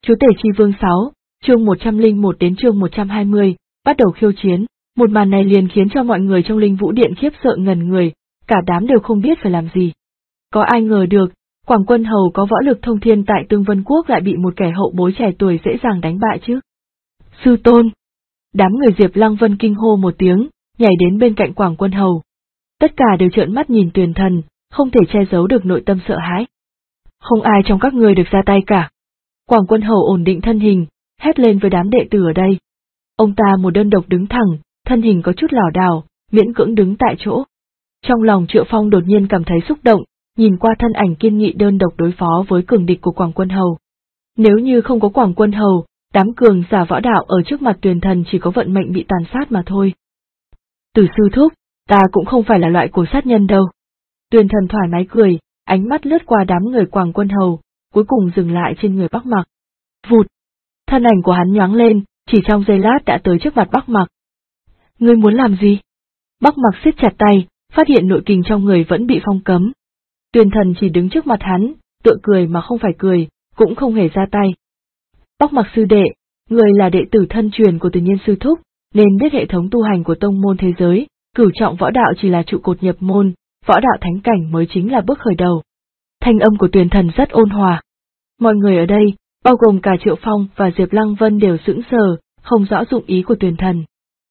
Chúa tể Chi Vương 6, chương 101 đến chương 120, bắt đầu khiêu chiến. Một màn này liền khiến cho mọi người trong Linh Vũ Điện khiếp sợ ngẩn người, cả đám đều không biết phải làm gì. Có ai ngờ được, Quảng Quân Hầu có võ lực thông thiên tại Tương Vân Quốc lại bị một kẻ hậu bối trẻ tuổi dễ dàng đánh bại chứ? Sư tôn! Đám người Diệp Lăng Vân kinh hô một tiếng, nhảy đến bên cạnh Quảng Quân Hầu. Tất cả đều trợn mắt nhìn Tuyền Thần, không thể che giấu được nội tâm sợ hãi. Không ai trong các ngươi được ra tay cả. Quảng Quân Hầu ổn định thân hình, hét lên với đám đệ tử ở đây. Ông ta một đơn độc đứng thẳng, thân hình có chút lảo đảo, miễn cưỡng đứng tại chỗ. Trong lòng Triệu Phong đột nhiên cảm thấy xúc động, nhìn qua thân ảnh kiên nghị đơn độc đối phó với cường địch của Quảng Quân Hầu. Nếu như không có Quảng Quân Hầu, đám cường giả võ đạo ở trước mặt Tuyền Thần chỉ có vận mệnh bị tàn sát mà thôi. Từ sư thúc, ta cũng không phải là loại của sát nhân đâu. Tuyền Thần thoải mái cười, ánh mắt lướt qua đám người Quảng Quân Hầu, cuối cùng dừng lại trên người Bắc Mặc. Vụt! Thân ảnh của hắn nhoáng lên, chỉ trong giây lát đã tới trước mặt Bắc Mặc. Ngươi muốn làm gì? Bắc Mặc siết chặt tay, phát hiện nội kình trong người vẫn bị phong cấm. Tuyền Thần chỉ đứng trước mặt hắn, tựa cười mà không phải cười, cũng không hề ra tay. Bắc Mặc sư đệ, người là đệ tử thân truyền của Từ Nhiên sư thúc, nên biết hệ thống tu hành của tông môn thế giới, cửu trọng võ đạo chỉ là trụ cột nhập môn, võ đạo thánh cảnh mới chính là bước khởi đầu. Thanh âm của Tuyền Thần rất ôn hòa. Mọi người ở đây, bao gồm cả Triệu Phong và Diệp Lăng Vân đều sững sờ, không rõ dụng ý của Tuyền Thần.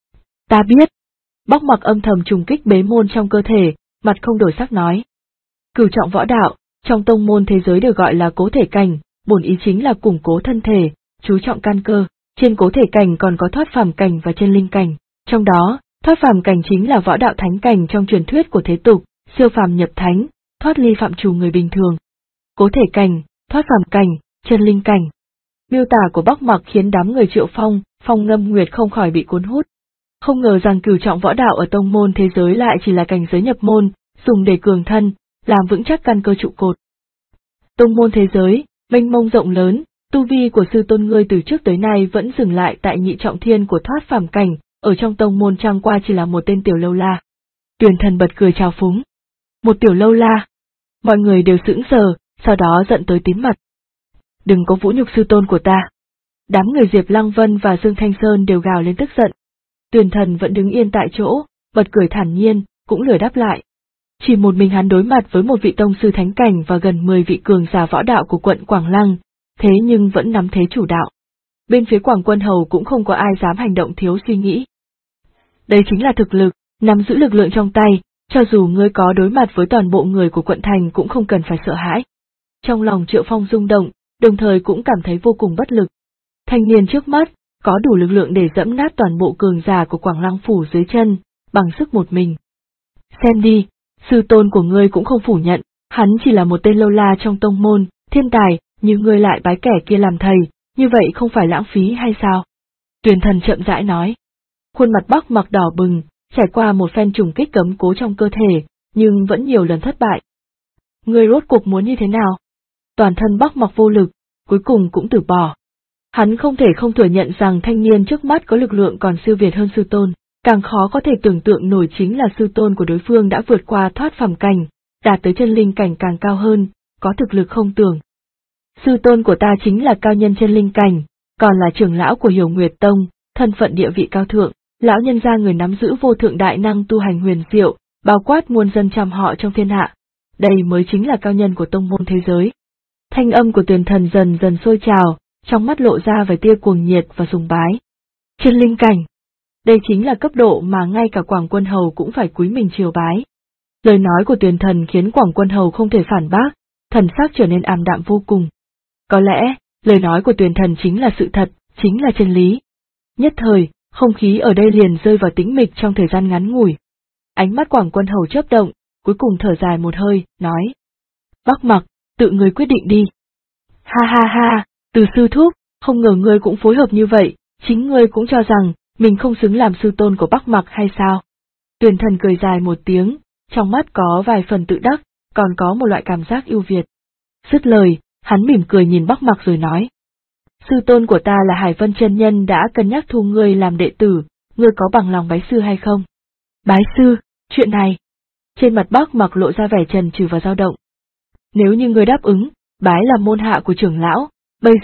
Ta biết. Bắc Mặc âm thầm trùng kích bế môn trong cơ thể, mặt không đổi sắc nói. Cửu trọng võ đạo, trong tông môn thế giới được gọi là cố thể cảnh, bổn ý chính là củng cố thân thể, chú trọng căn cơ, trên cố thể cảnh còn có thoát phàm cảnh và chân linh cảnh, trong đó, thoát phàm cảnh chính là võ đạo thánh cảnh trong truyền thuyết của thế tục, siêu phàm nhập thánh, thoát ly phạm trù người bình thường. Cố thể cảnh, thoát phàm cảnh, chân linh cảnh. Miêu tả của Bắc Mặc khiến đám người Triệu Phong, Phong Ngâm Nguyệt không khỏi bị cuốn hút. Không ngờ rằng cửu trọng võ đạo ở tông môn thế giới lại chỉ là cảnh giới nhập môn, dùng để cường thân, làm vững chắc căn cơ trụ cột. Tông môn thế giới, mênh mông rộng lớn, tu vi của sư tôn ngươi từ trước tới nay vẫn dừng lại tại nhị trọng thiên của thoát phàm cảnh, ở trong tông môn chẳng qua chỉ là một tên tiểu lâu la. Tuyền Thần bật cười chào phúng. Một tiểu lâu la. Mọi người đều sững sờ, sau đó giận tới tím mặt. Đừng có vũ nhục sư tôn của ta. Đám người Diệp Lăng Vân và Dương Thanh Sơn đều gào lên tức giận. Tuyền Thần vẫn đứng yên tại chỗ, bật cười thản nhiên, cũng lười đáp lại. Chỉ một mình hắn đối mặt với một vị tông sư thánh cảnh và gần 10 vị cường giả võ đạo của quận Quảng Lăng, thế nhưng vẫn nắm thế chủ đạo. Bên phía Quảng Quân Hầu cũng không có ai dám hành động thiếu suy nghĩ. Đây chính là thực lực, nắm giữ lực lượng trong tay, cho dù ngươi có đối mặt với toàn bộ người của quận thành cũng không cần phải sợ hãi. Trong lòng Triệu Phong rung động, đồng thời cũng cảm thấy vô cùng bất lực. Thanh niên trước mắt, có đủ lực lượng để dẫm nát toàn bộ cường giả của Quảng Lăng phủ dưới chân, bằng sức một mình. Xem đi, sư tôn của ngươi cũng không phủ nhận, hắn chỉ là một tên lâu la trong tông môn, thiên tài, nhưng ngươi lại bái kẻ kia làm thầy, như vậy không phải lãng phí hay sao? Tuyền Thần chậm rãi nói. Khuôn mặt Bắc Mặc đỏ bừng, trải qua một phen trùng kích cấm cố trong cơ thể, nhưng vẫn nhiều lần thất bại. Ngươi rốt cuộc muốn như thế nào? Toàn thân Bắc Mặc vô lực, cuối cùng cũng từ bỏ. Hắn không thể không thừa nhận rằng thanh niên trước mắt có lực lượng còn siêu việt hơn sư tôn, càng khó có thể tưởng tượng nổi chính là sư tôn của đối phương đã vượt qua thoát phàm cảnh, đạt tới chân linh cảnh càng cao hơn, có thực lực không tưởng. Sư tôn của ta chính là cao nhân chân linh cảnh, còn là trưởng lão của Hiểu Nguyệt Tông, thân phận địa vị cao thượng, lão nhân gia người nắm giữ vô thượng đại năng tu hành huyền diệu, bao quát muôn dân trăm họ trong thiên hạ. Đây mới chính là cao nhân của tông môn thế giới. Thanh âm của Tuyền Thần dần dần sôi trào, trong mắt lộ ra vài tia cuồng nhiệt và sùng bái. Chân linh cảnh. Đây chính là cấp độ mà ngay cả Quảng Quân Hầu cũng phải cúi mình triều bái. Lời nói của Tuyền Thần khiến Quảng Quân Hầu không thể phản bác, thần sắc trở nên ảm đạm vô cùng. Có lẽ, lời nói của Tuyền Thần chính là sự thật, chính là chân lý. Nhất thời, không khí ở đây liền rơi vào tĩnh mịch trong thời gian ngắn ngủi. Ánh mắt Quảng Quân Hầu chớp động, cuối cùng thở dài một hơi, nói. Bắc Mặc, tự ngươi quyết định đi. Ha ha ha, Từ sư thúc, không ngờ ngươi cũng phối hợp như vậy, chính ngươi cũng cho rằng, mình không xứng làm sư tôn của Bắc Mặc hay sao? Tuyền Thần cười dài một tiếng, trong mắt có vài phần tự đắc, còn có một loại cảm giác ưu việt. Dứt lời, hắn mỉm cười nhìn Bắc Mặc rồi nói. Sư tôn của ta là Hải Vân chân nhân đã cân nhắc thu ngươi làm đệ tử, ngươi có bằng lòng bái sư hay không? Bái sư, chuyện này. Trên mặt Bắc Mặc lộ ra vẻ chần chừ và dao động. Nếu như ngươi đáp ứng, bái làm môn hạ của trưởng lão, bây giờ,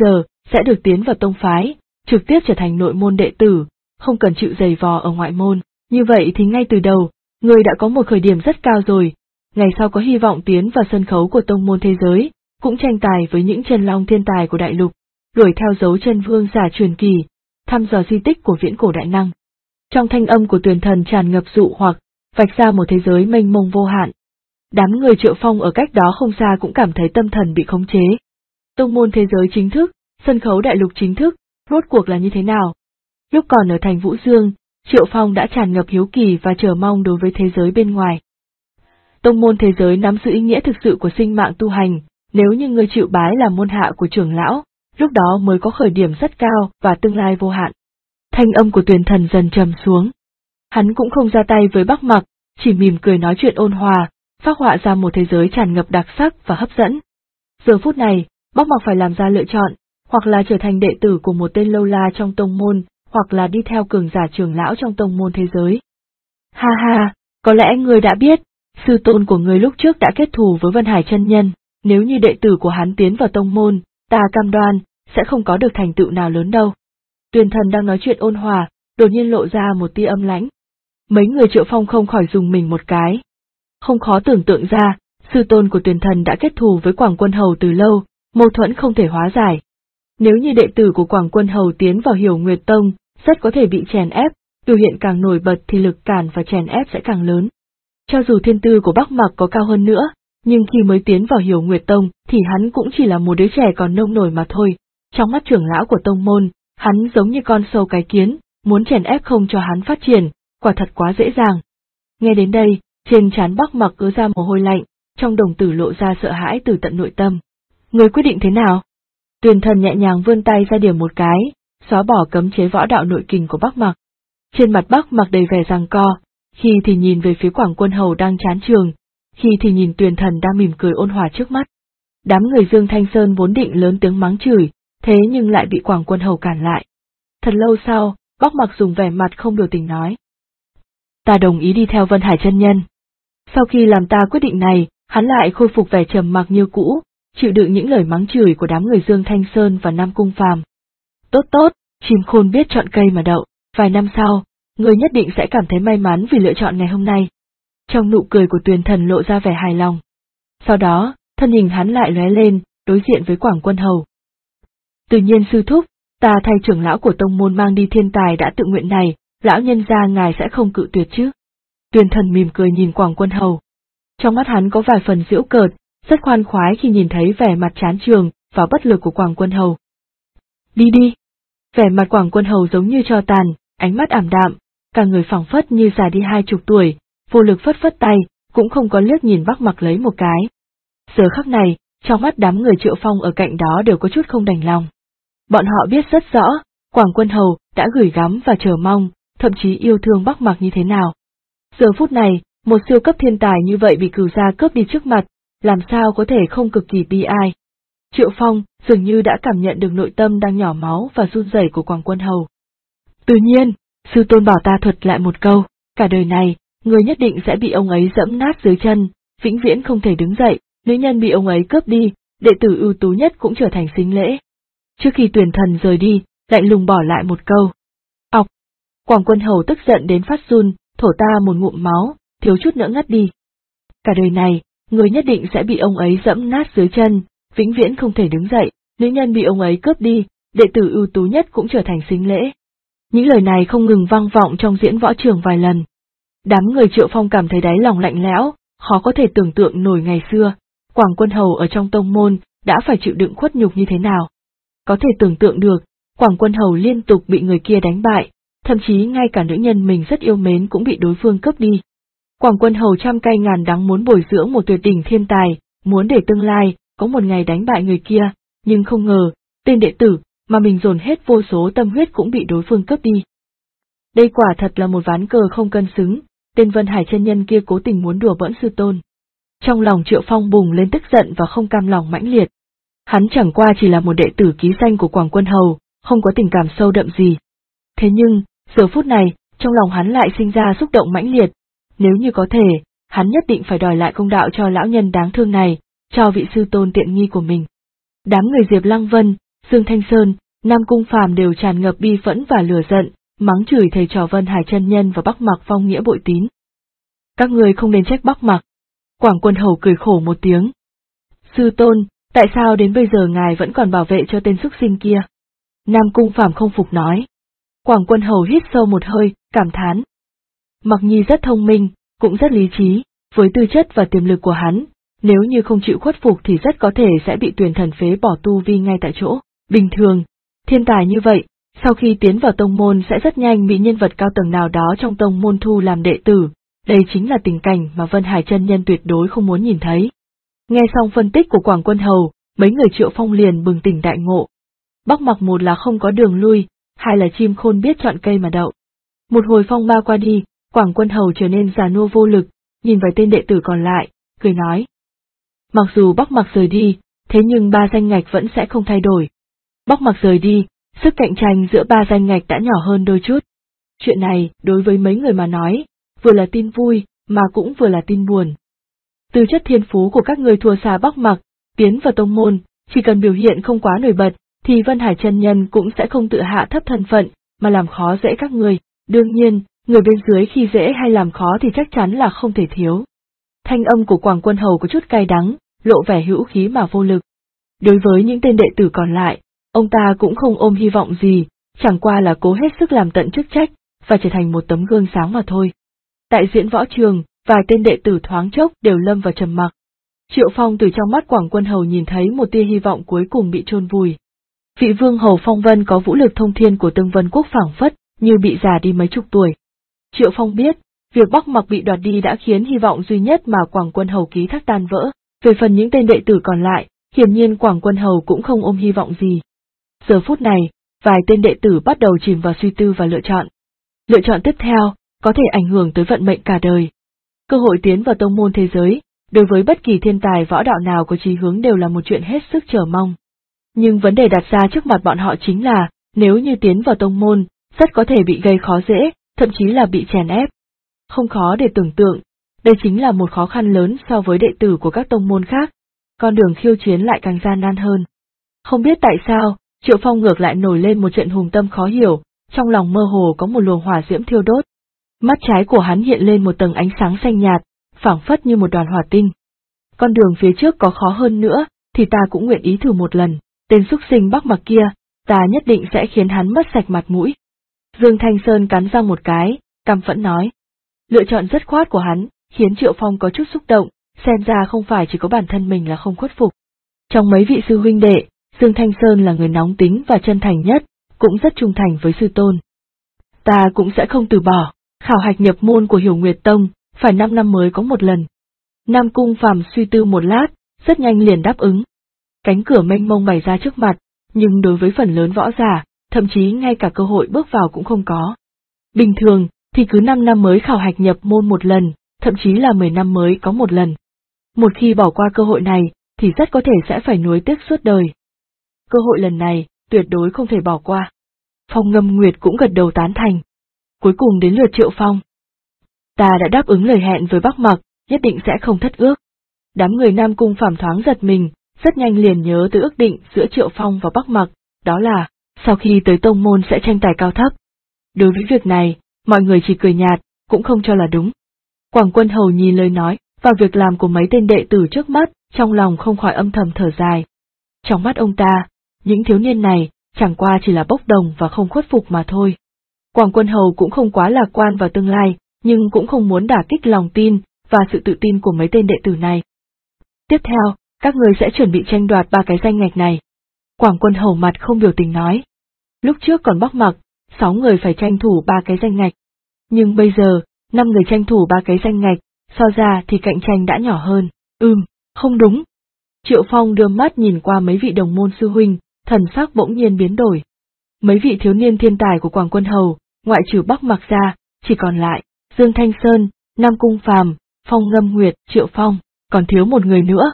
sẽ được tiến vào tông phái, trực tiếp trở thành nội môn đệ tử, không cần chịu giày vò ở ngoại môn. Như vậy thì ngay từ đầu, người đã có một khởi điểm rất cao rồi, ngày sau có hy vọng tiến vào sân khấu của tông môn thế giới, cũng tranh tài với những chân long thiên tài của đại lục, đuổi theo dấu chân vương giả truyền kỳ, thăm dò di tích của viễn cổ đại năng. Trong thanh âm của Tuyền Thần tràn ngập dụ hoặc, vạch ra một thế giới mênh mông vô hạn. Đám người Triệu Phong ở cách đó không xa cũng cảm thấy tâm thần bị khống chế. Tông môn thế giới chính thức, sân khấu đại lục chính thức, rốt cuộc là như thế nào? Lúc còn ở thành Vũ Dương, Triệu Phong đã tràn ngập hiếu kỳ và chờ mong đối với thế giới bên ngoài. Tông môn thế giới nắm giữ ý nghĩa thực sự của sinh mạng tu hành, nếu như người chịu bái làm môn hạ của trưởng lão, lúc đó mới có khởi điểm rất cao và tương lai vô hạn. Thanh âm của Tuyền Thần dần trầm xuống. Hắn cũng không ra tay với Bắc Mặc, chỉ mỉm cười nói chuyện ôn hòa, phác họa ra một thế giới tràn ngập đặc sắc và hấp dẫn. Giờ phút này, Bắc Mặc phải làm ra lựa chọn, hoặc là trở thành đệ tử của một tên lâu la trong tông môn, hoặc là đi theo cường giả trưởng lão trong tông môn thế giới. Ha ha, có lẽ ngươi đã biết, sư tôn của ngươi lúc trước đã kết thù với Vân Hải chân nhân, nếu như đệ tử của hắn tiến vào tông môn, ta cam đoan, sẽ không có được thành tựu nào lớn đâu. Tuyền Thần đang nói chuyện ôn hòa, đột nhiên lộ ra một tia âm lãnh. Mấy người Triệu Phong không khỏi dùng mình một cái. Không khó tưởng tượng ra, sư tôn của Tuyền Thần đã kết thù với Quảng Quân Hầu từ lâu, mâu thuẫn không thể hóa giải. Nếu như đệ tử của Quảng Quân Hầu tiến vào Hiểu Nguyệt Tông, rất có thể bị chèn ép, biểu hiện càng nổi bật thì lực cản và chèn ép sẽ càng lớn. Cho dù thiên tư của Bắc Mặc có cao hơn nữa, nhưng khi mới tiến vào Hiểu Nguyệt Tông thì hắn cũng chỉ là một đứa trẻ còn nông nổi mà thôi. Trong mắt trưởng lão của tông môn, hắn giống như con sâu cái kiến, muốn chèn ép không cho hắn phát triển, quả thật quá dễ dàng. Nghe đến đây, trên trán Bắc Mặc ứa ra mồ hôi lạnh, trong đồng tử lộ ra sợ hãi từ tận nội tâm. Người quyết định thế nào? Tuyền Thần nhẹ nhàng vươn tay ra điểm một cái, xóa bỏ cấm chế võ đạo nội kình của Bắc Mặc. Trên mặt Bắc Mặc đầy vẻ giằng co, khi thì nhìn về phía Quảng Quân Hầu đang chán trường, khi thì nhìn Tuyền Thần đang mỉm cười ôn hòa trước mắt. Đám người Dương Thanh Sơn vốn định lớn tiếng mắng chửi, thế nhưng lại bị Quảng Quân Hầu cản lại. Thật lâu sau, Bắc Mặc dùng vẻ mặt không biểu tình nói. Ta đồng ý đi theo Vân Hải chân nhân. Sau khi làm ta quyết định này, hắn lại khôi phục vẻ trầm mặc như cũ, chịu đựng những lời mắng chửi của đám người Dương Thanh Sơn và Nam Cung Phàm. Tốt tốt, chim khôn biết chọn cây mà đậu, vài năm sau, người nhất định sẽ cảm thấy may mắn vì lựa chọn ngày hôm nay. Trong nụ cười của Tuyền Thần lộ ra vẻ hài lòng. Sau đó, thân hình hắn lại lóe lên, đối diện với Quảng Quân Hầu. Tự nhiên sư thúc, ta thay trưởng lão của tông môn mang đi thiên tài đã tự nguyện này, lão nhân gia ngài sẽ không cự tuyệt chứ? Tuyền Thần mỉm cười nhìn Quảng Quân Hầu. Trong mắt hắn có vài phần giễu cợt, rất khoan khoái khi nhìn thấy vẻ mặt chán trường và bất lực của Quảng Quân Hầu. Đi đi! Vẻ mặt Quảng Quân Hầu giống như tro tàn, ánh mắt ảm đạm, cả người phảng phất như già đi 20 tuổi, vô lực phất phất tay, cũng không có liếc nhìn Bắc Mặc lấy một cái. Giờ khắc này, trong mắt đám người Triệu Phong ở cạnh đó đều có chút không đành lòng. Bọn họ biết rất rõ, Quảng Quân Hầu đã gửi gắm và chờ mong, thậm chí yêu thương Bắc Mặc như thế nào. Giờ phút này, một siêu cấp thiên tài như vậy bị cửu gia cướp đi trước mặt, làm sao có thể không cực kỳ bi ai. Triệu Phong dường như đã cảm nhận được nội tâm đang nhỏ máu và run rẩy của Quảng Quân Hầu. Tự nhiên, sư tôn bảo ta thuật lại một câu, cả đời này, người nhất định sẽ bị ông ấy dẫm nát dưới chân, vĩnh viễn không thể đứng dậy, nữ nhân bị ông ấy cướp đi, đệ tử ưu tú nhất cũng trở thành sính lễ. Trước khi Tuyền Thần rời đi, lạnh lùng bỏ lại một câu. Ọc! Quảng Quân Hầu tức giận đến phát run, thổ ta một ngụm máu, thiếu chút nữa ngất đi. Cả đời này, người nhất định sẽ bị ông ấy dẫm nát dưới chân, vĩnh viễn không thể đứng dậy, nữ nhân bị ông ấy cướp đi, đệ tử ưu tú nhất cũng trở thành sính lễ. Những lời này không ngừng vang vọng trong diễn võ trường vài lần. Đám người Triệu Phong cảm thấy đáy lòng lạnh lẽo, khó có thể tưởng tượng nổi ngày xưa, Quảng Quân Hầu ở trong tông môn đã phải chịu đựng khuất nhục như thế nào. Có thể tưởng tượng được, Quảng Quân Hầu liên tục bị người kia đánh bại, thậm chí ngay cả nữ nhân mình rất yêu mến cũng bị đối phương cướp đi. Quảng Quân Hầu trăm cay ngàn đắng muốn bồi dưỡng một tuyệt đỉnh thiên tài, muốn để tương lai có một ngày đánh bại người kia, nhưng không ngờ, tên đệ tử mà mình dồn hết vô số tâm huyết cũng bị đối phương cướp đi. Đây quả thật là một ván cờ không cân xứng, tên Vân Hải chân nhân kia cố tình muốn đùa bỡn sư tôn. Trong lòng Triệu Phong bùng lên tức giận và không cam lòng mãnh liệt. Hắn chẳng qua chỉ là một đệ tử ký danh của Quảng Quân Hầu, không có tình cảm sâu đậm gì. Thế nhưng, giờ phút này, trong lòng hắn lại sinh ra xúc động mãnh liệt. Nếu như có thể, hắn nhất định phải đòi lại công đạo cho lão nhân đáng thương này, cho vị sư tôn tiện nghi của mình. Đám người Diệp Lăng Vân, Dương Thanh Sơn, Nam Cung Phàm đều tràn ngập bi phẫn và lửa giận, mắng chửi thầy trò Vân Hải chân nhân và Bắc Mặc Phong nghĩa bội tín. Các ngươi không nên trách Bắc Mặc. Quảng Quân Hầu cười khổ một tiếng. Sư tôn, tại sao đến bây giờ ngài vẫn còn bảo vệ cho tên súc sinh kia? Nam Cung Phàm không phục nói. Quảng Quân Hầu hít sâu một hơi, cảm thán. Mặc Nhi rất thông minh, cũng rất lý trí, với tư chất và tiềm lực của hắn, nếu như không chịu khuất phục thì rất có thể sẽ bị Tuyền Thần phế bỏ tu vi ngay tại chỗ. Bình thường, thiên tài như vậy, sau khi tiến vào tông môn sẽ rất nhanh bị nhân vật cao tầng nào đó trong tông môn thu làm đệ tử, đây chính là tình cảnh mà Vân Hải chân nhân tuyệt đối không muốn nhìn thấy. Nghe xong phân tích của Quảng Quân Hầu, mấy người Triệu Phong liền bừng tỉnh đại ngộ. Bắc Mặc một là không có đường lui, hai là chim khôn biết chọn cây mà đậu. Một hồi phong ba qua đi, Quảng Quân Hầu trở nên già nua vô lực, nhìn vài tên đệ tử còn lại, cười nói. Mặc dù Bắc Mặc rời đi, thế nhưng 3 danh ngạch vẫn sẽ không thay đổi. Bắc Mặc rời đi, sức cạnh tranh giữa 3 danh ngạch đã nhỏ hơn đôi chút. Chuyện này, đối với mấy người mà nói, vừa là tin vui, mà cũng vừa là tin buồn. Tư chất thiên phú của các người thua xa Bắc Mặc, tiến vào tông môn, chỉ cần biểu hiện không quá nổi bật, thì Vân Hải chân nhân cũng sẽ không tự hạ thấp thân phận, mà làm khó dễ các người. Đương nhiên, người bên dưới khi dễ hay làm khó thì chắc chắn là không thể thiếu. Thanh âm của Quảng Quân Hầu có chút cay đắng, lộ vẻ hữu khí mà vô lực. Đối với những tên đệ tử còn lại, ông ta cũng không ôm hy vọng gì, chẳng qua là cố hết sức làm tận chức trách, và trở thành một tấm gương sáng mà thôi. Tại diễn võ trường, vài tên đệ tử thoáng chốc đều lâm vào trầm mặc. Triệu Phong từ trong mắt Quảng Quân Hầu nhìn thấy một tia hy vọng cuối cùng bị chôn vùi. Vị vương hầu Phong Vân có vũ lực thông thiên của Tương Vân Quốc phảng phất, như bị già đi mấy chục tuổi. Triệu Phong biết, việc Bắc Mặc bị đoạt đi đã khiến hy vọng duy nhất mà Quảng Quân Hầu ký thác tan vỡ. Về phần những tên đệ tử còn lại, hiển nhiên Quảng Quân Hầu cũng không ôm hy vọng gì. Giờ phút này, vài tên đệ tử bắt đầu chìm vào suy tư và lựa chọn. Lựa chọn tiếp theo, có thể ảnh hưởng tới vận mệnh cả đời. Cơ hội tiến vào tông môn thế giới, đối với bất kỳ thiên tài võ đạo nào có chí hướng đều là một chuyện hết sức chờ mong. Nhưng vấn đề đặt ra trước mặt bọn họ chính là, nếu như tiến vào tông môn, rất có thể bị gây khó dễ, thậm chí là bị chèn ép. Không khó để tưởng tượng, đây chính là một khó khăn lớn so với đệ tử của các tông môn khác, con đường khiêu chiến lại càng gian nan hơn. Không biết tại sao, Triệu Phong ngược lại nổi lên một trận hùng tâm khó hiểu, trong lòng mơ hồ có một luồng hỏa diễm thiêu đốt. Mắt trái của hắn hiện lên một tầng ánh sáng xanh nhạt, phảng phất như một đoàn hỏa tinh. Con đường phía trước có khó hơn nữa, thì ta cũng nguyện ý thử một lần, tên súc sinh Bắc Mặc kia, ta nhất định sẽ khiến hắn mất sạch mặt mũi. Dương Thanh Sơn cắn răng một cái, căm phẫn nói. Lựa chọn dứt khoát của hắn, khiến Triệu Phong có chút xúc động, xem ra không phải chỉ có bản thân mình là không khuất phục. Trong mấy vị sư huynh đệ, Dương Thanh Sơn là người nóng tính và chân thành nhất, cũng rất trung thành với sư tôn. Ta cũng sẽ không từ bỏ, khảo hạch nhập môn của Hiểu Nguyệt Tông, phải 5 năm mới có một lần. Nam Cung Phàm suy tư một lát, rất nhanh liền đáp ứng. Cánh cửa mênh mông bày ra trước mặt, nhưng đối với phần lớn võ giả, thậm chí ngay cả cơ hội bước vào cũng không có. Bình thường, thì cứ 5 năm mới khảo hạch nhập môn một lần, thậm chí là 10 năm mới có một lần. Một khi bỏ qua cơ hội này, thì rất có thể sẽ phải nuối tiếc suốt đời. Cơ hội lần này, tuyệt đối không thể bỏ qua. Phong Ngâm Nguyệt cũng gật đầu tán thành. Cuối cùng đến lượt Triệu Phong. Ta đã đáp ứng lời hẹn với Bắc Mặc, nhất định sẽ không thất ước. Đám người Nam Cung Phàm thoáng giật mình, rất nhanh liền nhớ tới ước định giữa Triệu Phong và Bắc Mặc, đó là, sau khi tới tông môn sẽ tranh tài cao thấp. Đối với việc này, mọi người chỉ cười nhạt, cũng không cho là đúng. Quảng Quân Hầu nhìn lời nói và việc làm của mấy tên đệ tử trước mắt, trong lòng không khỏi âm thầm thở dài. Trong mắt ông ta, những thiếu niên này, chẳng qua chỉ là bốc đồng và không khuất phục mà thôi. Quảng Quân Hầu cũng không quá lạc quan vào tương lai, nhưng cũng không muốn đả kích lòng tin và sự tự tin của mấy tên đệ tử này. Tiếp theo, các người sẽ chuẩn bị tranh đoạt 3 cái danh ngạch này. Quảng Quân Hầu mặt không biểu tình nói. Lúc trước còn Bắc Mặc, 6 người phải tranh thủ 3 cái danh ngạch. Nhưng bây giờ, 5 người tranh thủ 3 cái danh ngạch, so ra thì cạnh tranh đã nhỏ hơn. Không đúng. Triệu Phong đưa mắt nhìn qua mấy vị đồng môn sư huynh, thần sắc bỗng nhiên biến đổi. Mấy vị thiếu niên thiên tài của Quảng Quân Hầu, ngoại trừ Bắc Mặc ra, chỉ còn lại Dương Thanh Sơn, Nam Cung Phàm, Phong Ngâm Nguyệt, Triệu Phong, còn thiếu một người nữa.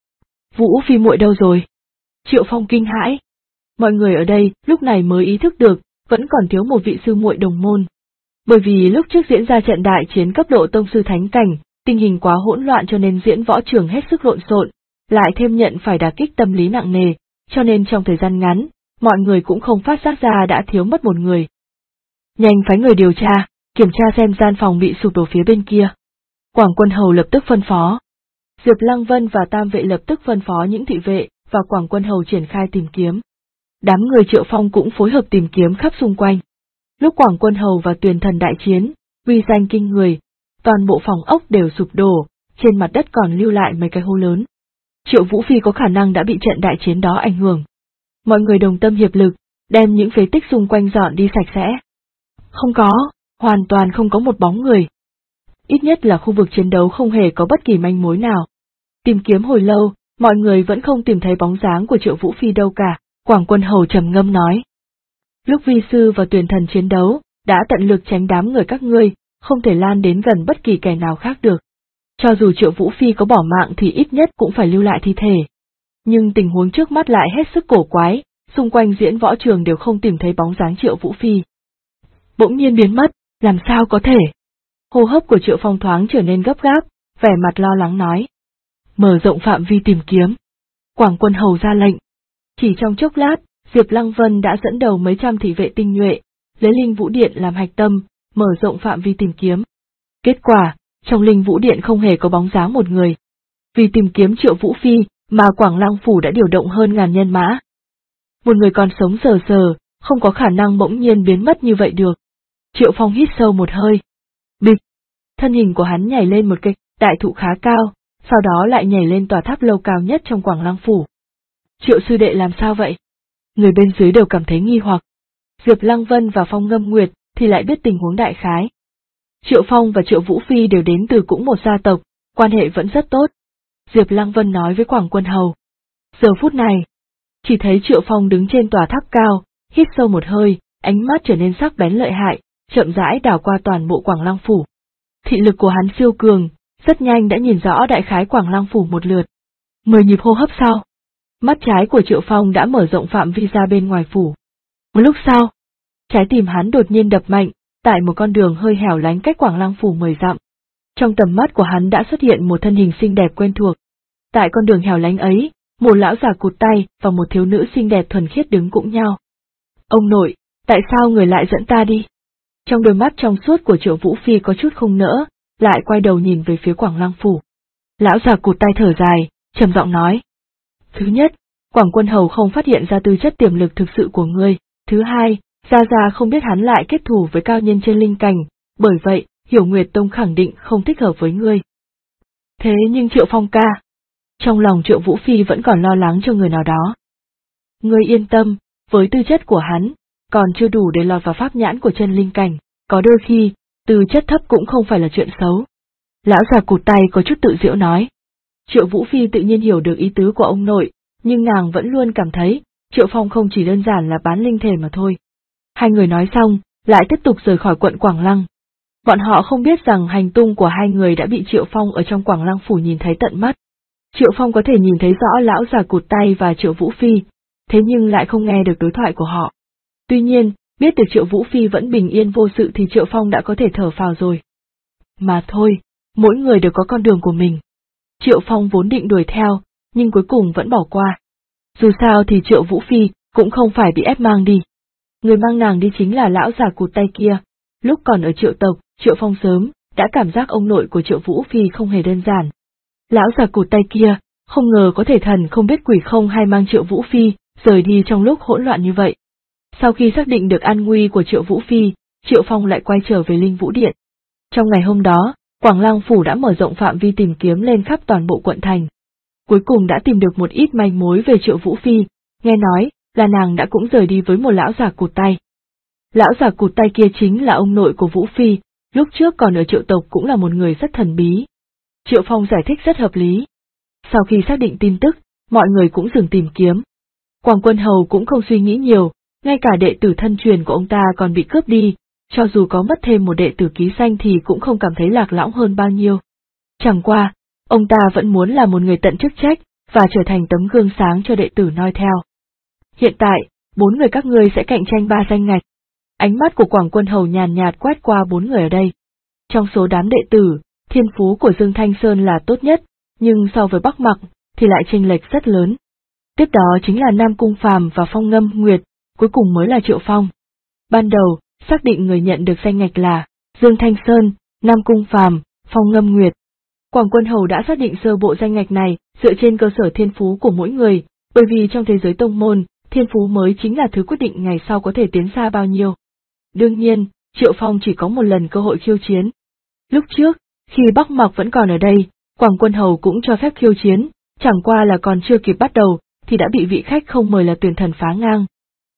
Vũ Phi muội đâu rồi? Triệu Phong kinh hãi. Mọi người ở đây lúc này mới ý thức được, vẫn còn thiếu một vị sư muội đồng môn. Bởi vì lúc trước diễn ra trận đại chiến cấp độ tông sư thánh cảnh, tình hình quá hỗn loạn cho nên diễn võ trường hết sức lộn xộn, lại thêm nhận phải đả kích tâm lý nặng nề, cho nên trong thời gian ngắn, mọi người cũng không phát giác ra đã thiếu mất một người. Nhanh phái người điều tra, kiểm tra xem gian phòng bị sụp đổ phía bên kia. Quảng Quân Hầu lập tức phân phó. Diệp Lăng Vân và Tam Vệ lập tức phân phó những thị vệ và Quảng Quân Hầu triển khai tìm kiếm. Đám người Triệu Phong cũng phối hợp tìm kiếm khắp xung quanh. Lúc Quảng Quân Hầu và Tuyền Thần đại chiến, uy danh kinh người, toàn bộ phòng ốc đều sụp đổ, trên mặt đất còn lưu lại mấy cái hố lớn. Triệu Vũ Phi có khả năng đã bị trận đại chiến đó ảnh hưởng. Mọi người đồng tâm hiệp lực, đem những phế tích xung quanh dọn đi sạch sẽ. Không có, hoàn toàn không có một bóng người. Ít nhất là khu vực chiến đấu không hề có bất kỳ manh mối nào. Tìm kiếm hồi lâu, mọi người vẫn không tìm thấy bóng dáng của Triệu Vũ Phi đâu cả, Quảng Quân Hầu trầm ngâm nói. Lúc Vi Sư và Tuyền Thần chiến đấu, đã tận lực tránh đám người các ngươi, không thể lan đến gần bất kỳ kẻ nào khác được. Cho dù Triệu Vũ Phi có bỏ mạng thì ít nhất cũng phải lưu lại thi thể. Nhưng tình huống trước mắt lại hết sức cổ quái, xung quanh diễn võ trường đều không tìm thấy bóng dáng Triệu Vũ Phi. Bỗng nhiên biến mất, làm sao có thể? Hô hấp của Triệu Phong thoáng trở nên gấp gáp, vẻ mặt lo lắng nói. Mở rộng phạm vi tìm kiếm. Quảng Quân Hầu ra lệnh. Chỉ trong chốc lát, Diệp Lăng Vân đã dẫn đầu mấy trăm thị vệ tinh nhuệ, lấy Linh Vũ Điện làm hạch tâm, mở rộng phạm vi tìm kiếm. Kết quả, trong Linh Vũ Điện không hề có bóng dáng một người. Vì tìm kiếm Triệu Vũ Phi, mà Quảng Lăng Phủ đã điều động hơn ngàn nhân mã. Một người còn sống sờ sờ, không có khả năng bỗng nhiên biến mất như vậy được. Triệu Phong hít sâu một hơi. Bịch! Thân hình của hắn nhảy lên một cây đại thụ khá cao, sau đó lại nhảy lên tòa tháp lâu cao nhất trong Quảng Lăng Phủ. Triệu sư đệ làm sao vậy? Người bên dưới đều cảm thấy nghi hoặc. Diệp Lăng Vân và Phong Ngâm Nguyệt thì lại biết tình huống đại khái. Triệu Phong và Triệu Vũ Phi đều đến từ cũng một gia tộc, quan hệ vẫn rất tốt. Diệp Lăng Vân nói với Quảng Quân Hầu. Giờ phút này, chỉ thấy Triệu Phong đứng trên tòa tháp cao, hít sâu một hơi, ánh mắt trở nên sắc bén lợi hại, chậm rãi đảo qua toàn bộ Quảng Lăng Phủ. Thị lực của hắn siêu cường, rất nhanh đã nhìn rõ đại khái Quảng Lăng Phủ một lượt. 10 nhịp hô hấp sau, mắt trái của Triệu Phong đã mở rộng phạm vi ra bên ngoài phủ. Một lúc sau, trái tim hắn đột nhiên đập mạnh, tại một con đường hơi hẻo lánh cách Quảng Lăng Phủ 10 dặm. Trong tầm mắt của hắn đã xuất hiện một thân hình xinh đẹp quen thuộc. Tại con đường hẻo lánh ấy, một lão già cụt tay và một thiếu nữ xinh đẹp thuần khiết đứng cũng nhau. Ông nội, tại sao người lại dẫn ta đi? Trong đôi mắt trong suốt của Triệu Vũ Phi có chút không nỡ, lại quay đầu nhìn về phía Quảng Lăng Phủ. Lão già cụt tay thở dài, trầm giọng nói. Thứ nhất, Quảng Quân Hầu không phát hiện ra tư chất tiềm lực thực sự của ngươi. Thứ hai, Gia không biết hắn lại kết thù với cao nhân trên linh cảnh, bởi vậy, Hiểu Nguyệt Tông khẳng định không thích hợp với ngươi. Thế nhưng Triệu Phong ca, trong lòng Triệu Vũ Phi vẫn còn lo lắng cho người nào đó. Ngươi yên tâm, với tư chất của hắn, còn chưa đủ để lọt vào pháp nhãn của chân linh cảnh, có đôi khi, tư chất thấp cũng không phải là chuyện xấu. Lão già cụt tay có chút tự giễu nói. Triệu Vũ Phi tự nhiên hiểu được ý tứ của ông nội, nhưng nàng vẫn luôn cảm thấy, Triệu Phong không chỉ đơn giản là bán linh thể mà thôi. Hai người nói xong, lại tiếp tục rời khỏi quận Quảng Lăng. Bọn họ không biết rằng hành tung của hai người đã bị Triệu Phong ở trong Quảng Lăng Phủ nhìn thấy tận mắt. Triệu Phong có thể nhìn thấy rõ lão già cụt tay và Triệu Vũ Phi, thế nhưng lại không nghe được đối thoại của họ. Tuy nhiên, biết được Triệu Vũ Phi vẫn bình yên vô sự thì Triệu Phong đã có thể thở phào rồi. Mà thôi, mỗi người đều có con đường của mình. Triệu Phong vốn định đuổi theo, nhưng cuối cùng vẫn bỏ qua. Dù sao thì Triệu Vũ Phi cũng không phải bị ép mang đi. Người mang nàng đi chính là lão già cụt tay kia. Lúc còn ở Triệu tộc, Triệu Phong sớm đã cảm giác ông nội của Triệu Vũ Phi không hề đơn giản. Lão già cụt tay kia, không ngờ có thể thần không biết quỷ không hay mang Triệu Vũ Phi rời đi trong lúc hỗn loạn như vậy. Sau khi xác định được an nguy của Triệu Vũ Phi, Triệu Phong lại quay trở về Linh Vũ Điện. Trong ngày hôm đó, Quảng Lăng Phủ đã mở rộng phạm vi tìm kiếm lên khắp toàn bộ quận thành. Cuối cùng đã tìm được một ít manh mối về Triệu Vũ Phi, nghe nói là nàng đã cũng rời đi với một lão già cụt tay. Lão già cụt tay kia chính là ông nội của Vũ Phi, lúc trước còn ở Triệu tộc cũng là một người rất thần bí. Triệu Phong giải thích rất hợp lý. Sau khi xác định tin tức, mọi người cũng dừng tìm kiếm. Quảng Quân Hầu cũng không suy nghĩ nhiều, ngay cả đệ tử thân truyền của ông ta còn bị cướp đi, cho dù có mất thêm một đệ tử ký danh thì cũng không cảm thấy lạc lõng hơn bao nhiêu. Chẳng qua, ông ta vẫn muốn là một người tận chức trách, và trở thành tấm gương sáng cho đệ tử noi theo. Hiện tại, 4 người các ngươi sẽ cạnh tranh 3 danh ngạch. Ánh mắt của Quảng Quân Hầu nhàn nhạt quét qua 4 người ở đây. Trong số đám đệ tử, thiên phú của Dương Thanh Sơn là tốt nhất, nhưng so với Bắc Mặc, thì lại chênh lệch rất lớn. Tiếp đó chính là Nam Cung Phàm và Phong Ngâm Nguyệt, cuối cùng mới là Triệu Phong. Ban đầu, xác định người nhận được danh ngạch là Dương Thanh Sơn, Nam Cung Phàm, Phong Ngâm Nguyệt. Quảng Quân Hầu đã xác định sơ bộ danh ngạch này dựa trên cơ sở thiên phú của mỗi người, bởi vì trong thế giới tông môn, thiên phú mới chính là thứ quyết định ngày sau có thể tiến xa bao nhiêu. Đương nhiên, Triệu Phong chỉ có một lần cơ hội khiêu chiến. Lúc trước, khi Bắc Mặc vẫn còn ở đây, Quảng Quân Hầu cũng cho phép khiêu chiến, chẳng qua là còn chưa kịp bắt đầu, thì đã bị vị khách không mời là Tuyển Thần phá ngang.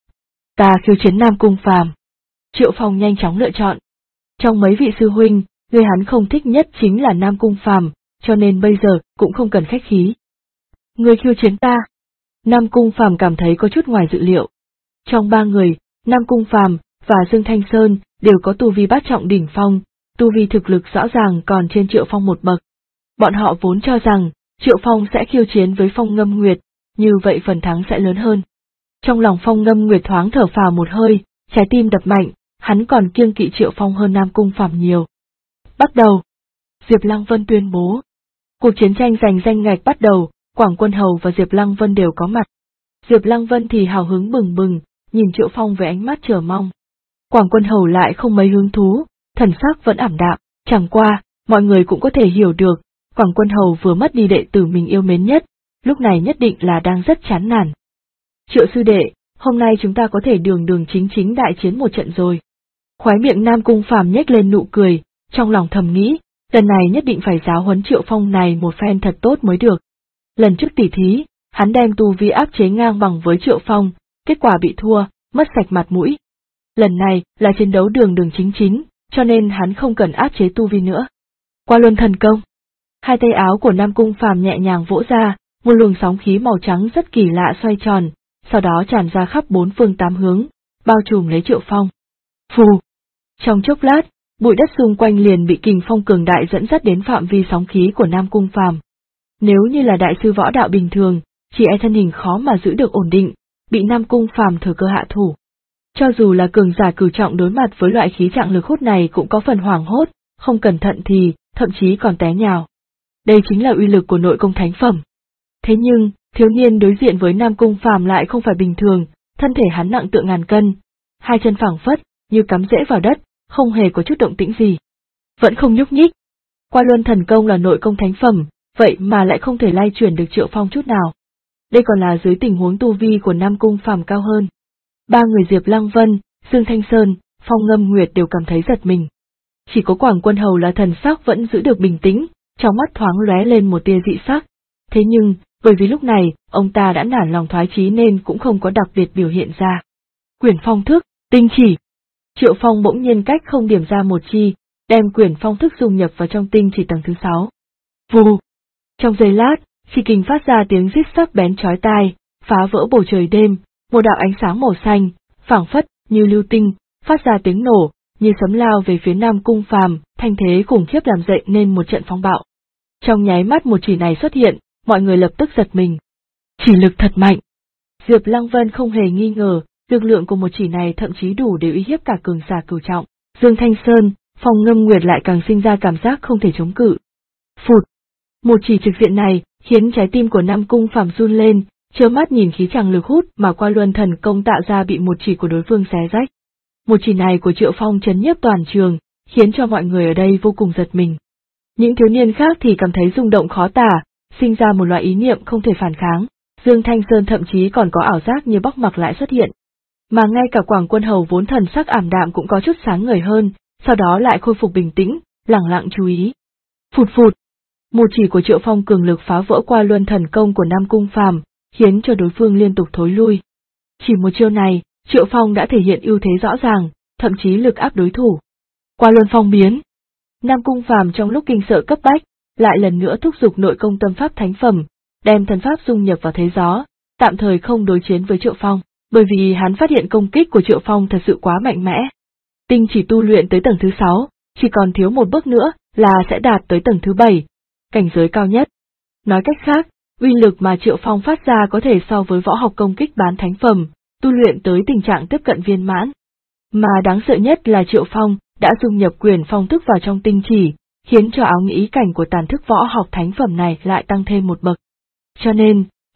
Ta khiêu chiến Nam Cung Phàm. Triệu Phong nhanh chóng lựa chọn. Trong mấy vị sư huynh, người hắn không thích nhất chính là Nam Cung Phàm, cho nên bây giờ cũng không cần khách khí. Người khiêu chiến ta. Nam Cung Phàm cảm thấy có chút ngoài dự liệu. Trong ba người, Nam Cung Phàm và Dương Thanh Sơn đều có tu vi bát trọng đỉnh phong, tu vi thực lực rõ ràng còn trên Triệu Phong một bậc. Bọn họ vốn cho rằng Triệu Phong sẽ khiêu chiến với Phong Ngâm Nguyệt, như vậy phần thắng sẽ lớn hơn. Trong lòng Phong Ngâm Nguyệt thoáng thở phào một hơi, trái tim đập mạnh, hắn còn kiêng kỵ Triệu Phong hơn Nam Cung Phàm nhiều. Bắt đầu. Diệp Lăng Vân tuyên bố. Cuộc chiến tranh giành danh ngạch bắt đầu, Quảng Quân Hầu và Diệp Lăng Vân đều có mặt. Diệp Lăng Vân thì hào hứng bừng bừng, nhìn Triệu Phong với ánh mắt chờ mong. Quảng Quân Hầu lại không mấy hứng thú, thần sắc vẫn ảm đạm, chẳng qua, mọi người cũng có thể hiểu được, Quảng Quân Hầu vừa mất đi đệ tử mình yêu mến nhất, lúc này nhất định là đang rất chán nản. Triệu sư đệ, hôm nay chúng ta có thể đường đường chính chính đại chiến một trận rồi. Khóe miệng Nam Cung Phàm nhếch lên nụ cười, trong lòng thầm nghĩ, lần này nhất định phải giáo huấn Triệu Phong này một phen thật tốt mới được. Lần trước tỉ thí, hắn đem tu vi áp chế ngang bằng với Triệu Phong, kết quả bị thua, mất sạch mặt mũi. Lần này là chiến đấu đường đường chính chính, cho nên hắn không cần áp chế tu vi nữa. Qua luân thần công. Hai tay áo của Nam Cung Phàm nhẹ nhàng vỗ ra, một luồng sóng khí màu trắng rất kỳ lạ xoay tròn, sau đó tràn ra khắp bốn phương tám hướng, bao trùm lấy Triệu Phong. Phù! Trong chốc lát, bụi đất xung quanh liền bị kình phong cường đại dẫn dắt đến phạm vi sóng khí của Nam Cung Phàm. Nếu như là đại sư võ đạo bình thường, chỉ e thân hình khó mà giữ được ổn định, bị Nam Cung Phàm thừa cơ hạ thủ. Cho dù là cường giả cửu trọng đối mặt với loại khí trạng lực hút này cũng có phần hoảng hốt, không cẩn thận thì, thậm chí còn té nhào. Đây chính là uy lực của nội công thánh phẩm. Thế nhưng, thiếu niên đối diện với Nam Cung Phàm lại không phải bình thường, thân thể hắn nặng tựa ngàn cân, hai chân phẳng phất, như cắm rễ vào đất, không hề có chút động tĩnh gì. Vẫn không nhúc nhích. Qua luân thần công là nội công thánh phẩm, vậy mà lại không thể lay chuyển được Triệu Phong chút nào. Đây còn là dưới tình huống tu vi của Nam Cung Phàm cao hơn. Ba người Diệp Lăng Vân, Dương Thanh Sơn, Phong Ngâm Nguyệt đều cảm thấy giật mình. Chỉ có Quảng Quân Hầu là thần sắc vẫn giữ được bình tĩnh, trong mắt thoáng lóe lên một tia dị sắc. Thế nhưng, bởi vì lúc này, ông ta đã nản lòng thoái chí nên cũng không có đặc biệt biểu hiện ra. Quyển phong thức, tinh chỉ. Triệu Phong bỗng nhiên cách không điểm ra một chi, đem quyển phong thức dung nhập vào trong tinh chỉ tầng thứ 6. Vù! Trong giây lát, chỉ kình phát ra tiếng rít sắc bén chói tai, phá vỡ bầu trời đêm, một đạo ánh sáng màu xanh, phảng phất như lưu tinh, phát ra tiếng nổ, như sấm lao về phía Nam Cung Phàm, thanh thế khủng khiếp làm dậy nên một trận phong bạo. Trong nháy mắt một chỉ này xuất hiện, mọi người lập tức giật mình. Chỉ lực thật mạnh. Diệp Lăng Vân không hề nghi ngờ, lực lượng của một chỉ này thậm chí đủ để uy hiếp cả cường giả cửu trọng. Dương Thanh Sơn, Phong Ngâm Nguyệt lại càng sinh ra cảm giác không thể chống cự. Phụt! Một chỉ trực diện này khiến trái tim của Nam Cung Phàm run lên, trơ mắt nhìn khí tràng lực hút mà qua luân thần công tạo ra bị một chỉ của đối phương xé rách. Một chỉ này của Triệu Phong chấn nhiếp toàn trường, khiến cho mọi người ở đây vô cùng giật mình. Những thiếu niên khác thì cảm thấy rung động khó tả, sinh ra một loại ý niệm không thể phản kháng. Dương Thanh Sơn thậm chí còn có ảo giác như Bắc Mặc lại xuất hiện. Mà ngay cả Quảng Quân Hầu vốn thần sắc ảm đạm cũng có chút sáng ngời hơn, sau đó lại khôi phục bình tĩnh, lẳng lặng chú ý. Phụt phụt! Một chỉ của Triệu Phong cường lực phá vỡ qua luân thần công của Nam Cung Phàm, khiến cho đối phương liên tục thối lui. Chỉ một chiêu này, Triệu Phong đã thể hiện ưu thế rõ ràng, thậm chí lực áp đối thủ. Qua luân phong biến. Nam Cung Phàm trong lúc kinh sợ cấp bách, lại lần nữa thúc giục nội công tâm pháp thánh phẩm, đem thần pháp dung nhập vào thế gió, tạm thời không đối chiến với Triệu Phong, bởi vì hắn phát hiện công kích của Triệu Phong thật sự quá mạnh mẽ. Tinh chỉ tu luyện tới tầng thứ 6, chỉ còn thiếu một bước nữa là sẽ đạt tới tầng thứ 7, cảnh giới cao nhất. Nói cách khác, uy lực mà Triệu Phong phát ra có thể so với võ học công kích bán thánh phẩm, tu luyện tới tình trạng tiếp cận viên mãn. Mà đáng sợ nhất là Triệu Phong đã dung nhập quyền phong thức vào trong tinh chỉ, khiến cho áo nghĩa cảnh của tàn thức võ học thánh phẩm này lại tăng thêm một bậc. Cho nên,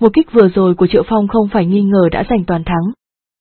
Một kích vừa rồi của Triệu Phong không phải nghi ngờ đã giành toàn thắng.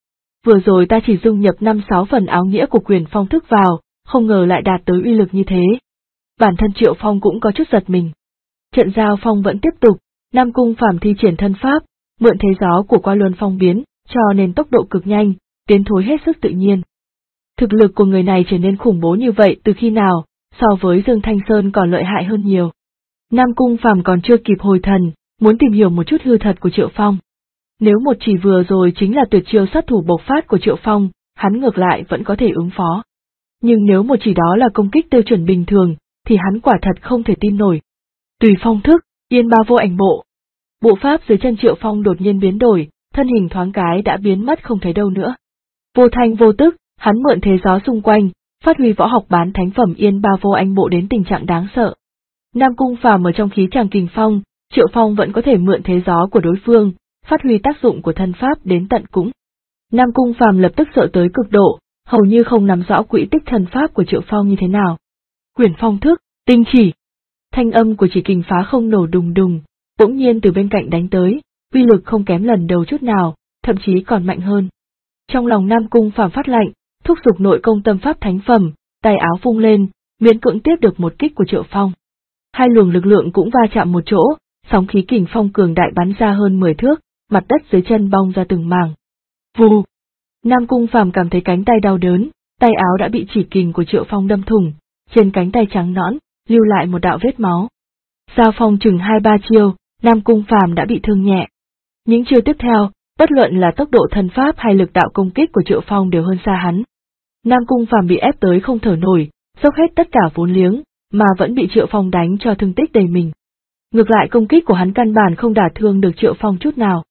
Vừa rồi ta chỉ dung nhập 5-6 phần áo nghĩa của quyền phong thức vào, không ngờ lại đạt tới uy lực như thế. Bản thân Triệu Phong cũng có chút giật mình. Trận giao phong vẫn tiếp tục, Nam Cung Phàm thi triển thân pháp, mượn thế gió của qua luân phong biến, cho nên tốc độ cực nhanh, tiến thối hết sức tự nhiên. Thực lực của người này trở nên khủng bố như vậy từ khi nào, so với Dương Thanh Sơn còn lợi hại hơn nhiều. Nam Cung Phàm còn chưa kịp hồi thần, muốn tìm hiểu một chút hư thật của Triệu Phong. Nếu một chỉ vừa rồi chính là tuyệt chiêu sát thủ bộc phát của Triệu Phong, hắn ngược lại vẫn có thể ứng phó. Nhưng nếu một chỉ đó là công kích tiêu chuẩn bình thường, thì hắn quả thật không thể tin nổi. Tùy phong thức, yên ba vô ảnh bộ. Bộ pháp dưới chân Triệu Phong đột nhiên biến đổi, thân hình thoáng cái đã biến mất không thấy đâu nữa. Vô thanh vô tức, hắn mượn thế gió xung quanh, phát huy võ học bán thánh phẩm yên ba vô ảnh bộ đến tình trạng đáng sợ. Nam Cung Phàm ở trong khí tràng kình phong, Triệu Phong vẫn có thể mượn thế gió của đối phương, phát huy tác dụng của thân pháp đến tận cùng. Nam Cung Phàm lập tức sợ tới cực độ, hầu như không nắm rõ quỹ tích thần pháp của Triệu Phong như thế nào. Quyền phong thức, tinh chỉ. Thanh âm của chỉ kình phá không nổ đùng đùng, bỗng nhiên từ bên cạnh đánh tới, uy lực không kém lần đầu chút nào, thậm chí còn mạnh hơn. Trong lòng Nam Cung Phàm phát lạnh, thúc giục nội công tâm pháp thánh phẩm, tay áo vung lên, miễn cưỡng tiếp được một kích của Triệu Phong. Hai luồng lực lượng cũng va chạm một chỗ, sóng khí kình phong cường đại bắn ra hơn 10 thước, mặt đất dưới chân bong ra từng mảng. Vù! Nam Cung Phàm cảm thấy cánh tay đau đớn, tay áo đã bị chỉ kình của Triệu Phong đâm thủng, trên cánh tay trắng nõn, lưu lại một đạo vết máu. Giao phong chừng 2-3 chiêu, Nam Cung Phàm đã bị thương nhẹ. Những chiêu tiếp theo, bất luận là tốc độ thần pháp hay lực đạo công kích của Triệu Phong đều hơn xa hắn. Nam Cung Phàm bị ép tới không thở nổi, dốc hết tất cả vốn liếng, mà vẫn bị Triệu Phong đánh cho thương tích đầy mình. Ngược lại công kích của hắn căn bản không đả thương được Triệu Phong chút nào.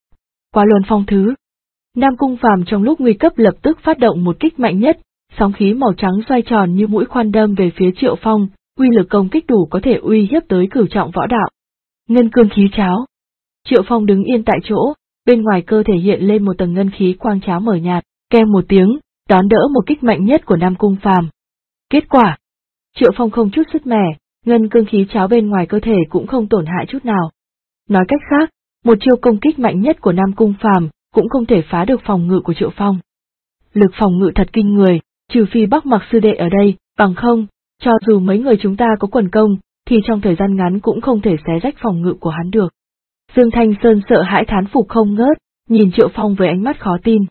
Qua luân phong thứ. Nam Cung Phàm trong lúc nguy cấp lập tức phát động một kích mạnh nhất, sóng khí màu trắng xoay tròn như mũi khoan đâm về phía Triệu Phong, uy lực công kích đủ có thể uy hiếp tới cửu trọng võ đạo. Ngân cương khí cháo. Triệu Phong đứng yên tại chỗ, bên ngoài cơ thể hiện lên một tầng ngân khí quang cháo mờ nhạt, keng một tiếng, đón đỡ một kích mạnh nhất của Nam Cung Phàm. Kết quả, Triệu Phong không chút sứt mẻ, ngân cương khí cháo bên ngoài cơ thể cũng không tổn hại chút nào. Nói cách khác, một chiêu công kích mạnh nhất của Nam Cung Phàm cũng không thể phá được phòng ngự của Triệu Phong. Lực phòng ngự thật kinh người, trừ phi Bắc Mặc sư đệ ở đây, bằng không, cho dù mấy người chúng ta có quần công, thì trong thời gian ngắn cũng không thể xé rách phòng ngự của hắn được. Dương Thanh Sơn sợ hãi thán phục không ngớt, nhìn Triệu Phong với ánh mắt khó tin.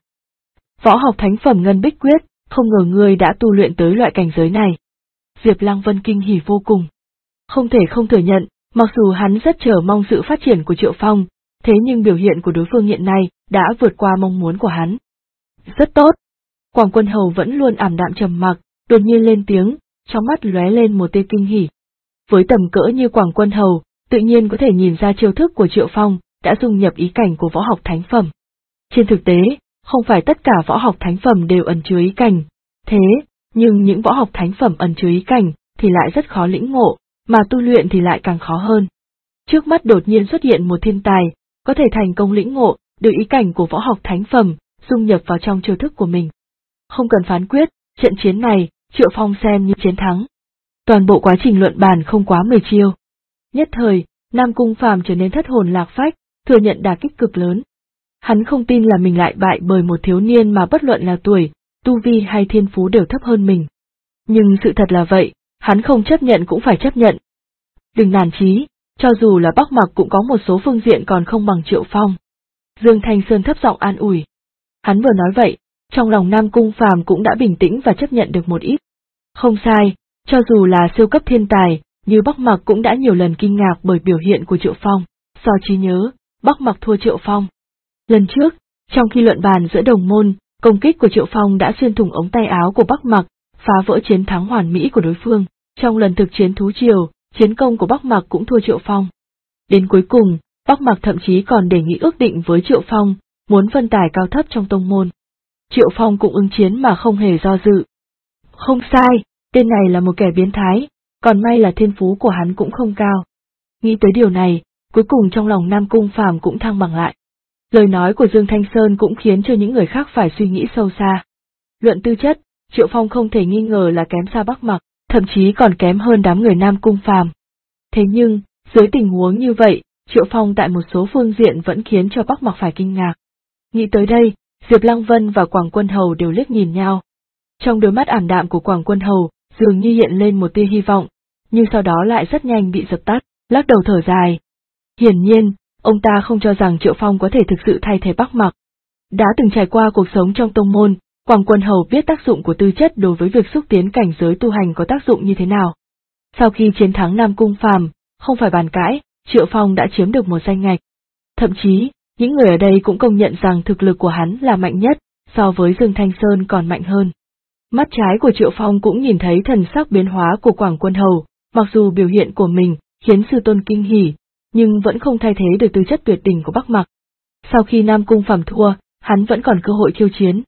Võ học thánh phẩm Ngân Bích Quyết, không ngờ ngươi đã tu luyện tới loại cảnh giới này. Diệp Lăng Vân kinh hỉ vô cùng. Không thể không thừa nhận, mặc dù hắn rất chờ mong sự phát triển của Triệu Phong, thế nhưng biểu hiện của đối phương hiện nay đã vượt qua mong muốn của hắn. Rất tốt. Quảng Quân Hầu vẫn luôn ảm đạm trầm mặc, đột nhiên lên tiếng, trong mắt lóe lên một tia kinh hỉ. Với tầm cỡ như Quảng Quân Hầu, tự nhiên có thể nhìn ra chiêu thức của Triệu Phong đã dung nhập ý cảnh của võ học thánh phẩm. Trên thực tế, không phải tất cả võ học thánh phẩm đều ẩn chứa ý cảnh, thế nhưng những võ học thánh phẩm ẩn chứa ý cảnh thì lại rất khó lĩnh ngộ, mà tu luyện thì lại càng khó hơn. Trước mắt đột nhiên xuất hiện một thiên tài, có thể thành công lĩnh ngộ được ý cảnh của võ học thánh phẩm, dung nhập vào trong chiêu thức của mình. Không cần phán quyết, trận chiến này, Triệu Phong xem như chiến thắng. Toàn bộ quá trình luận bàn không quá 10 chiêu. Nhất thời, Nam Cung Phàm trở nên thất hồn lạc phách, thừa nhận đả kích cực lớn. Hắn không tin là mình lại bại bởi một thiếu niên mà bất luận là tuổi, tu vi hay thiên phú đều thấp hơn mình. Nhưng sự thật là vậy, hắn không chấp nhận cũng phải chấp nhận. Đừng nản chí, cho dù là Bắc Mặc cũng có một số phương diện còn không bằng Triệu Phong. Dương Thanh Sơn thấp giọng an ủi. Hắn vừa nói vậy, trong lòng Nam Cung Phàm cũng đã bình tĩnh và chấp nhận được một ít. Không sai, cho dù là siêu cấp thiên tài, như Bắc Mặc cũng đã nhiều lần kinh ngạc bởi biểu hiện của Triệu Phong. So trí nhớ, Bắc Mặc thua Triệu Phong. Lần trước, trong khi luận bàn giữa đồng môn, công kích của Triệu Phong đã xuyên thủng ống tay áo của Bắc Mặc, phá vỡ chiến thắng hoàn mỹ của đối phương. Trong lần thực chiến thú triều, chiến công của Bắc Mặc cũng thua Triệu Phong. Đến cuối cùng, Bắc Mặc thậm chí còn đề nghị ước định với Triệu Phong, muốn phân tài cao thấp trong tông môn. Triệu Phong cũng ứng chiến mà không hề do dự. Không sai, tên này là một kẻ biến thái, còn may là thiên phú của hắn cũng không cao. Nghĩ tới điều này, cuối cùng trong lòng Nam Cung Phàm cũng thăng bằng lại. Lời nói của Dương Thanh Sơn cũng khiến cho những người khác phải suy nghĩ sâu xa. Luận tư chất, Triệu Phong không thể nghi ngờ là kém xa Bắc Mặc, thậm chí còn kém hơn đám người Nam Cung Phàm. Thế nhưng, dưới tình huống như vậy, Triệu Phong tại một số phương diện vẫn khiến cho Bắc Mặc phải kinh ngạc. Nghĩ tới đây, Diệp Lăng Vân và Quảng Quân Hầu đều liếc nhìn nhau. Trong đôi mắt ảm đạm của Quảng Quân Hầu, dường như hiện lên một tia hy vọng, nhưng sau đó lại rất nhanh bị dập tắt, lắc đầu thở dài. Hiển nhiên, ông ta không cho rằng Triệu Phong có thể thực sự thay thế Bắc Mặc. Đã từng trải qua cuộc sống trong tông môn, Quảng Quân Hầu biết tác dụng của tư chất đối với việc xúc tiến cảnh giới tu hành có tác dụng như thế nào. Sau khi chiến thắng Nam Cung Phàm, không phải bàn cãi, Triệu Phong đã chiếm được một danh ngạch. Thậm chí, những người ở đây cũng công nhận rằng thực lực của hắn là mạnh nhất, so với Dương Thanh Sơn còn mạnh hơn. Mắt trái của Triệu Phong cũng nhìn thấy thần sắc biến hóa của Quảng Quân Hầu, mặc dù biểu hiện của mình khiến sư tôn kinh hỉ, nhưng vẫn không thay thế được tư chất tuyệt đỉnh của Bắc Mặc. Sau khi Nam Cung Phàm thua, hắn vẫn còn cơ hội khiêu chiến.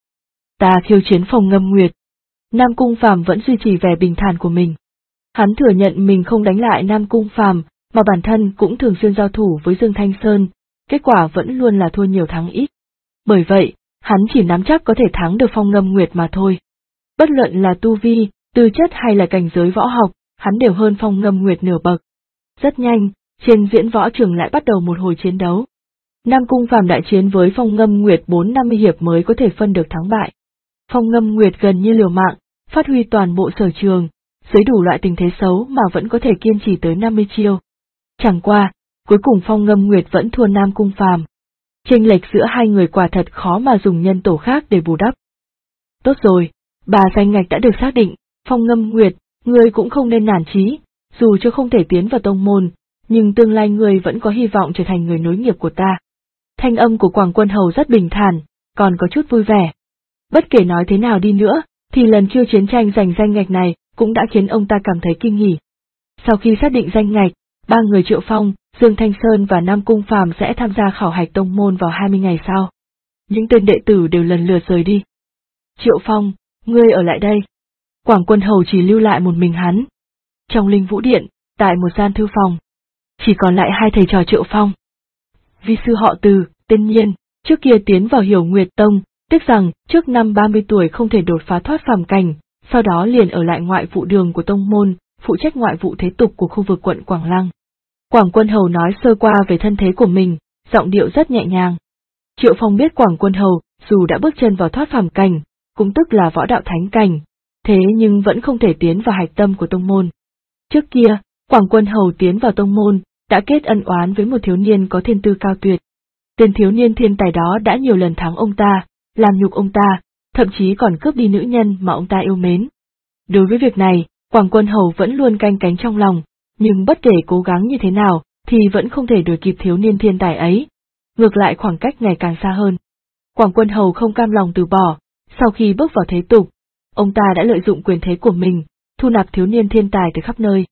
Ta khiêu chiến Phong Ngâm Nguyệt. Nam Cung Phàm vẫn duy trì vẻ bình thản của mình. Hắn thừa nhận mình không đánh lại Nam Cung Phàm, mà bản thân cũng thường xuyên giao thủ với Dương Thanh Sơn, kết quả vẫn luôn là thua nhiều thắng ít. Bởi vậy, hắn chỉ nắm chắc có thể thắng được Phong Ngâm Nguyệt mà thôi. Bất luận là tu vi, tư chất hay là cảnh giới võ học, hắn đều hơn Phong Ngâm Nguyệt nửa bậc. Rất nhanh, trên diễn võ trường lại bắt đầu một hồi chiến đấu. Nam Cung Phàm đại chiến với Phong Ngâm Nguyệt 4-50 hiệp mới có thể phân được thắng bại. Phong Ngâm Nguyệt gần như liều mạng, phát huy toàn bộ sở trường, dưới đủ loại tình thế xấu mà vẫn có thể kiên trì tới 50 chiêu. Chẳng qua, cuối cùng Phong Ngâm Nguyệt vẫn thua Nam Cung Phàm. Chênh lệch giữa hai người quả thật khó mà dùng nhân tổ khác để bù đắp. Tốt rồi, bà danh ngạch đã được xác định, Phong Ngâm Nguyệt, ngươi cũng không nên nản chí, dù cho không thể tiến vào tông môn, nhưng tương lai ngươi vẫn có hy vọng trở thành người nối nghiệp của ta. Thanh âm của Quảng Quân Hầu rất bình thản, còn có chút vui vẻ. Bất kể nói thế nào đi nữa, thì lần khiêu chiến tranh giành danh ngạch này cũng đã khiến ông ta cảm thấy kinh hỉ. Sau khi xác định danh ngạch, ba người Triệu Phong, Dương Thanh Sơn và Nam Cung Phàm sẽ tham gia khảo hạch tông môn vào 20 ngày sau. Những tên đệ tử đều lần lượt rời đi. Triệu Phong, ngươi ở lại đây. Quảng Quân Hầu chỉ lưu lại một mình hắn. Trong Linh Vũ Điện, tại một gian thư phòng, chỉ còn lại hai thầy trò Triệu Phong. Vi sư họ Từ, tên Nhiên, trước kia tiến vào Hiểu Nguyệt Tông, tiếc rằng trước năm 30 tuổi không thể đột phá thoát phàm cảnh, sau đó liền ở lại ngoại vụ đường của tông môn, phụ trách ngoại vụ thế tục của khu vực quận Quảng Lăng. Quảng Quân Hầu nói sơ qua về thân thế của mình, giọng điệu rất nhẹ nhàng. Triệu Phong biết Quảng Quân Hầu, dù đã bước chân vào thoát phàm cảnh, cũng tức là võ đạo thánh cảnh, thế nhưng vẫn không thể tiến vào hạch tâm của tông môn. Trước kia, Quảng Quân Hầu tiến vào tông môn, đã kết ân oán với một thiếu niên có thiên tư cao tuyệt. Tên thiếu niên thiên tài đó đã nhiều lần thắng ông ta, làm nhục ông ta, thậm chí còn cướp đi nữ nhân mà ông ta yêu mến. Đối với việc này, Quảng Quân Hầu vẫn luôn canh cánh trong lòng, nhưng bất kể cố gắng như thế nào, thì vẫn không thể đuổi kịp thiếu niên thiên tài ấy. Ngược lại khoảng cách ngày càng xa hơn. Quảng Quân Hầu không cam lòng từ bỏ, sau khi bước vào thế tục, ông ta đã lợi dụng quyền thế của mình, thu nạp thiếu niên thiên tài từ khắp nơi.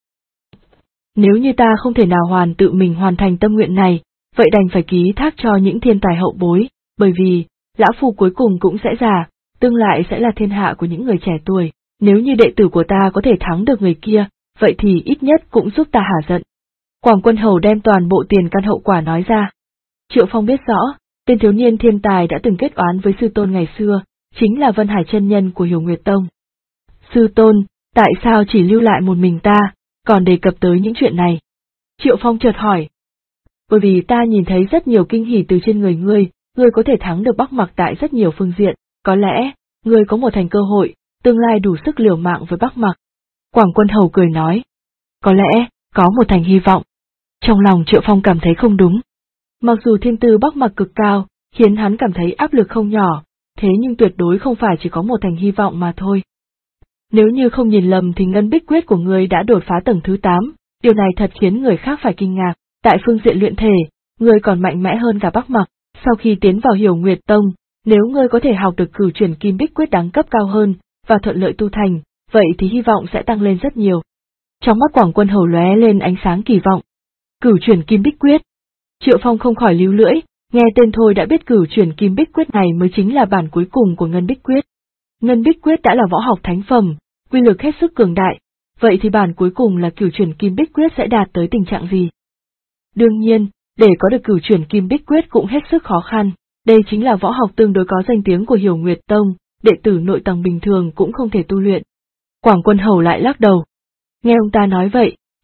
Nếu như ta không thể nào tự mình hoàn thành tâm nguyện này, vậy đành phải ký thác cho những thiên tài hậu bối, bởi vì, lão phu cuối cùng cũng sẽ già, tương lai sẽ là thiên hạ của những người trẻ tuổi, nếu như đệ tử của ta có thể thắng được người kia, vậy thì ít nhất cũng giúp ta hả giận. Quảng Quân Hầu đem toàn bộ tiền căn hậu quả nói ra. Triệu Phong biết rõ, tên thiếu niên thiên tài đã từng kết oán với sư tôn ngày xưa, chính là Vân Hải chân nhân của Hiểu Nguyệt Tông. Sư tôn, tại sao chỉ lưu lại một mình ta, còn đề cập tới những chuyện này? Triệu Phong chợt hỏi. Bởi vì ta nhìn thấy rất nhiều kinh hỉ từ trên người ngươi có thể thắng được Bắc Mặc tại rất nhiều phương diện, có lẽ, ngươi có một thành cơ hội, tương lai đủ sức liều mạng với Bắc Mặc. Quảng Quân Hầu cười nói. Có lẽ, có một thành hy vọng. Trong lòng Triệu Phong cảm thấy không đúng. Mặc dù thiên tư Bắc Mặc cực cao, khiến hắn cảm thấy áp lực không nhỏ, thế nhưng tuyệt đối không phải chỉ có một thành hy vọng mà thôi. Nếu như không nhìn lầm thì ngân bích quyết của ngươi đã đột phá tầng thứ 8, điều này thật khiến người khác phải kinh ngạc, tại phương diện luyện thể, ngươi còn mạnh mẽ hơn cả Bắc Mặc, sau khi tiến vào Hiểu Nguyệt Tông, nếu ngươi có thể học được cửu chuyển kim bích quyết đẳng cấp cao hơn, và thuận lợi tu thành, vậy thì hy vọng sẽ tăng lên rất nhiều. Trong mắt Quảng Quân Hầu lóe lên ánh sáng kỳ vọng. Cửu chuyển kim bích quyết. Triệu Phong không khỏi líu lưỡi, nghe tên thôi đã biết cửu chuyển kim bích quyết này mới chính là bản cuối cùng của ngân bích quyết. Ngân bích quyết đã là võ học thánh phẩm, quy lực hết sức cường đại, vậy thì bản cuối cùng là cửu chuyển kim bích quyết sẽ đạt tới tình trạng gì? Đương nhiên, để có được cửu chuyển kim bích quyết cũng hết sức khó khăn, đây chính là võ học tương đối có danh tiếng của Hiểu Nguyệt Tông, đệ tử nội tầng bình thường cũng không thể tu luyện. Quảng Quân Hầu lại lắc đầu. Nghe ông ta nói vậy,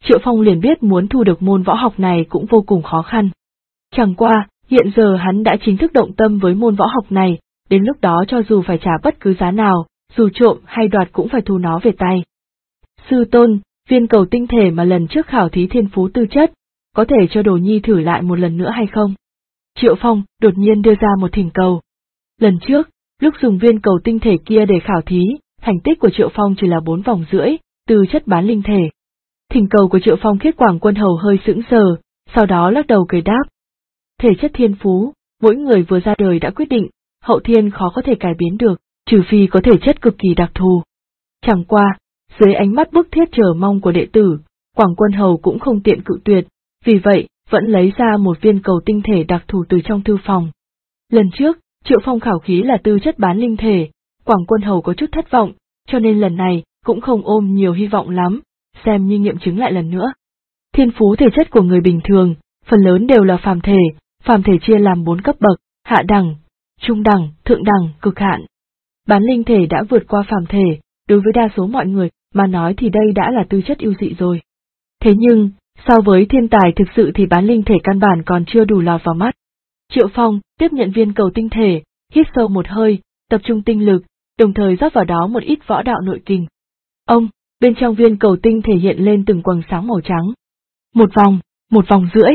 Triệu Phong liền biết muốn thu được môn võ học này cũng vô cùng khó khăn. Chẳng qua, hiện giờ hắn đã chính thức động tâm với môn võ học này, đến lúc đó cho dù phải trả bất cứ giá nào, dù trộm hay đoạt cũng phải thu nó về tay. Sư tôn, viên cầu tinh thể mà lần trước khảo thí thiên phú tư chất, có thể cho Đồ Nhi thử lại một lần nữa hay không? Triệu Phong đột nhiên đưa ra một thỉnh cầu. Lần trước, lúc dùng viên cầu tinh thể kia để khảo thí, thành tích của Triệu Phong chỉ là 4 vòng rưỡi, tư chất bán linh thể. Thỉnh cầu của Triệu Phong khiến Quảng Quân Hầu hơi sững sờ, sau đó lắc đầu cười đáp. Thể chất thiên phú, mỗi người vừa ra đời đã quyết định, hậu thiên khó có thể cải biến được, trừ phi có thể chất cực kỳ đặc thù. Chẳng qua, dưới ánh mắt bức thiết chờ mong của đệ tử, Quảng Quân Hầu cũng không tiện cự tuyệt, vì vậy, vẫn lấy ra một viên cầu tinh thể đặc thù từ trong thư phòng. Lần trước, Triệu Phong khảo khí là tư chất bán linh thể, Quảng Quân Hầu có chút thất vọng, cho nên lần này cũng không ôm nhiều hy vọng lắm, xem như nghiệm chứng lại lần nữa. Thiên phú thể chất của người bình thường, phần lớn đều là phàm thể chia làm 4 cấp bậc, hạ đẳng, trung đẳng, thượng đẳng, cực hạn. Bán linh thể đã vượt qua phàm thể, đối với đa số mọi người mà nói thì đây đã là tư chất ưu dị rồi. Thế nhưng, so với thiên tài thực sự thì bán linh thể căn bản còn chưa đủ lọt vào mắt. Triệu Phong tiếp nhận viên cầu tinh thể, hít sâu một hơi, tập trung tinh lực, đồng thời rót vào đó một ít võ đạo nội kình. Bên trong viên cầu tinh thể hiện lên từng quầng sáng màu trắng. Một vòng rưỡi,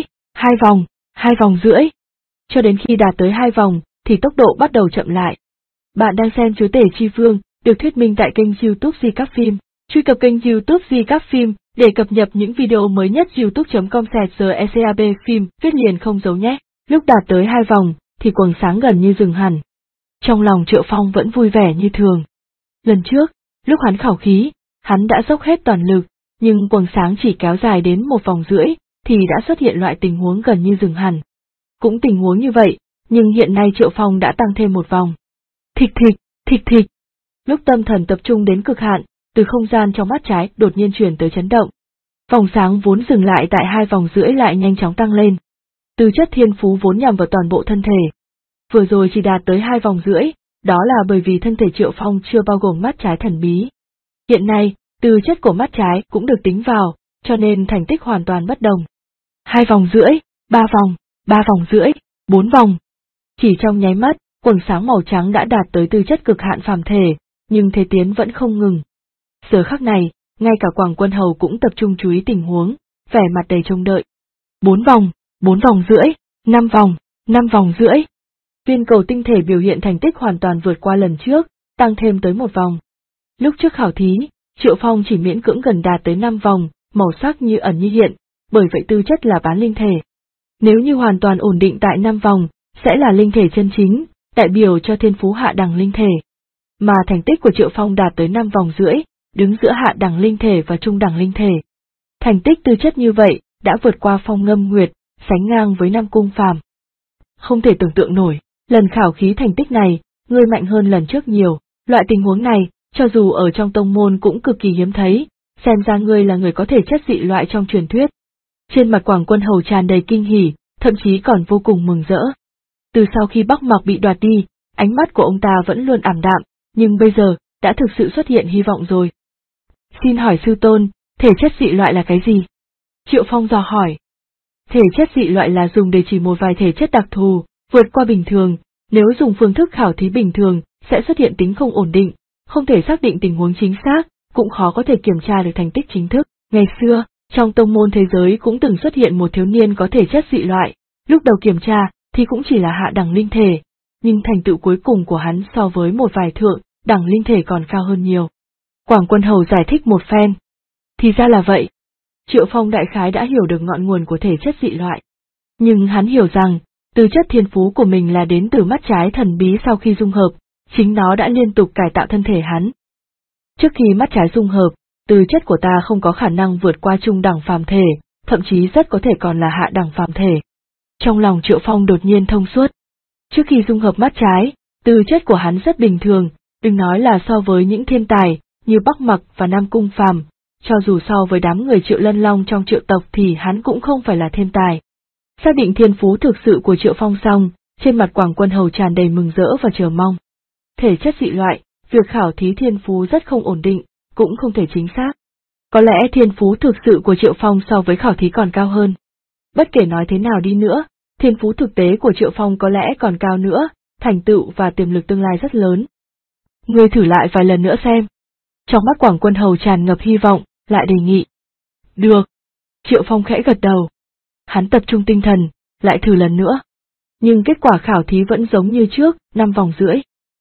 2 vòng rưỡi. Cho đến khi đạt tới 2 vòng, thì tốc độ bắt đầu chậm lại. Bạn đang xem Chúa Tể Chi Vương, được thuyết minh tại kênh YouTube Di Các Phim. Truy cập kênh YouTube Di Các Phim để cập nhật những video mới nhất youtube.com/GECAB phim, viết liền không giấu nhé. Lúc đạt tới 2 vòng, thì quầng sáng gần như dừng hẳn. Trong lòng Triệu Phong vẫn vui vẻ như thường. Lần trước, lúc hắn khảo khí, hắn đã dốc hết toàn lực, nhưng quầng sáng chỉ kéo dài đến 1 vòng rưỡi, thì đã xuất hiện loại tình huống gần như dừng hẳn. Cũng tình huống như vậy, nhưng hiện nay Triệu Phong đã tăng thêm 1 vòng. Thịch thịch. Lúc tâm thần tập trung đến cực hạn, từ không gian trong mắt trái đột nhiên chuyển tới chấn động. Vòng sáng vốn dừng lại tại 2 vòng rưỡi lại nhanh chóng tăng lên. Tư chất thiên phú vốn nhằm vào toàn bộ thân thể. Vừa rồi chỉ đạt tới 2 vòng rưỡi, đó là bởi vì thân thể Triệu Phong chưa bao gồm mắt trái thần bí. Hiện nay, tư chất của mắt trái cũng được tính vào, cho nên thành tích hoàn toàn bất đồng. 2 vòng rưỡi, 3 vòng rưỡi, 4 vòng. Chỉ trong nháy mắt, quầng sáng màu trắng đã đạt tới tư chất cực hạn phàm thể, nhưng thế tiến vẫn không ngừng. Giờ khắc này, ngay cả Quảng Quân Hầu cũng tập trung chú ý tình huống, vẻ mặt đầy trông đợi. 4 vòng rưỡi, 5 vòng rưỡi. Viên cầu tinh thể biểu hiện thành tích hoàn toàn vượt qua lần trước, tăng thêm tới 1 vòng. Lúc trước khảo thí, Triệu Phong chỉ miễn cưỡng gần đạt tới 5 vòng, màu sắc như ẩn như hiện, bởi vậy tư chất là bán linh thể. Nếu như hoàn toàn ổn định tại 5 vòng, sẽ là linh thể chân chính, đại biểu cho thiên phú hạ đẳng linh thể. Mà thành tích của Triệu Phong đạt tới 5 vòng rưỡi, đứng giữa hạ đẳng linh thể và trung đẳng linh thể. Thành tích tư chất như vậy, đã vượt qua Phong Ngâm Nguyệt, sánh ngang với Nam Cung Phàm. Không thể tưởng tượng nổi, lần khảo khí thành tích này, ngươi mạnh hơn lần trước nhiều, loại tình huống này, cho dù ở trong tông môn cũng cực kỳ hiếm thấy, xem ra ngươi là người có thể chất dị loại trong truyền thuyết. Trên mặt Quảng Quân Hầu tràn đầy kinh hỉ, thậm chí còn vô cùng mừng rỡ. Từ sau khi Bắc Mặc bị đoạt đi, ánh mắt của ông ta vẫn luôn ảm đạm, nhưng bây giờ, đã thực sự xuất hiện hy vọng rồi. Xin hỏi sư tôn, thể chất dị loại là cái gì? Triệu Phong dò hỏi. Thể chất dị loại là dùng để chỉ một vài thể chất đặc thù, vượt qua bình thường, nếu dùng phương thức khảo thí bình thường, sẽ xuất hiện tính không ổn định, không thể xác định tình huống chính xác, cũng khó có thể kiểm tra được thành tích chính thức. Ngày xưa, trong tông môn thế giới cũng từng xuất hiện một thiếu niên có thể chất dị loại, lúc đầu kiểm tra thì cũng chỉ là hạ đẳng linh thể, nhưng thành tựu cuối cùng của hắn so với một vài thượng đẳng linh thể còn cao hơn nhiều. Quảng Quân Hầu giải thích một phen. Thì ra là vậy. Triệu Phong đại khái đã hiểu được ngọn nguồn của thể chất dị loại. Nhưng hắn hiểu rằng, tư chất thiên phú của mình là đến từ mắt trái thần bí sau khi dung hợp, chính nó đã liên tục cải tạo thân thể hắn. Trước khi mắt trái dung hợp, tư chất của ta không có khả năng vượt qua trung đẳng phàm thể, thậm chí rất có thể còn là hạ đẳng phàm thể. Trong lòng Triệu Phong đột nhiên thông suốt. Trước khi dung hợp mắt trái, tư chất của hắn rất bình thường, đừng nói là so với những thiên tài, như Bắc Mặc và Nam Cung Phàm, cho dù so với đám người Triệu Lân Long trong Triệu tộc thì hắn cũng không phải là thiên tài. Xác định thiên phú thực sự của Triệu Phong xong, trên mặt Quảng Quân Hầu tràn đầy mừng rỡ và chờ mong. Thể chất dị loại, việc khảo thí thiên phú rất không ổn định, cũng không thể chính xác. Có lẽ thiên phú thực sự của Triệu Phong so với khảo thí còn cao hơn. Bất kể nói thế nào đi nữa, thiên phú thực tế của Triệu Phong có lẽ còn cao nữa, thành tựu và tiềm lực tương lai rất lớn. Ngươi thử lại vài lần nữa xem. Trong mắt Quảng Quân Hầu tràn ngập hy vọng, lại đề nghị. Được. Triệu Phong khẽ gật đầu. Hắn tập trung tinh thần, lại thử lần nữa. Nhưng kết quả khảo thí vẫn giống như trước, 5 vòng rưỡi.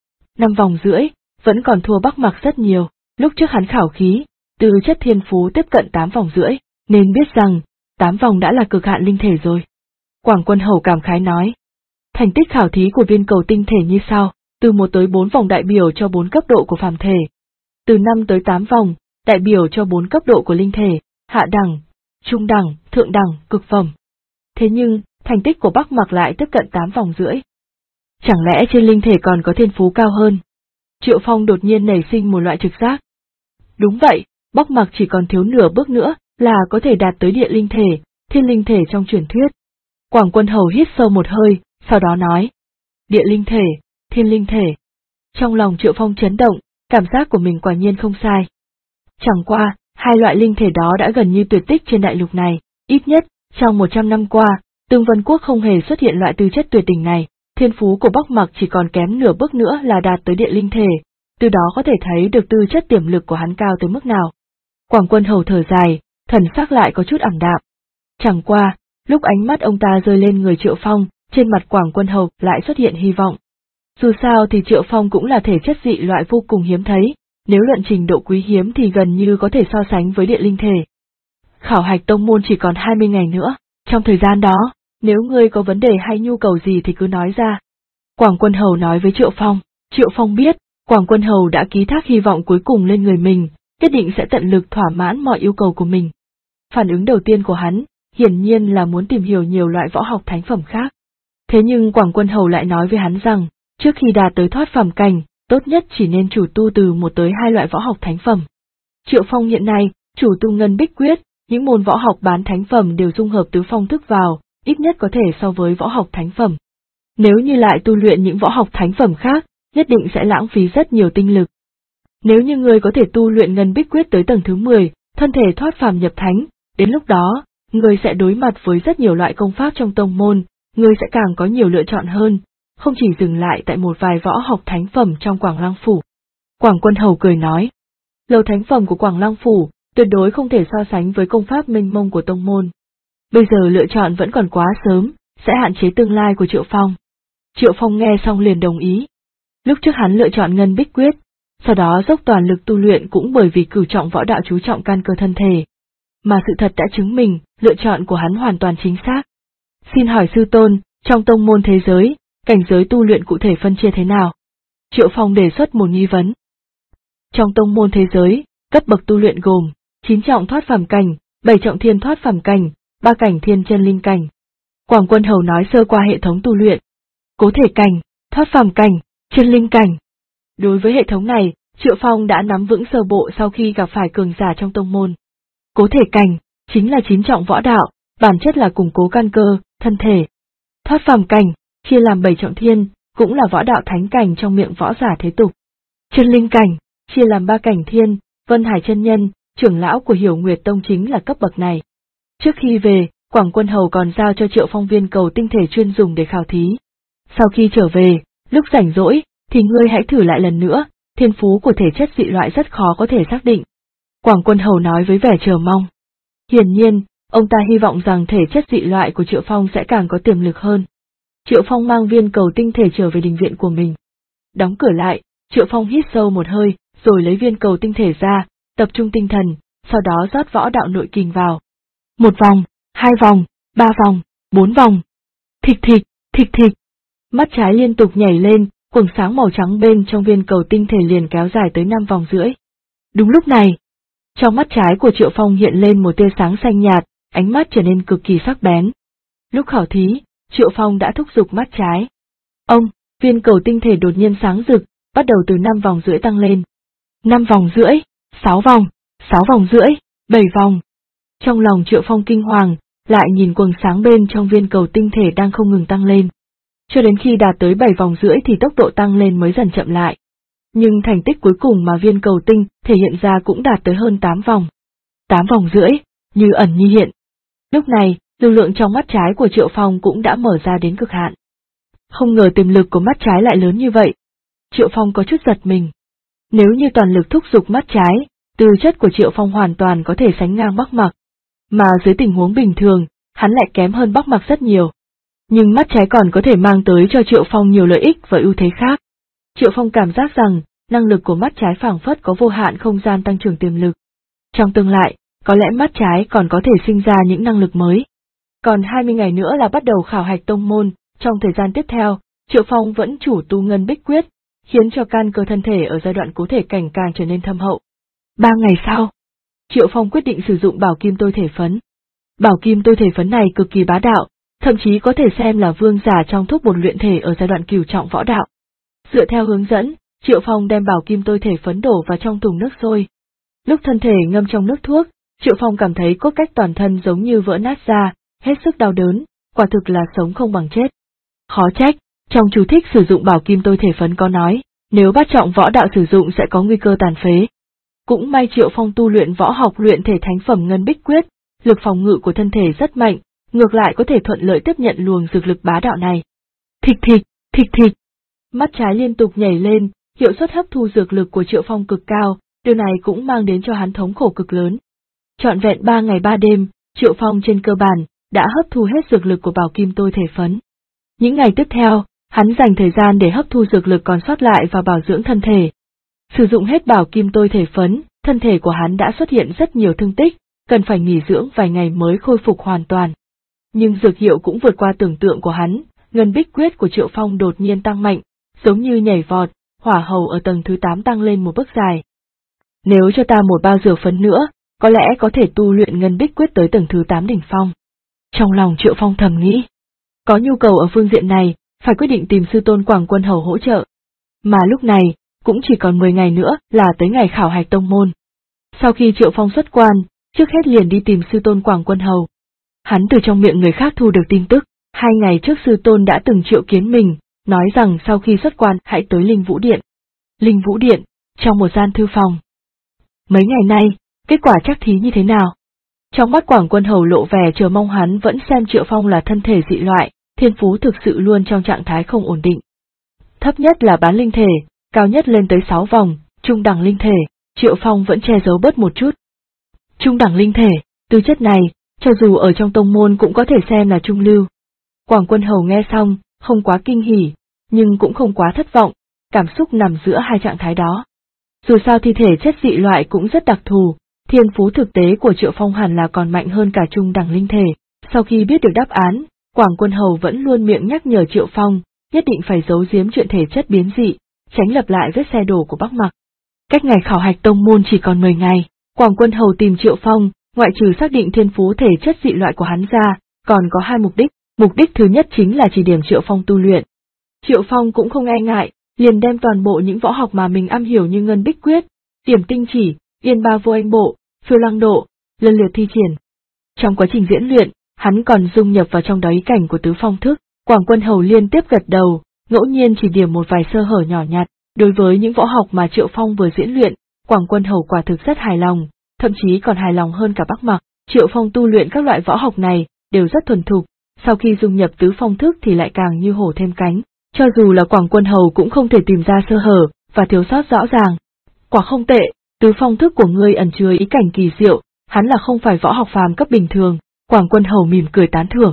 5 vòng rưỡi, vẫn còn thua Bắc Mặc rất nhiều. Lúc trước hắn khảo khí, tư chất thiên phú tiếp cận 8 vòng rưỡi, nên biết rằng, 8 vòng đã là cực hạn linh thể rồi. Quảng Quân Hầu cảm khái nói. Thành tích khảo thí của viên cầu tinh thể như sau, từ 1 tới 4 vòng đại biểu cho 4 cấp độ của phàm thể. Từ 5 tới 8 vòng, đại biểu cho 4 cấp độ của linh thể, hạ đẳng, trung đẳng, thượng đẳng, cực phẩm. Thế nhưng, thành tích của Bắc Mặc lại tiếp cận 8 vòng rưỡi. Chẳng lẽ trên linh thể còn có thiên phú cao hơn? Triệu Phong đột nhiên nảy sinh một loại trực giác. Đúng vậy, Bắc Mặc chỉ còn thiếu nửa bước nữa là có thể đạt tới địa linh thể, thiên linh thể trong truyền thuyết. Quảng Quân Hầu hít sâu một hơi, sau đó nói. Địa linh thể, thiên linh thể. Trong lòng Triệu Phong chấn động, cảm giác của mình quả nhiên không sai. Chẳng qua, hai loại linh thể đó đã gần như tuyệt tích trên đại lục này, ít nhất, trong 100 năm qua, Tương Vân Quốc không hề xuất hiện loại tư chất tuyệt đỉnh này, thiên phú của Bắc Mặc chỉ còn kém nửa bước nữa là đạt tới địa linh thể, từ đó có thể thấy được tư chất tiềm lực của hắn cao tới mức nào. Quảng Quân Hầu thở dài, thần sắc lại có chút ảm đạm. Chẳng qua, lúc ánh mắt ông ta rơi lên người Triệu Phong, trên mặt Quảng Quân Hầu lại xuất hiện hy vọng. Dù sao thì Triệu Phong cũng là thể chất dị loại vô cùng hiếm thấy, nếu luận trình độ quý hiếm thì gần như có thể so sánh với địa linh thể. Khảo hạch tông môn chỉ còn 20 ngày nữa, trong thời gian đó, nếu ngươi có vấn đề hay nhu cầu gì thì cứ nói ra. Quảng Quân Hầu nói với Triệu Phong, Triệu Phong biết, Quảng Quân Hầu đã ký thác hy vọng cuối cùng lên người mình, nhất định sẽ tận lực thỏa mãn mọi yêu cầu của mình. Phản ứng đầu tiên của hắn, hiển nhiên là muốn tìm hiểu nhiều loại võ học thánh phẩm khác. Thế nhưng Quảng Quân Hầu lại nói với hắn rằng, trước khi đạt tới thoát phàm cảnh, tốt nhất chỉ nên chủ tu từ 1 tới 2 loại võ học thánh phẩm. Triệu Phong hiện nay, chủ tu ngân bích quyết, những môn võ học bán thánh phẩm đều dung hợp tứ phong thức vào, ít nhất có thể so với võ học thánh phẩm. Nếu như lại tu luyện những võ học thánh phẩm khác, nhất định sẽ lãng phí rất nhiều tinh lực. Nếu như ngươi có thể tu luyện ngân bích quyết tới tầng thứ 10, thân thể thoát phàm nhập thánh, đến lúc đó, ngươi sẽ đối mặt với rất nhiều loại công pháp trong tông môn, ngươi sẽ càng có nhiều lựa chọn hơn, không chỉ dừng lại tại một vài võ học thánh phẩm trong Quảng Lăng Phủ. Quảng Quân Hầu cười nói, lầu thánh phẩm của Quảng Lăng Phủ, tuyệt đối không thể so sánh với công pháp mênh mông của tông môn. Bây giờ lựa chọn vẫn còn quá sớm, sẽ hạn chế tương lai của Triệu Phong. Triệu Phong nghe xong liền đồng ý. Lúc trước hắn lựa chọn ngân bích quyết, sau đó dốc toàn lực tu luyện cũng bởi vì cửu trọng võ đạo chú trọng căn cơ thân thể. Mà sự thật đã chứng minh, lựa chọn của hắn hoàn toàn chính xác. Xin hỏi sư tôn, trong tông môn thế giới, cảnh giới tu luyện cụ thể phân chia thế nào? Triệu Phong đề xuất một nghi vấn. Trong tông môn thế giới, cấp bậc tu luyện gồm 9 trọng thoát phàm cảnh, 7 trọng thiên thoát phàm cảnh, 3 cảnh thiên chân linh cảnh. Quảng Quân Hầu nói sơ qua hệ thống tu luyện. Cố thể cảnh, thoát phàm cảnh, chân linh cảnh. Đối với hệ thống này, Triệu Phong đã nắm vững sơ bộ sau khi gặp phải cường giả trong tông môn. Cố thể cảnh, chính là 9 trọng võ đạo, bản chất là củng cố căn cơ, thân thể. Thoát phàm cảnh, chia làm 7 trọng thiên, cũng là võ đạo thánh cảnh trong miệng võ giả thế tục. Chân linh cảnh, chia làm 3 cảnh thiên, Vân Hải chân nhân, trưởng lão của Hiểu Nguyệt Tông chính là cấp bậc này. Trước khi về, Quảng Quân Hầu còn giao cho Triệu Phong viên cầu tinh thể chuyên dùng để khảo thí. Sau khi trở về, lúc rảnh rỗi, thì ngươi hãy thử lại lần nữa, thiên phú của thể chất dị loại rất khó có thể xác định. Quảng Quân Hầu nói với vẻ chờ mong. Hiển nhiên, ông ta hy vọng rằng thể chất dị loại của Triệu Phong sẽ càng có tiềm lực hơn. Triệu Phong mang viên cầu tinh thể trở về đình viện của mình. Đóng cửa lại, Triệu Phong hít sâu một hơi, rồi lấy viên cầu tinh thể ra, tập trung tinh thần, sau đó rót võ đạo nội kình vào. 1 vòng, 2 vòng, 3 vòng, 4 vòng. Thịch thịch, thịch thịch. Mắt trái liên tục nhảy lên, quầng sáng màu trắng bên trong viên cầu tinh thể liền kéo dài tới 5 vòng rưỡi. Đúng lúc này, trong mắt trái của Triệu Phong hiện lên một tia sáng xanh nhạt, ánh mắt trở nên cực kỳ sắc bén. Lúc khảo thí, Triệu Phong đã thúc giục mắt trái. Ông, viên cầu tinh thể đột nhiên sáng rực, bắt đầu từ 5 vòng rưỡi tăng lên. 5 vòng rưỡi, 6 vòng, 6 vòng rưỡi, 7 vòng. Trong lòng Triệu Phong kinh hoàng, lại nhìn quầng sáng bên trong viên cầu tinh thể đang không ngừng tăng lên. Cho đến khi đạt tới 7 vòng rưỡi thì tốc độ tăng lên mới dần chậm lại. Nhưng thành tích cuối cùng mà viên cầu tinh thể hiện ra cũng đạt tới hơn 8 vòng. 8 vòng rưỡi, như ẩn như hiện. Lúc này, lực lượng trong mắt trái của Triệu Phong cũng đã mở ra đến cực hạn. Không ngờ tiềm lực của mắt trái lại lớn như vậy. Triệu Phong có chút giật mình. Nếu như toàn lực thúc giục mắt trái, tư chất của Triệu Phong hoàn toàn có thể sánh ngang Bắc Mặc. Mà dưới tình huống bình thường, hắn lại kém hơn Bắc Mặc rất nhiều. Nhưng mắt trái còn có thể mang tới cho Triệu Phong nhiều lợi ích và ưu thế khác. Triệu Phong cảm giác rằng, năng lực của mắt trái phảng phất có vô hạn không gian tăng trưởng tiềm lực. Trong tương lai, có lẽ mắt trái còn có thể sinh ra những năng lực mới. Còn 20 ngày nữa là bắt đầu khảo hạch tông môn, trong thời gian tiếp theo, Triệu Phong vẫn chủ tu ngân bích quyết, khiến cho căn cơ thân thể ở giai đoạn cố thể cảnh càng trở nên thâm hậu. 3 ngày sau, Triệu Phong quyết định sử dụng bảo kim tôi thể phấn. Bảo kim tôi thể phấn này cực kỳ bá đạo, thậm chí có thể xem là vương giả trong thuốc bột luyện thể ở giai đoạn cửu trọng võ đạo. Dựa theo hướng dẫn, Triệu Phong đem bảo kim tôi thể phấn đổ vào trong thùng nước sôi. Lúc thân thể ngâm trong nước thuốc, Triệu Phong cảm thấy cốt cách toàn thân giống như vỡ nát ra, hết sức đau đớn, quả thực là sống không bằng chết. Khó trách, trong chú thích sử dụng bảo kim tôi thể phấn có nói, nếu bát trọng võ đạo sử dụng sẽ có nguy cơ tàn phế. Cũng may Triệu Phong tu luyện võ học luyện thể thánh phẩm ngân bích quyết, lực phòng ngự của thân thể rất mạnh, ngược lại có thể thuận lợi tiếp nhận luồng dược lực bá đạo này. Thịch thịch, thịch thịch. Mắt trái liên tục nhảy lên, hiệu suất hấp thu dược lực của Triệu Phong cực cao, điều này cũng mang đến cho hắn thống khổ cực lớn. Trọn vẹn 3 ngày 3 đêm, Triệu Phong trên cơ bản đã hấp thu hết dược lực của bảo kim tôi thể phấn. Những ngày tiếp theo, hắn dành thời gian để hấp thu dược lực còn sót lại và bảo dưỡng thân thể. Sử dụng hết bảo kim tôi thể phấn, thân thể của hắn đã xuất hiện rất nhiều thương tích, cần phải nghỉ dưỡng vài ngày mới khôi phục hoàn toàn. Nhưng dược hiệu cũng vượt qua tưởng tượng của hắn, ngân bích quyết của Triệu Phong đột nhiên tăng mạnh, giống như nhảy vọt, hỏa hầu ở tầng thứ 8 tăng lên một bước dài. Nếu cho ta một bao dược phấn nữa, có lẽ có thể tu luyện ngân bích quyết tới tầng thứ 8 đỉnh phong. Trong lòng Triệu Phong thầm nghĩ, có nhu cầu ở phương diện này, phải quyết định tìm sư tôn Quảng Quân Hầu hỗ trợ. Mà lúc này, cũng chỉ còn 10 ngày nữa là tới ngày khảo hạch tông môn. Sau khi Triệu Phong xuất quan, trước hết liền đi tìm sư tôn Quảng Quân Hầu. Hắn từ trong miệng người khác thu được tin tức, 2 ngày trước sư tôn đã từng triệu kiến mình, nói rằng sau khi xuất quan hãy tới Linh Vũ Điện. Linh Vũ Điện, trong một gian thư phòng. Mấy ngày nay, kết quả trắc thí như thế nào? Trong mắt Quảng Quân Hầu lộ vẻ chờ mong, hắn vẫn xem Triệu Phong là thân thể dị loại, thiên phú thực sự luôn trong trạng thái không ổn định. Thấp nhất là bán linh thể, cao nhất lên tới 6 vòng, trung đẳng linh thể, Triệu Phong vẫn che giấu bớt một chút. Trung đẳng linh thể, tư chất này, cho dù ở trong tông môn cũng có thể xem là trung lưu. Quảng Quân Hầu nghe xong, không quá kinh hỉ, nhưng cũng không quá thất vọng, cảm xúc nằm giữa hai trạng thái đó. Dù sao thi thể chất dị loại cũng rất đặc thù, thiên phú thực tế của Triệu Phong hẳn là còn mạnh hơn cả trung đẳng linh thể. Sau khi biết được đáp án, Quảng Quân Hầu vẫn luôn miệng nhắc nhở Triệu Phong, nhất định phải giấu giếm chuyện thể chất biến dị, tránh lặp lại vết xe đổ của Bắc Mặc. Cách ngày khảo hạch tông môn chỉ còn 10 ngày, Quảng Quân Hầu tìm Triệu Phong, ngoại trừ xác định thiên phú thể chất dị loại của hắn ra, còn có 2 mục đích. Mục đích thứ nhất chính là chỉ điểm Triệu Phong tu luyện. Triệu Phong cũng không e ngại, liền đem toàn bộ những võ học mà mình am hiểu như ngân bích quyết, điểm tinh chỉ, yên ba vô anh bộ, phiêu lăng độ, lần lượt thi triển. Trong quá trình diễn luyện, hắn còn dung nhập vào trong đó ý cảnh của tứ phong thức. Quảng Quân Hầu liên tiếp gật đầu, ngẫu nhiên chỉ điểm một vài sơ hở nhỏ nhặt. Đối với những võ học mà Triệu Phong vừa diễn luyện, Quảng Quân Hầu quả thực rất hài lòng, thậm chí còn hài lòng hơn cả Bắc Mặc. Triệu Phong tu luyện các loại võ học này đều rất thuần thục, sau khi dung nhập tứ phong thức thì lại càng như hổ thêm cánh, cho dù là Quảng Quân Hầu cũng không thể tìm ra sơ hở và thiếu sót rõ ràng. Quả không tệ, tứ phong thức của ngươi ẩn chứa ý cảnh kỳ diệu, hắn là không phải võ học phàm cấp bình thường. Quảng Quân Hầu mỉm cười tán thưởng.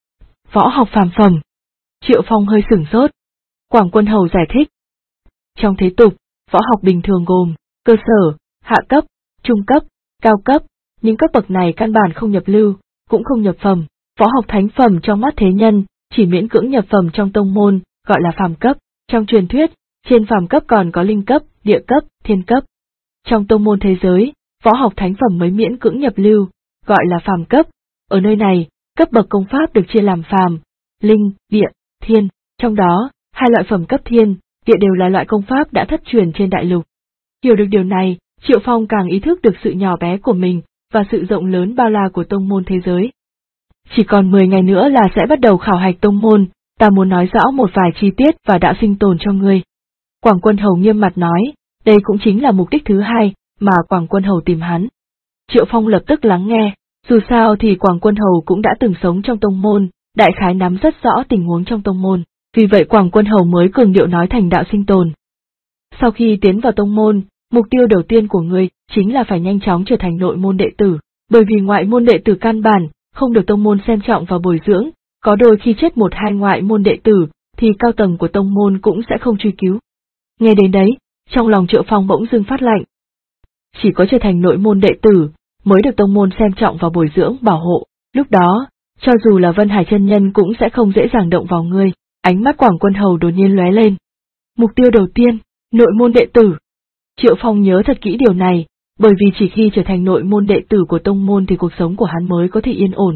Võ học phàm phẩm. Triệu Phong hơi sửng sốt. Quảng Quân Hầu giải thích. Trong thế tục, võ học bình thường gồm cơ sở, hạ cấp, trung cấp, cao cấp, những cấp bậc này căn bản không nhập lưu, cũng không nhập phẩm. Võ học thánh phẩm trong mắt thế nhân, chỉ miễn cưỡng nhập phẩm trong tông môn, gọi là phàm cấp. Trong truyền thuyết, trên phàm cấp còn có linh cấp, địa cấp, thiên cấp. Trong tông môn thế giới, võ học thánh phẩm mới miễn cưỡng nhập lưu, gọi là phàm cấp. Ở nơi này, cấp bậc công pháp được chia làm phàm, linh, địa, thiên. Trong đó, 2 loại phẩm cấp thiên, địa đều là loại công pháp đã thất truyền trên đại lục. Hiểu được điều này, Triệu Phong càng ý thức được sự nhỏ bé của mình và sự rộng lớn bao la của tông môn thế giới. Chỉ còn 10 ngày nữa là sẽ bắt đầu khảo hạch tông môn, ta muốn nói rõ một vài chi tiết và đạo sinh tồn cho ngươi. Quảng Quân Hầu nghiêm mặt nói, đây cũng chính là mục đích thứ hai mà Quảng Quân Hầu tìm hắn. Triệu Phong lập tức lắng nghe, dù sao thì Quảng Quân Hầu cũng đã từng sống trong tông môn, đại khái nắm rất rõ tình huống trong tông môn, vì vậy Quảng Quân Hầu mới cường điệu nói thành đạo sinh tồn. Sau khi tiến vào tông môn, mục tiêu đầu tiên của ngươi chính là phải nhanh chóng trở thành nội môn đệ tử, bởi vì ngoại môn đệ tử căn bản không được tông môn xem trọng và bồi dưỡng, có đôi khi chết một hai ngoại môn đệ tử thì cao tầng của tông môn cũng sẽ không truy cứu. Nghe đến đấy, trong lòng Triệu Phong bỗng dưng phát lạnh. Chỉ có trở thành nội môn đệ tử mới được tông môn xem trọng và bồi dưỡng bảo hộ, lúc đó, cho dù là Vân Hải chân nhân cũng sẽ không dễ dàng động vào ngươi. Ánh mắt Quảng Quân Hầu đột nhiên lóe lên. Mục tiêu đầu tiên, nội môn đệ tử. Triệu Phong nhớ thật kỹ điều này, bởi vì chỉ khi trở thành nội môn đệ tử của tông môn thì cuộc sống của hắn mới có thể yên ổn.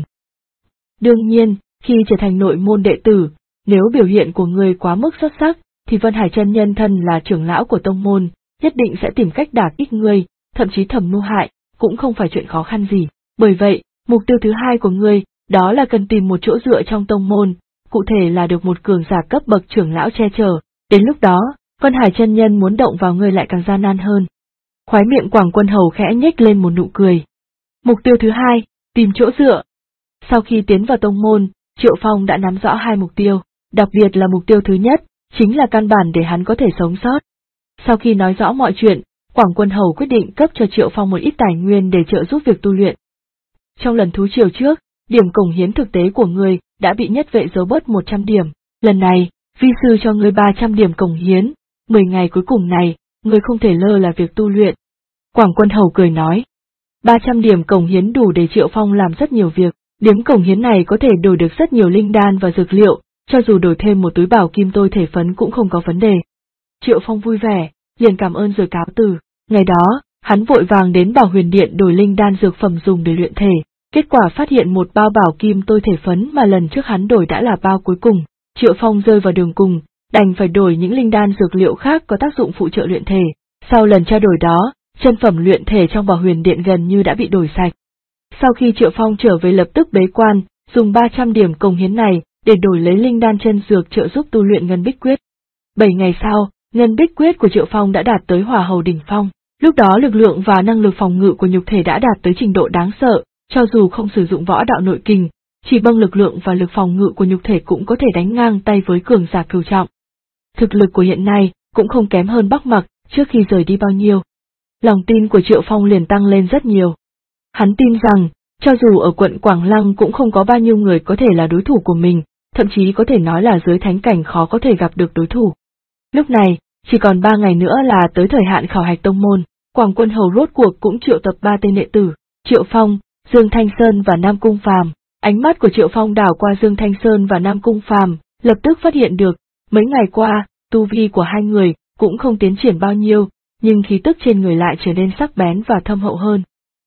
Đương nhiên, khi trở thành nội môn đệ tử, nếu biểu hiện của ngươi quá mức xuất sắc, thì Vân Hải chân nhân thân là trưởng lão của tông môn, nhất định sẽ tìm cách đả kích ngươi, thậm chí thầm mưu hại, cũng không phải chuyện khó khăn gì. Bởi vậy, mục tiêu thứ hai của ngươi, đó là cần tìm một chỗ dựa trong tông môn, cụ thể là được một cường giả cấp bậc trưởng lão che chở, đến lúc đó, Vân Hải chân nhân muốn động vào ngươi lại càng gian nan hơn. Khóe miệng Quảng Quân Hầu khẽ nhếch lên một nụ cười. Mục tiêu thứ hai, tìm chỗ dựa. Sau khi tiến vào tông môn, Triệu Phong đã nắm rõ hai mục tiêu, đặc biệt là mục tiêu thứ nhất, chính là căn bản để hắn có thể sống sót. Sau khi nói rõ mọi chuyện, Quảng Quân Hầu quyết định cấp cho Triệu Phong một ít tài nguyên để trợ giúp việc tu luyện. Trong lần thú triều trước, điểm cống hiến thực tế của ngươi đã bị nhất vệ giấu bớt 100 điểm, lần này, vi sư cho ngươi 300 điểm cống hiến, 10 ngày cuối cùng này, ngươi không thể lơ là việc tu luyện. Quảng Quân Hầu cười nói, 300 điểm cống hiến đủ để Triệu Phong làm rất nhiều việc, điểm cống hiến này có thể đổi được rất nhiều linh đan và dược liệu, cho dù đổi thêm một túi bảo kim tôi thể phấn cũng không có vấn đề. Triệu Phong vui vẻ, liền cảm ơn rồi cáo từ, ngày đó, hắn vội vàng đến Bảo Huyền Điện đổi linh đan dược phẩm dùng để luyện thể, kết quả phát hiện một bao bảo kim tôi thể phấn mà lần trước hắn đổi đã là bao cuối cùng, Triệu Phong rơi vào đường cùng, đành phải đổi những linh đan dược liệu khác có tác dụng phụ trợ luyện thể. Sau lần trao đổi đó, chân phẩm luyện thể trong Bảo Huyền Điện gần như đã bị đổi sạch. Sau khi Triệu Phong trở về lập tức bế quan, dùng 300 điểm cống hiến này để đổi lấy linh đan chân dược trợ giúp tu luyện Ngân Bích Quyết. 7 ngày sau, Ngân Bích Quyết của Triệu Phong đã đạt tới Hỏa Hầu đỉnh phong, lúc đó lực lượng và năng lực phòng ngự của nhục thể đã đạt tới trình độ đáng sợ, cho dù không sử dụng võ đạo nội kình, chỉ bằng lực lượng và lực phòng ngự của nhục thể cũng có thể đánh ngang tay với cường giả cửu trọng. Thực lực của hiện nay cũng không kém hơn Bắc Mặc trước khi rời đi bao nhiêu. Lòng tin của Triệu Phong liền tăng lên rất nhiều. Hắn tin rằng, cho dù ở quận Quảng Lăng cũng không có bao nhiêu người có thể là đối thủ của mình, thậm chí có thể nói là dưới thánh cảnh khó có thể gặp được đối thủ. Lúc này, chỉ còn 3 ngày nữa là tới thời hạn khảo hạch tông môn, Quảng Quân Hầu rốt cuộc cũng triệu tập 3 tên đệ tử, Triệu Phong, Dương Thanh Sơn và Nam Cung Phàm. Ánh mắt của Triệu Phong đảo qua Dương Thanh Sơn và Nam Cung Phàm, lập tức phát hiện được, mấy ngày qua, tu vi của hai người cũng không tiến triển bao nhiêu, nhưng khí tức trên người lại trở nên sắc bén và thâm hậu hơn.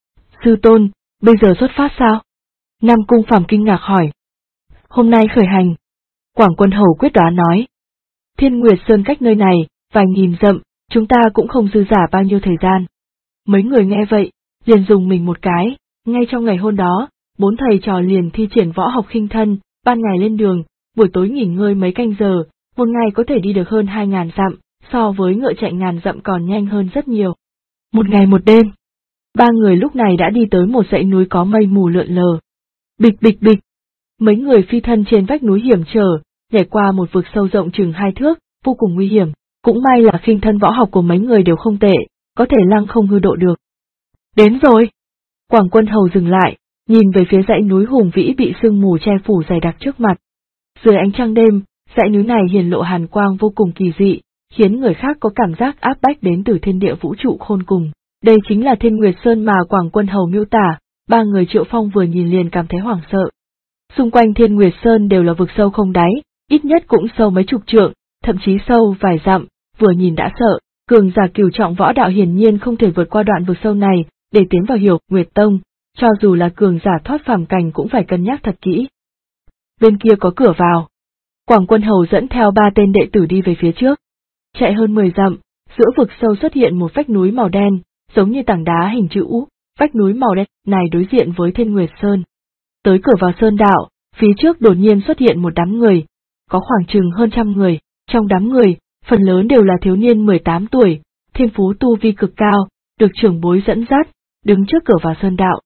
Sư tôn, bây giờ xuất phát sao? Nam Cung Phàm kinh ngạc hỏi. Hôm nay khởi hành. Quảng Quân Hầu quyết đoán nói. Thiên Nguyệt Sơn cách nơi này, vài nghìn dặm, chúng ta cũng không dư giả bao nhiêu thời gian. Mấy người nghe vậy, liền dùng mình một cái, ngay trong ngày hôm đó, 4 thầy trò liền thi triển võ học khinh thân, ban ngày lên đường, buổi tối nghỉ ngơi mấy canh giờ, một ngày có thể đi được hơn 2.000 dặm, so với ngựa chạy ngàn dặm còn nhanh hơn rất nhiều. Một ngày một đêm, 3 người lúc này đã đi tới một dãy núi có mây mù lượn lờ. Bịch bịch bịch, mấy người phi thân trên vách núi hiểm trở, nhảy qua một vực sâu rộng chừng 2 thước, vô cùng nguy hiểm, cũng may là khinh thân võ học của mấy người đều không tệ, có thể lăng không hư độ được. Đến rồi! Quảng Quân Hầu dừng lại, nhìn về phía dãy núi hùng vĩ bị sương mù che phủ dày đặc trước mặt. Dưới ánh trăng đêm, dãy núi này hiển lộ hàn quang vô cùng kỳ dị, khiến người khác có cảm giác áp bách đến từ thiên địa vũ trụ khôn cùng. Đây chính là Thiên Nguyệt Sơn mà Quảng Quân Hầu miêu tả, 3 người Triệu Phong vừa nhìn liền cảm thấy hoảng sợ. Xung quanh Thiên Nguyệt Sơn đều là vực sâu không đáy, ít nhất cũng sâu mấy chục trượng, thậm chí sâu vài dặm, vừa nhìn đã sợ, cường giả cửu trọng võ đạo hiển nhiên không thể vượt qua đoạn vực sâu này, để tiến vào Hiểu Nguyệt Tông, cho dù là cường giả thoát phàm cảnh cũng phải cân nhắc thật kỹ. Bên kia có cửa vào. Quảng Quân Hầu dẫn theo 3 tên đệ tử đi về phía trước. Chạy hơn 10 dặm, giữa vực sâu xuất hiện một vách núi màu đen, giống như tảng đá hình chữ U, vách núi màu đen này đối diện với Thiên Nguyệt Sơn. Tới cửa vào sơn đạo, phía trước đột nhiên xuất hiện một đám người, có khoảng chừng hơn 100 người, trong đám người, phần lớn đều là thiếu niên 18 tuổi, thiên phú tu vi cực cao, được trưởng bối dẫn dắt, đứng trước cửa vào sơn đạo.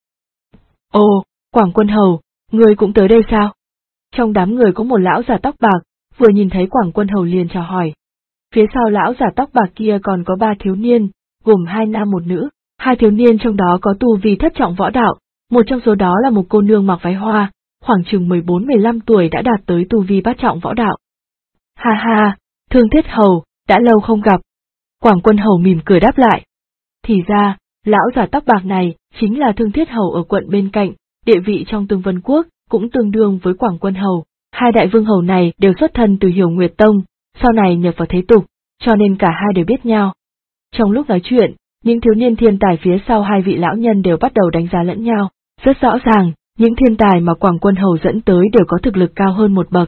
Ồ, Quảng Quân Hầu, người cũng tới đây sao? Trong đám người có một lão già tóc bạc, vừa nhìn thấy Quảng Quân Hầu liền chào hỏi. Phía sau lão già tóc bạc kia còn có 3 thiếu niên, gồm 2 nam 1 nữ, 2 thiếu niên trong đó có tu vi thất trọng võ đạo, một trong số đó là một cô nương mặc váy hoa, khoảng chừng 14-15 tuổi đã đạt tới tu vi bát trọng võ đạo. Ha ha, Thương Thiết Hầu, đã lâu không gặp. Quảng Quân Hầu mỉm cười đáp lại. Thì ra, lão già tóc bạc này chính là Thương Thiết Hầu ở quận bên cạnh, địa vị trong Tương Vân Quốc cũng tương đương với Quảng Quân Hầu. 2 đại vương hầu này đều xuất thân từ Hiểu Nguyệt Tông, sau này nhập vào thế tục, cho nên cả hai đều biết nhau. Trong lúc nói chuyện, những thiếu niên thiên tài phía sau 2 vị lão nhân đều bắt đầu đánh giá lẫn nhau, rất rõ ràng, những thiên tài mà Quảng Quân Hầu dẫn tới đều có thực lực cao hơn một bậc.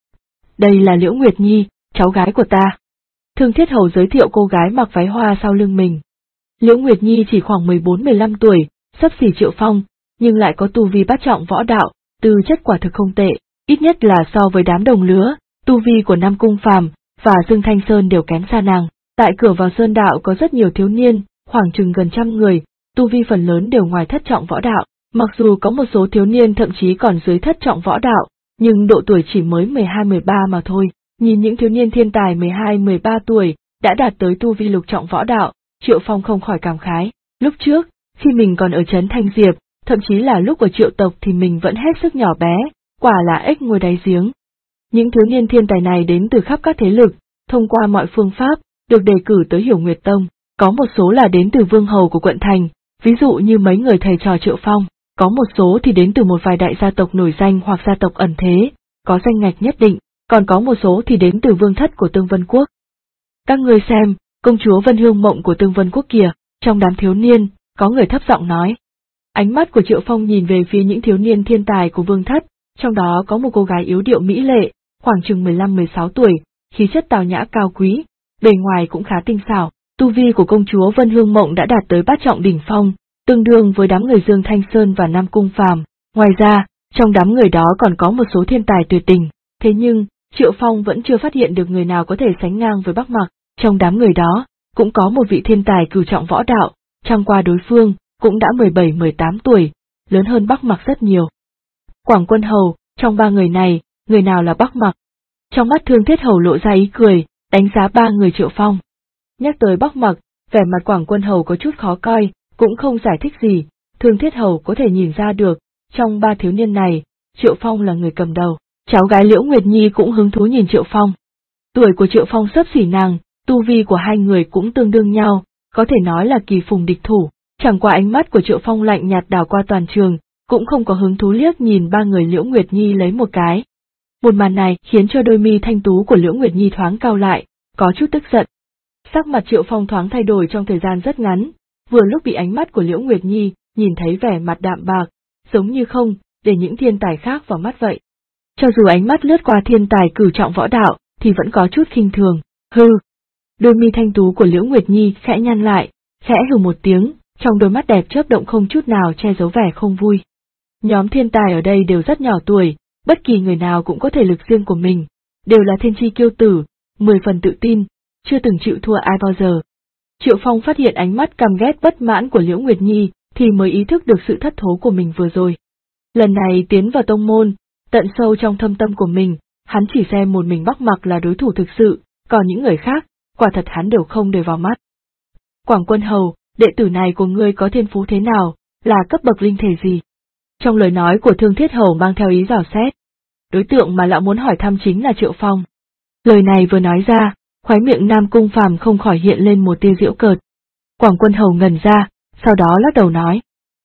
Đây là Liễu Nguyệt Nhi, cháu gái của ta. Thương Thiết Hầu giới thiệu cô gái mặc váy hoa sau lưng mình. Liễu Nguyệt Nhi chỉ khoảng 14-15 tuổi, xấp xỉ Triệu Phong, nhưng lại có tu vi bát trọng võ đạo, tư chất quả thực không tệ, ít nhất là so với đám đồng lứa, tu vi của Nam Cung Phàm và Dương Thanh Sơn đều kém xa nàng. Tại cửa vào sơn đạo có rất nhiều thiếu niên, khoảng chừng gần 100 người, tu vi phần lớn đều ngoài thất trọng võ đạo, mặc dù có một số thiếu niên thậm chí còn dưới thất trọng võ đạo, nhưng độ tuổi chỉ mới 12-13 mà thôi. Nhìn những thiếu niên thiên tài 12-13 tuổi, đã đạt tới tu vi lục trọng võ đạo, Triệu Phong không khỏi cảm khái. Lúc trước, khi mình còn ở trấn Thanh Diệp, thậm chí là lúc ở Triệu tộc thì mình vẫn hết sức nhỏ bé, quả là ếch ngồi đáy giếng. Những thiếu niên thiên tài này đến từ khắp các thế lực, thông qua mọi phương pháp, được đề cử tới Hiểu Nguyệt Tông, có một số là đến từ vương hầu của quận thành, ví dụ như mấy người thầy trò Triệu Phong, có một số thì đến từ một vài đại gia tộc nổi danh hoặc gia tộc ẩn thế, có danh ngạch nhất định, còn có một số thì đến từ vương thất của Tương Vân Quốc. Các ngươi xem, công chúa Vân Hương Mộng của Tương Vân Quốc kìa, trong đám thiếu niên, có người thấp giọng nói. Ánh mắt của Triệu Phong nhìn về phía những thiếu niên thiên tài của vương thất, trong đó có một cô gái yếu điệu mỹ lệ, khoảng chừng 15-16 tuổi, khí chất tào nhã cao quý, bề ngoài cũng khá tinh xảo, tu vi của công chúa Vân Hương Mộng đã đạt tới bát trọng đỉnh phong, tương đương với đám người Dương Thanh Sơn và Nam Cung Phàm. Ngoài ra, trong đám người đó còn có một số thiên tài tuyệt tình, thế nhưng, Triệu Phong vẫn chưa phát hiện được người nào có thể sánh ngang với Bắc Mặc, trong đám người đó, cũng có một vị thiên tài cửu trọng võ đạo, chẳng qua đối phương, cũng đã 17-18 tuổi, lớn hơn Bắc Mặc rất nhiều. Quảng Quân Hầu, trong 3 người này, người nào là Bắc Mặc? Trong mắt Thương Thiết Hầu lộ ra ý cười, đánh giá 3 người Triệu Phong. Nhắc tới Bắc Mặc, vẻ mặt Quảng Quân Hầu có chút khó coi, cũng không giải thích gì, Thương Thiết Hầu có thể nhìn ra được, trong 3 thiếu niên này, Triệu Phong là người cầm đầu. Cháu gái Liễu Nguyệt Nhi cũng hứng thú nhìn Triệu Phong. Tuổi của Triệu Phong xấp xỉ nàng, tu vi của 2 người cũng tương đương nhau, có thể nói là kỳ phùng địch thủ, chẳng qua ánh mắt của Triệu Phong lạnh nhạt đảo qua toàn trường, cũng không có hứng thú liếc nhìn 3 người Liễu Nguyệt Nhi lấy một cái. Một màn này khiến cho đôi mi thanh tú của Liễu Nguyệt Nhi thoáng cau lại, có chút tức giận. Sắc mặt Triệu Phong thoáng thay đổi trong thời gian rất ngắn, vừa lúc bị ánh mắt của Liễu Nguyệt Nhi nhìn thấy vẻ mặt đạm bạc, giống như không để những thiên tài khác vào mắt vậy. Cho dù ánh mắt lướt qua thiên tài cửu trọng võ đạo, thì vẫn có chút khinh thường, hư. Đôi mi thanh tú của Liễu Nguyệt Nhi khẽ nhăn lại, khẽ hừ một tiếng, trong đôi mắt đẹp chớp động không chút nào che giấu vẻ không vui. Nhóm thiên tài ở đây đều rất nhỏ tuổi, bất kỳ người nào cũng có thể lực riêng của mình, đều là thiên chi kiêu tử, 10 phần tự tin, chưa từng chịu thua ai bao giờ. Triệu Phong phát hiện ánh mắt căm ghét bất mãn của Liễu Nguyệt Nhi, thì mới ý thức được sự thất thố của mình vừa rồi. Lần này tiến vào tông môn, tận sâu trong thâm tâm của mình, hắn chỉ xem một mình Bắc Mặc là đối thủ thực sự, còn những người khác, quả thật hắn đều không để vào mắt. Quảng Quân Hầu, đệ tử này của ngươi có thiên phú thế nào, là cấp bậc linh thể gì? Trong lời nói của Thương Thiết Hầu mang theo ý dò xét. Đối tượng mà lão muốn hỏi thăm chính là Triệu Phong. Lời này vừa nói ra, khóe miệng Nam Cung Phàm không khỏi hiện lên một tia giễu cợt. Quảng Quân Hầu ngẩn ra, sau đó lắc đầu nói.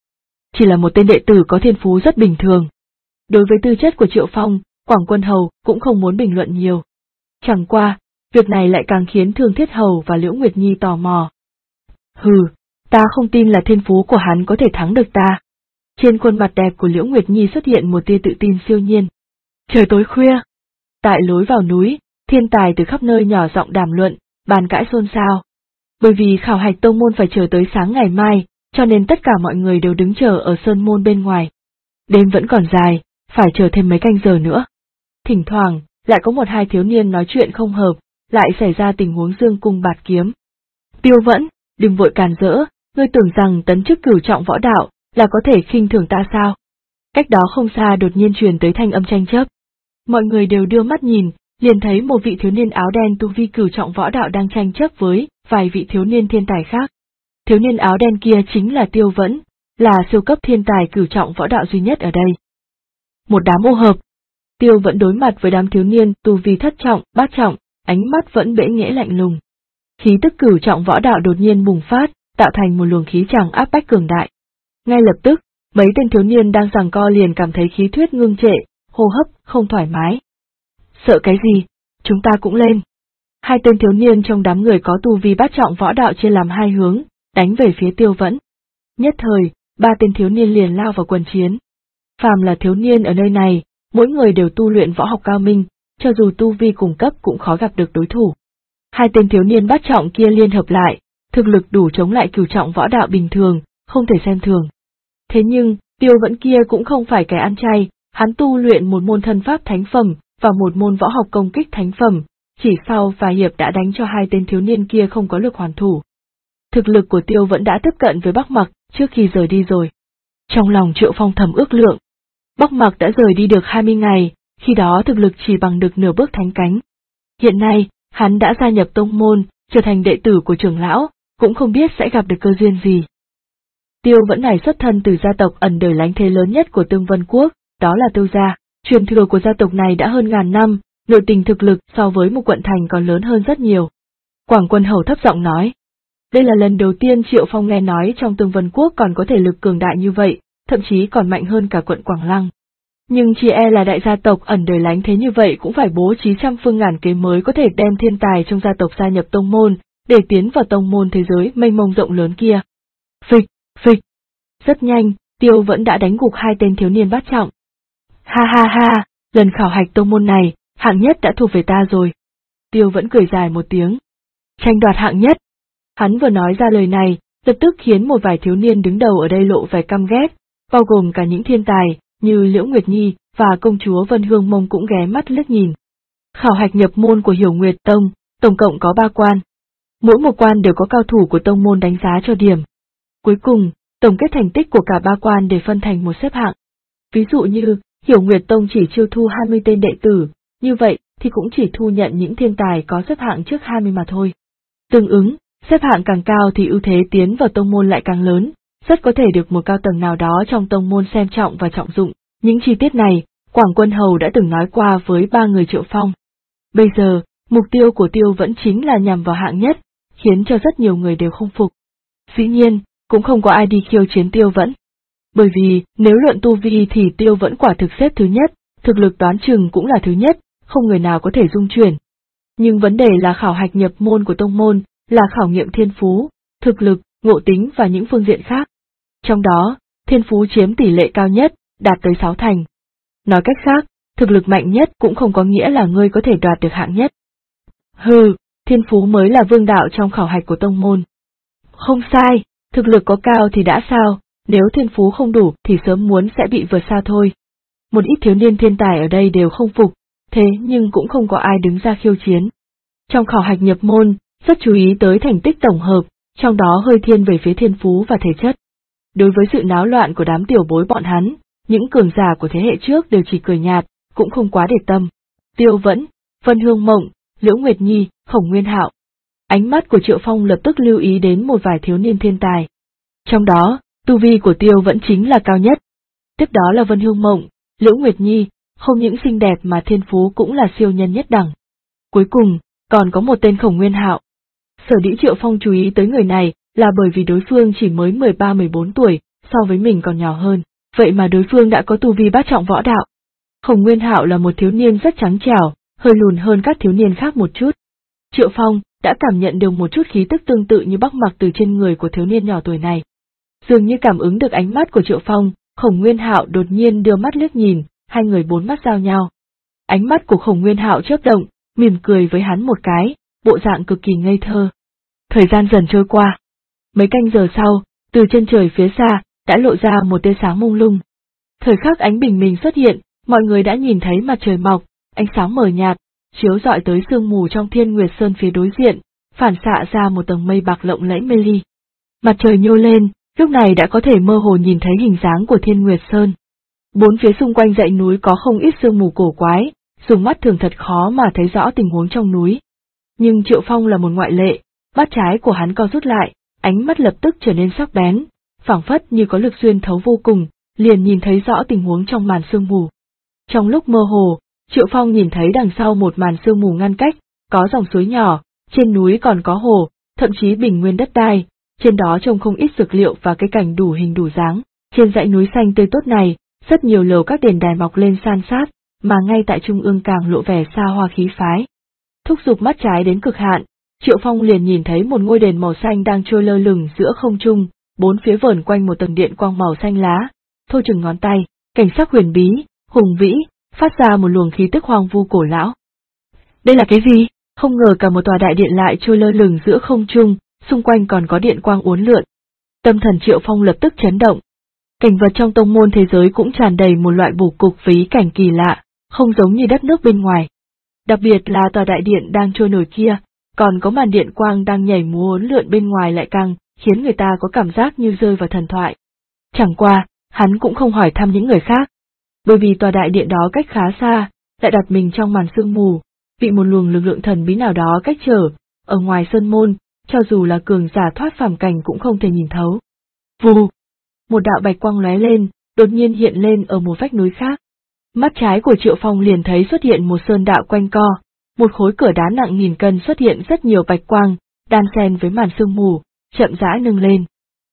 Chỉ là một tên đệ tử có thiên phú rất bình thường. Đối với tư chất của Triệu Phong, Quảng Quân Hầu cũng không muốn bình luận nhiều. Chẳng qua, việc này lại càng khiến Thương Thiết Hầu và Liễu Nguyệt Nhi tò mò. Hừ, ta không tin là thiên phú của hắn có thể thắng được ta. Trên khuôn mặt đẹp của Liễu Nguyệt Nhi xuất hiện một tia tự tin siêu nhiên. Trời tối khuya, tại lối vào núi, thiên tài từ khắp nơi nhỏ giọng đàm luận, bàn cãi xôn xao. Bởi vì khảo hạch tông môn phải chờ tới sáng ngày mai, cho nên tất cả mọi người đều đứng chờ ở sơn môn bên ngoài. Đêm vẫn còn dài, phải chờ thêm mấy canh giờ nữa. Thỉnh thoảng, lại có 1-2 thiếu niên nói chuyện không hợp, lại xảy ra tình huống dương cung bạt kiếm. Tiêu Vẫn, đừng vội càn rỡ, ngươi tưởng rằng tấn chức cửu trọng võ đạo là có thể khinh thường ta sao? Cách đó không xa đột nhiên truyền tới thanh âm tranh chấp. Mọi người đều đưa mắt nhìn, liền thấy một vị thiếu niên áo đen tu vi cửu trọng võ đạo đang tranh chấp với vài vị thiếu niên thiên tài khác. Thiếu niên áo đen kia chính là Tiêu Vẫn, là siêu cấp thiên tài cửu trọng võ đạo duy nhất ở đây. Một đám ô hợp. Tiêu Vẫn đối mặt với đám thiếu niên tu vi thất trọng, bát trọng, ánh mắt vẫn bẽ nghễ lạnh lùng. Khí tức cửu trọng võ đạo đột nhiên bùng phát, tạo thành một luồng khí tràng áp bách cường đại. Ngay lập tức, mấy tên thiếu niên đang giằng co liền cảm thấy khí huyết ngưng trệ, hô hấp không thoải mái. Sợ cái gì, chúng ta cũng lên. Hai tên thiếu niên trong đám người có tu vi bát trọng võ đạo chia làm hai hướng, đánh về phía Tiêu Vẫn. Nhất thời, ba tên thiếu niên liền lao vào quần chiến. Phàm là thiếu niên ở nơi này, mỗi người đều tu luyện võ học cao minh, cho dù tu vi cùng cấp cũng khó gặp được đối thủ. Hai tên thiếu niên bát trọng kia liên hợp lại, thực lực đủ chống lại cửu trọng võ đạo bình thường, không thể xem thường. Thế nhưng, Tiêu Vẫn kia cũng không phải kẻ ăn chay, hắn tu luyện một môn thân pháp thánh phẩm và một môn võ học công kích thánh phẩm, chỉ sau vài hiệp đã đánh cho hai tên thiếu niên kia không có lực hoàn thủ. Thực lực của Tiêu Vẫn đã tiếp cận với Bắc Mặc trước khi rời đi rồi. Trong lòng Triệu Phong thầm ước lượng, Bắc Mặc đã rời đi được 20 ngày, khi đó thực lực chỉ bằng được nửa bước thánh cánh. Hiện nay, hắn đã gia nhập tông môn, trở thành đệ tử của trưởng lão, cũng không biết sẽ gặp được cơ duyên gì. Tiêu Vẫn này xuất thân từ gia tộc ẩn đời lánh thế lớn nhất của Tương Vân Quốc, đó là Tiêu gia. Truyền thừa của gia tộc này đã hơn ngàn năm, nội tình thực lực so với một quận thành còn lớn hơn rất nhiều. Quảng Quân Hầu thấp giọng nói. Đây là lần đầu tiên Triệu Phong nghe nói trong Tương Vân Quốc còn có thể lực cường đại như vậy, thậm chí còn mạnh hơn cả quận Quảng Lăng. Nhưng chỉ e là đại gia tộc ẩn đời lánh thế như vậy cũng phải bố trí trăm phương ngàn kế mới có thể đem thiên tài trong gia tộc gia nhập tông môn, để tiến vào tông môn thế giới mênh mông rộng lớn kia. Phịch, phịch. Rất nhanh, Tiêu Vẫn đã đánh gục hai tên thiếu niên bát trọng. Ha ha ha, lần khảo hạch tông môn này, hạng nhất đã thuộc về ta rồi. Tiêu Vẫn cười dài một tiếng. Tranh đoạt hạng nhất. Hắn vừa nói ra lời này, lập tức khiến một vài thiếu niên đứng đầu ở đây lộ vẻ căm ghét, bao gồm cả những thiên tài, như Liễu Nguyệt Nhi và công chúa Vân Hương Mông cũng ghé mắt liếc nhìn. Khảo hạch nhập môn của Hiểu Nguyệt Tông, tổng cộng có 3 quan. Mỗi một quan đều có cao thủ của tông môn đánh giá cho điểm. Cuối cùng, tổng kết thành tích của cả 3 quan để phân thành một xếp hạng. Ví dụ như, Hiểu Nguyệt Tông chỉ chiêu thu 20 tên đệ tử, như vậy thì cũng chỉ thu nhận những thiên tài có xếp hạng trước 20 mà thôi. Tương ứng, xếp hạng càng cao thì ưu thế tiến vào tông môn lại càng lớn, rất có thể được một cao tầng nào đó trong tông môn xem trọng và trọng dụng. Những chi tiết này, Quảng Quân Hầu đã từng nói qua với 3 người Triệu Phong. Bây giờ, mục tiêu của Tiêu Vẫn chính là nhằm vào hạng nhất, khiến cho rất nhiều người đều không phục. Dĩ nhiên, cũng không có ai đi khiêu chiến Tiêu Vẫn. Bởi vì, nếu luận tu vi thì Tiêu Vẫn quả thực xếp thứ nhất, thực lực đoán chừng cũng là thứ nhất, không người nào có thể dung chuyển. Nhưng vấn đề là khảo hạch nhập môn của tông môn, là khảo nghiệm thiên phú, thực lực, ngộ tính và những phương diện khác. Trong đó, thiên phú chiếm tỷ lệ cao nhất, đạt tới 6 thành. Nói cách khác, thực lực mạnh nhất cũng không có nghĩa là ngươi có thể đoạt được hạng nhất. Hừ, thiên phú mới là vương đạo trong khảo hạch của tông môn. Không sai, thực lực có cao thì đã sao, nếu thiên phú không đủ thì sớm muốn sẽ bị vượt xa thôi. Một ít thiếu niên thiên tài ở đây đều không phục, thế nhưng cũng không có ai đứng ra khiêu chiến. Trong khảo hạch nhập môn, rất chú ý tới thành tích tổng hợp, trong đó hơi thiên về phía thiên phú và thể chất. Đối với sự náo loạn của đám tiểu bối bọn hắn, những cường giả của thế hệ trước đều chỉ cười nhạt, cũng không quá để tâm. Tiêu Vẫn, Vân Hương Mộng, Liễu Nguyệt Nhi, Khổng Nguyên Hạo. Ánh mắt của Triệu Phong lập tức lưu ý đến một vài thiếu niên thiên tài. Trong đó, tu vi của Tiêu Vẫn chính là cao nhất. Tiếp đó là Vân Hương Mộng, Liễu Nguyệt Nhi, không những xinh đẹp mà thiên phú cũng là siêu nhân nhất đẳng. Cuối cùng, còn có một tên Khổng Nguyên Hạo. Sở dĩ Triệu Phong chú ý tới người này là bởi vì đối phương chỉ mới 13-14 tuổi, so với mình còn nhỏ hơn, vậy mà đối phương đã có tu vi bát trọng võ đạo. Khổng Nguyên Hạo là một thiếu niên rất trắng trẻo, hơi lùn hơn các thiếu niên khác một chút. Triệu Phong đã cảm nhận được một chút khí tức tương tự như Bắc Mặc từ trên người của thiếu niên nhỏ tuổi này. Dường như cảm ứng được ánh mắt của Triệu Phong, Khổng Nguyên Hạo đột nhiên đưa mắt liếc nhìn, hai người bốn mắt giao nhau. Ánh mắt của Khổng Nguyên Hạo chớp động, mỉm cười với hắn một cái, bộ dạng cực kỳ ngây thơ. Thời gian dần trôi qua. Mấy canh giờ sau, từ chân trời phía xa, đã lộ ra một tia sáng mông lung. Thời khắc ánh bình minh xuất hiện, mọi người đã nhìn thấy mặt trời mọc, ánh sáng mờ nhạt, chiếu rọi tới sương mù trong Thiên Nguyệt Sơn phía đối diện, phản xạ ra một tầng mây bạc lộng lẫy mê ly. Mặt trời nhô lên, lúc này đã có thể mơ hồ nhìn thấy hình dáng của Thiên Nguyệt Sơn. Bốn phía xung quanh dãy núi có không ít sương mù cổ quái, dùng mắt thường thật khó mà thấy rõ tình huống trong núi. Nhưng Triệu Phong là một ngoại lệ, mắt trái của hắn co rút lại, ánh mắt lập tức trở nên sắc bén, phảng phất như có lực xuyên thấu vô cùng, liền nhìn thấy rõ tình huống trong màn sương mù. Trong lúc mơ hồ, Triệu Phong nhìn thấy đằng sau một màn sương mù ngăn cách, có dòng suối nhỏ, trên núi còn có hồ, thậm chí bình nguyên đất đai, trên đó trông không ít dược liệu và cây cảnh đủ hình đủ dáng. Trên dãy núi xanh tươi tốt này, rất nhiều lầu các đền đài mọc lên san sát, mà ngay tại trung ương càng lộ vẻ xa hoa khí phái. Thúc giục mắt trái đến cực hạn, Triệu Phong liền nhìn thấy một ngôi đền màu xanh đang trôi lơ lửng giữa không trung, bốn phía vờn quanh một tầng điện quang màu xanh lá, thôi chừng ngón tay, cảnh sắc huyền bí, hùng vĩ, phát ra một luồng khí tức hoang vu cổ lão. Đây là cái gì? Không ngờ cả một tòa đại điện lại trôi lơ lửng giữa không trung, xung quanh còn có điện quang uốn lượn. Tâm thần Triệu Phong lập tức chấn động. Cảnh vật trong tông môn thế giới cũng tràn đầy một loại bố cục với ý cảnh kỳ lạ, không giống như đất nước bên ngoài. Đặc biệt là tòa đại điện đang trôi nổi kia, còn có màn điện quang đang nhảy múa uốn lượn bên ngoài lại càng khiến người ta có cảm giác như rơi vào thần thoại. Chẳng qua, hắn cũng không hỏi thăm những người khác, bởi vì tòa đại điện đó cách khá xa, lại đặt mình trong màn sương mù, bị một luồng lực lượng thần bí nào đó cách trở, ở ngoài sơn môn, cho dù là cường giả thoát phàm cảnh cũng không thể nhìn thấu. Vù! Một đạo bạch quang lóe lên, đột nhiên hiện lên ở một vách núi khác. Mắt trái của Triệu Phong liền thấy xuất hiện một sơn đạo quanh co, một khối cửa đá nặng nghìn cân xuất hiện rất nhiều bạch quang, đan xen với màn sương mù, chậm rãi nâng lên.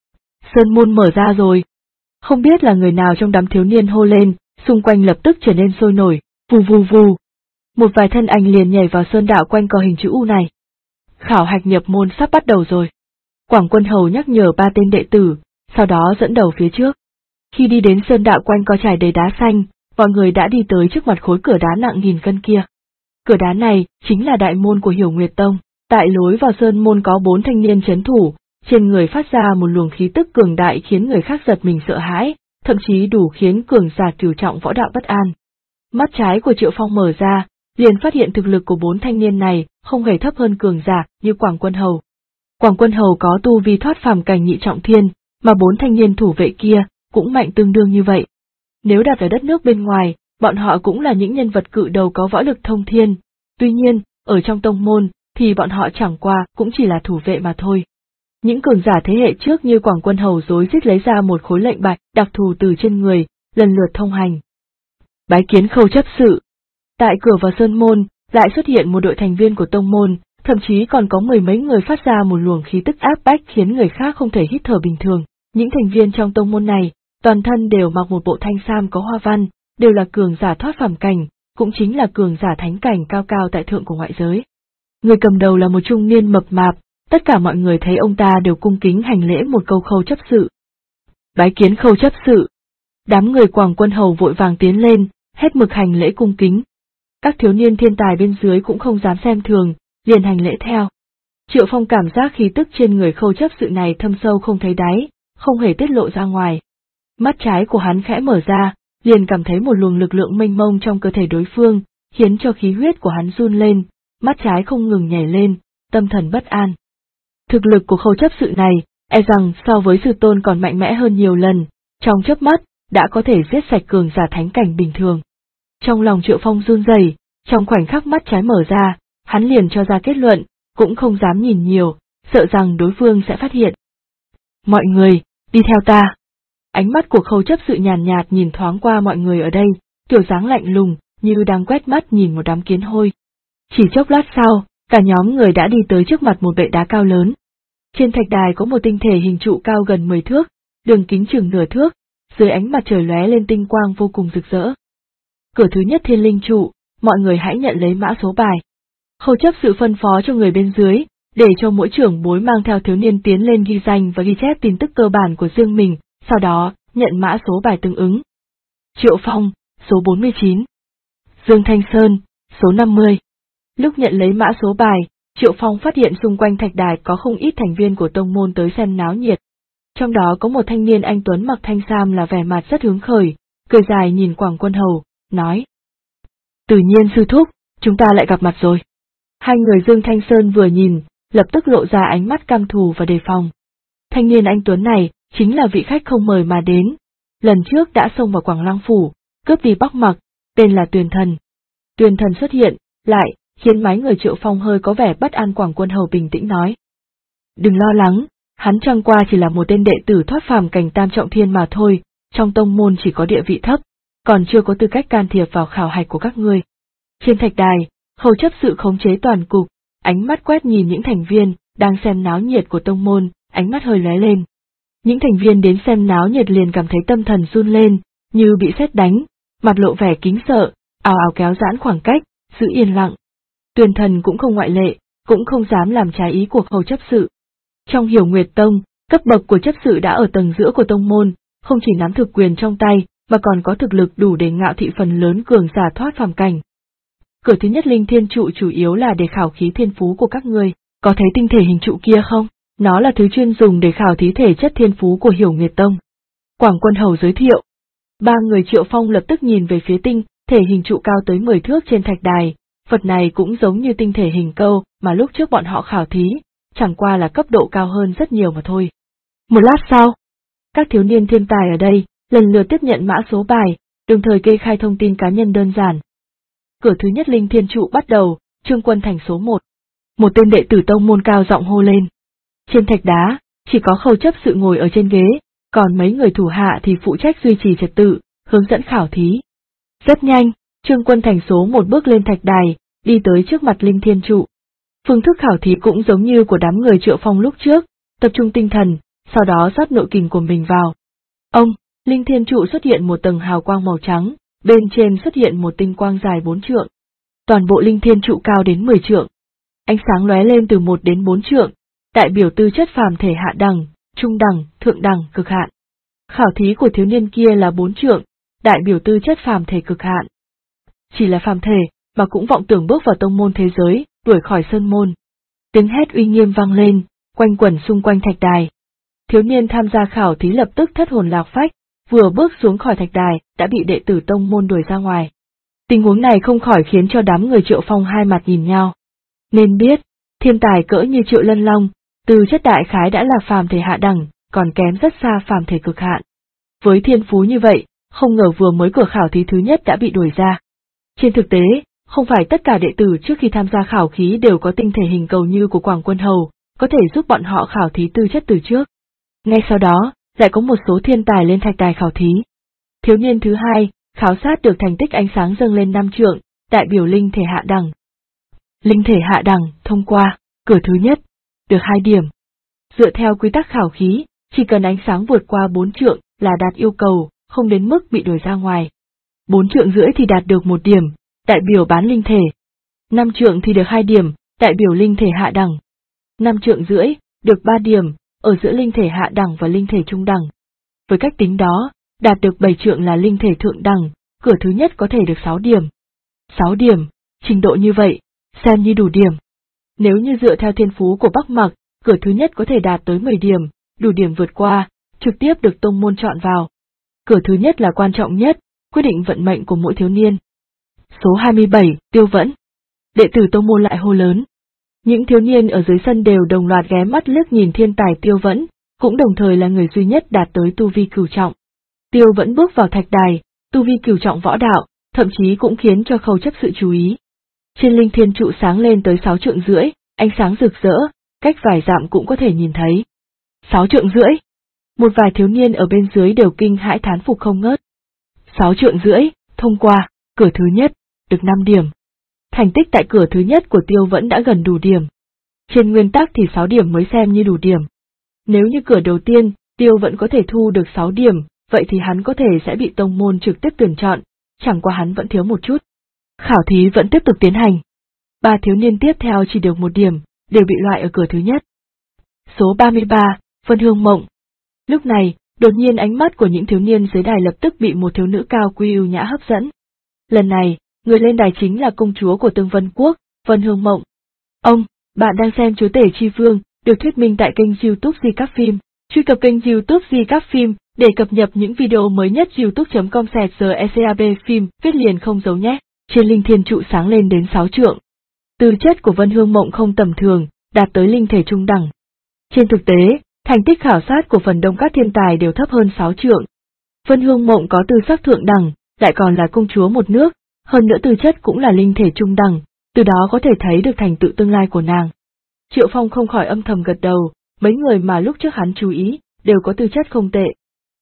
Sơn môn mở ra rồi. Không biết là người nào trong đám thiếu niên hô lên, xung quanh lập tức trở nên sôi nổi, vù vù vù. Một vài thân ảnh liền nhảy vào sơn đạo quanh co hình chữ U này. Khảo hạch nhập môn sắp bắt đầu rồi. Quảng Quân Hầu nhắc nhở ba tên đệ tử, sau đó dẫn đầu phía trước. Khi đi đến sơn đạo quanh co trải đầy đá xanh, mọi người đã đi tới trước mặt khối cửa đá nặng nghìn cân kia. Cửa đá này chính là đại môn của Hiểu Nguyệt Tông. Tại lối vào sơn môn có 4 thanh niên trấn thủ, trên người phát ra một luồng khí tức cường đại khiến người khác giật mình sợ hãi, thậm chí đủ khiến cường giả cửu trọng võ đạo bất an. Mắt trái của Triệu Phong mở ra, liền phát hiện thực lực của 4 thanh niên này không hề thấp hơn cường giả như Quảng Quân Hầu. Quảng Quân Hầu có tu vi thoát phàm cảnh nhị trọng thiên, mà 4 thanh niên thủ vệ kia cũng mạnh tương đương như vậy. Nếu đặt ở đất nước bên ngoài, bọn họ cũng là những nhân vật cự đầu có võ lực thông thiên, tuy nhiên, ở trong tông môn, thì bọn họ chẳng qua cũng chỉ là thủ vệ mà thôi. Những cường giả thế hệ trước như Quảng Quân Hầu rối rít lấy ra một khối lệnh bài đặc thù từ trên người, lần lượt thông hành. Bái kiến Khâu chấp sự. Tại cửa vào sơn môn, lại xuất hiện một đội thành viên của tông môn, thậm chí còn có mười mấy người phát ra một luồng khí tức áp bách khiến người khác không thể hít thở bình thường. Những thành viên trong tông môn này, toàn thân đều mặc một bộ thanh sam có hoa văn, đều là cường giả thoát phàm cảnh, cũng chính là cường giả thánh cảnh cao cao tại thượng của ngoại giới. Người cầm đầu là một trung niên mập mạp, tất cả mọi người thấy ông ta đều cung kính hành lễ một câu Khâu chấp sự. Bái kiến Khâu chấp sự. Đám người Quảng Quân Hầu vội vàng tiến lên, hết mực hành lễ cung kính. Các thiếu niên thiên tài bên dưới cũng không dám xem thường, liền hành lễ theo. Triệu Phong cảm giác khí tức trên người Khâu chấp sự này thâm sâu không thấy đáy, không hề tiết lộ ra ngoài. Mắt trái của hắn khẽ mở ra, liền cảm thấy một luồng lực lượng mênh mông trong cơ thể đối phương, khiến cho khí huyết của hắn run lên, mắt trái không ngừng nhảy lên, tâm thần bất an. Thực lực của Khâu chấp sự này, e rằng so với sư tôn còn mạnh mẽ hơn nhiều lần, trong chớp mắt, đã có thể giết sạch cường giả thánh cảnh bình thường. Trong lòng Triệu Phong run rẩy, trong khoảnh khắc mắt trái mở ra, hắn liền cho ra kết luận, cũng không dám nhìn nhiều, sợ rằng đối phương sẽ phát hiện. Mọi người, đi theo ta. Ánh mắt của Khâu chấp sự nhàn nhạt nhìn thoáng qua mọi người ở đây, kiểu dáng lạnh lùng, như đang quét mắt nhìn một đám kiến hôi. Chỉ chốc lát sau, cả nhóm người đã đi tới trước mặt một bệ đá cao lớn. Trên thạch đài có một tinh thể hình trụ cao gần 10 thước, đường kính chừng nửa thước, dưới ánh mặt trời lóe lên tinh quang vô cùng rực rỡ. Cửa thứ nhất Thiên Linh trụ, mọi người hãy nhận lấy mã số bài. Khâu chấp sự phân phó cho người bên dưới, để cho mỗi trưởng bối mang theo thiếu niên tiến lên ghi danh và ghi chép tin tức cơ bản của riêng mình, sau đó, nhận mã số bài tương ứng. Triệu Phong, số 49. Dương Thanh Sơn, số 50. Lúc nhận lấy mã số bài, Triệu Phong phát hiện xung quanh thạch đài có không ít thành viên của tông môn tới xem náo nhiệt. Trong đó có một thanh niên anh tuấn mặc thanh sam là vẻ mặt rất hứng khởi, cười dài nhìn Quảng Quân Hầu, nói. Tự nhiên sư thúc, chúng ta lại gặp mặt rồi. Hai người Dương Thanh Sơn vừa nhìn, lập tức lộ ra ánh mắt cam thù và đề phòng. Thanh niên anh tuấn này chính là vị khách không mời mà đến, lần trước đã xông vào Quảng Lăng phủ, cướp đi Bắc Mặc, tên là Tuyền Thần. Tuyền Thần xuất hiện, lại khiến mấy người Triệu Phong hơi có vẻ bất an. Quảng Quân Hầu bình tĩnh nói: "Đừng lo lắng, hắn chẳng qua chỉ là một tên đệ tử thoát phàm cảnh tam trọng thiên mà thôi, trong tông môn chỉ có địa vị thấp, còn chưa có tư cách can thiệp vào khảo hạch của các ngươi." Trên thạch đài, Khâu chấp sự khống chế toàn cục, ánh mắt quét nhìn những thành viên đang xem náo nhiệt của tông môn, ánh mắt hơi lóe lên. Những thành viên đến xem náo nhiệt liền cảm thấy tâm thần run lên, như bị sét đánh, mặt lộ vẻ kính sợ, ào ào kéo giãn khoảng cách, giữ yên lặng. Tuyền Thần cũng không ngoại lệ, cũng không dám làm trái ý của Khâu chấp sự. Trong Hiểu Nguyệt Tông, cấp bậc của chấp sự đã ở tầng giữa của tông môn, không chỉ nắm thực quyền trong tay, mà còn có thực lực đủ để ngạo thị phần lớn cường giả thoát phàm cảnh. Cửa thứ nhất Linh Thiên trụ chủ yếu là để khảo khí thiên phú của các ngươi, có thấy tinh thể hình trụ kia không? Nó là thứ chuyên dùng để khảo thí thể chất thiên phú của Hiểu Nguyệt Tông. Quảng Quân Hầu giới thiệu. Ba người Triệu Phong lập tức nhìn về phía tinh thể hình trụ cao tới 10 thước trên thạch đài, vật này cũng giống như tinh thể hình câu mà lúc trước bọn họ khảo thí, chẳng qua là cấp độ cao hơn rất nhiều mà thôi. Một lát sau, các thiếu niên thiên tài ở đây lần lượt tiếp nhận mã số bài, đồng thời kê khai thông tin cá nhân đơn giản. Cửa thứ nhất Linh Thiên trụ bắt đầu, Trương Quân Thành số 1. Một tên đệ tử tông môn cao giọng hô lên. Trên thạch đá, chỉ có Khâu chấp sự ngồi ở trên ghế, còn mấy người thủ hạ thì phụ trách duy trì trật tự, hướng dẫn khảo thí. Rất nhanh, Trương Quân Thành số 1 bước lên thạch đài, đi tới trước mặt Linh Thiên trụ. Phương thức khảo thí cũng giống như của đám người Triệu Phong lúc trước, tập trung tinh thần, sau đó rót nội kình của mình vào. Linh Thiên trụ xuất hiện một tầng hào quang màu trắng, bên trên xuất hiện một tinh quang dài 4 trượng. Toàn bộ Linh Thiên trụ cao đến 10 trượng. Ánh sáng lóe lên từ 1 đến 4 trượng, đại biểu tư chất phàm thể hạ đẳng, trung đẳng, thượng đẳng, cực hạn. Khảo thí của thiếu niên kia là 4 trượng, đại biểu tư chất phàm thể cực hạn. Chỉ là phàm thể, mà cũng vọng tưởng bước vào tông môn thế giới, đuổi khỏi sơn môn. Tiếng hét uy nghiêm vang lên, quanh quẩn xung quanh thạch đài. Thiếu niên tham gia khảo thí lập tức thất hồn lạc phách, vừa bước xuống khỏi thạch đài, đã bị đệ tử tông môn đuổi ra ngoài. Tình huống này không khỏi khiến cho đám người Triệu Phong hai mặt nhìn nhau. Nên biết, thiên tài cỡ như Triệu Lân Long, tư chất đại khái đã là phàm thể hạ đẳng, còn kém rất xa phàm thể cực hạn. Với thiên phú như vậy, không ngờ vừa mới cửa khảo thí thứ nhất đã bị đuổi ra. Trên thực tế, không phải tất cả đệ tử trước khi tham gia khảo thí đều có tinh thể hình cầu như của Quảng Quân Hầu, có thể giúp bọn họ khảo thí tư chất từ trước. Ngay sau đó, lại có một số thiên tài lên thạch đài khảo thí. Thiếu niên thứ hai, khảo sát được thành tích ánh sáng dâng lên 5 trượng, đại biểu linh thể hạ đẳng. Linh thể hạ đẳng, thông qua, cửa thứ nhất, được 2 điểm. Dựa theo quy tắc khảo thí, chỉ cần ánh sáng vượt qua 4 trượng là đạt yêu cầu, không đến mức bị đuổi ra ngoài. 4 trượng rưỡi thì đạt được 1 điểm, đại biểu bán linh thể. 5 trượng thì được 2 điểm, đại biểu linh thể hạ đẳng. 5 trượng rưỡi, được 3 điểm, ở giữa linh thể hạ đẳng và linh thể trung đẳng. Với cách tính đó, đạt được 7 trượng là linh thể thượng đẳng, cửa thứ nhất có thể được 6 điểm. 6 điểm, trình độ như vậy, xem như đủ điểm. Nếu như dựa theo thiên phú của Bắc Mặc, cửa thứ nhất có thể đạt tới 10 điểm, đủ điểm vượt qua, trực tiếp được tông môn chọn vào. Cửa thứ nhất là quan trọng nhất, quyết định vận mệnh của mỗi thiếu niên. Số 27, Tiêu Vẫn. Đệ tử tông môn lại hô lớn. Những thiếu niên ở dưới sân đều đồng loạt ghé mắt liếc nhìn thiên tài Tiêu Vẫn, cũng đồng thời là người duy nhất đạt tới tu vi cửu trọng. Tiêu Vẫn bước vào thạch đài, tu vi cửu trọng võ đạo, thậm chí cũng khiến cho Khâu chấp sự chú ý. Trên linh thiên trụ sáng lên tới 6 trượng rưỡi, ánh sáng rực rỡ, cách vài dặm cũng có thể nhìn thấy. 6 trượng rưỡi. Một vài thiếu niên ở bên dưới đều kinh hãi thán phục không ngớt. 6 trượng rưỡi, thông qua, cửa thứ nhất, được 5 điểm. Thành tích tại cửa thứ nhất của Tiêu Vẫn đã gần đủ điểm. Trên nguyên tắc thì 6 điểm mới xem như đủ điểm. Nếu như cửa đầu tiên, Tiêu Vẫn có thể thu được 6 điểm, vậy thì hắn có thể sẽ bị tông môn trực tiếp tuyển chọn, chẳng qua hắn vẫn thiếu một chút. Khảo thí vẫn tiếp tục tiến hành. 3 thiếu niên tiếp theo chỉ được 1 điểm, đều bị loại ở cửa thứ nhất. Số 33, Vân Hương Mộng. Lúc này, đột nhiên ánh mắt của những thiếu niên dưới đài lập tức bị một thiếu nữ cao quý ưu nhã hấp dẫn. Lần này, người lên đài chính là công chúa của Tương Vân Quốc, Vân Hương Mộng. Bạn đang xem Chúa Tể Chi Vương, được thuyết minh tại kênh YouTube Di Các Phim. Truy cập kênh YouTube Di Các Phim để cập nhật những video mới nhất. youtube.com/GECAB phim, viết liền không giấu nhé. Trên linh thiên trụ sáng lên đến 6 trượng. Tư chất của Vân Hương Mộng không tầm thường, đạt tới linh thể trung đẳng. Trên thực tế, Thành tích khảo sát của phần đông các thiên tài đều thấp hơn 6 trượng. Vân Hương Mộng có tư sắc thượng đẳng, lại còn là công chúa một nước, hơn nữa tư chất cũng là linh thể trung đẳng, từ đó có thể thấy được thành tựu tương lai của nàng. Triệu Phong không khỏi âm thầm gật đầu, mấy người mà lúc trước hắn chú ý, đều có tư chất không tệ.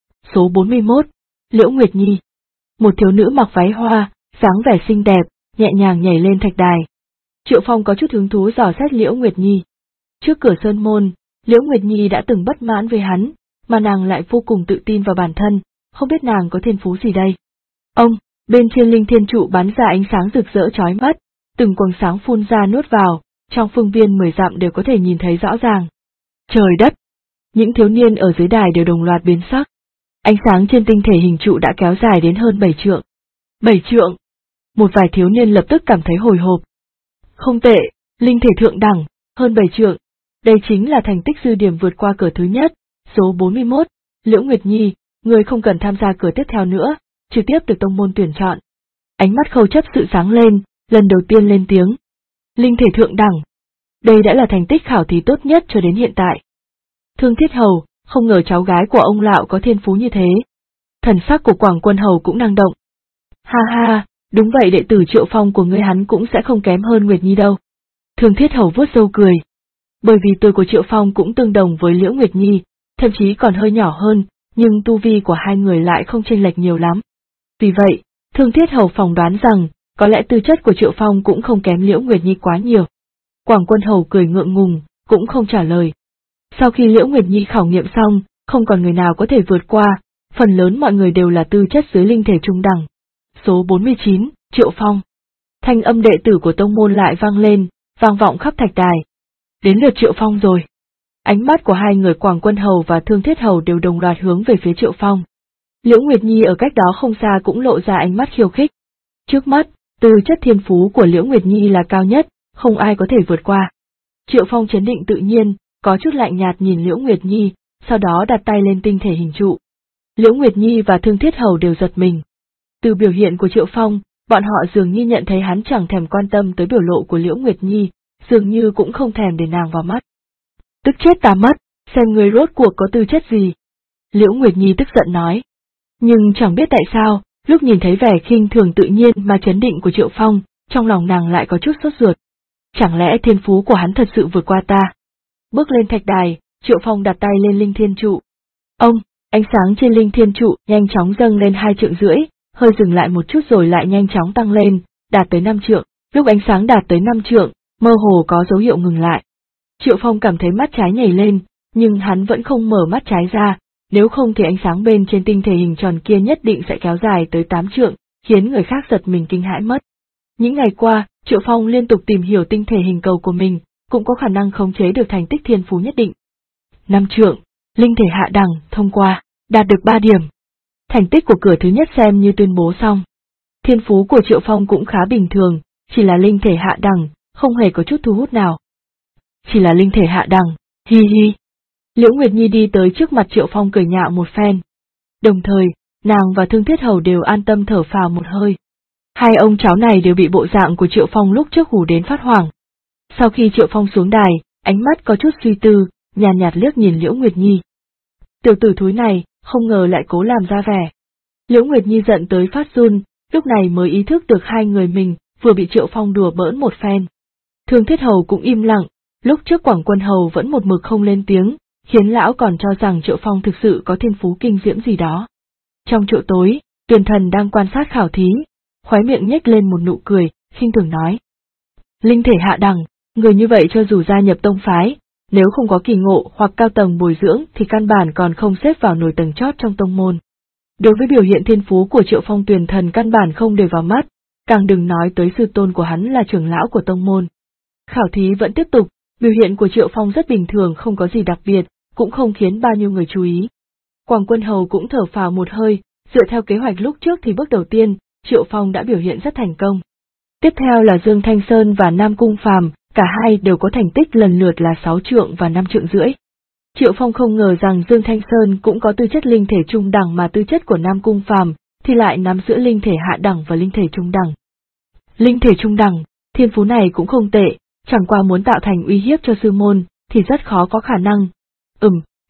Số 41, Liễu Nguyệt Nhi. Một thiếu nữ mặc váy hoa, dáng vẻ xinh đẹp, nhẹ nhàng nhảy lên thạch đài. Triệu Phong có chút hứng thú dò xét Liễu Nguyệt Nhi. Trước cửa sơn môn, Liễu Nguyệt Nhi đã từng bất mãn với hắn, mà nàng lại vô cùng tự tin vào bản thân, không biết nàng có thiên phú gì đây. Ông, bên trên linh thiên trụ bắn ra ánh sáng rực rỡ chói mắt, từng quầng sáng phun ra nuốt vào, trong phương viên 10 dặm đều có thể nhìn thấy rõ ràng. Trời đất! Những thiếu niên ở dưới đài đều đồng loạt biến sắc. Ánh sáng trên tinh thể hình trụ đã kéo dài đến hơn 7 trượng. 7 trượng! Một vài thiếu niên lập tức cảm thấy hồi hộp. Không tệ, linh thể thượng đẳng, hơn 7 trượng. Đây chính là thành tích dư điểm vượt qua cửa thứ nhất. Số 41, Liễu Nguyệt Nhi, người không cần tham gia cửa tiếp theo nữa, trực tiếp được tông môn tuyển chọn. Ánh mắt Khâu Chấp Sự sáng lên, lần đầu tiên lên tiếng. Linh thể thượng đẳng. Đây đã là thành tích khảo thí tốt nhất cho đến hiện tại. Thương Thiết Hầu, không ngờ cháu gái của ông lão có thiên phú như thế. Thần sắc của Quảng Quân Hầu cũng năng động. Ha ha, đúng vậy, đệ tử Triệu Phong của ngươi hắn cũng sẽ không kém hơn Nguyệt Nhi đâu. Thương Thiết Hầu vuốt râu cười. Bởi vì tuổi của Triệu Phong cũng tương đồng với Liễu Nguyệt Nhi, thậm chí còn hơi nhỏ hơn, nhưng tu vi của hai người lại không chênh lệch nhiều lắm. Vì vậy, Thương Thiết Hầu phỏng đoán rằng, có lẽ tư chất của Triệu Phong cũng không kém Liễu Nguyệt Nhi quá nhiều. Quảng Quân Hầu cười ngượng ngùng, cũng không trả lời. Sau khi Liễu Nguyệt Nhi khảo nghiệm xong, không còn người nào có thể vượt qua, phần lớn mọi người đều là tư chất dưới linh thể trung đẳng. Số 49, Triệu Phong. Thanh âm đệ tử của tông môn lại vang lên, vang vọng khắp thạch đài. Đến lượt Triệu Phong rồi. Ánh mắt của hai người Quảng Quân Hầu và Thương Thiết Hầu đều đồng loạt hướng về phía Triệu Phong. Liễu Nguyệt Nhi ở cách đó không xa cũng lộ ra ánh mắt khiêu khích. Trước mắt, tư chất thiên phú của Liễu Nguyệt Nhi là cao nhất, không ai có thể vượt qua. Triệu Phong chấn định tự nhiên, có chút lạnh nhạt nhìn Liễu Nguyệt Nhi, sau đó đặt tay lên tinh thể hình trụ. Liễu Nguyệt Nhi và Thương Thiết Hầu đều giật mình. Từ biểu hiện của Triệu Phong, bọn họ dường như nhận thấy hắn chẳng thèm quan tâm tới biểu lộ của Liễu Nguyệt Nhi, dường như cũng không thèm để nàng vào mắt. Tức chết ta mất, xem người rốt cuộc có tư chất gì. Liễu Nguyệt Nhi tức giận nói. Nhưng chẳng biết tại sao, lúc nhìn thấy vẻ khinh thường tự nhiên mà chấn định của Triệu Phong, trong lòng nàng lại có chút sốt ruột. Chẳng lẽ thiên phú của hắn thật sự vượt qua ta? Bước lên thạch đài, Triệu Phong đặt tay lên linh thiên trụ. Ông, ánh sáng trên linh thiên trụ nhanh chóng dâng lên 2,5 trượng, hơi dừng lại một chút rồi lại nhanh chóng tăng lên, đạt tới 5 trượng. Lúc ánh sáng đạt tới 5 trượng, mơ hồ có dấu hiệu ngừng lại. Triệu Phong cảm thấy mắt trái nhảy lên, nhưng hắn vẫn không mở mắt trái ra, nếu không thì ánh sáng bên trên tinh thể hình tròn kia nhất định sẽ kéo dài tới 8 trượng, khiến người khác giật mình kinh hãi mất. Những ngày qua, Triệu Phong liên tục tìm hiểu tinh thể hình cầu của mình, cũng có khả năng khống chế được thành tích thiên phú nhất định. 5 trượng, linh thể hạ đẳng, thông qua, đạt được 3 điểm. Thành tích của cửa thứ nhất xem như tuyên bố xong. Thiên phú của Triệu Phong cũng khá bình thường, chỉ là linh thể hạ đẳng, không hề có chút thu hút nào. Chỉ là linh thể hạ đẳng, hi hi. Liễu Nguyệt Nhi đi tới trước mặt Triệu Phong cười nhạo một phen. Đồng thời, nàng và Thương Thiết Hầu đều an tâm thở phào một hơi. Hai ông cháu này đều bị bộ dạng của Triệu Phong lúc trước hù đến phát hoảng. Sau khi Triệu Phong xuống đài, ánh mắt có chút suy tư, nhàn nhạt liếc nhìn Liễu Nguyệt Nhi. Tiểu tử thúi này, không ngờ lại cố làm ra vẻ. Liễu Nguyệt Nhi giận tới phát run, lúc này mới ý thức được hai người mình vừa bị Triệu Phong đùa bỡn một phen. Thương Thiết Hầu cũng im lặng, lúc trước Quảng Quân Hầu vẫn một mực không lên tiếng, khiến lão còn cho rằng Triệu Phong thực sự có thiên phú kinh diễm gì đó. Trong chỗ tối, Tuyền Thần đang quan sát khảo thí, khóe miệng nhếch lên một nụ cười, khinh thường nói. Linh thể hạ đẳng, người như vậy cho dù gia nhập tông phái, nếu không có kỳ ngộ hoặc cao tầng bồi dưỡng thì căn bản còn không xếp vào nồi tầng chót trong tông môn. Đối với biểu hiện thiên phú của Triệu Phong, Tuyền Thần căn bản không để vào mắt, càng đừng nói tới sư tôn của hắn là trưởng lão của tông môn. Khảo thí vẫn tiếp tục, biểu hiện của Triệu Phong rất bình thường, không có gì đặc biệt, cũng không khiến bao nhiêu người chú ý. Quảng Quân Hầu cũng thở phào một hơi, dựa theo kế hoạch lúc trước thì bước đầu tiên, Triệu Phong đã biểu hiện rất thành công. Tiếp theo là Dương Thanh Sơn và Nam Cung Phàm, cả hai đều có thành tích lần lượt là 6 trượng và 5,5 trượng. Triệu Phong không ngờ rằng Dương Thanh Sơn cũng có tư chất linh thể trung đẳng, mà tư chất của Nam Cung Phàm thì lại nắm giữa linh thể hạ đẳng và linh thể trung đẳng. Linh thể trung đẳng, thiên phú này cũng không tệ, chẳng qua muốn tạo thành uy hiếp cho sư môn thì rất khó có khả năng.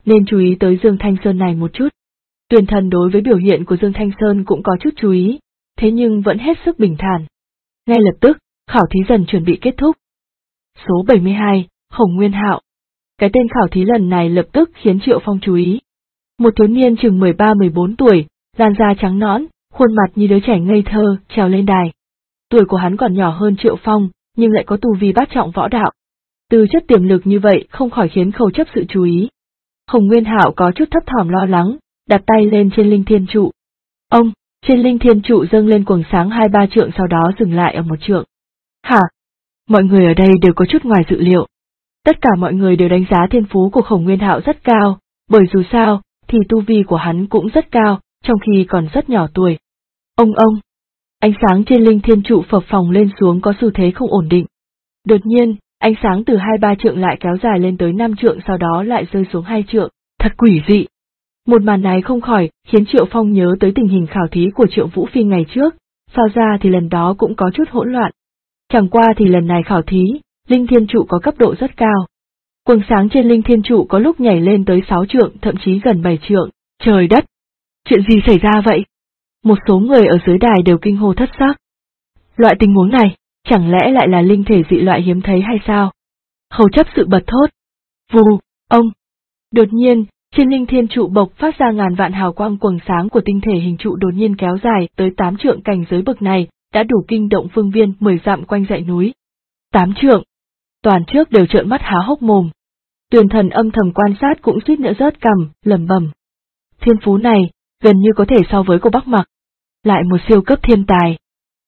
nên chú ý tới Dương Thanh Sơn này một chút. Tuyền Thần đối với biểu hiện của Dương Thanh Sơn cũng có chút chú ý, thế nhưng vẫn hết sức bình thản. Ngay lập tức, khảo thí dần chuẩn bị kết thúc. Số 72, Khổng Nguyên Hạo. Cái tên khảo thí lần này lập tức khiến Triệu Phong chú ý. Một thiếu niên chừng 13-14 tuổi, làn da trắng nõn, khuôn mặt như đứa trẻ ngây thơ, trèo lên đài. Tuổi của hắn còn nhỏ hơn Triệu Phong, nhưng lại có tu vi bát trọng võ đạo. Tư chất tiềm lực như vậy không khỏi khiến Khâu Chấp sự chú ý. Khổng Nguyên Hạo có chút thấp thỏm lo lắng, đặt tay lên trên linh thiên trụ. Ông, trên linh thiên trụ dâng lên quầng sáng 2-3 trượng, sau đó dừng lại ở 1 trượng. Hả? Mọi người ở đây đều có chút ngoài dự liệu. Tất cả mọi người đều đánh giá thiên phú của Khổng Nguyên Hạo rất cao, bởi dù sao, thì tu vi của hắn cũng rất cao, trong khi còn rất nhỏ tuổi. Ông, ánh sáng trên linh thiên trụ phập phồng lên xuống có xu thế không ổn định. Đột nhiên, ánh sáng từ 2-3 trượng lại kéo dài lên tới 5 trượng, sau đó lại rơi xuống 2 trượng, thật quỷ dị. Một màn này không khỏi khiến Triệu Phong nhớ tới tình hình khảo thí của Triệu Vũ Phi ngày trước, sao ra thì lần đó cũng có chút hỗn loạn. Chẳng qua thì lần này khảo thí, linh thiên trụ có cấp độ rất cao. Quầng sáng trên linh thiên trụ có lúc nhảy lên tới 6 trượng, thậm chí gần 7 trượng, trời đất! Chuyện gì xảy ra vậy? Một số người ở dưới đài đều kinh hô thất sắc. Loại tình huống này, chẳng lẽ lại là linh thể dị loại hiếm thấy hay sao? Khâu Chấp sự bật thốt. Vù, ông! Đột nhiên, trên linh thiên trụ bộc phát ra ngàn vạn hào quang, quầng sáng của tinh thể hình trụ đột nhiên kéo dài tới 8 trượng, cảnh giới bậc này đã đủ kinh động phương viên 10 dặm quanh dãy núi. 8 trượng! Toàn trước đều trợn mắt há hốc mồm. Tuyền Thần âm thầm quan sát cũng suýt nữa rớt cằm, lẩm bẩm. Thiên phú này, gần như có thể so với cô Bắc Mặc. Lại một siêu cấp thiên tài.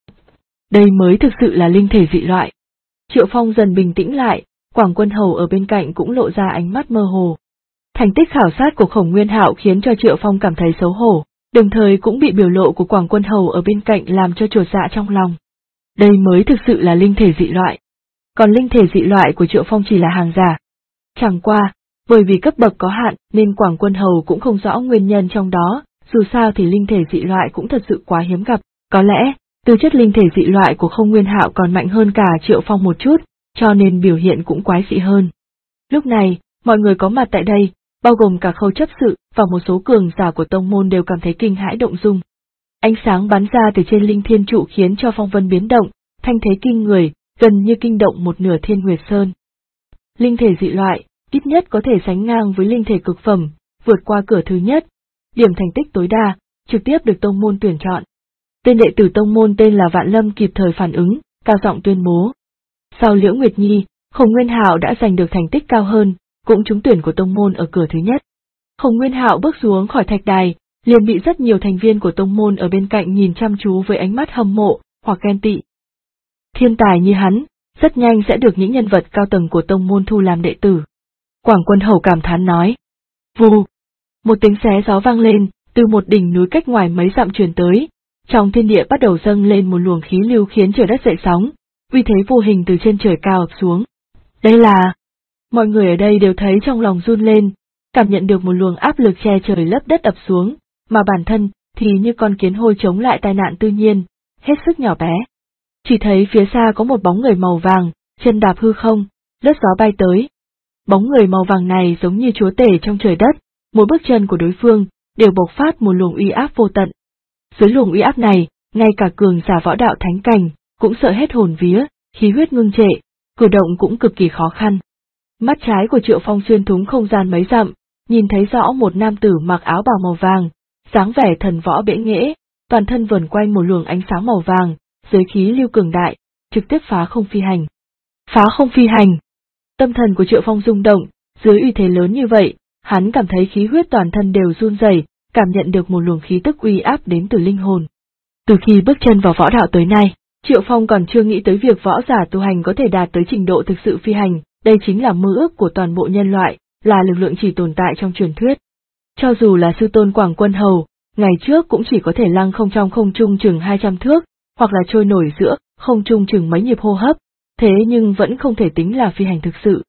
Đây mới thực sự là linh thể dị loại. Triệu Phong dần bình tĩnh lại, Quảng Quân Hầu ở bên cạnh cũng lộ ra ánh mắt mơ hồ. Thành tích khảo sát của Khổng Nguyên Hạo khiến cho Triệu Phong cảm thấy xấu hổ, đồng thời cũng bị biểu lộ của Quảng Quân Hầu ở bên cạnh làm cho chột dạ trong lòng. Đây mới thực sự là linh thể dị loại. Còn linh thể dị loại của Triệu Phong chỉ là hàng giả. Chẳng qua, bởi vì cấp bậc có hạn nên Quảng Quân Hầu cũng không rõ nguyên nhân trong đó, dù sao thì linh thể dị loại cũng thật sự quá hiếm gặp, có lẽ, tư chất linh thể dị loại của Khổng Nguyên Hạo còn mạnh hơn cả Triệu Phong một chút, cho nên biểu hiện cũng quái dị hơn. Lúc này, mọi người có mặt tại đây, bao gồm cả Khâu Chấp sự và một số cường giả của tông môn đều cảm thấy kinh hãi động dung. Ánh sáng bắn ra từ trên linh thiên trụ khiến cho phong vân biến động, thanh thế kinh người, gần như kinh động một nửa Thiên Nguyệt Sơn. Linh thể dị loại, ít nhất có thể sánh ngang với linh thể cực phẩm, vượt qua cửa thứ nhất, điểm thành tích tối đa, trực tiếp được tông môn tuyển chọn. Tên đệ tử tông môn tên là Vạn Lâm kịp thời phản ứng, cao giọng tuyên bố. Sau Liễu Nguyệt Nhi, Khổng Nguyên Hạo đã giành được thành tích cao hơn, cũng trúng tuyển của tông môn ở cửa thứ nhất. Khổng Nguyên Hạo bước xuống khỏi thạch đài, liền bị rất nhiều thành viên của tông môn ở bên cạnh nhìn chăm chú với ánh mắt hâm mộ, hoặc ghen tị. Thiên tài như hắn, rất nhanh sẽ được những nhân vật cao tầng của tông môn thu làm đệ tử. Quảng Quân Hầu cảm thán nói. Vù! Một tiếng xé gió vang lên, từ một đỉnh núi cách ngoài mấy dặm truyền tới, trong thiên địa bắt đầu dâng lên một luồng khí lưu khiến trời đất dậy sóng, uy thế vô hình từ trên trời cao ập xuống. Đây là... Mọi người ở đây đều thấy trong lòng run lên, cảm nhận được một luồng áp lực che trời lấp đất ập xuống, mà bản thân thì như con kiến hôi chống lại tai nạn tự nhiên, hết sức nhỏ bé. Chỉ thấy phía xa có một bóng người màu vàng, chân đạp hư không, lướt gió bay tới. Bóng người màu vàng này giống như chúa tể trong trời đất, mỗi bước chân của đối phương đều bộc phát một luồng uy áp vô tận. Dưới luồng uy áp này, ngay cả cường giả võ đạo thánh cảnh cũng sợ hết hồn vía, khí huyết ngưng trệ, cử động cũng cực kỳ khó khăn. Mắt trái của Triệu Phong xuyên thủng không gian mấy dặm, nhìn thấy rõ một nam tử mặc áo bào màu vàng, dáng vẻ thần võ bẽ nghễ, toàn thân vờn quanh một luồng ánh sáng màu vàng, dưới khí lưu cường đại, trực tiếp phá không phi hành. Phá không phi hành! Tâm thần của Triệu Phong rung động, dưới uy thế lớn như vậy, hắn cảm thấy khí huyết toàn thân đều run rẩy, cảm nhận được một luồng khí tức uy áp đến từ linh hồn. Từ khi bước chân vào võ đạo tới nay, Triệu Phong còn chưa nghĩ tới việc võ giả tu hành có thể đạt tới trình độ thực sự phi hành, đây chính là mơ ước của toàn bộ nhân loại, là lực lượng chỉ tồn tại trong truyền thuyết. Cho dù là sư tôn Quảng Quân Hầu, ngày trước cũng chỉ có thể lăng không trong không trung chừng 200 thước, hoặc là trôi nổi giữa không trung chừng mấy nhịp hô hấp, thế nhưng vẫn không thể tính là phi hành thực sự.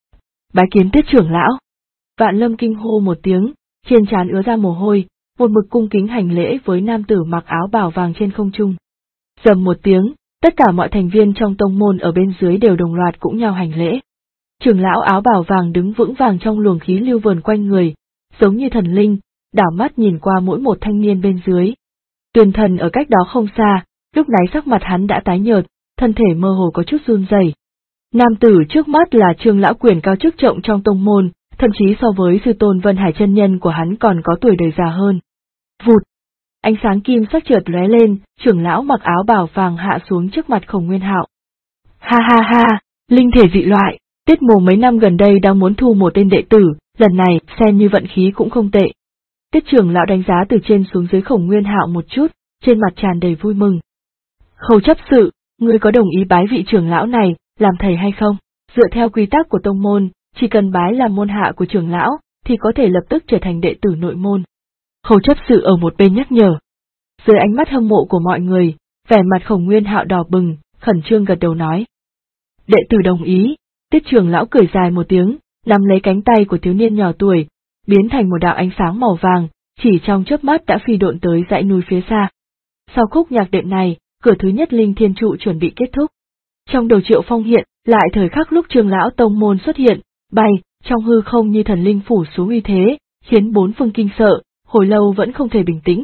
Bái kiến Tiết trưởng lão. Vạn Lâm kinh hô một tiếng, trên trán ứa ra mồ hôi, một mực cung kính hành lễ với nam tử mặc áo bào vàng trên không trung. Rầm một tiếng, tất cả mọi thành viên trong tông môn ở bên dưới đều đồng loạt cũng nhao hành lễ. Trưởng lão áo bào vàng đứng vững vàng trong luồng khí lưu vờn quanh người, giống như thần linh, đảo mắt nhìn qua mỗi một thanh niên bên dưới. Tuyền Thần ở cách đó không xa, lúc này sắc mặt hắn đã tái nhợt, thân thể mơ hồ có chút run rẩy. Nam tử trước mắt là Trương lão quyền cao chức trọng trong tông môn, thậm chí so với sư tôn Vân Hải chân nhân của hắn còn có tuổi đời già hơn. Vụt! Ánh sáng kim sắc chợt lóe lên, trưởng lão mặc áo bào vàng hạ xuống trước mặt Khổng Nguyên Hạo. Ha ha ha, linh thể dị loại, Tiết Mồ mấy năm gần đây đang muốn thu một tên đệ tử, lần này xem như vận khí cũng không tệ. Tiết trưởng lão đánh giá từ trên xuống dưới Khổng Nguyên Hạo một chút, trên mặt tràn đầy vui mừng. Khâu chấp sự, ngươi có đồng ý bái vị trưởng lão này làm thầy hay không? Dựa theo quy tắc của tông môn, chỉ cần bái làm môn hạ của trưởng lão, thì có thể lập tức trở thành đệ tử nội môn. Khâu chấp sự ở một bên nhắc nhở. Dưới ánh mắt hâm mộ của mọi người, vẻ mặt Khổng Nguyên Hạo đỏ bừng, khẩn trương gật đầu nói. Đệ tử đồng ý. Tiết trưởng lão cười dài một tiếng, nắm lấy cánh tay của thiếu niên nhỏ tuổi, biến thành một đạo ánh sáng màu vàng, chỉ trong chớp mắt đã phi độn tới dãy núi phía xa. Sau khúc nhạc đệm này, cửa thứ nhất linh thiên trụ chuẩn bị kết thúc. Trong đầu Triệu Phong hiện lại thời khắc lúc Trường lão tông môn xuất hiện, bay trong hư không như thần linh phủ xuống uy thế, khiến bốn phương kinh sợ, hồi lâu vẫn không thể bình tĩnh.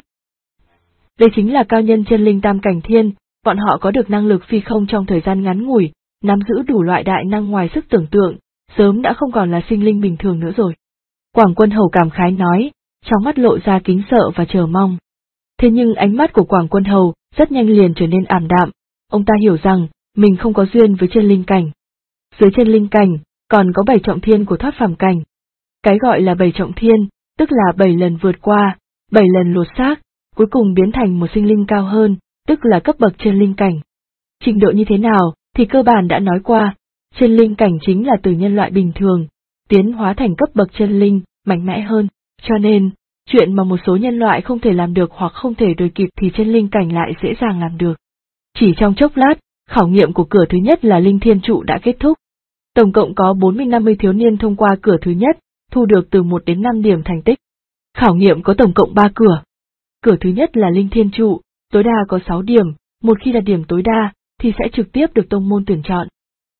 Đây chính là cao nhân chân linh tam cảnh thiên, bọn họ có được năng lực phi không trong thời gian ngắn ngủi, nắm giữ đủ loại đại năng ngoài sức tưởng tượng, sớm đã không còn là sinh linh bình thường nữa rồi. Quảng Quân Hầu cảm khái nói, trong mắt lộ ra kính sợ và chờ mong. Thế nhưng ánh mắt của Quảng Quân Hầu rất nhanh liền trở nên ảm đạm, ông ta hiểu rằng mình không có duyên với chân linh cảnh. Dưới chân linh cảnh, còn có 7 trọng thiên của thoát phàm cảnh. Cái gọi là 7 trọng thiên, tức là 7 lần vượt qua, 7 lần lột xác, cuối cùng biến thành một sinh linh cao hơn, tức là cấp bậc chân linh cảnh. Trình độ như thế nào thì cơ bản đã nói qua, chân linh cảnh chính là từ nhân loại bình thường, tiến hóa thành cấp bậc chân linh, mạnh mẽ hơn, cho nên, chuyện mà một số nhân loại không thể làm được hoặc không thể đuổi kịp thì chân linh cảnh lại dễ dàng làm được. Chỉ trong chốc lát, khảo nghiệm của cửa thứ nhất là linh thiên trụ đã kết thúc. Tổng cộng có 40-50 thiếu niên thông qua cửa thứ nhất, thu được từ 1 đến 5 điểm thành tích. Khảo nghiệm có tổng cộng 3 cửa. Cửa thứ nhất là linh thiên trụ, tối đa có 6 điểm, một khi là điểm tối đa, thì sẽ trực tiếp được tông môn tuyển chọn.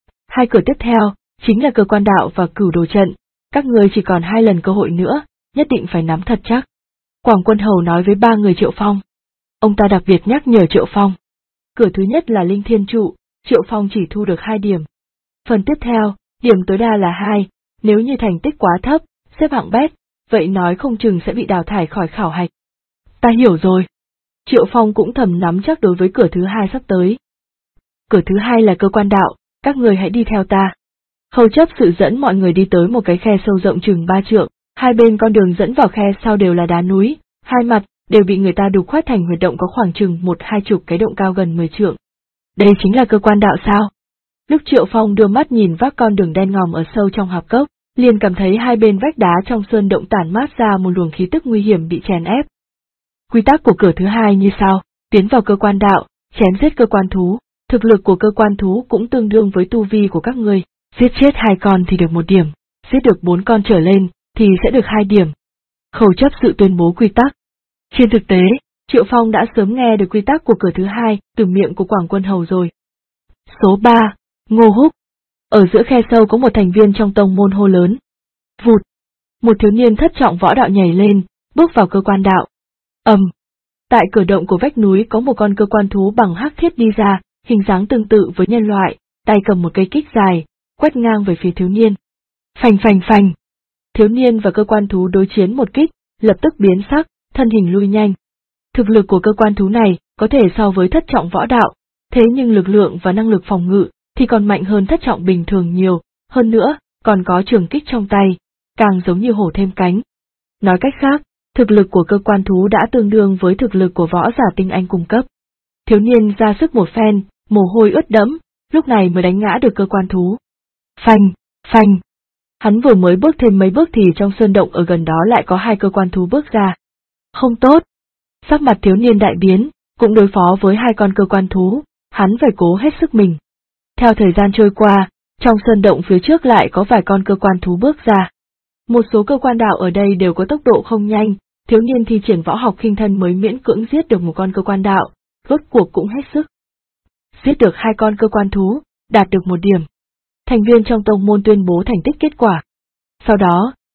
2 cửa tiếp theo, chính là cửa quan đạo và cửu đồ trận, các người chỉ còn 2 lần cơ hội nữa, nhất định phải nắm thật chắc. Quảng Quân Hầu nói với 3 người Triệu Phong. Ông ta đặc biệt nhắc nhở Triệu Phong. Cửa thứ nhất là linh thiên trụ, Triệu Phong chỉ thu được 2 điểm. Phần tiếp theo, điểm tối đa là 2, nếu như thành tích quá thấp, xếp hạng bét, vậy nói không chừng sẽ bị đào thải khỏi khảo hạch. Ta hiểu rồi. Triệu Phong cũng thầm nắm chắc đối với cửa thứ 2 sắp tới. Cửa thứ 2 là cơ quan đạo, các người hãy đi theo ta. Khâu chấp sự dẫn mọi người đi tới một cái khe sâu rộng chừng 3 trượng, hai bên con đường dẫn vào khe sau đều là đá núi, hai mặt đều bị người ta đục khoét thành huyệt động có khoảng chừng 1-20 cái động cao gần 10 trượng. Đây chính là cơ quan đạo sao? Lúc Triệu Phong đưa mắt nhìn vác con đường đen ngòm ở sâu trong hạp cốc, liền cảm thấy hai bên vách đá trong sơn động tản mát ra một luồng khí tức nguy hiểm bị chèn ép. Quy tắc của cửa thứ 2 như sau, tiến vào cơ quan đạo, chém giết cơ quan thú, thực lực của cơ quan thú cũng tương đương với tu vi của các ngươi, giết chết 2 con thì được 1 điểm, giết được 4 con trở lên thì sẽ được 2 điểm. Khâu chấp sự tuyên bố quy tắc. Trên thực tế, Triệu Phong đã sớm nghe được quy tắc của cửa thứ 2 từ miệng của Quảng Quân Hầu rồi. Số 3, Ngô Húc. Ở giữa khe sâu có một thành viên trong tông môn hô lớn. Vụt. Một thiếu niên thất trọng võ đạo nhảy lên, bước vào cơ quan đạo. Tại cửa động của vách núi có một con cơ quan thú bằng hắc thiết đi ra, hình dáng tương tự với nhân loại, tay cầm một cây kích dài, quét ngang về phía thiếu niên. Phành phành phành. Thiếu niên và cơ quan thú đối chiến một kích, lập tức biến sắc, thân hình lui nhanh. Thực lực của cơ quan thú này có thể so với thất trọng võ đạo, thế nhưng lực lượng và năng lực phòng ngự thì còn mạnh hơn thất trọng bình thường nhiều, hơn nữa, còn có trường kích trong tay, càng giống như hổ thêm cánh. Nói cách khác, thực lực của cơ quan thú đã tương đương với thực lực của võ giả tinh anh cung cấp. Thiếu niên ra sức một phen, mồ hôi ướt đẫm, lúc này mới đánh ngã được cơ quan thú. Phanh, phanh. Hắn vừa mới bước thêm mấy bước thì trong sơn động ở gần đó lại có 2 cơ quan thú bước ra. Không tốt. Sắc mặt thiếu niên đại biến, cũng đối phó với 2 con cơ quan thú, hắn phải cố hết sức mình. Theo thời gian trôi qua, trong sơn động phía trước lại có vài con cơ quan thú bước ra. Một số cơ quan đạo ở đây đều có tốc độ không nhanh, thiếu niên thi triển võ học khinh thân mới miễn cưỡng giết được một con cơ quan đạo, rốt cuộc cũng hết sức. Giết được 2 con cơ quan thú, đạt được 1 điểm. Thành viên trong tông môn tuyên bố thành tích kết quả. Sau đó,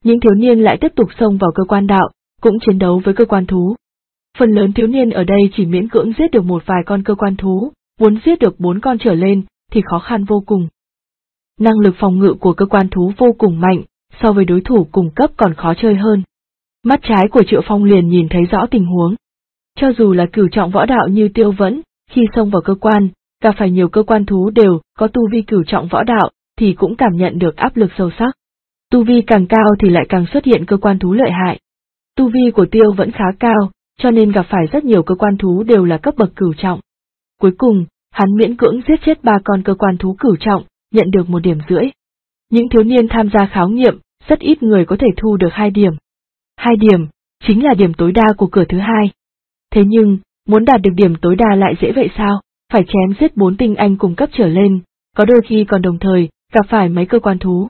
Những thiếu niên lại tiếp tục xông vào cơ quan đạo, cũng chiến đấu với cơ quan thú. Phần lớn thiếu niên ở đây chỉ miễn cưỡng giết được một vài con cơ quan thú, muốn giết được 4 con trở lên thì khó khăn vô cùng. Năng lực phòng ngự của cơ quan thú vô cùng mạnh, so với đối thủ cùng cấp còn khó chơi hơn. Mắt trái của Triệu Phong liền nhìn thấy rõ tình huống. Cho dù là cửu trọng võ đạo như Tiêu Vẫn, khi xông vào cơ quan, gặp phải nhiều cơ quan thú đều có tu vi cửu trọng võ đạo, thì cũng cảm nhận được áp lực sâu sắc. Tu vi càng cao thì lại càng xuất hiện cơ quan thú lợi hại. Tu vi của Tiêu Vẫn khá cao, cho nên gặp phải rất nhiều cơ quan thú đều là cấp bậc cửu trọng. Cuối cùng, hắn miễn cưỡng giết chết 3 con cơ quan thú cửu trọng, nhận được 1,5 điểm. Những thiếu niên tham gia khảo nghiệm, rất ít người có thể thu được 2 điểm. 2 điểm, chính là điểm tối đa của cửa thứ 2. Thế nhưng, muốn đạt được điểm tối đa lại dễ vậy sao? Phải chém giết 4 tinh anh cùng cấp trở lên, có đôi khi còn đồng thời gặp phải mấy cơ quan thú.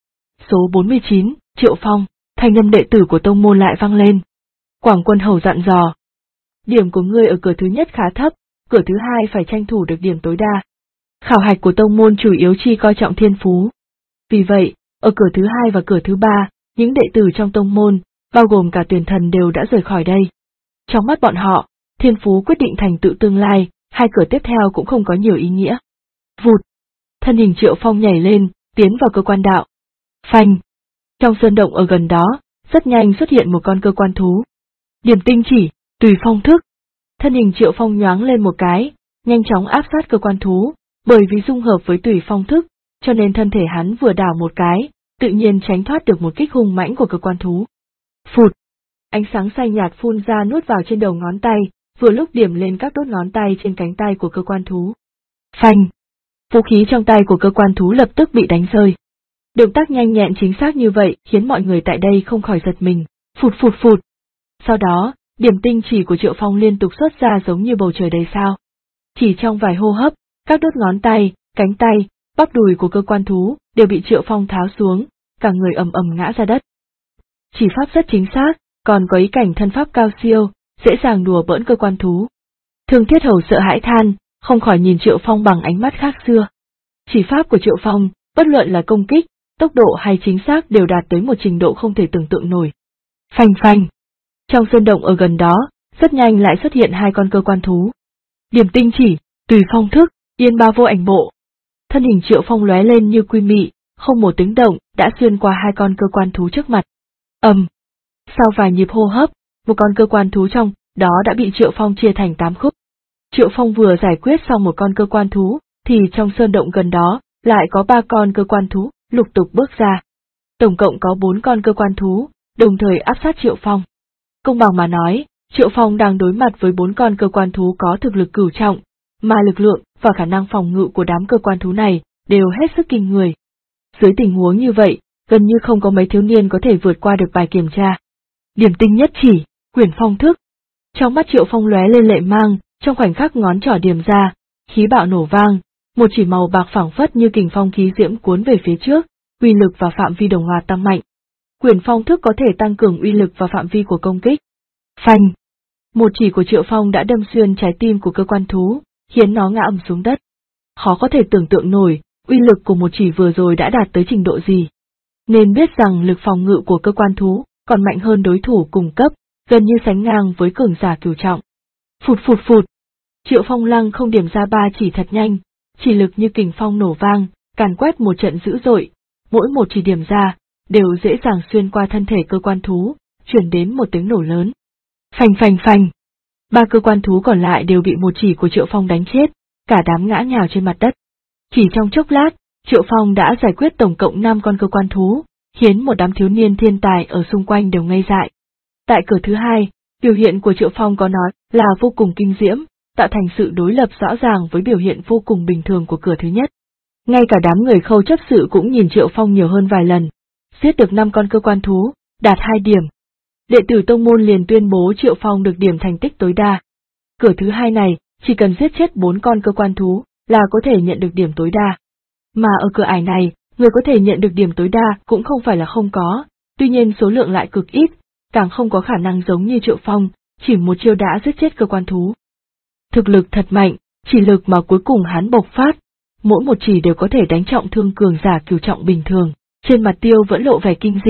Số 49, Triệu Phong, thanh âm đệ tử của tông môn lại vang lên. Quảng Quân Hầu dặn dò. Điểm của ngươi ở cửa thứ nhất khá thấp, cửa thứ 2 phải tranh thủ được điểm tối đa. Khảo hạch của tông môn chủ yếu chi coi trọng thiên phú. Vì vậy, ở cửa thứ 2 và cửa thứ 3, những đệ tử trong tông môn, bao gồm cả Tuyển Thần đều đã rời khỏi đây. Trong mắt bọn họ, thiên phú quyết định thành tựu tương lai, 2 cửa tiếp theo cũng không có nhiều ý nghĩa. Vụt! Thân hình Triệu Phong nhảy lên, tiến vào cơ quan đạo. Phanh! Trong sơn động ở gần đó, rất nhanh xuất hiện một con cơ quan thú. Điểm tinh chỉ, tùy phong thức. Thân hình Triệu Phong nhoáng lên một cái, nhanh chóng áp sát cơ quan thú, bởi vì dung hợp với tùy phong thức, cho nên thân thể hắn vừa đảo một cái, tự nhiên tránh thoát được một kích hung mãnh của cơ quan thú. Phụt! Ánh sáng xanh nhạt phun ra nuốt vào trên đầu ngón tay, vừa lúc điểm lên các đốt ngón tay trên cánh tay của cơ quan thú. Phanh! Vũ khí trong tay của cơ quan thú lập tức bị đánh rơi. Động tác nhanh nhẹn chính xác như vậy khiến mọi người tại đây không khỏi giật mình, phụt phụt phụt. Sau đó, điểm tinh chỉ của Triệu Phong liên tục xuất ra giống như bầu trời đầy sao. Chỉ trong vài hô hấp, các đốt ngón tay, cánh tay, bắp đùi của cơ quan thú đều bị Triệu Phong tháo xuống, cả người ầm ầm ngã ra đất. Chỉ pháp rất chính xác, còn có ý cảnh thân pháp cao siêu, dễ dàng đùa bỡn cơ quan thú. Thương Thiết Hầu sợ hãi than, không khỏi nhìn Triệu Phong bằng ánh mắt khác xưa. Chỉ pháp của Triệu Phong, bất luận là công kích, tốc độ hay chính xác đều đạt tới một trình độ không thể tưởng tượng nổi. Phanh phanh! Trong sơn động ở gần đó, rất nhanh lại xuất hiện 2 con cơ quan thú. Điểm tinh chỉ, tùy phong thức, yên ba vô ảnh bộ. Thân hình Triệu Phong lóe lên như quy mị, không một tiếng động, đã xuyên qua 2 con cơ quan thú trước mặt. Sau vài nhịp hô hấp, một con cơ quan thú trong đó đã bị Triệu Phong chia thành 8 khúc. Triệu Phong vừa giải quyết xong một con cơ quan thú, thì trong sơn động gần đó, lại có 3 con cơ quan thú, lục tục bước ra. Tổng cộng có 4 con cơ quan thú, đồng thời áp sát Triệu Phong. Công bằng mà nói, Triệu Phong đang đối mặt với 4 con cơ quan thú có thực lực cửu trọng, mà lực lượng và khả năng phòng ngự của đám cơ quan thú này đều hết sức kinh người. Dưới tình huống như vậy, gần như không có mấy thiếu niên có thể vượt qua được bài kiểm tra. Điểm tinh nhất chỉ, quyển phong thức. Trong mắt Triệu Phong lóe lên lệ mang, trong khoảnh khắc ngón trỏ điểm ra, khí bạo nổ vang, một chỉ màu bạc phảng phất như kình phong khí diễm cuốn về phía trước, uy lực và phạm vi đồng loạt tăng mạnh. Quyển phong thức có thể tăng cường uy lực và phạm vi của công kích. Phanh! Một chỉ của Triệu Phong đã đâm xuyên trái tim của cơ quan thú, khiến nó ngã ầm xuống đất. Khó có thể tưởng tượng nổi, uy lực của một chỉ vừa rồi đã đạt tới trình độ gì. Nên biết rằng lực phòng ngự của cơ quan thú còn mạnh hơn đối thủ cùng cấp, gần như sánh ngang với cường giả cửu trọng. Phụt phụt phụt! Triệu Phong lăng không điểm ra 3 chỉ thật nhanh, chỉ lực như kình phong nổ vang, càn quét một trận dữ dội, mỗi một chỉ điểm ra, đều dễ dàng xuyên qua thân thể cơ quan thú, truyền đến một tiếng nổ lớn. Phanh phanh phanh! 3 cơ quan thú còn lại đều bị một chỉ của Triệu Phong đánh chết, cả đám ngã nhào trên mặt đất. Chỉ trong chốc lát, Triệu Phong đã giải quyết tổng cộng 5 con cơ quan thú, khiến một đám thiếu niên thiên tài ở xung quanh đều ngây dại. Tại cửa thứ 2, biểu hiện của Triệu Phong có nói là vô cùng kinh diễm, tạo thành sự đối lập rõ ràng với biểu hiện vô cùng bình thường của cửa thứ nhất. Ngay cả đám người Khâu chấp sự cũng nhìn Triệu Phong nhiều hơn vài lần, giết được 5 con cơ quan thú, đạt 2 điểm. Đệ tử tông môn liền tuyên bố Triệu Phong được điểm thành tích tối đa. Cửa thứ 2 này, chỉ cần giết chết 4 con cơ quan thú là có thể nhận được điểm tối đa. Mà ở cửa ải này, người có thể nhận được điểm tối đa cũng không phải là không có, tuy nhiên số lượng lại cực ít, càng không có khả năng giống như Triệu Phong, chỉ một chiêu đã giết chết cơ quan thú. Thực lực thật mạnh, chỉ lực mà cuối cùng hắn bộc phát, mỗi một chỉ đều có thể đánh trọng thương cường giả cửu trọng bình thường. Trên mặt Tiêu vẫn lộ vẻ kinh dị,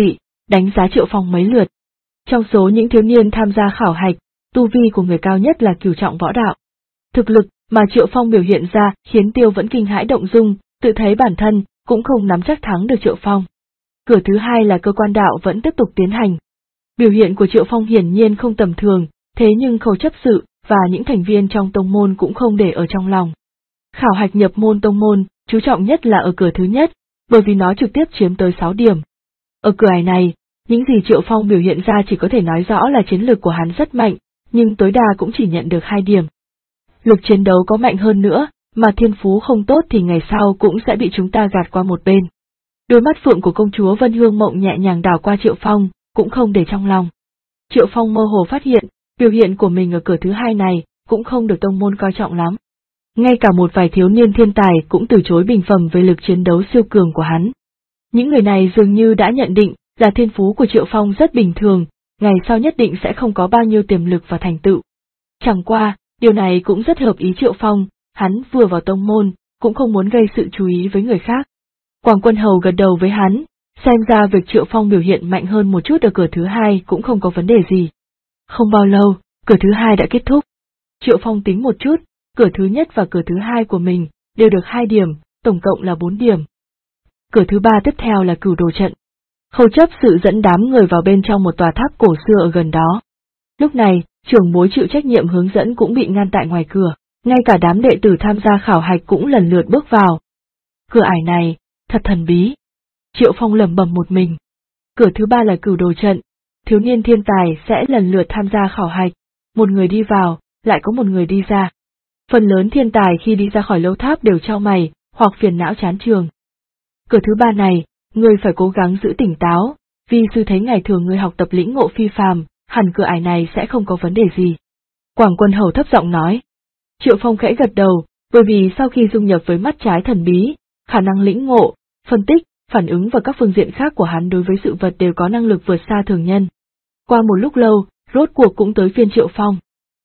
đánh giá Triệu Phong mấy lượt. Trong số những thiếu niên tham gia khảo hạch, tu vi của người cao nhất là cửu trọng võ đạo. Thực lực mà Triệu Phong biểu hiện ra khiến Tiêu vẫn kinh hãi động dung, tự thấy bản thân cũng không nắm chắc thắng được Triệu Phong. Cửa thứ hai là cơ quan đạo vẫn tiếp tục tiến hành. Biểu hiện của Triệu Phong hiển nhiên không tầm thường, thế nhưng Khâu chấp sự và những thành viên trong tông môn cũng không để ở trong lòng. Khảo hạch nhập môn tông môn, chú trọng nhất là ở cửa thứ nhất, bởi vì nó trực tiếp chiếm tới 6 điểm. Ở cửa ải này, những gì Triệu Phong biểu hiện ra chỉ có thể nói rõ là chiến lược của hắn rất mạnh, nhưng tối đa cũng chỉ nhận được 2 điểm. Lực chiến đấu có mạnh hơn nữa, mà thiên phú không tốt thì ngày sau cũng sẽ bị chúng ta gạt qua một bên. Đôi mắt phượng của công chúa Vân Hương Mộng nhẹ nhàng đảo qua Triệu Phong, cũng không để trong lòng. Triệu Phong mơ hồ phát hiện, biểu hiện của mình ở cửa thứ hai này cũng không được tông môn coi trọng lắm. Ngay cả một vài thiếu niên thiên tài cũng từ chối bình phẩm về lực chiến đấu siêu cường của hắn. Những người này dường như đã nhận định là thiên phú của Triệu Phong rất bình thường, ngày sau nhất định sẽ không có bao nhiêu tiềm lực và thành tựu. Chẳng qua, điều này cũng rất hợp ý Triệu Phong, hắn vừa vào tông môn, cũng không muốn gây sự chú ý với người khác. Quảng Quân Hầu gật đầu với hắn, xem ra việc Triệu Phong biểu hiện mạnh hơn một chút ở cửa thứ hai cũng không có vấn đề gì. Không bao lâu, cửa thứ hai đã kết thúc. Triệu Phong tính một chút, cửa thứ nhất và cửa thứ hai của mình đều được 2 điểm, tổng cộng là 4 điểm. Cửa thứ ba tiếp theo là Cửu Đồ trận. Khâu chấp sự dẫn đám người vào bên trong một tòa tháp cổ xưa ở gần đó. Lúc này, trưởng bối chịu trách nhiệm hướng dẫn cũng bị ngăn tại ngoài cửa, ngay cả đám đệ tử tham gia khảo hạch cũng lần lượt bước vào. Cửa ải này, thật thần bí. Triệu Phong lẩm bẩm một mình. Cửa thứ ba là Cửu Đồ trận, thiếu niên thiên tài sẽ lần lượt tham gia khảo hạch, một người đi vào, lại có một người đi ra. Phần lớn thiên tài khi đi ra khỏi lâu tháp đều chau mày, hoặc phiền não chán trường. Cửa thứ ba này, ngươi phải cố gắng giữ tỉnh táo, vì sư thấy ngày thường ngươi học tập lĩnh ngộ phi phàm, hẳn cửa ải này sẽ không có vấn đề gì. Quảng Quân Hầu thấp giọng nói. Triệu Phong khẽ gật đầu, bởi vì sau khi dung nhập với mắt trái thần bí, khả năng lĩnh ngộ, phân tích, phản ứng và các phương diện khác của hắn đối với sự vật đều có năng lực vượt xa thường nhân. Qua một lúc lâu, rốt cuộc cũng tới phiên Triệu Phong.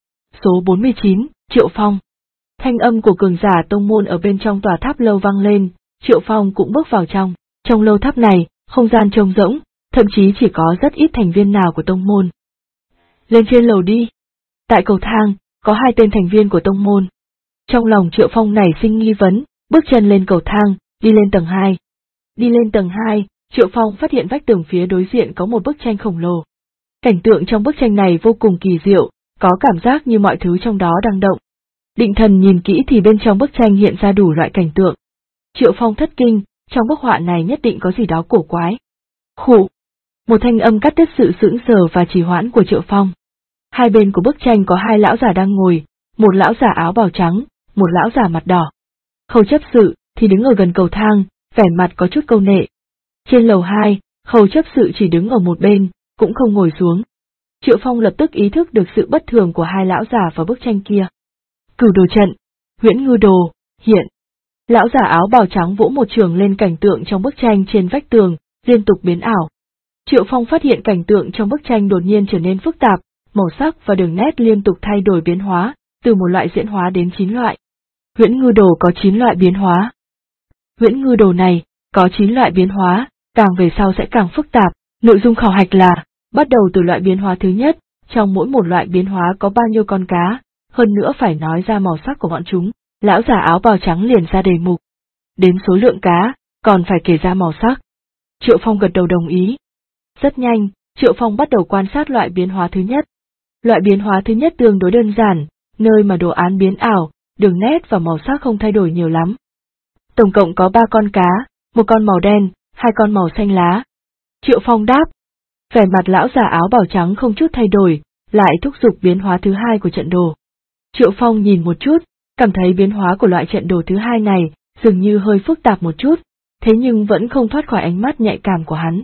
Số 49, Triệu Phong. Thanh âm của cường giả tông môn ở bên trong tòa tháp lâu vang lên, Triệu Phong cũng bước vào trong. Trong lâu tháp này, không gian trống rỗng, thậm chí chỉ có rất ít thành viên nào của tông môn. Lên trên lầu đi. Tại cầu thang, có 2 tên thành viên của tông môn. Trong lòng Triệu Phong nảy sinh nghi vấn, bước chân lên cầu thang, đi lên tầng 2. Đi lên tầng 2, Triệu Phong phát hiện vách tường phía đối diện có một bức tranh khổng lồ. Cảnh tượng trong bức tranh này vô cùng kỳ diệu, có cảm giác như mọi thứ trong đó đang động. Định thần nhìn kỹ thì bên trong bức tranh hiện ra đủ loại cảnh tượng. Triệu Phong thất kinh, trong bức họa này nhất định có gì đó cổ quái. Khụ! Một thanh âm cắt đứt sự sững sờ và trì hoãn của Triệu Phong. Hai bên của bức tranh có 2 lão già đang ngồi, một lão già áo bào trắng, một lão già mặt đỏ. Khâu chấp sự thì đứng ở gần cầu thang, vẻ mặt có chút câu nệ. Trên lầu 2, Khâu chấp sự chỉ đứng ở một bên, cũng không ngồi xuống. Triệu Phong lập tức ý thức được sự bất thường của 2 lão già vào bức tranh kia. Cửu Đồ trận, Huyễn Ngư Đồ, hiện. Lão già áo bào trắng vỗ một trường lên cảnh tượng trong bức tranh trên vách tường, liên tục biến ảo. Triệu Phong phát hiện cảnh tượng trong bức tranh đột nhiên trở nên phức tạp, màu sắc và đường nét liên tục thay đổi biến hóa, từ một loại diễn hóa đến 9 loại. Huyễn Ngư Đồ có 9 loại biến hóa. Huyễn Ngư Đồ này, có 9 loại biến hóa, càng về sau sẽ càng phức tạp. Nội dung khảo hạch là, bắt đầu từ loại biến hóa thứ nhất, trong mỗi một loại biến hóa có bao nhiêu con cá, hơn nữa phải nói ra màu sắc của bọn chúng. Lão già áo bào trắng liền ra đề mục. Đến số lượng cá, còn phải kể ra màu sắc. Triệu Phong gật đầu đồng ý. Rất nhanh, Triệu Phong bắt đầu quan sát loại biến hóa thứ nhất. Loại biến hóa thứ nhất tương đối đơn giản, nơi mà đồ án biến ảo, đường nét và màu sắc không thay đổi nhiều lắm. Tổng cộng có 3 con cá, một con màu đen, 2 con màu xanh lá. Triệu Phong đáp. Vẻ mặt lão già áo bào trắng không chút thay đổi, lại thúc giục biến hóa thứ hai của trận đồ. Triệu Phong nhìn một chút, cảm thấy biến hóa của loại trận đồ thứ hai này dường như hơi phức tạp một chút, thế nhưng vẫn không thoát khỏi ánh mắt nhạy cảm của hắn.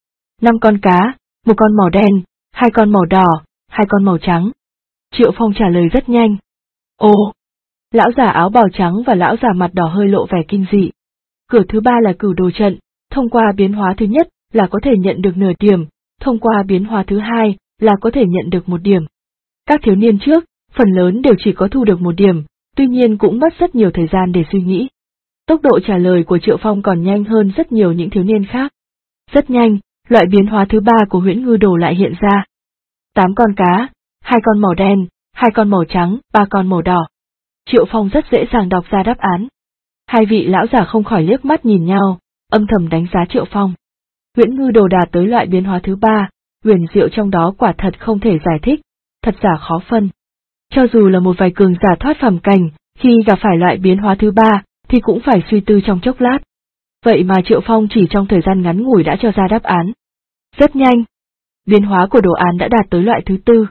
5 con cá, một con màu đen, 2 con màu đỏ, 2 con màu trắng. Triệu Phong trả lời rất nhanh. Ồ! Lão già áo bào trắng và lão già mặt đỏ hơi lộ vẻ kinh dị. Cửa thứ ba là Cửu Đồ trận, thông qua biến hóa thứ nhất là có thể nhận được nửa điểm, thông qua biến hóa thứ hai là có thể nhận được 1 điểm. Các thiếu niên trước, phần lớn đều chỉ có thu được 1 điểm, tuy nhiên cũng mất rất nhiều thời gian để suy nghĩ. Tốc độ trả lời của Triệu Phong còn nhanh hơn rất nhiều những thiếu niên khác. Rất nhanh, loại biến hóa thứ 3 của Huyễn Ngư Đồ lại hiện ra. 8 con cá, 2 con màu đen, 2 con màu trắng, 3 con màu đỏ. Triệu Phong rất dễ dàng đọc ra đáp án. Hai vị lão giả không khỏi liếc mắt nhìn nhau, âm thầm đánh giá Triệu Phong. Huyễn Ngư Đồ đạt tới loại biến hóa thứ 3, huyền diệu trong đó quả thật không thể giải thích, thật giả khó phân. Cho dù là một vài cường giả thoát phàm cảnh, khi gặp phải loại biến hóa thứ 3, thì cũng phải suy tư trong chốc lát. Vậy mà Triệu Phong chỉ trong thời gian ngắn ngủi đã cho ra đáp án. Rất nhanh, biến hóa của đồ án đã đạt tới loại thứ 4.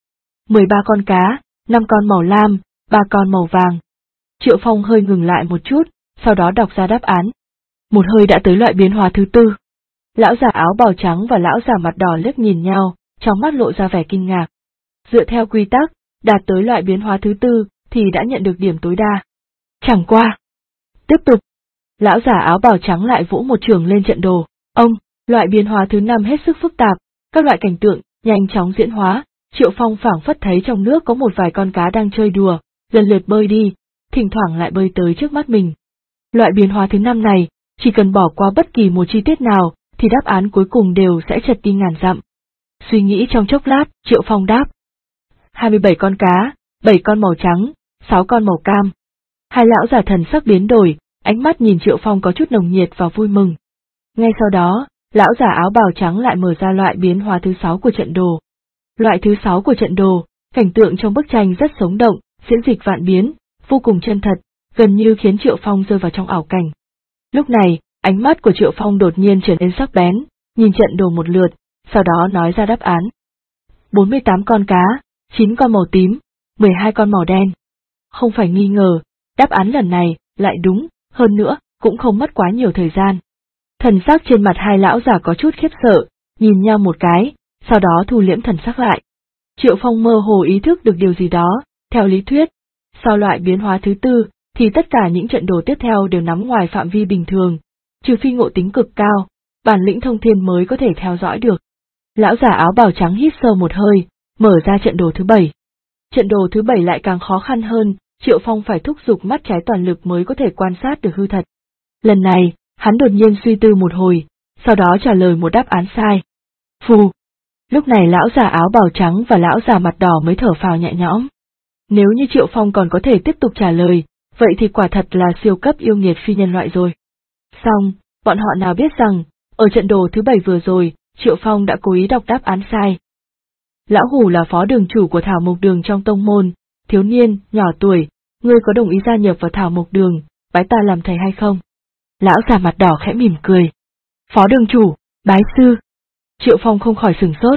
13 con cá, 5 con màu lam, 3 con màu vàng. Triệu Phong hơi ngừng lại một chút, sau đó đọc ra đáp án. Một hơi đã tới loại biến hóa thứ 4. Lão già áo bào trắng và lão già mặt đỏ liếc nhìn nhau, trong mắt lộ ra vẻ kinh ngạc. Dựa theo quy tắc, đạt tới loại biến hóa thứ 4 thì đã nhận được điểm tối đa. Chẳng qua. Tiếp tục. Lão già áo bào trắng lại vỗ một trường lên trận đồ. Ông, loại biến hóa thứ 5 hết sức phức tạp, các loại cảnh tượng nhanh chóng diễn hóa. Triệu Phong phảng phất thấy trong nước có một vài con cá đang chơi đùa, lần lượt bơi đi, thỉnh thoảng lại bơi tới trước mắt mình. Loại biến hóa thứ 5 này, chỉ cần bỏ qua bất kỳ một chi tiết nào, thì đáp án cuối cùng đều sẽ chật đi ngàn dặm. Suy nghĩ trong chốc lát, Triệu Phong đáp. 27 con cá, 7 con màu trắng, 6 con màu cam. Hai lão giả thần sắc biến đổi, ánh mắt nhìn Triệu Phong có chút nồng nhiệt và vui mừng. Ngay sau đó, lão giả áo bào trắng lại mở ra loại biến hóa thứ 6 của trận đồ. Loại thứ 6 của trận đồ, cảnh tượng trong bức tranh rất sống động, diễn dịch vạn biến, vô cùng chân thật, gần như khiến Triệu Phong rơi vào trong ảo cảnh. Lúc này, ánh mắt của Triệu Phong đột nhiên trở nên sắc bén, nhìn trận đồ một lượt, sau đó nói ra đáp án. 48 con cá, 9 con màu tím, 12 con màu đen. Không phải nghi ngờ, đáp án lần này lại đúng, hơn nữa, cũng không mất quá nhiều thời gian. Thần sắc trên mặt hai lão giả có chút khiếp sợ, nhìn nhau một cái, sau đó thu liễm thần sắc lại. Triệu Phong mơ hồ ý thức được điều gì đó, theo lý thuyết, sau loại biến hóa thứ 4, thì tất cả những trận đồ tiếp theo đều nằm ngoài phạm vi bình thường, trừ phi ngộ tính cực cao, bản lĩnh thông thiên mới có thể theo dõi được. Lão giả áo bào trắng hít sâu một hơi, mở ra trận đồ thứ 7. Trận đồ thứ 7 lại càng khó khăn hơn, Triệu Phong phải thúc giục mắt trái toàn lực mới có thể quan sát được hư thật. Lần này, hắn đột nhiên suy tư một hồi, sau đó trả lời một đáp án sai. Phù! Lúc này lão già áo bào trắng và lão già mặt đỏ mới thở phào nhẹ nhõm. Nếu như Triệu Phong còn có thể tiếp tục trả lời, vậy thì quả thật là siêu cấp yêu nghiệt phi nhân loại rồi. Xong, bọn họ nào biết rằng, ở trận đồ thứ 7 vừa rồi, Triệu Phong đã cố ý đọc đáp án sai. Lão Hủ là phó đường chủ của Thảo Mộc Đường trong tông môn, thiếu niên, nhỏ tuổi, ngươi có đồng ý gia nhập vào Thảo Mộc Đường, bái ta làm thầy hay không? Lão già mặt đỏ khẽ mỉm cười. Phó đường chủ, bái sư. Triệu Phong không khỏi sửng sốt.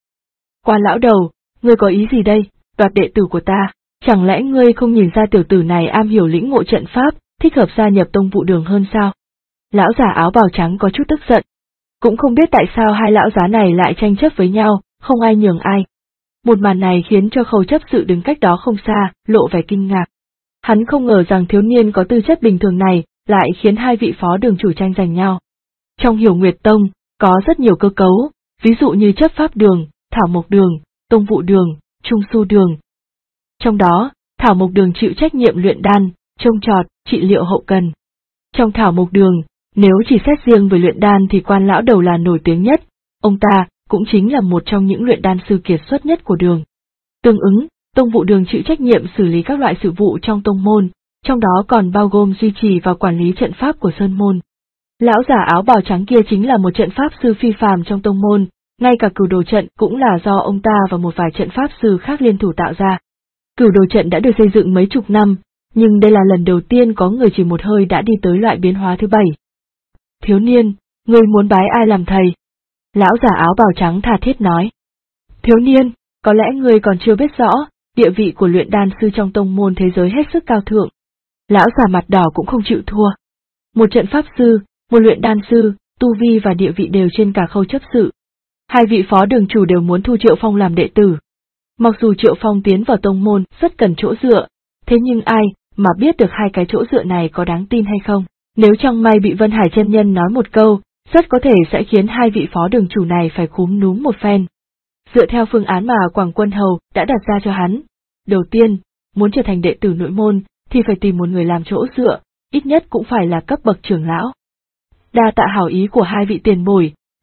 Quan lão đầu, ngươi có ý gì đây, đoạt đệ tử của ta, chẳng lẽ ngươi không nhìn ra tiểu tử này am hiểu lĩnh ngộ trận pháp, thích hợp gia nhập tông vụ đường hơn sao? Lão già áo bào trắng có chút tức giận. Cũng không biết tại sao hai lão già này lại tranh chấp với nhau, không ai nhường ai. Một màn này khiến cho Khâu chấp sự đứng cách đó không xa, lộ vẻ kinh ngạc. Hắn không ngờ rằng thiếu niên có tư chất bình thường này, lại khiến hai vị phó đường chủ tranh giành nhau. Trong Hiểu Nguyệt Tông, có rất nhiều cơ cấu, ví dụ như chấp pháp đường, Thảo Mộc Đường, Tông Vụ Đường, Trung Su Đường. Trong đó, Thảo Mộc Đường chịu trách nhiệm luyện đan, trông trọt, trị liệu hậu cần. Trong Thảo Mộc Đường, nếu chỉ xét riêng về luyện đan thì Quan lão đầu là nổi tiếng nhất, ông ta cũng chính là một trong những luyện đan sư kiệt xuất nhất của đường. Tương ứng, Tông Vụ Đường chịu trách nhiệm xử lý các loại sự vụ trong tông môn, trong đó còn bao gồm duy trì và quản lý trận pháp của sơn môn. Lão giả áo bào trắng kia chính là một trận pháp sư phi phàm trong tông môn, ngay cả cửu đồ trận cũng là do ông ta và một vài trận pháp sư khác liên thủ tạo ra. Cửu đồ trận đã được xây dựng mấy chục năm, nhưng đây là lần đầu tiên có người chỉ một hơi đã đi tới loại biến hóa thứ 7. Thiếu niên, ngươi muốn bái ai làm thầy? Lão giả áo bào trắng tha thiết nói. Thiếu niên, có lẽ ngươi còn chưa biết rõ, địa vị của luyện đan sư trong tông môn thế giới hết sức cao thượng. Lão già mặt đỏ cũng không chịu thua. Một trận pháp sư, một luyện đan sư, tu vi và địa vị đều trên cả Khâu chấp sự. Hai vị phó đường chủ đều muốn thu Triệu Phong làm đệ tử. Mặc dù Triệu Phong tiến vào tông môn rất cần chỗ dựa, thế nhưng ai mà biết được hai cái chỗ dựa này có đáng tin hay không? Nếu chẳng may bị Vân Hải chân nhân nói một câu, rất có thể sẽ khiến hai vị phó đường chủ này phải cúm núm một phen. Dựa theo phương án mà Quảng Quân Hầu đã đặt ra cho hắn, đầu tiên, muốn trở thành đệ tử nội môn thì phải tìm một người làm chỗ dựa, ít nhất cũng phải là cấp bậc trưởng lão. Đa tạ hảo ý của hai vị tiền bối,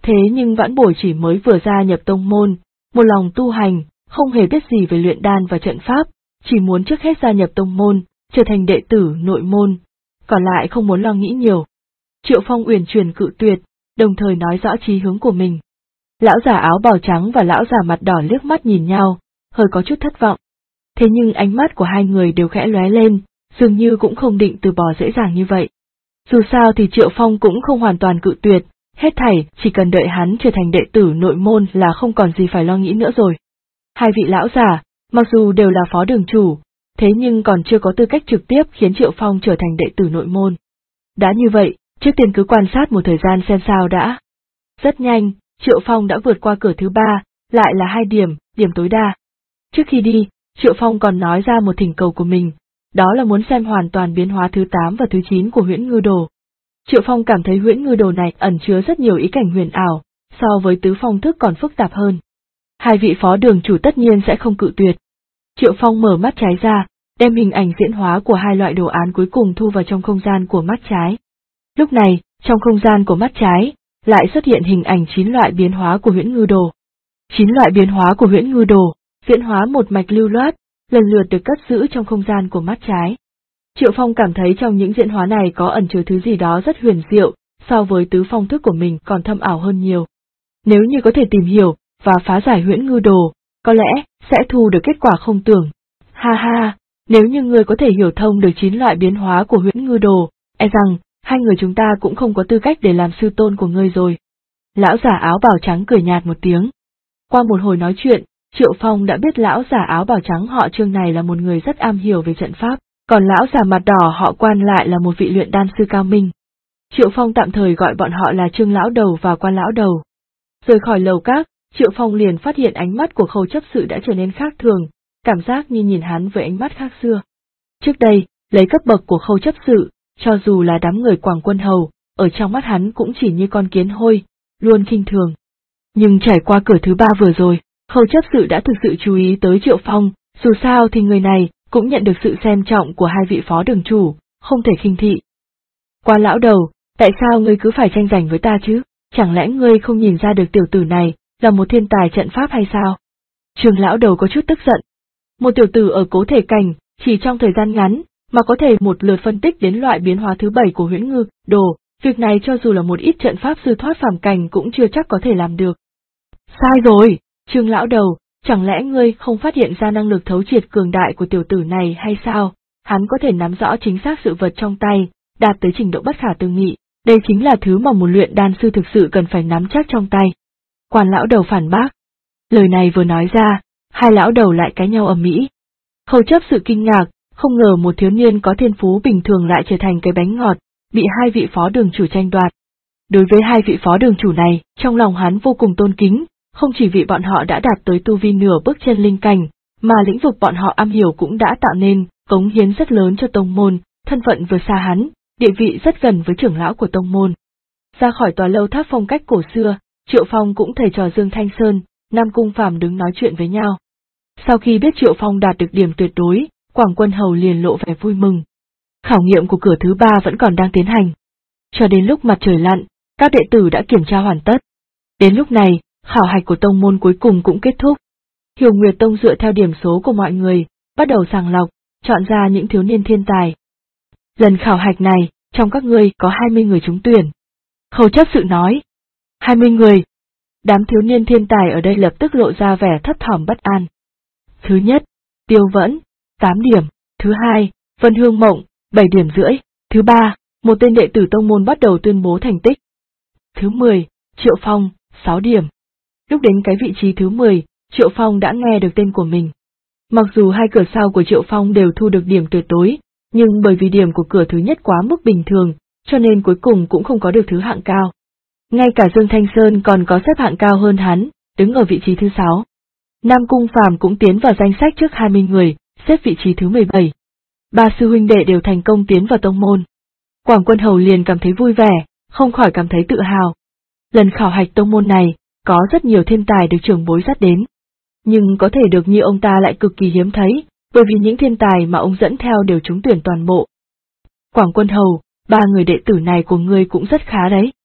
Thế nhưng vãn bối chỉ mới vừa gia nhập tông môn, một lòng tu hành, không hề biết gì về luyện đan và trận pháp, chỉ muốn trước hết gia nhập tông môn, trở thành đệ tử nội môn, còn lại không muốn lo nghĩ nhiều. Triệu Phong uyển chuyển cự tuyệt, đồng thời nói rõ chí hướng của mình. Lão già áo bào trắng và lão già mặt đỏ liếc mắt nhìn nhau, hơi có chút thất vọng. Thế nhưng ánh mắt của hai người đều khẽ lóe lên, dường như cũng không định từ bỏ dễ dàng như vậy. Dù sao thì Triệu Phong cũng không hoàn toàn cự tuyệt, hết thảy chỉ cần đợi hắn trở thành đệ tử nội môn là không còn gì phải lo nghĩ nữa rồi. Hai vị lão già, mặc dù đều là phó đường chủ, thế nhưng còn chưa có tư cách trực tiếp khiến Triệu Phong trở thành đệ tử nội môn. Đã như vậy, trước tiên cứ quan sát một thời gian xem sao đã. Rất nhanh, Triệu Phong đã vượt qua cửa thứ 3, lại là 2 điểm, điểm tối đa. Trước khi đi, Triệu Phong còn nói ra một thỉnh cầu của mình, đó là muốn xem hoàn toàn biến hóa thứ 8 và thứ 9 của Huyễn Ngư Đồ. Triệu Phong cảm thấy Huyễn Ngư Đồ này ẩn chứa rất nhiều ý cảnh huyền ảo, so với tứ phong thức còn phức tạp hơn. Hai vị phó đường chủ tất nhiên sẽ không cự tuyệt. Triệu Phong mở mắt trái ra, đem hình ảnh diễn hóa của 2 loại đồ án cuối cùng thu vào trong không gian của mắt trái. Lúc này, trong không gian của mắt trái, lại xuất hiện hình ảnh 9 loại biến hóa của Huyễn Ngư Đồ. 9 loại biến hóa của Huyễn Ngư Đồ, diễn hóa một mạch lưu loát, lần lượt được cất giữ trong không gian của mắt trái. Triệu Phong cảm thấy trong những diễn hóa này có ẩn chứa thứ gì đó rất huyền diệu, so với tứ phong thức của mình còn thâm ảo hơn nhiều. Nếu như có thể tìm hiểu và phá giải Huyễn Ngư Đồ, có lẽ sẽ thu được kết quả không tưởng. Ha ha, nếu như ngươi có thể hiểu thông được 9 loại biến hóa của Huyễn Ngư Đồ, e rằng hai người chúng ta cũng không có tư cách để làm sư tôn của ngươi rồi. Lão già áo bào trắng cười nhạt một tiếng. Qua một hồi nói chuyện, Triệu Phong đã biết lão già áo bào trắng họ Trương này là một người rất am hiểu về trận pháp, còn lão già mặt đỏ họ Quan lại là một vị luyện đan sư cao minh. Triệu Phong tạm thời gọi bọn họ là Trương lão đầu và Quan lão đầu. Rời khỏi lầu các, Triệu Phong liền phát hiện ánh mắt của Khâu chấp sự đã trở nên khác thường, cảm giác như nhìn hắn với ánh mắt khác xưa. Trước đây, lấy cấp bậc của Khâu chấp sự, cho dù là đám người Quảng Quân Hầu, ở trong mắt hắn cũng chỉ như con kiến hôi, luôn khinh thường. Nhưng trải qua cửa thứ 3 vừa rồi, Khâu chấp sự đã thực sự chú ý tới Triệu Phong, dù sao thì người này cũng nhận được sự xem trọng của hai vị phó đường chủ, không thể khinh thị. Quan lão đầu, tại sao ngươi cứ phải tranh giành với ta chứ, chẳng lẽ ngươi không nhìn ra được tiểu tử này là một thiên tài trận pháp hay sao? Trương lão đầu có chút tức giận. Một tiểu tử ở cố thể cảnh, chỉ trong thời gian ngắn, mà có thể một lượt phân tích đến loại biến hóa thứ 7 của Huyễn Ngư Đồ, việc này cho dù là một ít trận pháp sư thoát phàm cảnh cũng chưa chắc có thể làm được. Sai rồi, Trương lão đầu, chẳng lẽ ngươi không phát hiện ra năng lực thấu triệt cường đại của tiểu tử này hay sao? Hắn có thể nắm rõ chính xác sự vật trong tay, đạt tới trình độ bất khả tư nghị, đây chính là thứ mà một luyện đan sư thực sự cần phải nắm chắc trong tay. Quan lão đầu phản bác. Lời này vừa nói ra, hai lão đầu lại cãi nhau ầm ĩ. Khâu chấp sự kinh ngạc, không ngờ một thiếu niên có thiên phú bình thường lại trở thành cái bánh ngọt, bị hai vị phó đường chủ tranh đoạt. Đối với hai vị phó đường chủ này, trong lòng hắn vô cùng tôn kính, không chỉ vì bọn họ đã đạt tới tu vi nửa bước chân linh cảnh, mà lĩnh vực bọn họ am hiểu cũng đã tạo nên cống hiến rất lớn cho tông môn, thân phận vừa xa hắn, địa vị rất gần với trưởng lão của tông môn. Ra khỏi tòa lâu tháp phong cách cổ xưa, Triệu Phong cũng thầy trò Dương Thanh Sơn, Nam Cung Phàm đứng nói chuyện với nhau. Sau khi biết Triệu Phong đạt được điểm tuyệt đối, Quảng Quân Hầu liền lộ vẻ vui mừng. Khảo nghiệm của cửa thứ 3 vẫn còn đang tiến hành. Cho đến lúc mặt trời lặn, các đệ tử đã kiểm tra hoàn tất. Đến lúc này, khảo hạch của tông môn cuối cùng cũng kết thúc. Hiểu Nguyệt Tông dựa theo điểm số của mọi người, bắt đầu sàng lọc, chọn ra những thiếu niên thiên tài. Lần khảo hạch này, trong các ngươi có 20 người trúng tuyển. Khâu chấp sự nói. 20 người. Đám thiếu niên thiên tài ở đây lập tức lộ ra vẻ thấp thỏm bất an. Thứ nhất, Tiêu Vẫn, 8 điểm. Thứ hai, Vân Hương Mộng, 7 điểm rưỡi. Thứ ba, một tên đệ tử tông môn bắt đầu tuyên bố thành tích. Thứ 10, Triệu Phong, 6 điểm. Lúc đến cái vị trí thứ 10, Triệu Phong đã nghe được tên của mình. Mặc dù hai cửa sau của Triệu Phong đều thu được điểm tuyệt đối, nhưng bởi vì điểm của cửa thứ nhất quá mức bình thường, cho nên cuối cùng cũng không có được thứ hạng cao. Ngay cả Dương Thanh Sơn còn có xếp hạng cao hơn hắn, đứng ở vị trí thứ 6. Nam Cung Phàm cũng tiến vào danh sách trước 20 người, xếp vị trí thứ 17. Ba sư huynh đệ đều thành công tiến vào tông môn. Quảng Quân Hầu liền cảm thấy vui vẻ, không khỏi cảm thấy tự hào. Lần khảo hạch tông môn này, có rất nhiều thiên tài được trưởng bối dắt đến. Nhưng có thể được như ông ta lại cực kỳ hiếm thấy, bởi vì những thiên tài mà ông dẫn theo đều trúng tuyển toàn bộ. Quảng Quân Hầu, 3 người đệ tử này của ngươi cũng rất khá đấy.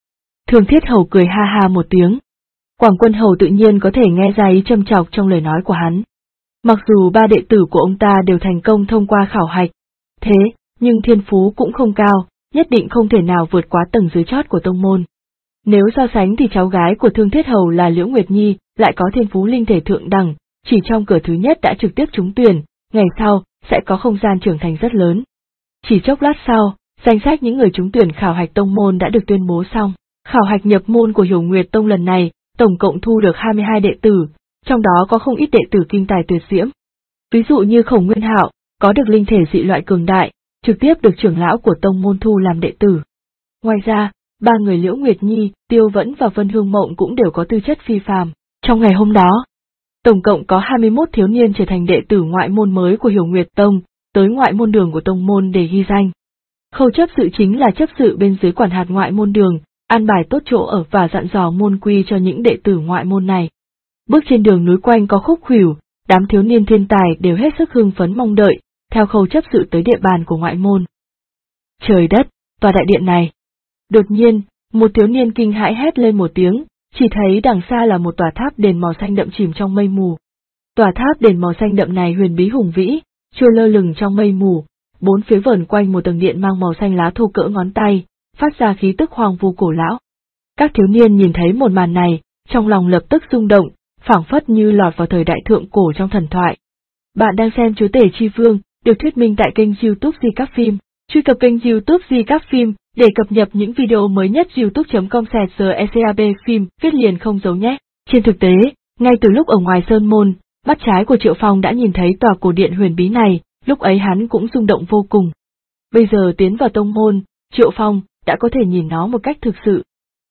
Thương Thiết Hầu cười ha ha một tiếng. Quảng Quân Hầu tự nhiên có thể nghe ra ý châm chọc trong lời nói của hắn. Mặc dù 3 đệ tử của ông ta đều thành công thông qua khảo hạch, thế, nhưng thiên phú cũng không cao, nhất định không thể nào vượt quá tầng dưới chót của tông môn. Nếu so sánh thì cháu gái của Thương Thiết Hầu là Liễu Nguyệt Nhi lại có thiên phú linh thể thượng đẳng, chỉ trong cửa thứ nhất đã trực tiếp trúng tuyển, ngày sau sẽ có không gian trưởng thành rất lớn. Chỉ chốc lát sau, danh sách những người trúng tuyển khảo hạch tông môn đã được tuyên bố xong. Khảo hạch nhập môn của Hiểu Nguyệt Tông lần này, tổng cộng thu được 22 đệ tử, trong đó có không ít đệ tử kinh tài tuyệt diễm. Ví dụ như Khổng Nguyên Hạo, có được linh thể dị loại cường đại, trực tiếp được trưởng lão của tông môn thu làm đệ tử. Ngoài ra, 3 người Liễu Nguyệt Nhi, Tiêu Vẫn và Vân Hương Mộng cũng đều có tư chất phi phàm. Trong ngày hôm đó, tổng cộng có 21 thiếu niên trở thành đệ tử ngoại môn mới của Hiểu Nguyệt Tông, tới ngoại môn đường của tông môn để ghi danh. Khâu chấp sự chính là chấp sự bên dưới quản hạt ngoại môn đường, an bài tốt chỗ ở và dặn dò môn quy cho những đệ tử ngoại môn này. Bước trên đường núi quanh có khúc khuỷu, đám thiếu niên thiên tài đều hết sức hưng phấn mong đợi, theo khâu chấp sự tới địa bàn của ngoại môn. Trời đất, tòa đại điện này. Đột nhiên, một thiếu niên kinh hãi hét lên một tiếng, chỉ thấy đằng xa là một tòa tháp đền màu xanh đậm chìm trong mây mù. Tòa tháp đền màu xanh đậm này huyền bí hùng vĩ, trôi lơ lửng trong mây mù, bốn phía vờn quanh một tầng điện mang màu xanh lá thô cỡ ngón tay, phát ra khí tức hoang vu cổ lão. Các thiếu niên nhìn thấy một màn này, trong lòng lập tức rung động, phảng phất như lọt vào thời đại thượng cổ trong thần thoại. Bạn đang xem Chúa Tể Chi Vương, được thuyết minh tại kênh YouTube Di Các Phim. Truy cập kênh YouTube Di Các Phim để cập nhật những video mới nhất. youtube.com/secab phim viết liền không giấu nhé. Trên thực tế, ngay từ lúc ở ngoài sơn môn, mắt trái của Triệu Phong đã nhìn thấy tòa cổ điện huyền bí này, lúc ấy hắn cũng rung động vô cùng. Bây giờ tiến vào tông môn, Triệu Phong đã có thể nhìn nó một cách thực sự.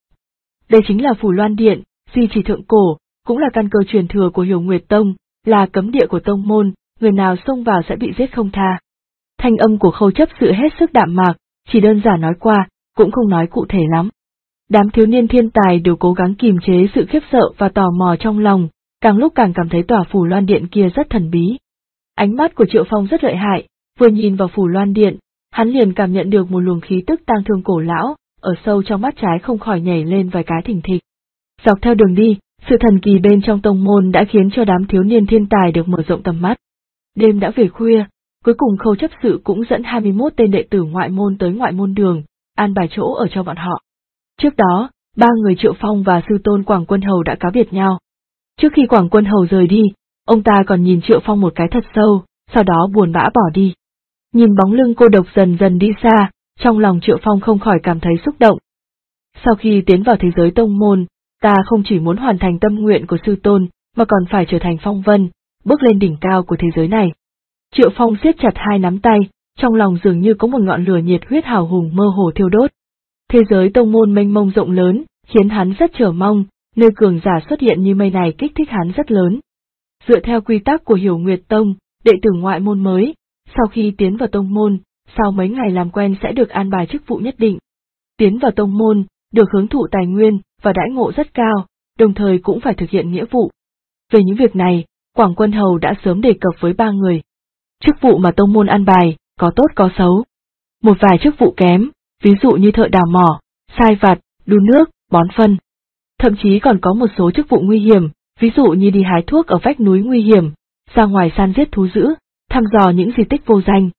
Đây chính là Phủ Loan Điện, di chỉ thượng cổ, cũng là căn cơ truyền thừa của Hiểu Nguyệt Tông, là cấm địa của tông môn, người nào xông vào sẽ bị giết không tha. Thanh âm của Khâu chấp sự hết sức đạm mạc, chỉ đơn giản nói qua, cũng không nói cụ thể lắm. Đám thiếu niên thiên tài đều cố gắng kìm chế sự khiếp sợ và tò mò trong lòng, càng lúc càng cảm thấy tòa Phủ Loan Điện kia rất thần bí. Ánh mắt của Triệu Phong rất lợi hại, vừa nhìn vào Phủ Loan Điện, hắn liền cảm nhận được một luồng khí tức tang thương cổ lão, ở sâu trong mắt trái không khỏi nhảy lên vài cái thình thịch. Dọc theo đường đi, sự thần kỳ bên trong tông môn đã khiến cho đám thiếu niên thiên tài được mở rộng tầm mắt. Đêm đã về khuya, cuối cùng Khâu chấp sự cũng dẫn 21 tên đệ tử ngoại môn tới ngoại môn đường, an bài chỗ ở cho bọn họ. Trước đó, 3 người Triệu Phong và sư tôn Quảng Quân Hầu đã cáo biệt nhau. Trước khi Quảng Quân Hầu rời đi, ông ta còn nhìn Triệu Phong một cái thật sâu, sau đó buồn bã bỏ đi. Nhìn bóng lưng cô độc dần dần đi xa, trong lòng Triệu Phong không khỏi cảm thấy xúc động. Sau khi tiến vào thế giới tông môn, ta không chỉ muốn hoàn thành tâm nguyện của sư tôn, mà còn phải trở thành phong vân, bước lên đỉnh cao của thế giới này. Triệu Phong siết chặt hai nắm tay, trong lòng dường như có một ngọn lửa nhiệt huyết hào hùng mơ hồ thiêu đốt. Thế giới tông môn mênh mông rộng lớn, khiến hắn rất chờ mong, nơi cường giả xuất hiện như mây này kích thích hắn rất lớn. Dựa theo quy tắc của Hiểu Nguyệt Tông, đệ tử ngoại môn mới, sau khi tiến vào tông môn, sau mấy ngày làm quen sẽ được an bài chức vụ nhất định. Tiến vào tông môn, được hưởng thụ tài nguyên và đãi ngộ rất cao, đồng thời cũng phải thực hiện nghĩa vụ. Về những việc này, Quảng Quân Hầu đã sớm đề cập với 3 người. Chức vụ mà tông môn an bài, có tốt có xấu. Một vài chức vụ kém, ví dụ như thợ đào mỏ, sai vặt, đun nước, bón phân. Thậm chí còn có một số chức vụ nguy hiểm, ví dụ như đi hái thuốc ở vách núi nguy hiểm, ra ngoài săn giết thú dữ, thăm dò những di tích vô danh.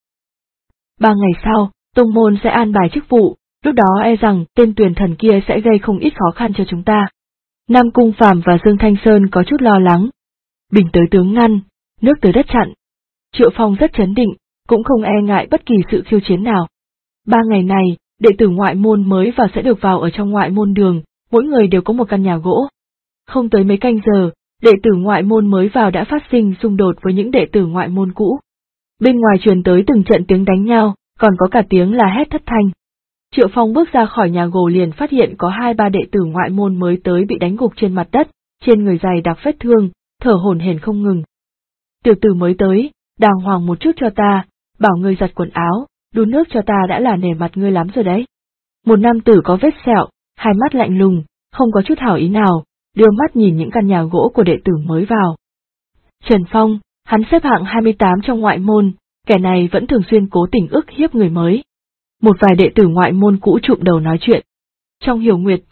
3 ngày sau, tông môn sẽ an bài chức vụ, lúc đó e rằng tên Tuyền Thần kia sẽ gây không ít khó khăn cho chúng ta. Nam Cung Phàm và Dương Thanh Sơn có chút lo lắng. Bình tới tướng ngăn, nước tới đất chặn. Triệu Phong rất trấn định, cũng không e ngại bất kỳ sự khiêu chiến nào. 3 ngày này, đệ tử ngoại môn mới vào sẽ được vào ở trong ngoại môn đường, mỗi người đều có một căn nhà gỗ. Không tới mấy canh giờ, đệ tử ngoại môn mới vào đã phát sinh xung đột với những đệ tử ngoại môn cũ. Bên ngoài truyền tới từng trận tiếng đánh nhau, còn có cả tiếng la hét thất thanh. Triệu Phong bước ra khỏi nhà gỗ liền phát hiện có 2-3 đệ tử ngoại môn mới tới bị đánh gục trên mặt đất, trên người dày đặc vết thương, thở hổn hển không ngừng. Tiểu tử mới tới, đàng hoàng một chút cho ta, bảo ngươi giặt quần áo, đun nước cho ta đã là nể mặt ngươi lắm rồi đấy. Một nam tử có vết sẹo, hai mắt lạnh lùng, không có chút hảo ý nào, đưa mắt nhìn những căn nhà gỗ của đệ tử mới vào. Trần Phong, hắn xếp hạng 28 trong ngoại môn, kẻ này vẫn thường xuyên cố tình ức hiếp người mới. Một vài đệ tử ngoại môn cũ trụm đầu nói chuyện. Trong Hiểu Nguyệt Tông,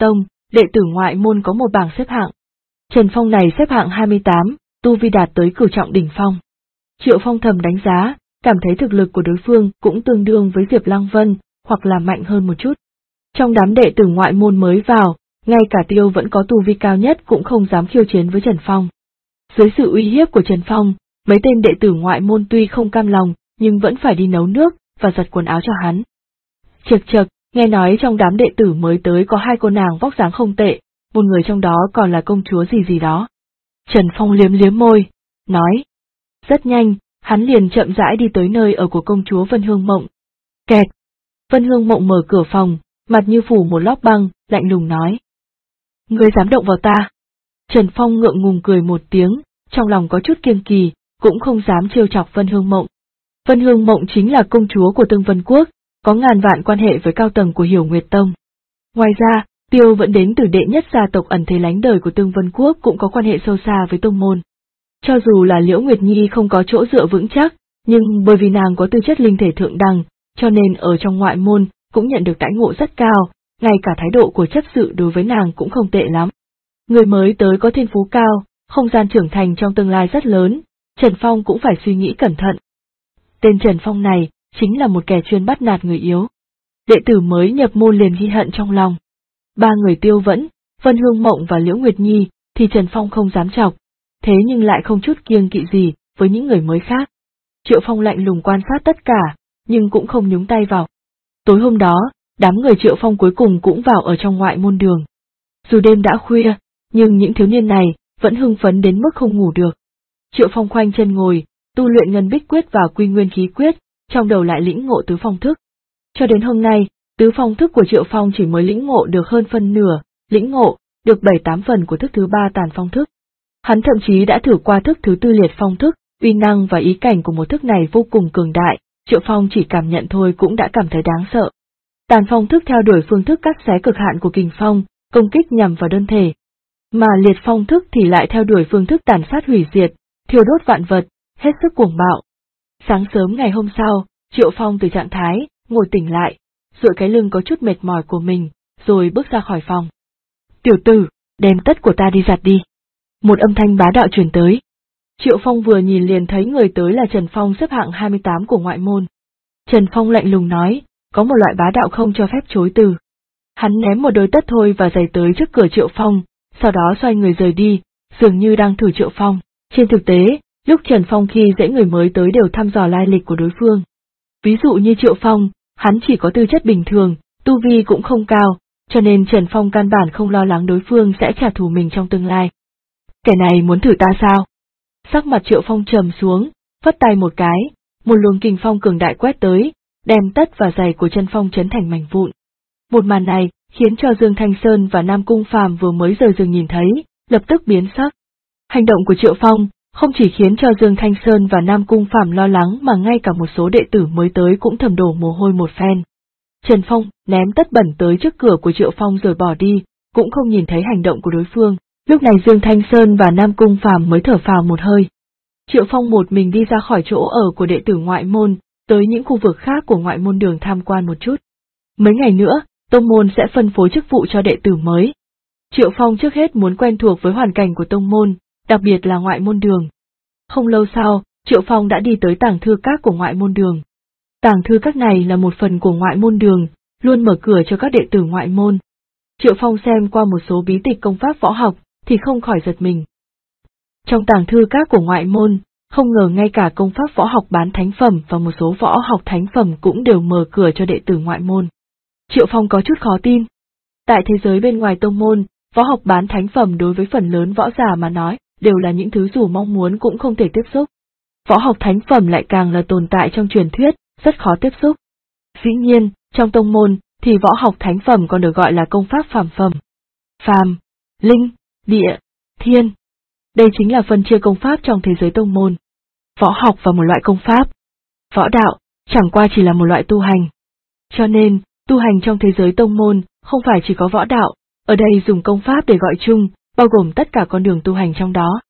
đệ tử ngoại môn có một bảng xếp hạng. Trần Phong này xếp hạng 28, tu vi đạt tới cửu trọng đỉnh phong. Triệu Phong thầm đánh giá, cảm thấy thực lực của đối phương cũng tương đương với Diệp Lăng Vân, hoặc là mạnh hơn một chút. Trong đám đệ tử ngoại môn mới vào, ngay cả Tiêu vẫn có tu vi cao nhất cũng không dám khiêu chiến với Trần Phong. Dưới sự uy hiếp của Trần Phong, mấy tên đệ tử ngoại môn tuy không cam lòng, nhưng vẫn phải đi nấu nước và giặt quần áo cho hắn. Chậc chậc, nghe nói trong đám đệ tử mới tới có 2 cô nàng vóc dáng không tệ, một người trong đó còn là công chúa gì đó. Trần Phong liếm liếm môi, nói. Rất nhanh, hắn liền chậm rãi đi tới nơi ở của công chúa Vân Hương Mộng. Kẹt! Vân Hương Mộng mở cửa phòng, mặt như phủ một lót băng, lạnh lùng nói. Ngươi dám động vào ta? Trần Phong ngượng ngùng cười một tiếng, trong lòng có chút kiêng kỳ, cũng không dám trêu chọc Vân Hương Mộng. Vân Hương Mộng chính là công chúa của Tương Vân Quốc, có ngàn vạn quan hệ với cao tầng của Hiểu Nguyệt Tông. Ngoài ra, Tiêu vẫn đến từ đệ nhất gia tộc ẩn thế lánh đời của Tương Vân Quốc cũng có quan hệ sâu xa với tông môn. Cho dù là Liễu Nguyệt Nhi không có chỗ dựa vững chắc, nhưng bởi vì nàng có tư chất linh thể thượng đẳng, cho nên ở trong ngoại môn cũng nhận được đãi ngộ rất cao, ngay cả thái độ của chấp sự đối với nàng cũng không tệ lắm. Người mới tới có thiên phú cao, không gian trưởng thành trong tương lai rất lớn, Trần Phong cũng phải suy nghĩ cẩn thận. Tên Trần Phong này chính là một kẻ chuyên bắt nạt người yếu. Đệ tử mới nhập môn liền ghi hận trong lòng. 3 người Tiêu Vẫn, Vân Hương Mộng và Liễu Nguyệt Nhi thì Trần Phong không dám chọc, thế nhưng lại không chút kiêng kỵ gì với những người mới khác. Triệu Phong lạnh lùng quan sát tất cả, nhưng cũng không nhúng tay vào. Tối hôm đó, đám người Triệu Phong cuối cùng cũng vào ở trong ngoại môn đường. Dù đêm đã khuya, nhưng những thiếu niên này vẫn hưng phấn đến mức không ngủ được. Triệu Phong khoanh chân ngồi, tu luyện Ngân Bích Quyết và Quy Nguyên Khí Quyết, trong đầu lại lĩnh ngộ tứ phong thức. Cho đến hôm nay, tứ phong thức của Triệu Phong chỉ mới lĩnh ngộ được hơn phân nửa, lĩnh ngộ được 7-8 phần của thức thứ 3 Tàn Phong thức. Hắn thậm chí đã thử qua thức thứ 4 Liệt Phong thức, uy năng và ý cảnh của một thức này vô cùng cường đại, Triệu Phong chỉ cảm nhận thôi cũng đã cảm thấy đáng sợ. Tàn Phong thức theo đuổi phương thức cắt xé cực hạn của kình phong, công kích nhằm vào đơn thể. Mà Liệt Phong thức thì lại theo đuổi phương thức tàn sát hủy diệt, thiêu đốt vạn vật, hết sức cuồng bạo. Sáng sớm ngày hôm sau, Triệu Phong từ trạng thái ngồi tỉnh lại, duỗi cái lưng có chút mệt mỏi của mình, rồi bước ra khỏi phòng. Tiểu tử, đem tất của ta đi giặt đi. Một âm thanh bá đạo truyền tới. Triệu Phong vừa nhìn liền thấy người tới là Trần Phong xếp hạng 28 của ngoại môn. Trần Phong lạnh lùng nói, có một loại bá đạo không cho phép chối từ. Hắn ném một đôi tất thôi và giày tới trước cửa Triệu Phong, sau đó xoay người rời đi, dường như đang thử Triệu Phong. Trên thực tế, lúc Trần Phong khi dễ người mới tới đều thăm dò lai lịch của đối phương. Ví dụ như Triệu Phong, hắn chỉ có tư chất bình thường, tu vi cũng không cao, cho nên Trần Phong căn bản không lo lắng đối phương sẽ trả thù mình trong tương lai. Kẻ này muốn thử ta sao? Sắc mặt Triệu Phong trầm xuống, phất tay một cái, một luồng kình phong cường đại quét tới, đem tất và giày của Trần Phong chấn thành mảnh vụn. Một màn này khiến cho Dương Thanh Sơn và Nam Cung Phàm vừa mới rời giường nhìn thấy, lập tức biến sắc. Hành động của Triệu Phong không chỉ khiến cho Dương Thanh Sơn và Nam Cung Phàm lo lắng mà ngay cả một số đệ tử mới tới cũng thầm đổ mồ hôi một phen. Trần Phong ném tất bẩn tới trước cửa của Triệu Phong rồi bỏ đi, cũng không nhìn thấy hành động của đối phương. Lúc này Dương Thanh Sơn và Nam Cung Phàm mới thở phào một hơi. Triệu Phong một mình đi ra khỏi chỗ ở của đệ tử ngoại môn, tới những khu vực khác của ngoại môn đường tham quan một chút. Mấy ngày nữa, tông môn sẽ phân phối chức vụ cho đệ tử mới. Triệu Phong trước hết muốn quen thuộc với hoàn cảnh của tông môn, đặc biệt là ngoại môn đường. Không lâu sau, Triệu Phong đã đi tới tàng thư các của ngoại môn đường. Tàng thư các này là một phần của ngoại môn đường, luôn mở cửa cho các đệ tử ngoại môn. Triệu Phong xem qua một số bí tịch công pháp võ học, thì không khỏi giật mình. Trong tàng thư các của ngoại môn, không ngờ ngay cả công pháp võ học bán thánh phẩm và một số võ học thánh phẩm cũng đều mở cửa cho đệ tử ngoại môn. Triệu Phong có chút khó tin. Tại thế giới bên ngoài tông môn, võ học bán thánh phẩm đối với phần lớn võ giả mà nói, đều là những thứ dù mong muốn cũng không thể tiếp xúc. Võ học thánh phẩm lại càng là tồn tại trong truyền thuyết, rất khó tiếp xúc. Dĩ nhiên, trong tông môn, thì võ học thánh phẩm còn được gọi là công pháp phàm phẩm. Phàm, linh, địa, thiên. Đây chính là phân chia công pháp trong thế giới tông môn. Võ học và một loại công pháp. Võ đạo, chẳng qua chỉ là một loại tu hành. Cho nên, tu hành trong thế giới tông môn, không phải chỉ có võ đạo, ở đây dùng công pháp để gọi chung, bao gồm tất cả con đường tu hành trong đó.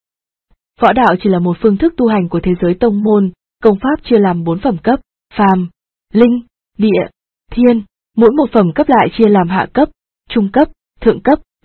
Võ đạo chỉ là một phương thức tu hành của thế giới tông môn, công pháp chia làm 4 phẩm cấp, phàm, linh, địa, thiên, mỗi một phẩm cấp lại chia làm hạ cấp, trung cấp, thượng cấp,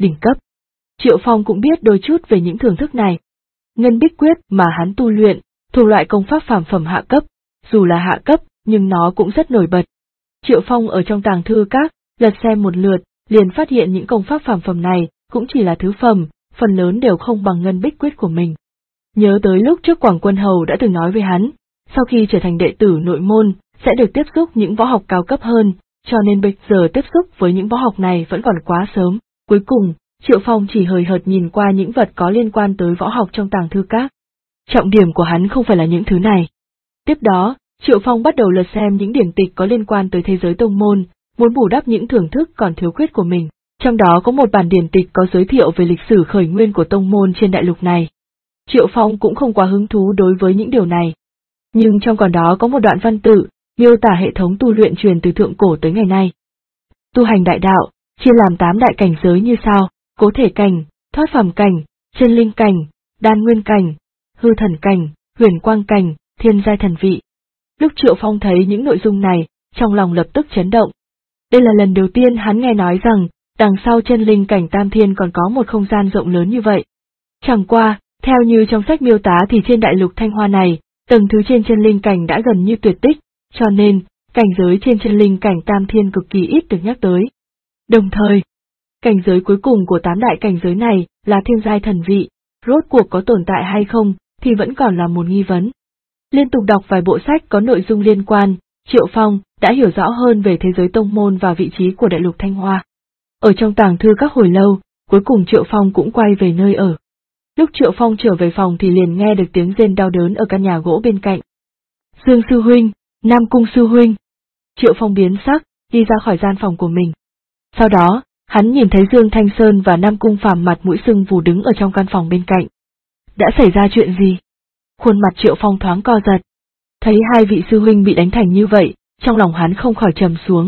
đỉnh cấp. Triệu Phong cũng biết đôi chút về những thưởng thức này. Ngân Bích Quyết mà hắn tu luyện, thuộc loại công pháp phàm phẩm hạ cấp, dù là hạ cấp, nhưng nó cũng rất nổi bật. Triệu Phong ở trong tàng thư các, lật xem một lượt, liền phát hiện những công pháp phàm phẩm này cũng chỉ là thứ phẩm, phần lớn đều không bằng Ngân Bích Quyết của mình. Nhớ tới lúc trước Quảng Quân Hầu đã từng nói với hắn, sau khi trở thành đệ tử nội môn, sẽ được tiếp xúc những võ học cao cấp hơn, cho nên bây giờ tiếp xúc với những võ học này vẫn còn quá sớm. Cuối cùng, Triệu Phong chỉ hời hợt nhìn qua những vật có liên quan tới võ học trong tàng thư các. Trọng điểm của hắn không phải là những thứ này. Tiếp đó, Triệu Phong bắt đầu lật xem những điển tịch có liên quan tới thế giới tông môn, muốn bù đắp những thưởng thức còn thiếu khuyết của mình. Trong đó có một bản điển tịch có giới thiệu về lịch sử khởi nguyên của tông môn trên đại lục này. Triệu Phong cũng không quá hứng thú đối với những điều này. Nhưng trong còn đó có một đoạn văn tự, miêu tả hệ thống tu luyện truyền từ thượng cổ tới ngày nay. Tu hành đại đạo, chia làm 8 đại cảnh giới như sau: cố thể cảnh, thoát phàm cảnh, chân linh cảnh, đan nguyên cảnh, hư thần cảnh, huyền quang cảnh, thiên giai thần vị. Lúc Triệu Phong thấy những nội dung này, trong lòng lập tức chấn động. Đây là lần đầu tiên hắn nghe nói rằng, đằng sau chân linh cảnh tam thiên còn có một không gian rộng lớn như vậy. Chẳng qua, theo như trong sách miêu tả thì trên đại lục Thanh Hoa này, tầng thứ trên chân linh cảnh đã gần như tuyệt tích, cho nên, cảnh giới trên chân linh cảnh tam thiên cực kỳ ít được nhắc tới. Đồng thời, cảnh giới cuối cùng của 8 đại cảnh giới này là thiên giai thần vị, rốt cuộc có tồn tại hay không thì vẫn còn là một nghi vấn. Liên tục đọc vài bộ sách có nội dung liên quan, Triệu Phong đã hiểu rõ hơn về thế giới tông môn và vị trí của đại lục Thanh Hoa. Ở trong tàng thư các hồi lâu, cuối cùng Triệu Phong cũng quay về nơi ở. Lúc Triệu Phong trở về phòng thì liền nghe được tiếng rên đau đớn ở căn nhà gỗ bên cạnh. Dương sư huynh, Nam Cung sư huynh. Triệu Phong biến sắc, đi ra khỏi gian phòng của mình. Sau đó, hắn nhìn thấy Dương Thanh Sơn và Nam Cung Phàm mặt mũi sưng vù đứng ở trong căn phòng bên cạnh. Đã xảy ra chuyện gì? Khuôn mặt Triệu Phong thoáng co giật. Thấy hai vị sư huynh bị đánh thành như vậy, trong lòng hắn không khỏi trầm xuống.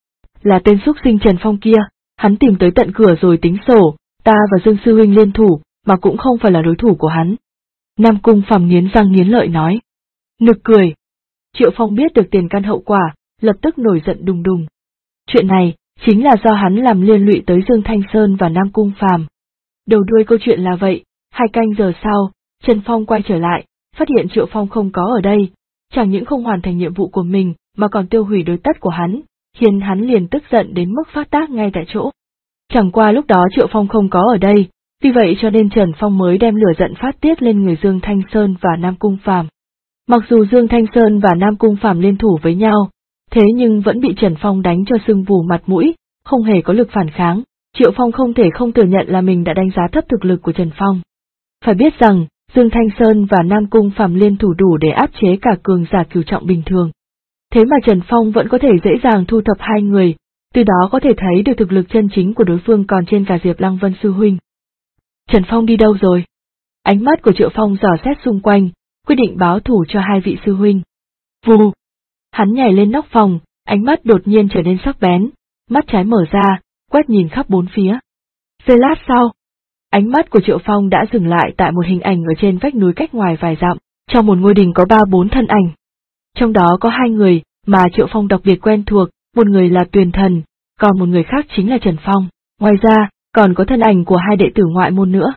Là tên xúc sinh Trần Phong kia, hắn tìm tới tận cửa rồi tính sổ, ta và Dương sư huynh liên thủ, mà cũng không phải là đối thủ của hắn. Nam Cung Phàm nghiến răng nghiến lợi nói. Nực cười. Triệu Phong biết được tiền căn hậu quả, lập tức nổi giận đùng đùng. Chuyện này, chính là do hắn làm liên lụy tới Dương Thanh Sơn và Nam Cung Phàm. Đầu đuôi câu chuyện là vậy, 2 canh giờ sau, Trần Phong quay trở lại, phát hiện Triệu Phong không có ở đây, chẳng những không hoàn thành nhiệm vụ của mình, mà còn tiêu hủy đối tất của hắn, khiến hắn liền tức giận đến mức phát tác ngay tại chỗ. Chẳng qua lúc đó Triệu Phong không có ở đây, vì vậy cho nên Trần Phong mới đem lửa giận phát tiết lên người Dương Thanh Sơn và Nam Cung Phàm. Mặc dù Dương Thanh Sơn và Nam Cung Phàm liên thủ với nhau, thế nhưng vẫn bị Trần Phong đánh cho sưng vù mặt mũi, không hề có lực phản kháng. Triệu Phong không thể không thừa nhận là mình đã đánh giá thấp thực lực của Trần Phong. Phải biết rằng, Dương Thanh Sơn và Nam Cung Phàm liên thủ đủ để áp chế cả cường giả cửu trọng bình thường. Thế mà Trần Phong vẫn có thể dễ dàng thu thập 2 người, từ đó có thể thấy được thực lực chân chính của đối phương còn trên cả Diệp Lăng Vân sư huynh. Trần Phong đi đâu rồi? Ánh mắt của Triệu Phong dò xét xung quanh, quyết định báo thủ cho 2 vị sư huynh. Vù! Hắn nhảy lên nóc phòng, ánh mắt đột nhiên trở nên sắc bén, mắt trái mở ra, quét nhìn khắp bốn phía. Giây lát sau, ánh mắt của Triệu Phong đã dừng lại tại một hình ảnh ở trên vách núi cách ngoài vài dặm, trong một ngôi đình có 3-4 thân ảnh. Trong đó có 2 người mà Triệu Phong đặc biệt quen thuộc, một người là Tuyền Thần, còn một người khác chính là Trần Phong, ngoài ra, còn có thân ảnh của 2 đệ tử ngoại môn nữa.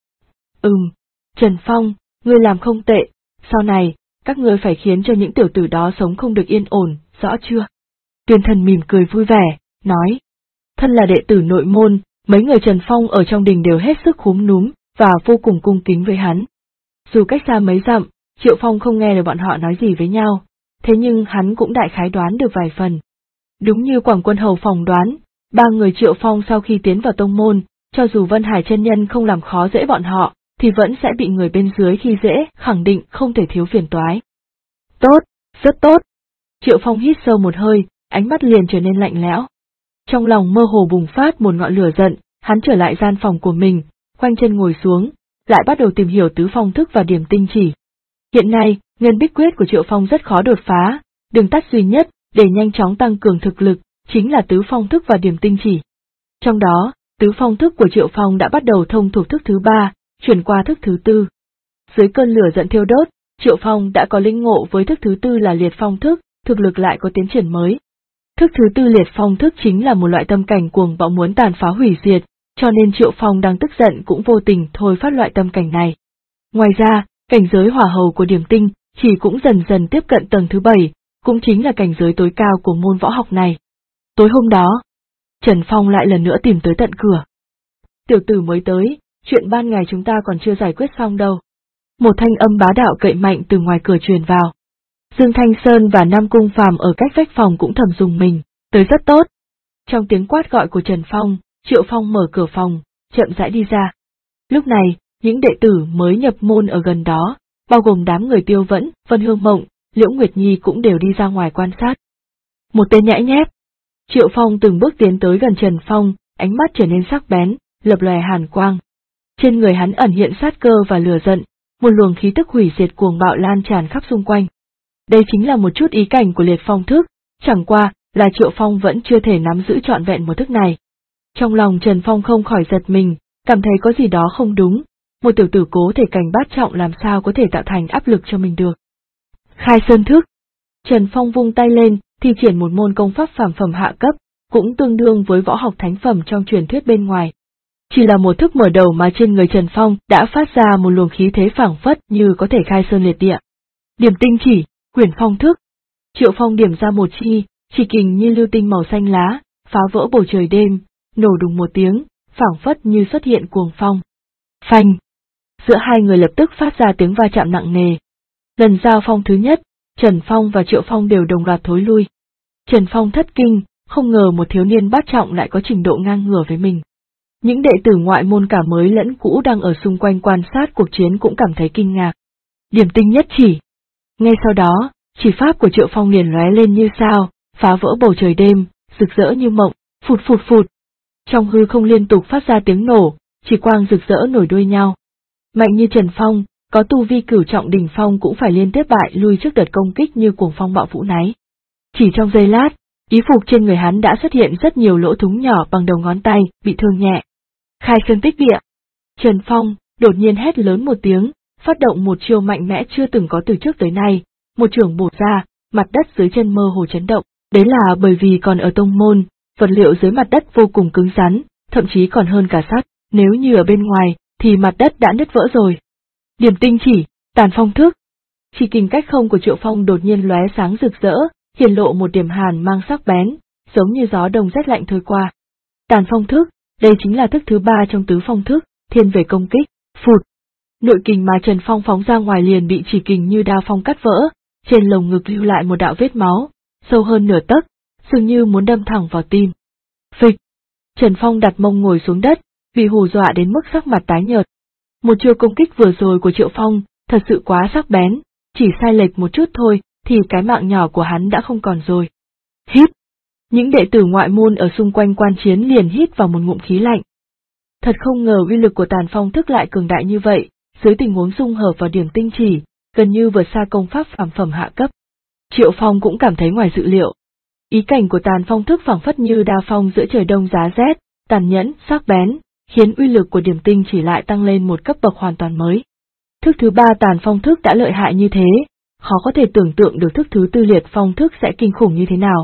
Trần Phong, ngươi làm không tệ, sau này, các ngươi phải khiến cho những tiểu tử đó sống không được yên ổn, rõ chưa? Tuyền Thần mỉm cười vui vẻ, nói. Thân là đệ tử nội môn, mấy người Trần Phong ở trong đình đều hết sức khúm núm, và vô cùng cung kính với hắn. Dù cách xa mấy dặm, Triệu Phong không nghe được bọn họ nói gì với nhau, thế nhưng hắn cũng đại khái đoán được vài phần. Đúng như Quảng Quân Hầu phỏng đoán, 3 người Triệu Phong sau khi tiến vào tông môn, cho dù Vân Hải chân nhân không làm khó dễ bọn họ, thì vẫn sẽ bị người bên dưới khi dễ, khẳng định không thể thiếu phiền toái. Tốt, rất tốt. Triệu Phong hít sâu một hơi, ánh mắt liền trở nên lạnh lẽo. Trong lòng mơ hồ bùng phát một ngọn lửa giận, hắn trở lại gian phòng của mình, khoanh chân ngồi xuống, lại bắt đầu tìm hiểu tứ phong thức và điểm tinh chỉ. Hiện nay, Ngân Bích Quyết của Triệu Phong rất khó đột phá, đường tắt duy nhất để nhanh chóng tăng cường thực lực chính là tứ phong thức và điểm tinh chỉ. Trong đó, tứ phong thức của Triệu Phong đã bắt đầu thông thuộc thức thứ 3, chuyển qua thức thứ 4. Dưới cơn lửa giận thiêu đốt, Triệu Phong đã có linh ngộ với thức thứ 4 là liệt phong thức, thực lực lại có tiến triển mới. Thức thứ 4 liệt phong thức chính là một loại tâm cảnh cuồng bạo muốn tàn phá hủy diệt, cho nên Triệu Phong đang tức giận cũng vô tình thôi phát loại tâm cảnh này. Ngoài ra, cảnh giới hỏa hầu của Điểm Tinh chỉ cũng dần dần tiếp cận tầng thứ 7, cũng chính là cảnh giới tối cao của môn võ học này. Tối hôm đó, Trần Phong lại lần nữa tìm tới tận cửa. Tiểu tử mới tới, chuyện ban ngày chúng ta còn chưa giải quyết xong đâu. Một thanh âm bá đạo cậy mạnh từ ngoài cửa truyền vào. Dương Thanh Sơn và Nam Cung Phàm ở cách vách phòng cũng thầm dùng mình, tới rất tốt. Trong tiếng quát gọi của Trần Phong, Triệu Phong mở cửa phòng, chậm rãi đi ra. Lúc này, những đệ tử mới nhập môn ở gần đó, bao gồm đám người Tiêu Vẫn, Vân Hương Mộng, Liễu Nguyệt Nhi cũng đều đi ra ngoài quan sát. Một tên nhãi nhép. Triệu Phong từng bước tiến tới gần Trần Phong, ánh mắt trở nên sắc bén, lập lòe hàn quang. Trên người hắn ẩn hiện sát cơ và lửa giận, một luồng khí tức hủy diệt cuồng bạo lan tràn khắp xung quanh. Đây chính là một chút ý cảnh của liệt phong thức, chẳng qua là Triệu Phong vẫn chưa thể nắm giữ trọn vẹn một thức này. Trong lòng Trần Phong không khỏi giật mình, cảm thấy có gì đó không đúng, một tiểu tử cố thể cảnh bát trọng làm sao có thể tạo thành áp lực cho mình được. Khai sơn thức. Trần Phong vung tay lên, thi triển một môn công pháp phàm phẩm hạ cấp, cũng tương đương với võ học thánh phẩm trong truyền thuyết bên ngoài. Chỉ là một thức mở đầu mà trên người Trần Phong đã phát ra một luồng khí thế phảng phất như có thể khai sơn liệt địa. Điểm tinh chỉ, huyền phong thức. Triệu Phong điểm ra một chi, chỉ kình như lưu tinh màu xanh lá, phá vỡ bầu trời đêm, nổ đùng một tiếng, phảng phất như xuất hiện cuồng phong. Phanh! Giữa hai người lập tức phát ra tiếng va chạm nặng nề. Lần giao phong thứ nhất, Trần Phong và Triệu Phong đều đồng loạt thối lui. Trần Phong thất kinh, không ngờ một thiếu niên bát trọng lại có trình độ ngang ngửa với mình. Những đệ tử ngoại môn cả mới lẫn cũ đang ở xung quanh quan sát cuộc chiến cũng cảm thấy kinh ngạc. Điểm tinh nhất chỉ. Ngay sau đó, chỉ pháp của Triệu Phong liền lóe lên như sao, phá vỡ bầu trời đêm, rực rỡ như mộng, phụt phụt phụt. Trong hư không liên tục phát ra tiếng nổ, chỉ quang rực rỡ nổi đuôi nhau. Mạnh như Trần Phong, có tu vi cửu trọng đỉnh phong cũng phải liên tiếp bại lui trước đợt công kích như cuồng phong bạo vũ náy. Chỉ trong giây lát, y phục trên người hắn đã xuất hiện rất nhiều lỗ thủng nhỏ bằng đầu ngón tay, bị thương nhẹ. Khai sơn tích địa. Trần Phong đột nhiên hét lớn một tiếng, phát động một chiêu mạnh mẽ chưa từng có từ trước tới nay, một chưởng bổ ra, mặt đất dưới chân mơ hồ chấn động. Đấy là bởi vì còn ở tông môn, vật liệu dưới mặt đất vô cùng cứng rắn, thậm chí còn hơn cả sắt, nếu như ở bên ngoài thì mặt đất đã nứt vỡ rồi. Điểm tinh chỉ, tàn phong thức. Chỉ kình cách không của Triệu Phong đột nhiên lóe sáng rực rỡ, hiển lộ một điểm hàn mang sắc bén, giống như gió đông rét lạnh thôi qua. Tàn phong thức, đây chính là thức thứ 3 trong tứ phong thức, thiên về công kích, phụt. Nội kình mà Trần Phong phóng ra ngoài liền bị chỉ kình như đao phong cắt vỡ, trên lồng ngực lưu lại một đạo vết máu, sâu hơn nửa tấc, dường như muốn đâm thẳng vào tim. Phịch. Trần Phong đặt mông ngồi xuống đất, bị hù dọa đến mức sắc mặt tái nhợt. Một chiêu công kích vừa rồi của Triệu Phong, thật sự quá sắc bén, chỉ sai lệch một chút thôi, thì cái mạng nhỏ của hắn đã không còn rồi. Hít! Những đệ tử ngoại môn ở xung quanh quan chiến liền hít vào một ngụm khí lạnh. Thật không ngờ uy lực của tàn phong thức lại cường đại như vậy, dưới tình huống dung hợp vào điểm tinh chỉ, gần như vượt xa công pháp phàm phẩm hạ cấp. Triệu Phong cũng cảm thấy ngoài dự liệu. Ý cảnh của tàn phong thức phảng phất như đao phong giữa trời đông giá rét, tàn nhẫn, sắc bén, khiến uy lực của điểm tinh chỉ lại tăng lên một cấp bậc hoàn toàn mới. Thức thứ 3 tàn phong thức đã lợi hại như thế, khó có thể tưởng tượng được thức thứ 4 liệt phong thức sẽ kinh khủng như thế nào.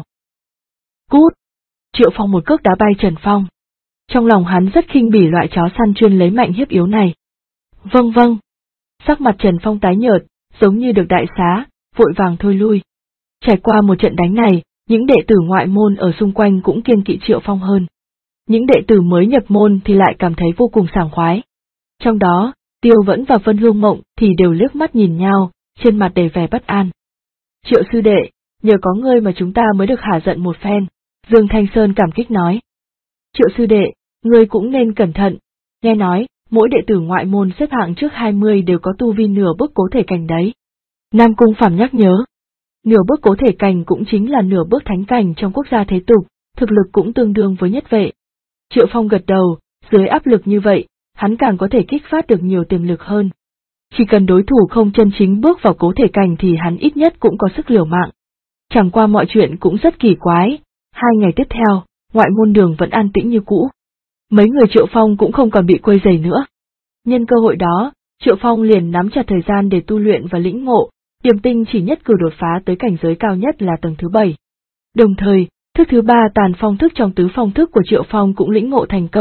Cút! Triệu Phong một cước đá bay Trần Phong. Trong lòng hắn rất khinh bỉ loại chó săn chuyên lấy mạnh hiếp yếu này. Vâng vâng. Sắc mặt Trần Phong tái nhợt, giống như được đại xá, vội vàng thôi lui. Trải qua một trận đánh này, những đệ tử ngoại môn ở xung quanh cũng kiêng kỵ Triệu Phong hơn. Những đệ tử mới nhập môn thì lại cảm thấy vô cùng sảng khoái. Trong đó, Tiêu Vẫn và Vân Hương Mộng thì đều liếc mắt nhìn nhau, trên mặt đầy vẻ bất an. Triệu sư đệ, nhờ có ngươi mà chúng ta mới được hả giận một phen, Dương Thanh Sơn cảm kích nói. Triệu sư đệ, ngươi cũng nên cẩn thận, nghe nói, mỗi đệ tử ngoại môn xếp hạng trước 20 đều có tu vi nửa bước cố thể cảnh đấy. Nam Cung Phàm nhắc nhớ. Nửa bước cố thể cảnh cũng chính là nửa bước thánh cảnh trong quốc gia thế tục, thực lực cũng tương đương với nhất vệ. Triệu Phong gật đầu, dưới áp lực như vậy, hắn càng có thể kích phát được nhiều tiềm lực hơn. Chỉ cần đối thủ không chân chính bước vào cố thể cảnh thì hắn ít nhất cũng có sức liều mạng. Chẳng qua mọi chuyện cũng rất kỳ quái, 2 ngày tiếp theo, ngoại môn đường vẫn an tĩnh như cũ. Mấy người Triệu Phong cũng không còn bị quấy rầy nữa. Nhân cơ hội đó, Triệu Phong liền nắm chặt thời gian để tu luyện và lĩnh ngộ, điểm tinh chỉ nhất cử đột phá tới cảnh giới cao nhất là tầng thứ 7. Đồng thời, thức thứ 3 tàn phong thức trong tứ phong thức của Triệu Phong cũng lĩnh ngộ thành công,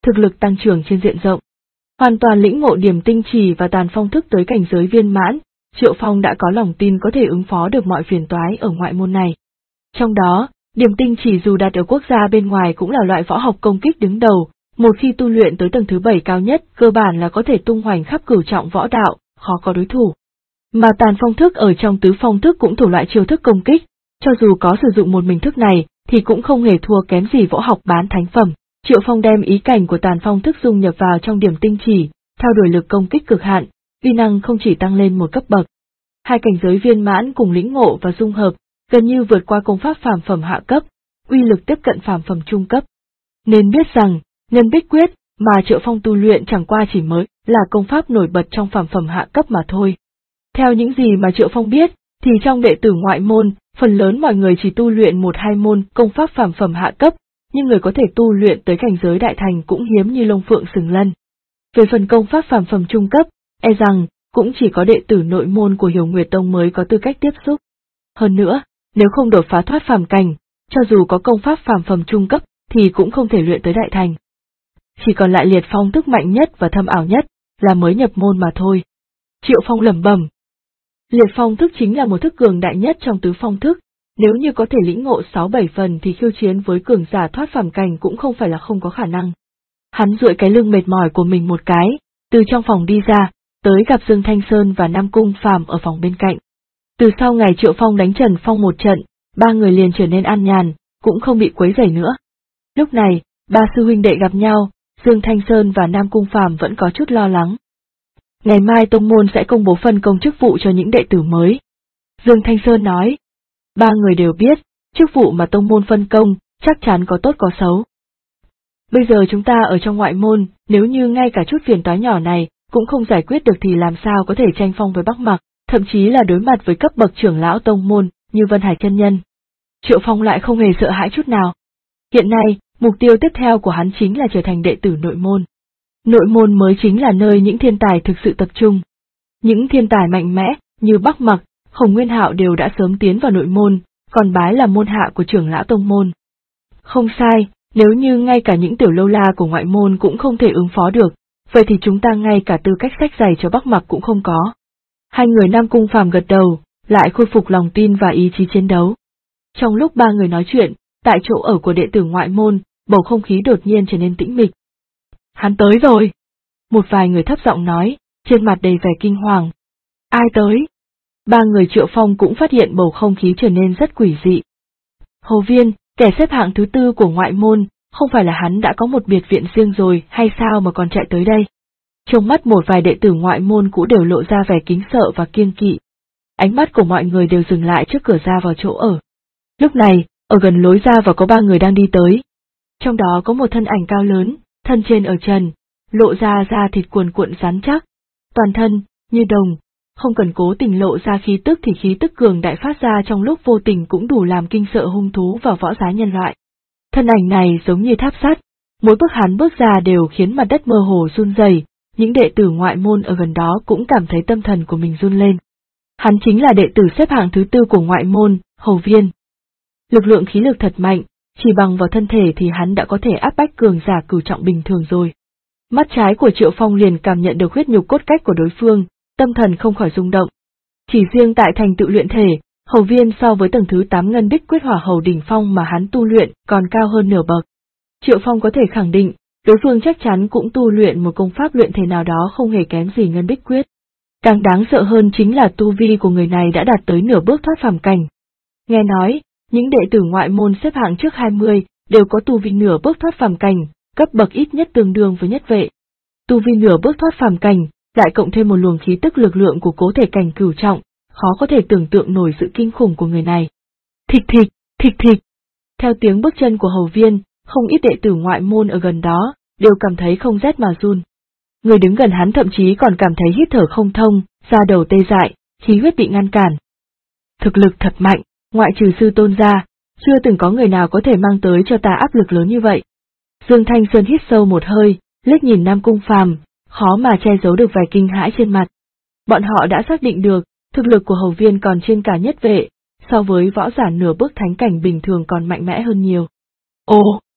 thực lực tăng trưởng trên diện rộng. Hoàn toàn lĩnh ngộ điểm tinh chỉ và tàn phong thức tới cảnh giới viên mãn, Triệu Phong đã có lòng tin có thể ứng phó được mọi phiền toái ở ngoại môn này. Trong đó, điểm tinh chỉ dù đạt ở quốc gia bên ngoài cũng là loại võ học công kích đứng đầu, một khi tu luyện tới tầng thứ 7 cao nhất, cơ bản là có thể tung hoành khắp cửu trọng võ đạo, khó có đối thủ. Mà tàn phong thức ở trong tứ phong thức cũng thuộc loại chiêu thức công kích, cho dù có sử dụng một mình thức này, thì cũng không hề thua kém gì võ học bán thánh phẩm. Triệu Phong đem ý cảnh của tàn phong thức dung nhập vào trong điểm tinh chỉ, theo đuổi lực công kích cực hạn, uy năng không chỉ tăng lên một cấp bậc. Hai cảnh giới viên mãn cùng lĩnh ngộ và dung hợp, gần như vượt qua công pháp phàm phẩm hạ cấp, uy lực tiếp cận phàm phẩm trung cấp. Nên biết rằng, Ngân Bích Quyết mà Triệu Phong tu luyện chẳng qua chỉ mới là công pháp nổi bật trong phàm phẩm hạ cấp mà thôi. Theo những gì mà Triệu Phong biết, thì trong đệ tử ngoại môn, phần lớn mọi người chỉ tu luyện một hai môn công pháp phàm phẩm hạ cấp, nhưng người có thể tu luyện tới cảnh giới đại thành cũng hiếm như lông phượng sừng lân. Về phần công pháp phàm phẩm trung cấp, e rằng cũng chỉ có đệ tử nội môn của Hiểu Nguyệt Tông mới có tư cách tiếp xúc. Hơn nữa, nếu không đột phá thoát phàm cảnh, cho dù có công pháp phàm phẩm trung cấp thì cũng không thể luyện tới đại thành. Chỉ còn lại liệt phong thức mạnh nhất và thâm ảo nhất là mới nhập môn mà thôi. Triệu Phong lẩm bẩm. Liệt phong thức chính là một thức cường đại nhất trong tứ phong thức, nếu như có thể lĩnh ngộ 6-7 phần thì khiêu chiến với cường giả thoát phàm cảnh cũng không phải là không có khả năng. Hắn duỗi cái lưng mệt mỏi của mình một cái, từ trong phòng đi ra, tới gặp Dương Thanh Sơn và Nam Cung Phàm ở phòng bên cạnh. Từ sau ngày Triệu Phong đánh Trần Phong một trận, ba người liền trở nên an nhàn, cũng không bị quấy rầy nữa. Lúc này, ba sư huynh đệ gặp nhau, Dương Thanh Sơn và Nam Cung Phàm vẫn có chút lo lắng. Ngày mai tông môn sẽ công bố phân công chức vụ cho những đệ tử mới. Dương Thanh Sơn nói, ba người đều biết, chức vụ mà tông môn phân công, chắc chắn có tốt có xấu. Bây giờ chúng ta ở trong ngoại môn, nếu như ngay cả chút phiền toái nhỏ này, cũng không giải quyết được thì làm sao có thể tranh phong với Bắc Mặc, thậm chí là đối mặt với cấp bậc trưởng lão tông môn, như Vân Hải chân nhân. Triệu Phong lại không hề sợ hãi chút nào. Hiện nay, mục tiêu tiếp theo của hắn chính là trở thành đệ tử nội môn. Nội môn mới chính là nơi những thiên tài thực sự tập trung. Những thiên tài mạnh mẽ, như Bắc Mặc, Hồng Nguyên Hạo đều đã sớm tiến vào nội môn, còn bái là môn hạ của trưởng lão tông môn. Không sai, nếu như ngay cả những tiểu lâu la của ngoại môn cũng không thể ứng phó được, vậy thì chúng ta ngay cả tư cách sách giày cho Bắc Mặc cũng không có. Hai người Nam Cung Phàm gật đầu, lại khôi phục lòng tin và ý chí chiến đấu. Trong lúc ba người nói chuyện, tại chỗ ở của đệ tử ngoại môn, bầu không khí đột nhiên trở nên tĩnh mịch. Hắn tới rồi. Một vài người thấp giọng nói, trên mặt đầy vẻ kinh hoàng. Ai tới? Ba người Triệu Phong cũng phát hiện bầu không khí trở nên rất quỷ dị. Hồ Viên, kẻ xếp hạng thứ 4 của ngoại môn, không phải là hắn đã có một biệt viện riêng rồi hay sao mà còn chạy tới đây? Trong mắt một vài đệ tử ngoại môn cũng đều lộ ra vẻ kính sợ và kiêng kỵ. Ánh mắt của mọi người đều dừng lại trước cửa ra vào chỗ ở. Lúc này, ở gần lối ra vào có ba người đang đi tới. Trong đó có một thân ảnh cao lớn, thân trên ở trần, lộ ra da thịt cuồn cuộn rắn chắc, toàn thân, như đồng, không cần cố tình lộ ra khí tức thì khí tức cường đại phát ra trong lúc vô tình cũng đủ làm kinh sợ hung thú và võ giá nhân loại. Thân ảnh này giống như tháp sắt, mỗi bước hắn bước ra đều khiến mặt đất mơ hồ run rẩy, những đệ tử ngoại môn ở gần đó cũng cảm thấy tâm thần của mình run lên. Hắn chính là đệ tử xếp hạng thứ 4 của ngoại môn, Hồ Viên. Lực lượng khí lực thật mạnh, chỉ bằng vào thân thể thì hắn đã có thể áp bách cường giả cửu trọng bình thường rồi. Mắt trái của Triệu Phong liền cảm nhận được huyết nhục cốt cách của đối phương, tâm thần không khỏi rung động. Chỉ riêng tại thành tựu luyện thể, Hầu Viên so với tầng thứ 8 Ngân Bích Quyết Hỏa Hầu đỉnh phong mà hắn tu luyện còn cao hơn nửa bậc. Triệu Phong có thể khẳng định, đối phương chắc chắn cũng tu luyện một công pháp luyện thể nào đó không hề kém gì Ngân Bích Quyết. Càng đáng sợ hơn chính là tu vi của người này đã đạt tới nửa bước thoát phàm cảnh. Nghe nói, những đệ tử ngoại môn xếp hạng trước 20 đều có tu vi nửa bước thoát phàm cảnh, cấp bậc ít nhất tương đương với nhất vệ. Tu vi nửa bước thoát phàm cảnh, lại cộng thêm một luồng khí tức lực lượng của cố thể cảnh cửu trọng, khó có thể tưởng tượng nổi sự kinh khủng của người này. Thịch thịch, thịch thịch. Theo tiếng bước chân của Hầu Viên, không ít đệ tử ngoại môn ở gần đó đều cảm thấy không rét mà run. Người đứng gần hắn thậm chí còn cảm thấy hít thở không thông, da đầu tê dại, khí huyết bị ngăn cản. Thực lực thật mạnh, ngoại trừ sư tôn ra, chưa từng có người nào có thể mang tới cho ta áp lực lớn như vậy. Dương Thanh Sơn hít sâu một hơi, liếc nhìn Nam Cung Phàm, khó mà che giấu được vẻ kinh hãi trên mặt. Bọn họ đã xác định được, thực lực của Hầu Viên còn trên cả nhất vệ, so với võ giả nửa bước thánh cảnh bình thường còn mạnh mẽ hơn nhiều. Ồ!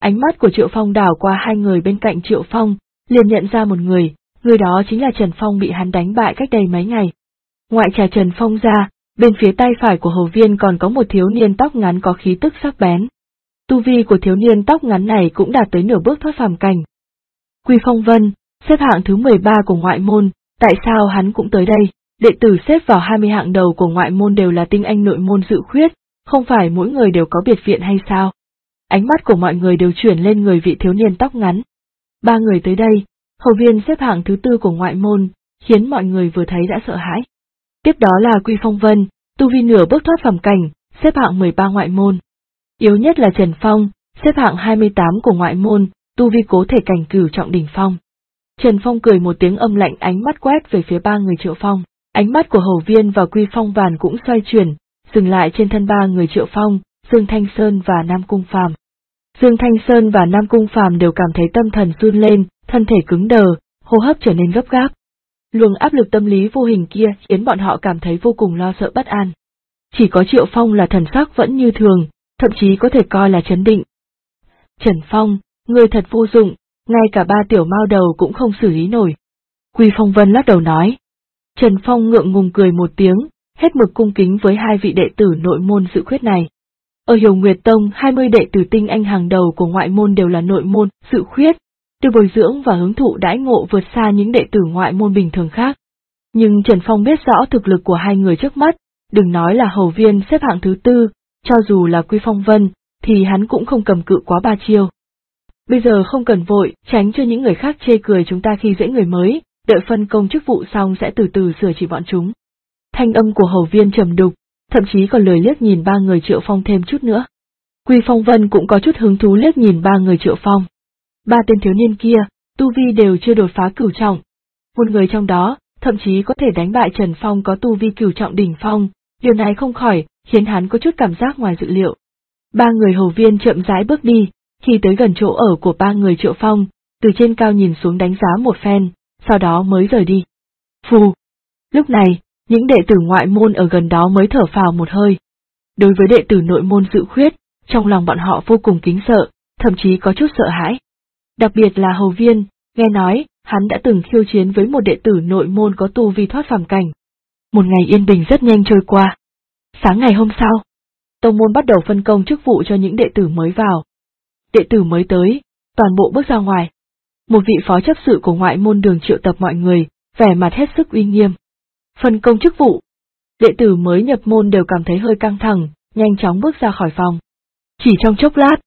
Ánh mắt của Triệu Phong đảo qua hai người bên cạnh Triệu Phong, liền nhận ra một người đó chính là Trần Phong bị hắn đánh bại cách đây mấy ngày. Ngoại trừ Trần Phong ra, bên phía tay phải của Hầu Viên còn có một thiếu niên tóc ngắn có khí tức sắc bén. Tu vi của thiếu niên tóc ngắn này cũng đạt tới nửa bước thoát phàm cảnh. Quy Phong Vân, xếp hạng thứ 13 của ngoại môn, tại sao hắn cũng tới đây? Đệ tử xếp vào 20 hạng đầu của ngoại môn đều là tinh anh nội môn dự khuyết, không phải mỗi người đều có biệt viện hay sao? Ánh mắt của mọi người đều chuyển lên người vị thiếu niên tóc ngắn. Ba người tới đây, Hầu Viên xếp hạng thứ 4 của ngoại môn, khiến mọi người vừa thấy đã sợ hãi. Tiếp đó là Quy Phong Vân, tu vi nửa bước thoát phàm cảnh, xếp hạng 13 ngoại môn. Yếu nhất là Trần Phong, xếp hạng 28 của ngoại môn, tu vi cố thể cảnh cửu trọng đỉnh phong. Trần Phong cười một tiếng âm lạnh, ánh mắt quét về phía ba người Triệu Phong. Ánh mắt của Hầu Viên và Quy Phong Vàn cũng xoay chuyển, dừng lại trên thân ba người Triệu Phong, Dương Thanh Sơn và Nam Cung Phàm. Dương Thanh Sơn và Nam Cung Phàm đều cảm thấy tâm thần run lên, thân thể cứng đờ, hô hấp trở nên gấp gáp. Luồng áp lực tâm lý vô hình kia khiến bọn họ cảm thấy vô cùng lo sợ bất an. Chỉ có Triệu Phong là thần sắc vẫn như thường, thậm chí có thể coi là trấn định. Trần Phong, ngươi thật vô dụng, ngay cả ba tiểu mao đầu cũng không xử lý nổi. Quy Phong Vân lắc đầu nói. Trần Phong ngượng ngùng cười một tiếng, hết mực cung kính với hai vị đệ tử nội môn dự khuyết này. Ở Hiểu Nguyệt Tông, 20 đệ tử tinh anh hàng đầu của ngoại môn đều là nội môn dự khuyết, được bồi dưỡng và hưởng thụ đãi ngộ vượt xa những đệ tử ngoại môn bình thường khác. Nhưng Trần Phong biết rõ thực lực của hai người trước mắt, đừng nói là Hầu Viên xếp hạng thứ 4, cho dù là Quy Phong Vân, thì hắn cũng không cầm cự quá 3 chiêu. Bây giờ không cần vội, tránh cho những người khác chê cười chúng ta khi dễ người mới, đợi phân công chức vụ xong sẽ từ từ sửa chỉ bọn chúng. Thanh âm của Hầu Viên trầm đục, thậm chí còn lười liếc nhìn ba người Triệu Phong thêm chút nữa. Quy Phong Vân cũng có chút hứng thú liếc nhìn ba người Triệu Phong. Ba tên thiếu niên kia, tu vi đều chưa đột phá cửu trọng. Một người trong đó, thậm chí có thể đánh bại Trần Phong có tu vi cửu trọng đỉnh phong, điều này không khỏi khiến hắn có chút cảm giác ngoài dự liệu. Ba người Hầu Viên chậm rãi bước đi, khi tới gần chỗ ở của ba người Triệu Phong, từ trên cao nhìn xuống đánh giá một phen, sau đó mới rời đi. Phù! Lúc này, những đệ tử ngoại môn ở gần đó mới thở phào một hơi. Đối với đệ tử nội môn dự khuyết, trong lòng bọn họ vô cùng kính sợ, thậm chí có chút sợ hãi. Đặc biệt là Hầu Viên, nghe nói, hắn đã từng khiêu chiến với một đệ tử nội môn có tu vi thoát phàm cảnh. Một ngày yên bình rất nhanh trôi qua. Sáng ngày hôm sau, tông môn bắt đầu phân công chức vụ cho những đệ tử mới vào. Đệ tử mới tới, toàn bộ bước ra ngoài. Một vị phó chấp sự của ngoại môn Đường triệu tập mọi người, vẻ mặt hết sức uy nghiêm. Phân công chức vụ. Đệ tử mới nhập môn đều cảm thấy hơi căng thẳng, nhanh chóng bước ra khỏi phòng. Chỉ trong chốc lát,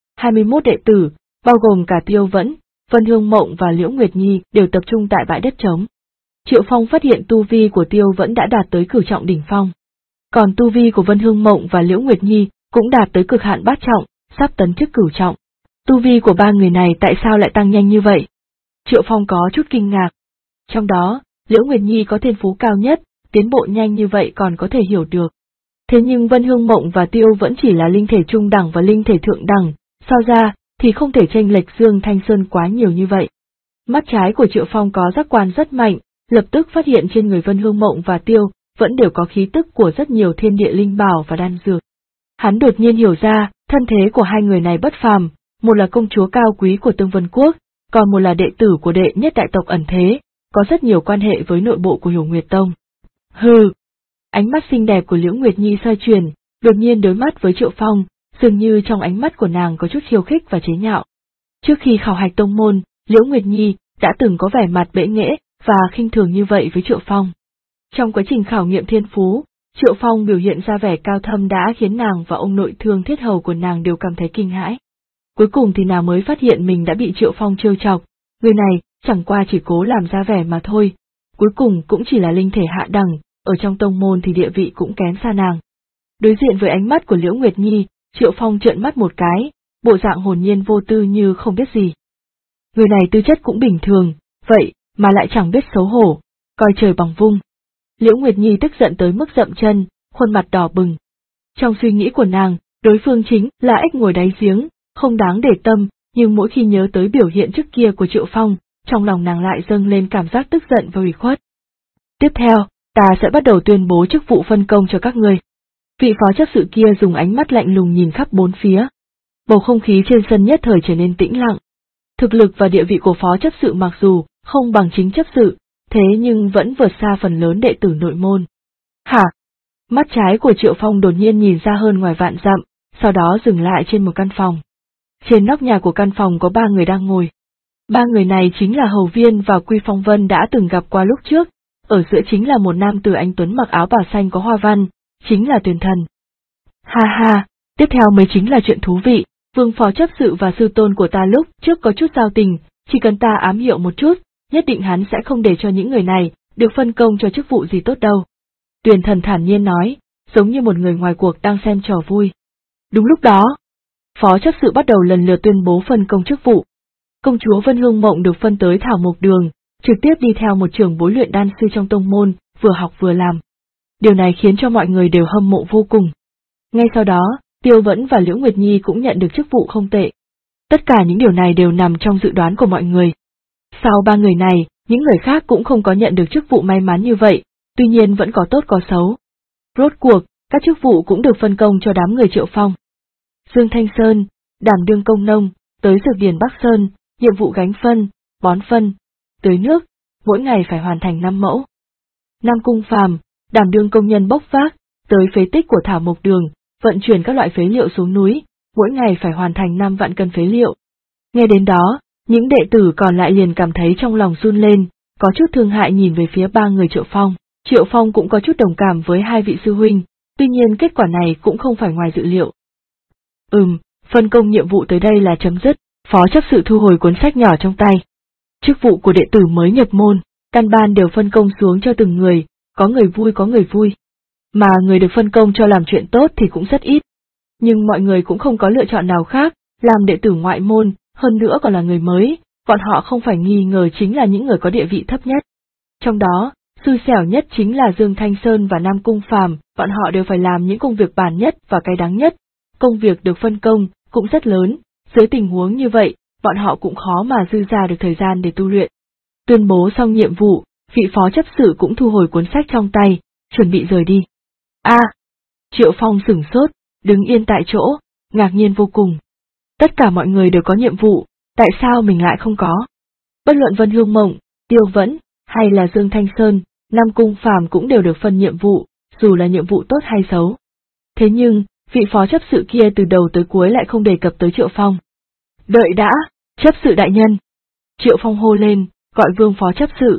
21 đệ tử, bao gồm cả Tiêu Vẫn, Vân Hương Mộng và Liễu Nguyệt Nhi đều tập trung tại bãi đất trống. Triệu Phong phát hiện tu vi của Tiêu Vẫn đã đạt tới cửu trọng đỉnh phong. Còn tu vi của Vân Hương Mộng và Liễu Nguyệt Nhi cũng đạt tới cực hạn bát trọng, sắp tấn chức cửu trọng. Tu vi của ba người này tại sao lại tăng nhanh như vậy? Triệu Phong có chút kinh ngạc. Trong đó, Liễu Nguyệt Nhi có thiên phú cao nhất, tiến bộ nhanh như vậy còn có thể hiểu được. Thế nhưng Vân Hương Mộng và Tiêu vẫn chỉ là linh thể trung đẳng và linh thể thượng đẳng, so ra thì không thể chênh lệch Dương Thanh Sơn quá nhiều như vậy. Mắt trái của Triệu Phong có giác quan rất mạnh, lập tức phát hiện trên người Vân Hương Mộng và Tiêu vẫn đều có khí tức của rất nhiều thiên địa linh bảo và đan dược. Hắn đột nhiên hiểu ra, thân thế của hai người này bất phàm, một là công chúa cao quý của Tương Vân Quốc, còn một là đệ tử của đệ nhất đại tộc ẩn thế, có rất nhiều quan hệ với nội bộ của Hiểu Nguyệt Tông. Hừ! Ánh mắt xinh đẹp của Liễu Nguyệt Nhi xoay chuyển, đột nhiên đối mắt với Triệu Phong, dường như trong ánh mắt của nàng có chút khiêu khích và chế nhạo. Trước khi khảo hạch tông môn, Liễu Nguyệt Nhi đã từng có vẻ mặt bẽ nghễ và khinh thường như vậy với Triệu Phong. Trong quá trình khảo nghiệm thiên phú, Triệu Phong biểu hiện ra vẻ cao thâm đã khiến nàng và ông nội Thương Thiết Hầu của nàng đều cảm thấy kinh hãi. Cuối cùng thì nàng mới phát hiện mình đã bị Triệu Phong trêu chọc, người này chẳng qua chỉ cố làm ra vẻ mà thôi, cuối cùng cũng chỉ là linh thể hạ đẳng, ở trong tông môn thì địa vị cũng kém xa nàng. Đối diện với ánh mắt của Liễu Nguyệt Nhi, Triệu Phong trợn mắt một cái, bộ dạng hồn nhiên vô tư như không biết gì. Người này tư chất cũng bình thường, vậy mà lại chẳng biết xấu hổ, coi trời bằng vung. Liễu Nguyệt Nhi tức giận tới mức dậm chân, khuôn mặt đỏ bừng. Trong suy nghĩ của nàng, đối phương chính là ếch ngồi đáy giếng, không đáng để tâm, nhưng mỗi khi nhớ tới biểu hiện trước kia của Triệu Phong, trong lòng nàng lại dâng lên cảm giác tức giận và ủy khuất. Tiếp theo, ta sẽ bắt đầu tuyên bố chức vụ phân công cho các ngươi. Vị phó chấp sự kia dùng ánh mắt lạnh lùng nhìn khắp bốn phía. Bầu không khí trên sân nhất thời trở nên tĩnh lặng. Thực lực và địa vị của phó chấp sự mặc dù không bằng chính chấp sự, thế nhưng vẫn vượt xa phần lớn đệ tử nội môn. Hả? Mắt trái của Triệu Phong đột nhiên nhìn ra hơn ngoài vạn dặm, sau đó dừng lại trên một căn phòng. Trên nóc nhà của căn phòng có 3 người đang ngồi. 3 người này chính là Hầu Viên và Quy Phong Vân đã từng gặp qua lúc trước, ở giữa chính là một nam tử anh tuấn mặc áo bào xanh có hoa văn, chính là Tuyền Thần. Ha ha, tiếp theo mới chính là chuyện thú vị, Vương phó chấp sự và sư tôn của ta lúc trước có chút giao tình, chỉ cần ta ám hiệu một chút, nhất định hắn sẽ không để cho những người này được phân công cho chức vụ gì tốt đâu. Tuyền Thần thản nhiên nói, giống như một người ngoài cuộc đang xem trò vui. Đúng lúc đó, phó chấp sự bắt đầu lần lượt tuyên bố phân công chức vụ. Công chúa Vân Hương Mộng được phân tới Thảo Mộc Đường, trực tiếp đi theo một trưởng bối luyện đan sư trong tông môn, vừa học vừa làm. Điều này khiến cho mọi người đều hâm mộ vô cùng. Ngay sau đó, Tiêu Vẫn và Liễu Nguyệt Nhi cũng nhận được chức vụ không tệ. Tất cả những điều này đều nằm trong dự đoán của mọi người. Sau 3 người này, những người khác cũng không có nhận được chức vụ may mắn như vậy, tuy nhiên vẫn có tốt có xấu. Rốt cuộc, các chức vụ cũng được phân công cho đám người Triệu Phong. Dương Thanh Sơn, đảm đương công nông, tới Dược Điền Bắc Sơn, nhiệm vụ gánh phân, bón phân, tưới nước, mỗi ngày phải hoàn thành 5 mẫu. Nam Cung Phàm, đảm đương công nhân bốc vác, tới phế tích của Thảo Mộc Đường, vận chuyển các loại phế liệu xuống núi, mỗi ngày phải hoàn thành 5 vạn cân phế liệu. Nghe đến đó, những đệ tử còn lại liền cảm thấy trong lòng run lên, có chút thương hại nhìn về phía 3 người Triệu Phong. Triệu Phong cũng có chút đồng cảm với 2 vị sư huynh, tuy nhiên kết quả này cũng không phải ngoài dự liệu. Phân công nhiệm vụ tới đây là chấm dứt, phó chấp sự thu hồi cuốn sách nhỏ trong tay. Chức vụ của đệ tử mới nhập môn, căn ban đều phân công xuống cho từng người, có người vui. Mà người được phân công cho làm chuyện tốt thì cũng rất ít. Nhưng mọi người cũng không có lựa chọn nào khác, làm đệ tử ngoại môn, hơn nữa còn là người mới, bọn họ không phải nghi ngờ chính là những người có địa vị thấp nhất. Trong đó, xui xẻo nhất chính là Dương Thanh Sơn và Nam Cung Phàm, bọn họ đều phải làm những công việc bản nhất và cái đáng nhất. Công việc được phân công cũng rất lớn, dưới tình huống như vậy, bọn họ cũng khó mà dư ra được thời gian để tu luyện. Tuyên bố xong nhiệm vụ, vị phó chấp sự cũng thu hồi cuốn sách trong tay, chuẩn bị rời đi. Triệu Phong sửng sốt, đứng yên tại chỗ, ngạc nhiên vô cùng. Tất cả mọi người đều có nhiệm vụ, tại sao mình lại không có? Bất luận Vân Hương Mộng, Tiêu Vẫn, hay là Dương Thanh Sơn, Nam Cung Phàm cũng đều được phân nhiệm vụ, dù là nhiệm vụ tốt hay xấu. Thế nhưng, vị phó chấp sự kia từ đầu tới cuối lại không đề cập tới Triệu Phong. Đợi đã, chấp sự đại nhân. Triệu Phong hô lên, gọi Vương phó chấp sự.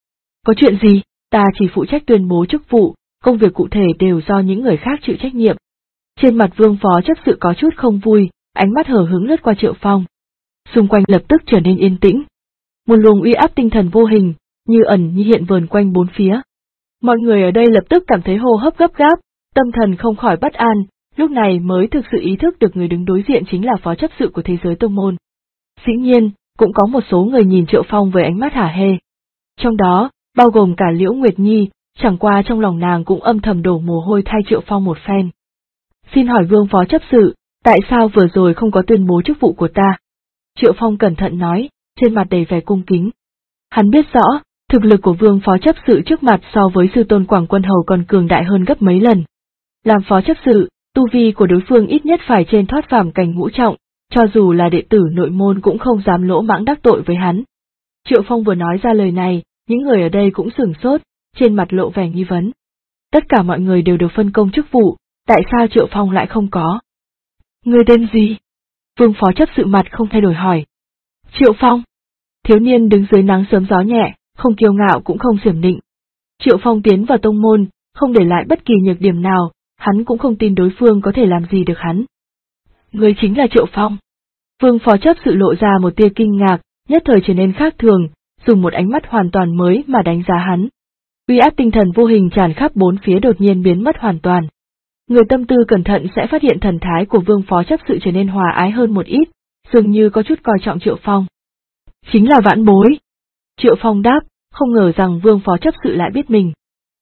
Có chuyện gì, ta chỉ phụ trách tuyên bố chức vụ, công việc cụ thể đều do những người khác chịu trách nhiệm. Trên mặt Vương phó chấp sự có chút không vui, ánh mắt hờ hững lướt qua Triệu Phong. Xung quanh lập tức trở nên yên tĩnh. Một luồng uy áp tinh thần vô hình, như ẩn như hiện vờn quanh bốn phía. Mọi người ở đây lập tức cảm thấy hô hấp gấp gáp, tâm thần không khỏi bất an, lúc này mới thực sự ý thức được người đứng đối diện chính là phó chấp sự của thế giới tông môn. Dĩ nhiên, cũng có một số người nhìn Triệu Phong với ánh mắt hả hê. Trong đó, bao gồm cả Liễu Nguyệt Nhi, chẳng qua trong lòng nàng cũng âm thầm đổ mồ hôi thay Triệu Phong một phen. Xin hỏi Vương phó chấp sự, tại sao vừa rồi không có tuyên bố chức vụ của ta? Triệu Phong cẩn thận nói, trên mặt đầy vẻ cung kính. Hắn biết rõ, thực lực của Vương phó chấp sự trước mặt so với sư tôn Quảng Quân Hầu còn cường đại hơn gấp mấy lần. Làm phó chấp sự, tu vi của đối phương ít nhất phải trên thoát phàm cảnh ngũ trọng, cho dù là đệ tử nội môn cũng không dám lỗ mãng đắc tội với hắn. Triệu Phong vừa nói ra lời này, những người ở đây cũng sửng sốt, trên mặt lộ vẻ nghi vấn. Tất cả mọi người đều được phân công chức vụ, tại sao Triệu Phong lại không có? Người tên gì? Vương phó chấp sự mặt không thay đổi hỏi. Triệu Phong. Thiếu niên đứng dưới nắng sớm gió nhẹ, không kiêu ngạo cũng không xiểm nịnh. Triệu Phong tiến vào tông môn, không để lại bất kỳ nhược điểm nào, hắn cũng không tin đối phương có thể làm gì được hắn. Người chính là Triệu Phong. Vương phó chấp sự lộ ra một tia kinh ngạc, nhất thời trở nên khác thường, dùng một ánh mắt hoàn toàn mới mà đánh giá hắn. Uy áp tinh thần vô hình tràn khắp bốn phía đột nhiên biến mất hoàn toàn. Người tâm tư cẩn thận sẽ phát hiện thần thái của Vương phó chấp sự trở nên hòa ái hơn một ít, dường như có chút coi trọng Triệu Phong. Chính là vãn bối. Triệu Phong đáp, không ngờ rằng Vương phó chấp sự lại biết mình.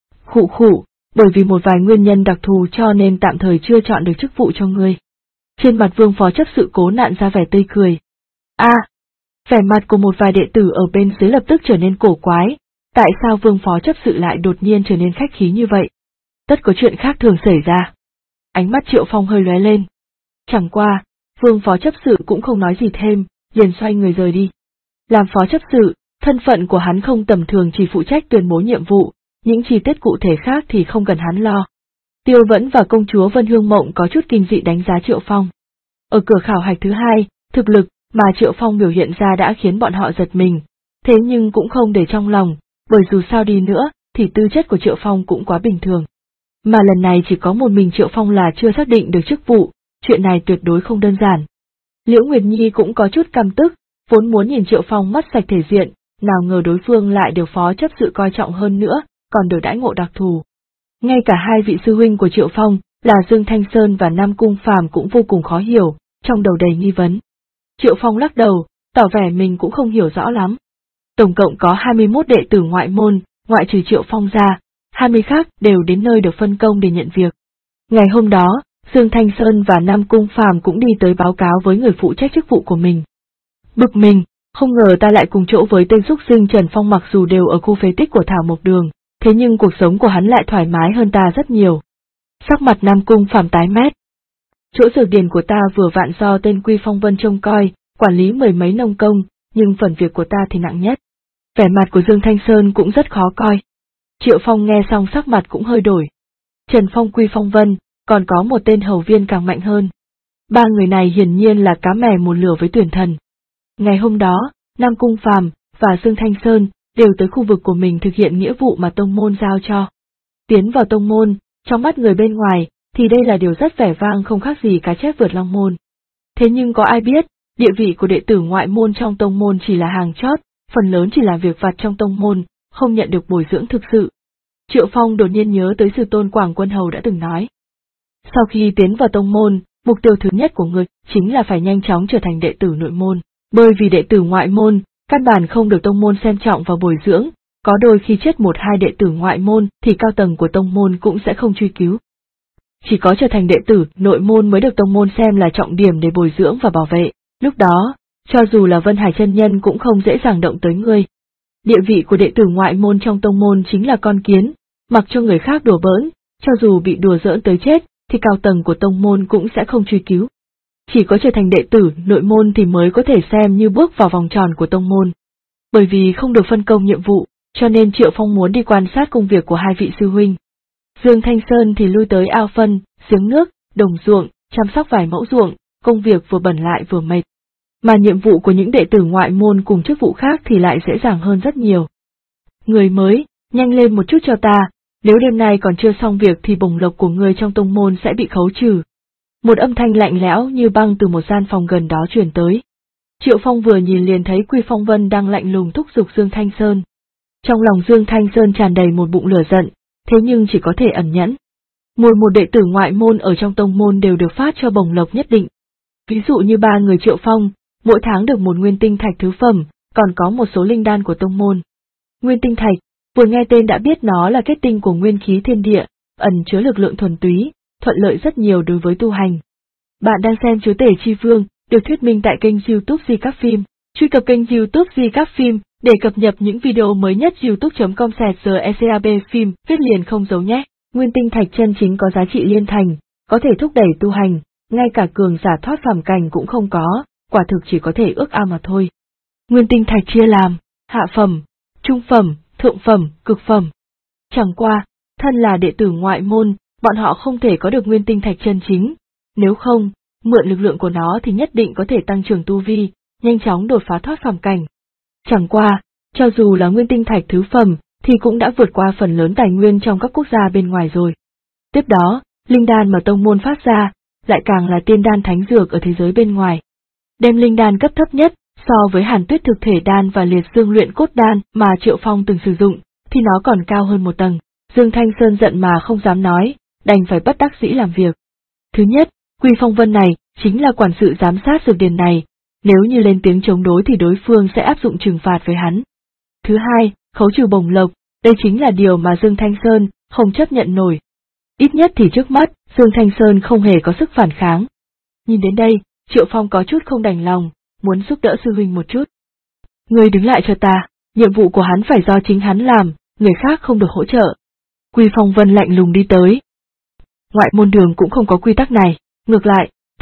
Khụ, bởi vì một vài nguyên nhân đặc thù cho nên tạm thời chưa chọn được chức vụ cho ngươi. Trên mặt Vương phó chấp sự cố nặn ra vẻ tươi cười. Vẻ mặt của một vài đệ tử ở bên dưới lập tức trở nên cổ quái, tại sao Vương phó chấp sự lại đột nhiên trở nên khách khí như vậy? Tất có chuyện khác thường xảy ra. Ánh mắt Triệu Phong hơi lóe lên. Chẳng qua, Vương phó chấp sự cũng không nói gì thêm, liền xoay người rời đi. Làm phó chấp sự, thân phận của hắn không tầm thường, chỉ phụ trách tuyên bố nhiệm vụ, những chi tiết cụ thể khác thì không cần hắn lo. Tiêu Vẫn và công chúa Vân Hương Mộng có chút kinh dị đánh giá Triệu Phong. Ở cửa khảo hạch thứ hai, thực lực mà Triệu Phong biểu hiện ra đã khiến bọn họ giật mình, thế nhưng cũng không để trong lòng, bởi dù sao đi nữa, thì tư chất của Triệu Phong cũng quá bình thường. Mà lần này chỉ có một mình Triệu Phong là chưa xác định được chức vụ, chuyện này tuyệt đối không đơn giản. Liễu Nguyệt Nhi cũng có chút căm tức, vốn muốn nhìn Triệu Phong mất sạch thể diện, nào ngờ đối phương lại được phó chấp sự coi trọng hơn nữa, còn được đãi ngộ đặc thù. Ngay cả hai vị sư huynh của Triệu Phong, là Dương Thanh Sơn và Nam Cung Phàm cũng vô cùng khó hiểu, trong đầu đầy nghi vấn. Triệu Phong lắc đầu, tỏ vẻ mình cũng không hiểu rõ lắm. Tổng cộng có 21 đệ tử ngoại môn, ngoại trừ Triệu Phong ra, 20 khác đều đến nơi được phân công để nhận việc. Ngày hôm đó, Dương Thanh Sơn và Nam Cung Phàm cũng đi tới báo cáo với người phụ trách chức vụ của mình. Bực mình, không ngờ ta lại cùng chỗ với tên xúc sinh Trần Phong, mặc dù đều ở khu phế tích của Thảo Mộc Đường, thế nhưng cuộc sống của hắn lại thoải mái hơn ta rất nhiều. Sắc mặt Nam Cung Phàm tái mét. Chỗ dược điển của ta vừa vặn do tên Quy Phong Vân trông coi, quản lý mười mấy nông công, nhưng phần việc của ta thì nặng nhất. Vẻ mặt của Dương Thanh Sơn cũng rất khó coi. Triệu Phong nghe xong sắc mặt cũng hơi đổi. Trần Phong, Quy Phong Vân, còn có một tên hầu viên càng mạnh hơn. Ba người này hiển nhiên là cá mè một lửa với tuyển thần. Ngày hôm đó, Nam Cung Phàm và Dương Thanh Sơn đều tới khu vực của mình thực hiện nghĩa vụ mà tông môn giao cho. Tiến vào tông môn, trong mắt người bên ngoài, thì đây là điều rất vẻ vang, không khác gì cá chép vượt long môn. Thế nhưng có ai biết, địa vị của đệ tử ngoại môn trong tông môn chỉ là hàng chót, phần lớn chỉ là việc vặt trong tông môn, không nhận được bồi dưỡng thực sự. Triệu Phong đột nhiên nhớ tới sư tôn Quảng Quân Hầu đã từng nói. Sau khi tiến vào tông môn, mục tiêu thứ nhất của người chính là phải nhanh chóng trở thành đệ tử nội môn, bởi vì đệ tử ngoại môn, căn bản không được tông môn xem trọng và bồi dưỡng, có đôi khi chết một hai đệ tử ngoại môn thì cao tầng của tông môn cũng sẽ không truy cứu. Chỉ có trở thành đệ tử nội môn mới được tông môn xem là trọng điểm để bồi dưỡng và bảo vệ, lúc đó, cho dù là Vân Hải chân nhân cũng không dễ dàng động tới ngươi. Địa vị của đệ tử ngoại môn trong tông môn chính là con kiến, mặc cho người khác đùa bỡn, cho dù bị đùa giỡn tới chết, thì cao tầng của tông môn cũng sẽ không truy cứu. Chỉ có trở thành đệ tử nội môn thì mới có thể xem như bước vào vòng tròn của tông môn. Bởi vì không được phân công nhiệm vụ, cho nên Triệu Phong muốn đi quan sát công việc của hai vị sư huynh. Dương Thanh Sơn thì lui tới ao phân, giếng nước, đồng ruộng, chăm sóc vài mẫu ruộng, công việc vừa bẩn lại vừa mệt. Mà nhiệm vụ của những đệ tử ngoại môn cùng chức vụ khác thì lại dễ dàng hơn rất nhiều. Người mới, nhanh lên một chút cho ta, nếu đêm nay còn chưa xong việc thì bổng lộc của người trong tông môn sẽ bị khấu trừ. Một âm thanh lạnh lẽo như băng từ một gian phòng gần đó truyền tới. Triệu Phong vừa nhìn liền thấy Quy Phong Vân đang lạnh lùng thúc giục Dương Thanh Sơn. Trong lòng Dương Thanh Sơn tràn đầy một bụng lửa giận, thế nhưng chỉ có thể ẩn nhẫn. Mỗi một đệ tử ngoại môn ở trong tông môn đều được phát cho bổng lộc nhất định. Ví dụ như ba người Triệu Phong, mỗi tháng được một nguyên tinh thạch thứ phẩm, còn có một số linh đan của tông môn. Nguyên tinh thạch, vừa nghe tên đã biết nó là kết tinh của nguyên khí thiên địa, ẩn chứa lực lượng thuần túy, thuận lợi rất nhiều đối với tu hành. Bạn đang xem Chúa Tể Chi Vương, được thuyết minh tại kênh YouTube Di Các Phim. Truy cập kênh YouTube Di Các Phim để cập nhật những video mới nhất. youtube.com/GECAB phim, viết liền không giấu nhé. Nguyên tinh thạch chân chính có giá trị liên thành, có thể thúc đẩy tu hành, ngay cả cường giả thoát phàm cảnh cũng không có, quả thực chỉ có thể ước ao mà thôi. Nguyên tinh thạch chia làm hạ phẩm, trung phẩm, thượng phẩm, cực phẩm. Chẳng qua, thân là đệ tử ngoại môn, bọn họ không thể có được nguyên tinh thạch chân chính, nếu không, mượn lực lượng của nó thì nhất định có thể tăng trưởng tu vi, nhanh chóng đột phá thoát phàm cảnh. Chẳng qua, cho dù là nguyên tinh thạch thứ phẩm, thì cũng đã vượt qua phần lớn tài nguyên trong các quốc gia bên ngoài rồi. Tiếp đó, linh đan mà tông môn phát ra, lại càng là tiên đan thánh dược ở thế giới bên ngoài. Đem linh đan cấp thấp nhất, so với Hàn Tuyết thực thể đan và liệt dương luyện cốt đan mà Triệu Phong từng sử dụng, thì nó còn cao hơn một tầng. Dương Thanh Sơn giận mà không dám nói, đành phải bất đắc dĩ làm việc. Thứ nhất, Quy Phong Vân này, chính là quản sự giám sát dược điển này, nếu như lên tiếng chống đối thì đối phương sẽ áp dụng trừng phạt với hắn. Thứ hai, khấu trừ bổng lộc, đây chính là điều mà Dương Thanh Sơn không chấp nhận nổi. Ít nhất thì trước mắt, Dương Thanh Sơn không hề có sức phản kháng. Nhìn đến đây, Triệu Phong có chút không đành lòng, muốn giúp đỡ sư huynh một chút. Ngươi đứng lại cho ta, nhiệm vụ của hắn phải do chính hắn làm, người khác không được hỗ trợ. Quy Phong Vân lạnh lùng đi tới. Ngoại môn đường cũng không có quy tắc này, ngược lại,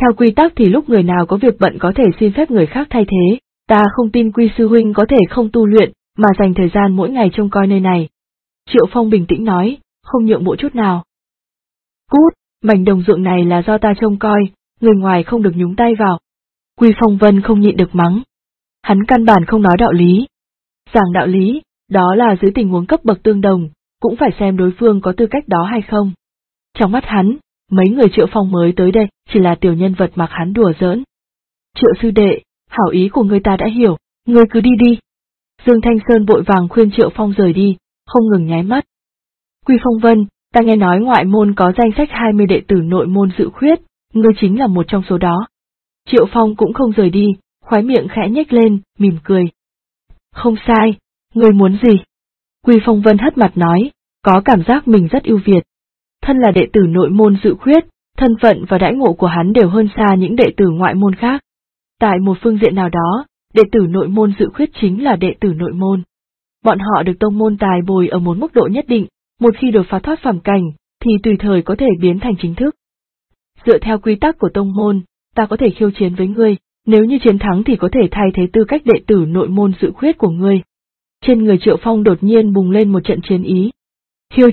Theo quy tắc thì lúc người nào có việc bận có thể xin phép người khác thay thế, ta không tin Quy sư huynh có thể không tu luyện, mà dành thời gian mỗi ngày trông coi nơi này. Triệu Phong bình tĩnh nói, không nhượng bộ chút nào. Cút, mảnh đồng ruộng này là do ta trông coi, người ngoài không được nhúng tay vào. Quy Phong Vân không nhịn được mắng. Hắn căn bản không nói đạo lý. Giảng đạo lý, đó là dưới tình huống cấp bậc tương đồng, cũng phải xem đối phương có tư cách đó hay không. Trong mắt hắn, mấy người Triệu Phong mới tới đây chỉ là tiểu nhân vật mặc hắn đùa giỡn. Triệu sư đệ, hảo ý của ngươi ta đã hiểu, ngươi cứ đi đi. Dương Thanh Sơn vội vàng khuyên Triệu Phong rời đi, không ngừng nháy mắt. Quy Phong Vân, ta nghe nói ngoại môn có danh sách 20 đệ tử nội môn dự khuyết, ngươi chính là một trong số đó. Triệu Phong cũng không rời đi, khóe miệng khẽ nhếch lên, mỉm cười. Không sai, ngươi muốn gì? Quy Phong Vân hất mặt nói, có cảm giác mình rất ưu việt. Thân là đệ tử nội môn dự khuyết, thân phận và đãi ngộ của hắn đều hơn xa những đệ tử ngoại môn khác. Tại một phương diện nào đó, đệ tử nội môn dự khuyết chính là đệ tử nội môn. Bọn họ được tông môn tài bồi ở một mức độ nhất định, một khi đột phá thoát phàm cảnh, thì tùy thời có thể biến thành chính thức. Dựa theo quy tắc của tông môn, ta có thể khiêu chiến với ngươi, nếu như chiến thắng thì có thể thay thế tư cách đệ tử nội môn dự khuyết của ngươi. Trên người Triệu Phong đột nhiên bùng lên một trận chiến ý. Khiêu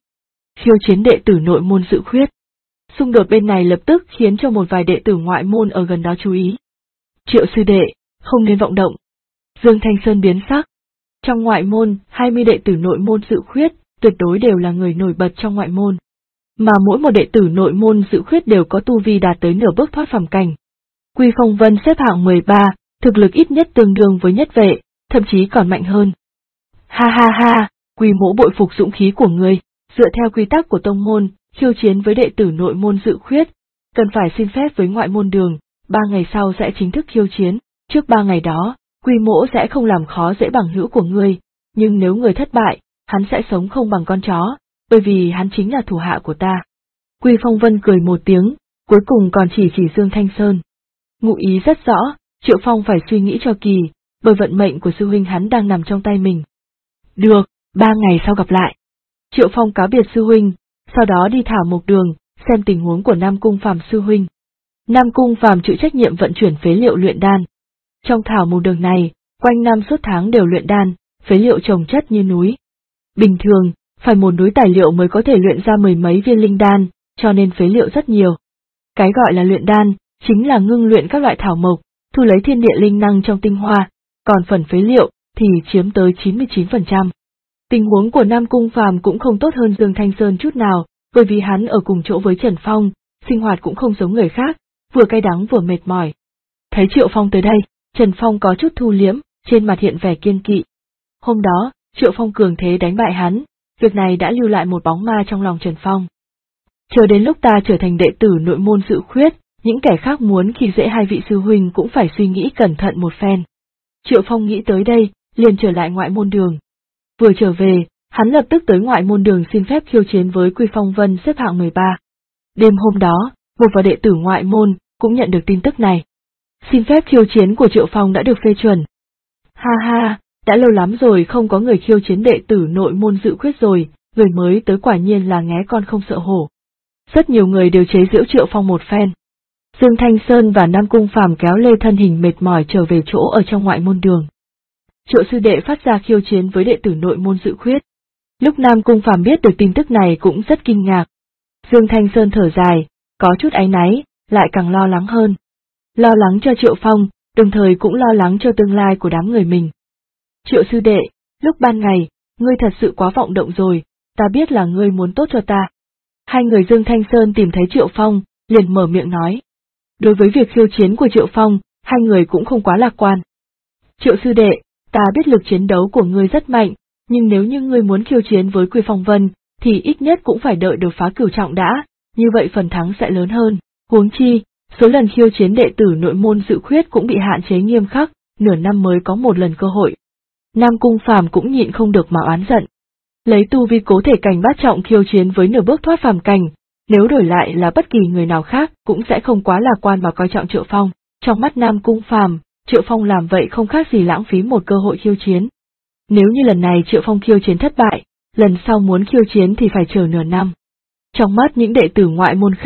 chiến đệ tử nội môn dự khuyết. Xung đột bên này lập tức khiến cho một vài đệ tử ngoại môn ở gần đó chú ý. Triệu sư đệ, không nên vọng động. Dương Thanh Sơn biến sắc. Trong ngoại môn, 20 đệ tử nội môn dự khuyết, tuyệt đối đều là người nổi bật trong ngoại môn. Mà mỗi một đệ tử nội môn dự khuyết đều có tu vi đạt tới nửa bước thoát phàm cảnh. Quy Phong Vân xếp hạng 13, thực lực ít nhất tương đương với nhất vệ, thậm chí còn mạnh hơn. Ha ha ha, Quy mỗ bội phục dũng khí của ngươi, dựa theo quy tắc của tông môn, khiêu chiến với đệ tử nội môn dự khuyết, cần phải xin phép với ngoại môn đường, 3 ngày sau sẽ chính thức khiêu chiến, trước 3 ngày đó, Quy mỗ sẽ không làm khó dễ bằng hữu của ngươi, nhưng nếu người thất bại, hắn sẽ sống không bằng con chó, bởi vì hắn chính là thủ hạ của ta. Quy Phong Vân cười một tiếng, cuối cùng còn chỉ Dương Thanh Sơn. Ngụ ý rất rõ, Triệu Phong phải suy nghĩ cho kỳ, bởi vận mệnh của sư huynh hắn đang nằm trong tay mình. Được, 3 ngày sau gặp lại. Triệu Phong cáo biệt sư huynh, sau đó đi thảo mộc đường, xem tình huống của Nam Cung Phàm sư huynh. Nam Cung Phàm chịu trách nhiệm vận chuyển phế liệu luyện đan. Trong thảo mộc đường này, quanh năm suốt tháng đều luyện đan, phế liệu chồng chất như núi. Bình thường, phải một núi tài liệu mới có thể luyện ra 10 mấy viên linh đan, cho nên phế liệu rất nhiều. Cái gọi là luyện đan, chính là ngưng luyện các loại thảo mộc, thu lấy thiên địa linh năng trong tinh hoa, còn phần phế liệu thì chiếm tới 99%. Tình huống của Nam Cung Phàm cũng không tốt hơn Dương Thanh Sơn chút nào, bởi vì hắn ở cùng chỗ với Trần Phong, sinh hoạt cũng không giống người khác, vừa cay đắng vừa mệt mỏi. Thấy Triệu Phong tới đây, Trần Phong có chút thu liễm, trên mặt hiện vẻ kiên kỵ. Hôm đó, Triệu Phong cường thế đánh bại hắn, việc này đã lưu lại một bóng ma trong lòng Trần Phong. Chờ đến lúc ta trở thành đệ tử nội môn dự khuyết, những kẻ khác muốn khi dễ hai vị sư huynh cũng phải suy nghĩ cẩn thận một phen. Triệu Phong nghĩ tới đây, liền trở lại ngoại môn đường. Vừa trở về, hắn lập tức tới ngoại môn đường xin phép khiêu chiến với Quy Phong Vân xếp hạng 13. Đêm hôm đó, một vài đệ tử ngoại môn cũng nhận được tin tức này. Xin phép khiêu chiến của Triệu Phong đã được phê chuẩn. Ha ha, đã lâu lắm rồi không có người khiêu chiến đệ tử nội môn dự khuyết rồi, người mới tới quả nhiên là nghé con không sợ hổ. Rất nhiều người đều chế giễu Triệu Phong một phen. Dương Thanh Sơn và Nam Cung Phàm kéo lê thân hình mệt mỏi trở về chỗ ở trong ngoại môn đường. Triệu sư đệ phát ra khiêu chiến với đệ tử nội môn dự khuyết. Lúc Nam Cung Phàm biết được tin tức này cũng rất kinh ngạc. Dương Thanh Sơn thở dài, có chút áy náy, lại càng lo lắng hơn. Lo lắng cho Triệu Phong, đồng thời cũng lo lắng cho tương lai của đám người mình. Triệu sư đệ, lúc ban ngày, ngươi thật sự quá vọng động rồi, ta biết là ngươi muốn tốt cho ta. Hai người Dương Thanh Sơn tìm thấy Triệu Phong, liền mở miệng nói. Đối với việc khiêu chiến của Triệu Phong, hai người cũng không quá lạc quan. Triệu sư đệ, ta biết lực chiến đấu của ngươi rất mạnh, nhưng nếu như ngươi muốn khiêu chiến với Quy Phong Vân, thì ít nhất cũng phải đợi đột phá cửu trọng đã, như vậy phần thắng sẽ lớn hơn. Huống chi, số lần khiêu chiến đệ tử nội môn dự khuyết cũng bị hạn chế nghiêm khắc, nửa năm mới có một lần cơ hội. Nam Cung Phàm cũng nhịn không được mà oán giận. Lấy tu vi cố thể cảnh bát trọng khiêu chiến với nửa bước thoát phàm cảnh, nếu đổi lại là bất kỳ người nào khác cũng sẽ không quá lạc quan mà coi trọng Triệu Phong. Trong mắt Nam Cung Phàm, Triệu Phong làm vậy không khác gì lãng phí một cơ hội khiêu chiến. Nếu như lần này Triệu Phong khiêu chiến thất bại, lần sau muốn khiêu chiến thì phải chờ nửa năm. Trong mắt những đệ tử ngoại môn khác,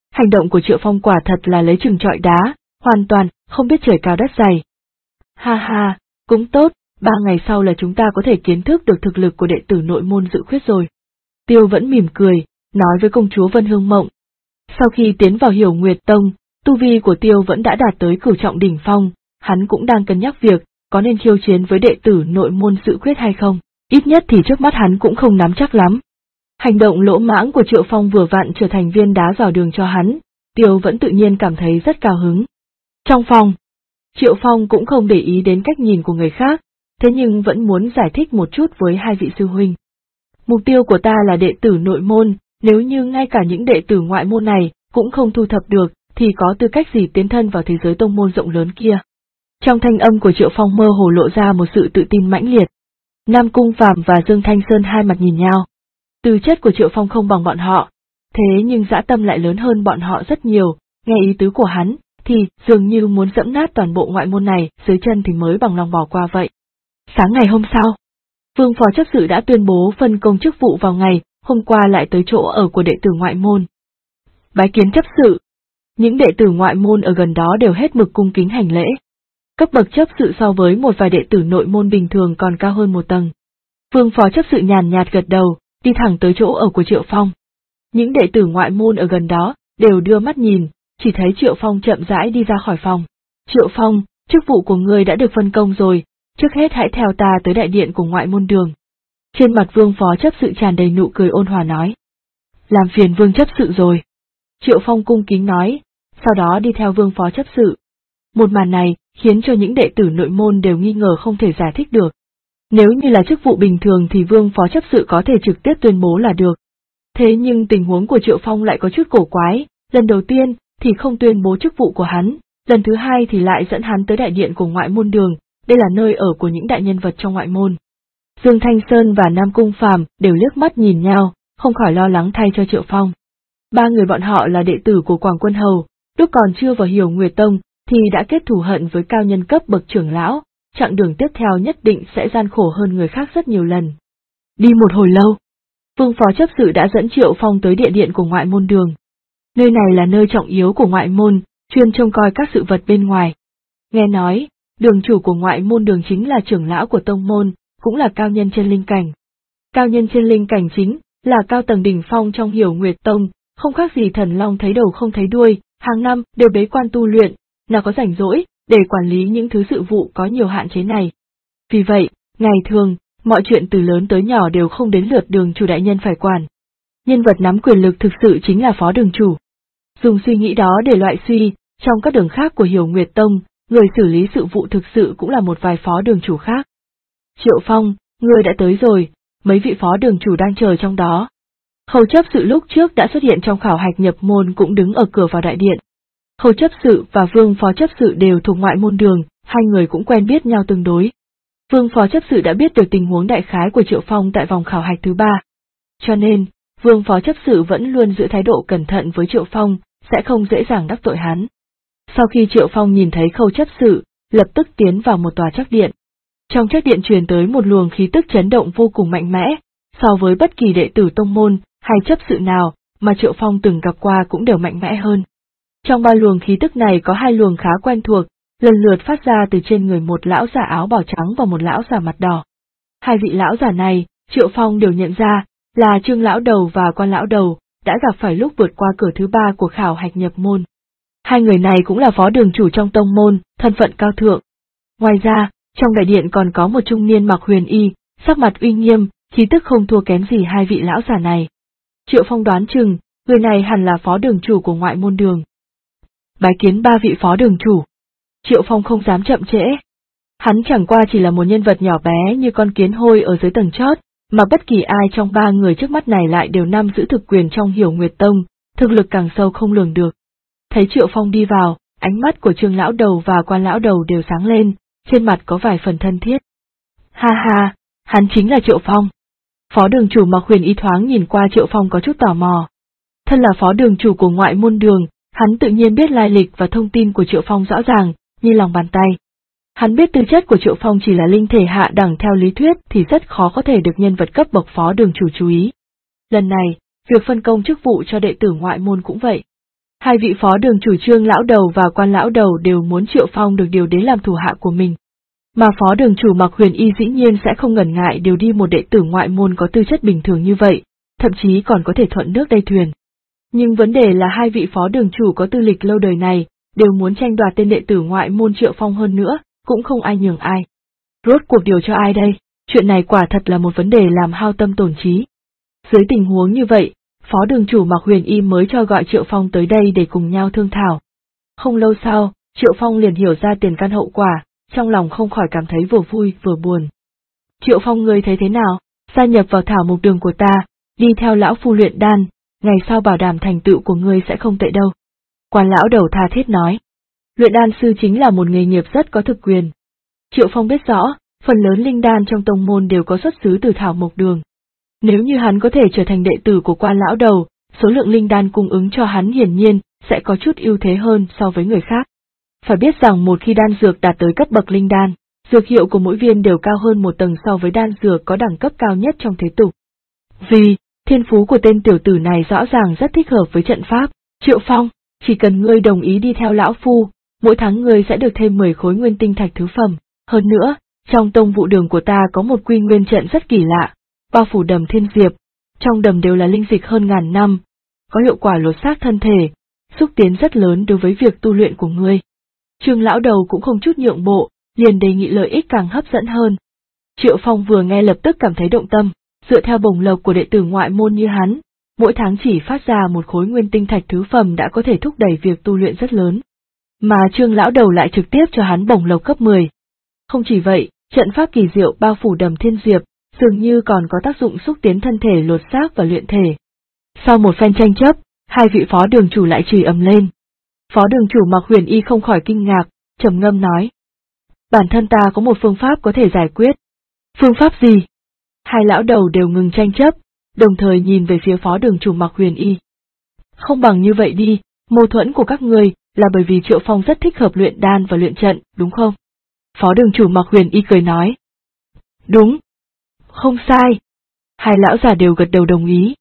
Hành động của Triệu Phong quả thật là lấy chừng chọi đá, hoàn toàn không biết trời cao đất dày. Ha ha, cũng tốt, 3 ngày sau là chúng ta có thể kiến thức được thực lực của đệ tử nội môn Dự Khuyết rồi. Tiêu vẫn mỉm cười, nói với công chúa Vân Hương Mộng. Sau khi tiến vào Hiểu Nguyệt Tông, tu vi của Tiêu vẫn đã đạt tới cửu trọng đỉnh phong, hắn cũng đang cân nhắc việc có nên khiêu chiến với đệ tử nội môn Dự Khuyết hay không, ít nhất thì trước mắt hắn cũng không nắm chắc lắm. Hành động lỗ mãng của Triệu Phong vừa vặn trở thành viên đá dò đường cho hắn, Tiêu vẫn tự nhiên cảm thấy rất cao hứng. Trong phòng, Triệu Phong cũng không để ý đến cách nhìn của người khác, thế nhưng vẫn muốn giải thích một chút với hai vị sư huynh. Mục tiêu của ta là đệ tử nội môn, nếu như ngay cả những đệ tử ngoại môn này cũng không thu thập được, thì có tư cách gì tiến thân vào thế giới tông môn rộng lớn kia. Trong thanh âm của Triệu Phong mơ hồ lộ ra một sự tự tin mãnh liệt. Nam Cung Phàm và Dương Thanh Sơn hai mặt nhìn nhau. Tư chất của Triệu Phong không bằng bọn họ, thế nhưng dã tâm lại lớn hơn bọn họ rất nhiều, nghe ý tứ của hắn, thì dường như muốn dẫm nát toàn bộ ngoại môn này dưới chân thì mới bằng lòng bỏ qua vậy. Sáng ngày hôm sau, Vương phó chấp sự đã tuyên bố phân công chức vụ vào ngày, hôm qua lại tới chỗ ở của đệ tử ngoại môn. Bái kiến chấp sự. Những đệ tử ngoại môn ở gần đó đều hết mực cung kính hành lễ. Cấp bậc chấp sự so với một vài đệ tử nội môn bình thường còn cao hơn một tầng. Vương phó chấp sự nhàn nhạt gật đầu, đi thẳng tới chỗ ở của Triệu Phong. Những đệ tử ngoại môn ở gần đó đều đưa mắt nhìn, chỉ thấy Triệu Phong chậm rãi đi ra khỏi phòng. Triệu Phong, chức vụ của ngươi đã được phân công rồi, trước hết hãy theo ta tới đại điện của ngoại môn đường. Trên mặt Vương phó chấp sự tràn đầy nụ cười ôn hòa nói. Làm phiền Vương chấp sự rồi. Triệu Phong cung kính nói, sau đó đi theo Vương phó chấp sự. Một màn này khiến cho những đệ tử nội môn đều nghi ngờ không thể giải thích được. Nếu như là chức vụ bình thường thì Vương phó chấp sự có thể trực tiếp tuyên bố là được. Thế nhưng tình huống của Triệu Phong lại có chút cổ quái, lần đầu tiên thì không tuyên bố chức vụ của hắn, lần thứ hai thì lại dẫn hắn tới đại điện của ngoại môn đường, đây là nơi ở của những đại nhân vật trong ngoại môn. Dương Thanh Sơn và Nam Cung Phàm đều liếc mắt nhìn nhau, không khỏi lo lắng thay cho Triệu Phong. Ba người bọn họ là đệ tử của Quảng Quân Hầu, lúc còn chưa vào Hiểu Nguyệt Tông thì đã kết thù hận với cao nhân cấp bậc trưởng lão, chặng đường tiếp theo nhất định sẽ gian khổ hơn người khác rất nhiều lần. Đi một hồi lâu, Vương phó chấp sự đã dẫn Triệu Phong tới địa điện của ngoại môn đường. Nơi này là nơi trọng yếu của ngoại môn, chuyên trông coi các sự vật bên ngoài. Nghe nói, đường chủ của ngoại môn đường chính là trưởng lão của tông môn, cũng là cao nhân trên linh cảnh. Cao nhân trên linh cảnh chính là cao tầng đỉnh phong trong Hiểu Nguyệt Tông, không khác gì thần long thấy đầu không thấy đuôi, hàng năm đều bế quan tu luyện, nào có rảnh rỗi để quản lý những thứ sự vụ có nhiều hạn chế này. Vì vậy, ngày thường, mọi chuyện từ lớn tới nhỏ đều không đến lượt đường chủ đại nhân phải quản. Nhân vật nắm quyền lực thực sự chính là phó đường chủ. Dùng suy nghĩ đó để loại suy, trong các đường khác của Hiểu Nguyệt Tông, người xử lý sự vụ thực sự cũng là một vài phó đường chủ khác. Triệu Phong, ngươi đã tới rồi, mấy vị phó đường chủ đang chờ trong đó. Khâu chấp sự lúc trước đã xuất hiện trong khảo hạch nhập môn cũng đứng ở cửa vào đại điện. Khâu chấp sự và Vương phó chấp sự đều thuộc ngoại môn đường, hai người cũng quen biết nhau tương đối. Vương phó chấp sự đã biết được tình huống đại khái của Triệu Phong tại vòng khảo hạch thứ 3. Cho nên, Vương phó chấp sự vẫn luôn giữ thái độ cẩn thận với Triệu Phong, sẽ không dễ dàng đắc tội hắn. Sau khi Triệu Phong nhìn thấy Khâu chấp sự, lập tức tiến vào một tòa trắc điện. Trong trắc điện truyền tới một luồng khí tức chấn động vô cùng mạnh mẽ, so với bất kỳ đệ tử tông môn hay chấp sự nào mà Triệu Phong từng gặp qua cũng đều mạnh mẽ hơn. Trong ba luồng khí tức này có hai luồng khá quen thuộc, lần lượt phát ra từ trên người một lão già áo bào trắng và một lão già mặt đỏ. Hai vị lão già này, Triệu Phong đều nhận ra, là Trương lão đầu và Quan lão đầu, đã gặp phải lúc vượt qua cửa thứ 3 của khảo hạch nhập môn. Hai người này cũng là phó đường chủ trong tông môn, thân phận cao thượng. Ngoài ra, trong đại điện còn có một trung niên mặc huyền y, sắc mặt uy nghiêm, khí tức không thua kém gì hai vị lão già này. Triệu Phong đoán chừng, người này hẳn là phó đường chủ của ngoại môn đường. Bái kiến ba vị phó đường chủ. Triệu Phong không dám chậm trễ. Hắn chẳng qua chỉ là một nhân vật nhỏ bé như con kiến hôi ở dưới tầng chót, mà bất kỳ ai trong ba người trước mắt này lại đều nắm giữ thực quyền trong Hiểu Nguyệt Tông, thực lực càng sâu không lường được. Thấy Triệu Phong đi vào, ánh mắt của Trương lão đầu và Quan lão đầu đều sáng lên, trên mặt có vài phần thân thiết. Ha ha, hắn chính là Triệu Phong. Phó đường chủ mặc huyền y thoáng nhìn qua Triệu Phong có chút tò mò. Thân là phó đường chủ của ngoại môn đường, hắn tự nhiên biết lai lịch và thông tin của Triệu Phong rõ ràng, như lòng bàn tay. Hắn biết tư chất của Triệu Phong chỉ là linh thể hạ đẳng theo lý thuyết thì rất khó có thể được nhân vật cấp bậc phó đường chủ chú ý. Lần này, việc phân công chức vụ cho đệ tử ngoại môn cũng vậy. Hai vị phó đường chủ Trương lão đầu và Quan lão đầu đều muốn Triệu Phong được điều đến làm thủ hạ của mình. Mà phó đường chủ Mạc Huyền Y dĩ nhiên sẽ không ngần ngại điều đi một đệ tử ngoại môn có tư chất bình thường như vậy, thậm chí còn có thể thuận nước đẩy thuyền. Nhưng vấn đề là hai vị phó đường chủ có tư lịch lâu đời này, đều muốn tranh đoạt tên đệ tử ngoại môn Triệu Phong hơn nữa, cũng không ai nhường ai. Rốt cuộc điều cho ai đây? Chuyện này quả thật là một vấn đề làm hao tâm tổn trí. Dưới tình huống như vậy, phó đường chủ Mạc Huyền Y mới cho gọi Triệu Phong tới đây để cùng nhau thương thảo. Không lâu sau, Triệu Phong liền hiểu ra tiền căn hậu quả, trong lòng không khỏi cảm thấy vừa vui vừa buồn. Triệu Phong, ngươi thấy thế nào? Gia nhập vào thảo mộc đường của ta, đi theo lão phu luyện đan, ngày sau bảo đảm thành tựu của ngươi sẽ không tệ đâu. Quan lão đầu tha thiết nói. Luyện đan sư chính là một nghề nghiệp rất có thực quyền. Triệu Phong biết rõ, phần lớn linh đan trong tông môn đều có xuất xứ từ thảo mộc đường. Nếu như hắn có thể trở thành đệ tử của Quan lão đầu, số lượng linh đan cung ứng cho hắn hiển nhiên sẽ có chút ưu thế hơn so với người khác. Phải biết rằng một khi đan dược đạt tới cấp bậc linh đan, dược hiệu của mỗi viên đều cao hơn một tầng so với đan dược có đẳng cấp cao nhất trong thế tục. Vì, thiên phú của tên tiểu tử này rõ ràng rất thích hợp với trận pháp. Triệu Phong, chỉ cần ngươi đồng ý đi theo lão phu, mỗi tháng ngươi sẽ được thêm 10 khối nguyên tinh thạch thứ phẩm. Hơn nữa, trong tông vụ đường của ta có một quy nguyên trận rất kỳ lạ, bao phủ đầm thiên diệp, trong đầm đều là linh dịch hơn ngàn năm, có hiệu quả lột xác thân thể, xúc tiến rất lớn đối với việc tu luyện của ngươi. Trương lão đầu cũng không chút nhượng bộ, liền đề nghị lợi ích càng hấp dẫn hơn. Triệu Phong vừa nghe lập tức cảm thấy động tâm, dựa theo bổng lộc của đệ tử ngoại môn như hắn, mỗi tháng chỉ phát ra một khối nguyên tinh thạch thứ phẩm đã có thể thúc đẩy việc tu luyện rất lớn. Mà Trương lão đầu lại trực tiếp cho hắn bổng lộc cấp 10. Không chỉ vậy, trận pháp kỳ diệu bao phủ đầm thiên diệp, dường như còn có tác dụng xúc tiến thân thể lột xác và luyện thể. Sau một phen tranh chấp, hai vị phó đường chủ lại chửi ầm lên. Phó đường chủ Mạc Huyền Y không khỏi kinh ngạc, trầm ngâm nói. Bản thân ta có một phương pháp có thể giải quyết. Phương pháp gì? Hai lão đầu đều ngừng tranh chấp, đồng thời nhìn về phía phó đường chủ Mạc Huyền Y. Không bằng như vậy đi, mâu thuẫn của các người là bởi vì Triệu Phong rất thích hợp luyện đan và luyện trận, đúng không? Phó đường chủ Mạc Huyền Y cười nói. Đúng. Không sai. Hai lão già đều gật đầu đồng ý.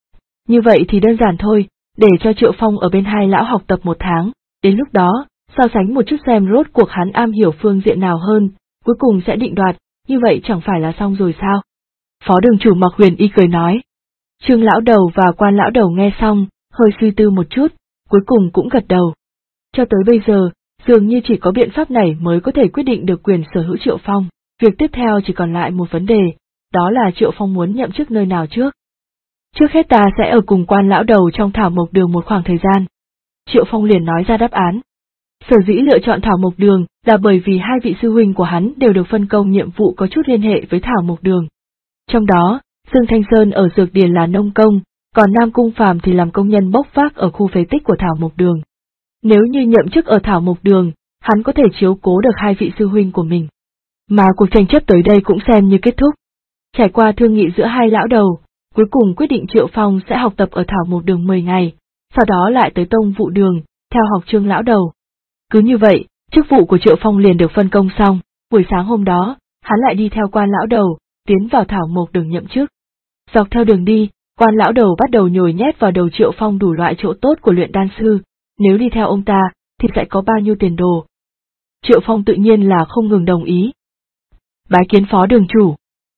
Như vậy thì đơn giản thôi, để cho Triệu Phong ở bên hai lão học tập một tháng, đến lúc đó, so sánh một chút xem rốt cuộc hắn am hiểu phương diện nào hơn, cuối cùng sẽ định đoạt, như vậy chẳng phải là xong rồi sao? Phó đường chủ Mạc Huyền Y cười nói. Trương lão đầu và Quan lão đầu nghe xong, hơi suy tư một chút, cuối cùng cũng gật đầu. Cho tới bây giờ, dường như chỉ có biện pháp này mới có thể quyết định được quyền sở hữu Triệu Phong, việc tiếp theo chỉ còn lại một vấn đề, đó là Triệu Phong muốn nhậm chức nơi nào trước. Trước hết ta sẽ ở cùng Quan lão đầu trong thảo mộc đường một khoảng thời gian. Triệu Phong liền nói ra đáp án. Sở dĩ lựa chọn thảo mộc đường là bởi vì hai vị sư huynh của hắn đều được phân công nhiệm vụ có chút liên hệ với thảo mộc đường. Trong đó, Dương Thanh Sơn ở dược điền là nông công, còn Nam Cung Phàm thì làm công nhân bốc vác ở khu phế tích của thảo mộc đường. Nếu như nhậm chức ở thảo mộc đường, hắn có thể chiếu cố được hai vị sư huynh của mình. Mà cuộc tranh chấp tới đây cũng xem như kết thúc. Trải qua thương nghị giữa hai lão đầu, cuối cùng quyết định Triệu Phong sẽ học tập ở thảo mộc đường 10 ngày, sau đó lại tới tông vụ đường, theo học Trương lão đầu. Cứ như vậy, chức vụ của Triệu Phong liền được phân công xong, buổi sáng hôm đó, hắn lại đi theo Quan lão đầu, tiến vào thảo mộc đường nhậm chức. Dọc theo đường đi, Quan lão đầu bắt đầu nhồi nhét vào đầu Triệu Phong đủ loại chỗ tốt của luyện đan sư, nếu đi theo ông ta, thì sẽ có bao nhiêu tiền đồ. Triệu Phong tự nhiên là không ngừng đồng ý. Bái kiến phó đường chủ.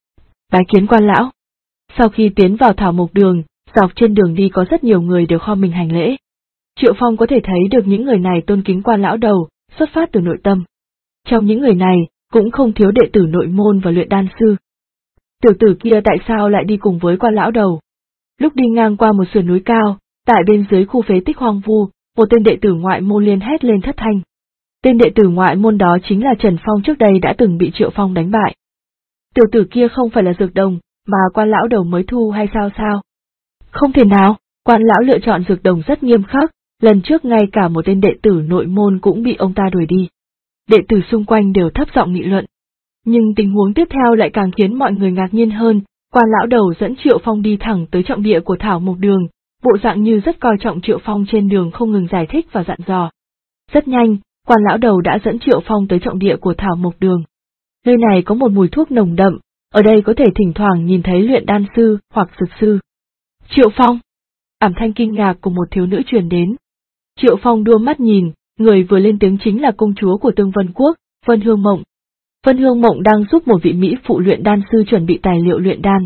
Bái kiến Quan lão. Sau khi tiến vào thảo mộc đường, dọc trên đường đi có rất nhiều người đều khom mình hành lễ. Triệu Phong có thể thấy được những người này tôn kính Quan lão đầu, xuất phát từ nội tâm. Trong những người này, cũng không thiếu đệ tử nội môn và luyện đan sư. Tiểu tử kia tại sao lại đi cùng với Quan lão đầu? Lúc đi ngang qua một sườn núi cao, tại bên dưới khu phế tích hoang vu, một tên đệ tử ngoại môn liền hét lên thất thanh. Tên đệ tử ngoại môn đó chính là Trần Phong, trước đây đã từng bị Triệu Phong đánh bại. Tiểu tử kia không phải là dược đồng, mà Quan lão đầu mới thu hay sao? Không thể nào, Quan lão lựa chọn dược đồng rất nghiêm khắc, lần trước ngay cả một tên đệ tử nội môn cũng bị ông ta đuổi đi. Đệ tử xung quanh đều thấp giọng nghị luận. Nhưng tình huống tiếp theo lại càng khiến mọi người ngạc nhiên hơn, Quan lão đầu dẫn Triệu Phong đi thẳng tới trọng địa của thảo mộc đường, bộ dạng như rất coi trọng Triệu Phong, trên đường không ngừng giải thích và dặn dò. Rất nhanh, Quan lão đầu đã dẫn Triệu Phong tới trọng địa của thảo mộc đường. Nơi này có một mùi thuốc nồng đậm, ở đây có thể thỉnh thoảng nhìn thấy luyện đan sư hoặc dược sư. Triệu Phong! Âm thanh kinh ngạc của một thiếu nữ truyền đến. Triệu Phong đua mắt nhìn, người vừa lên tiếng chính là công chúa của Tương Vân Quốc, Vân Hương Mộng. Vân Hương Mộng đang giúp một vị mỹ phụ luyện đan sư chuẩn bị tài liệu luyện đan.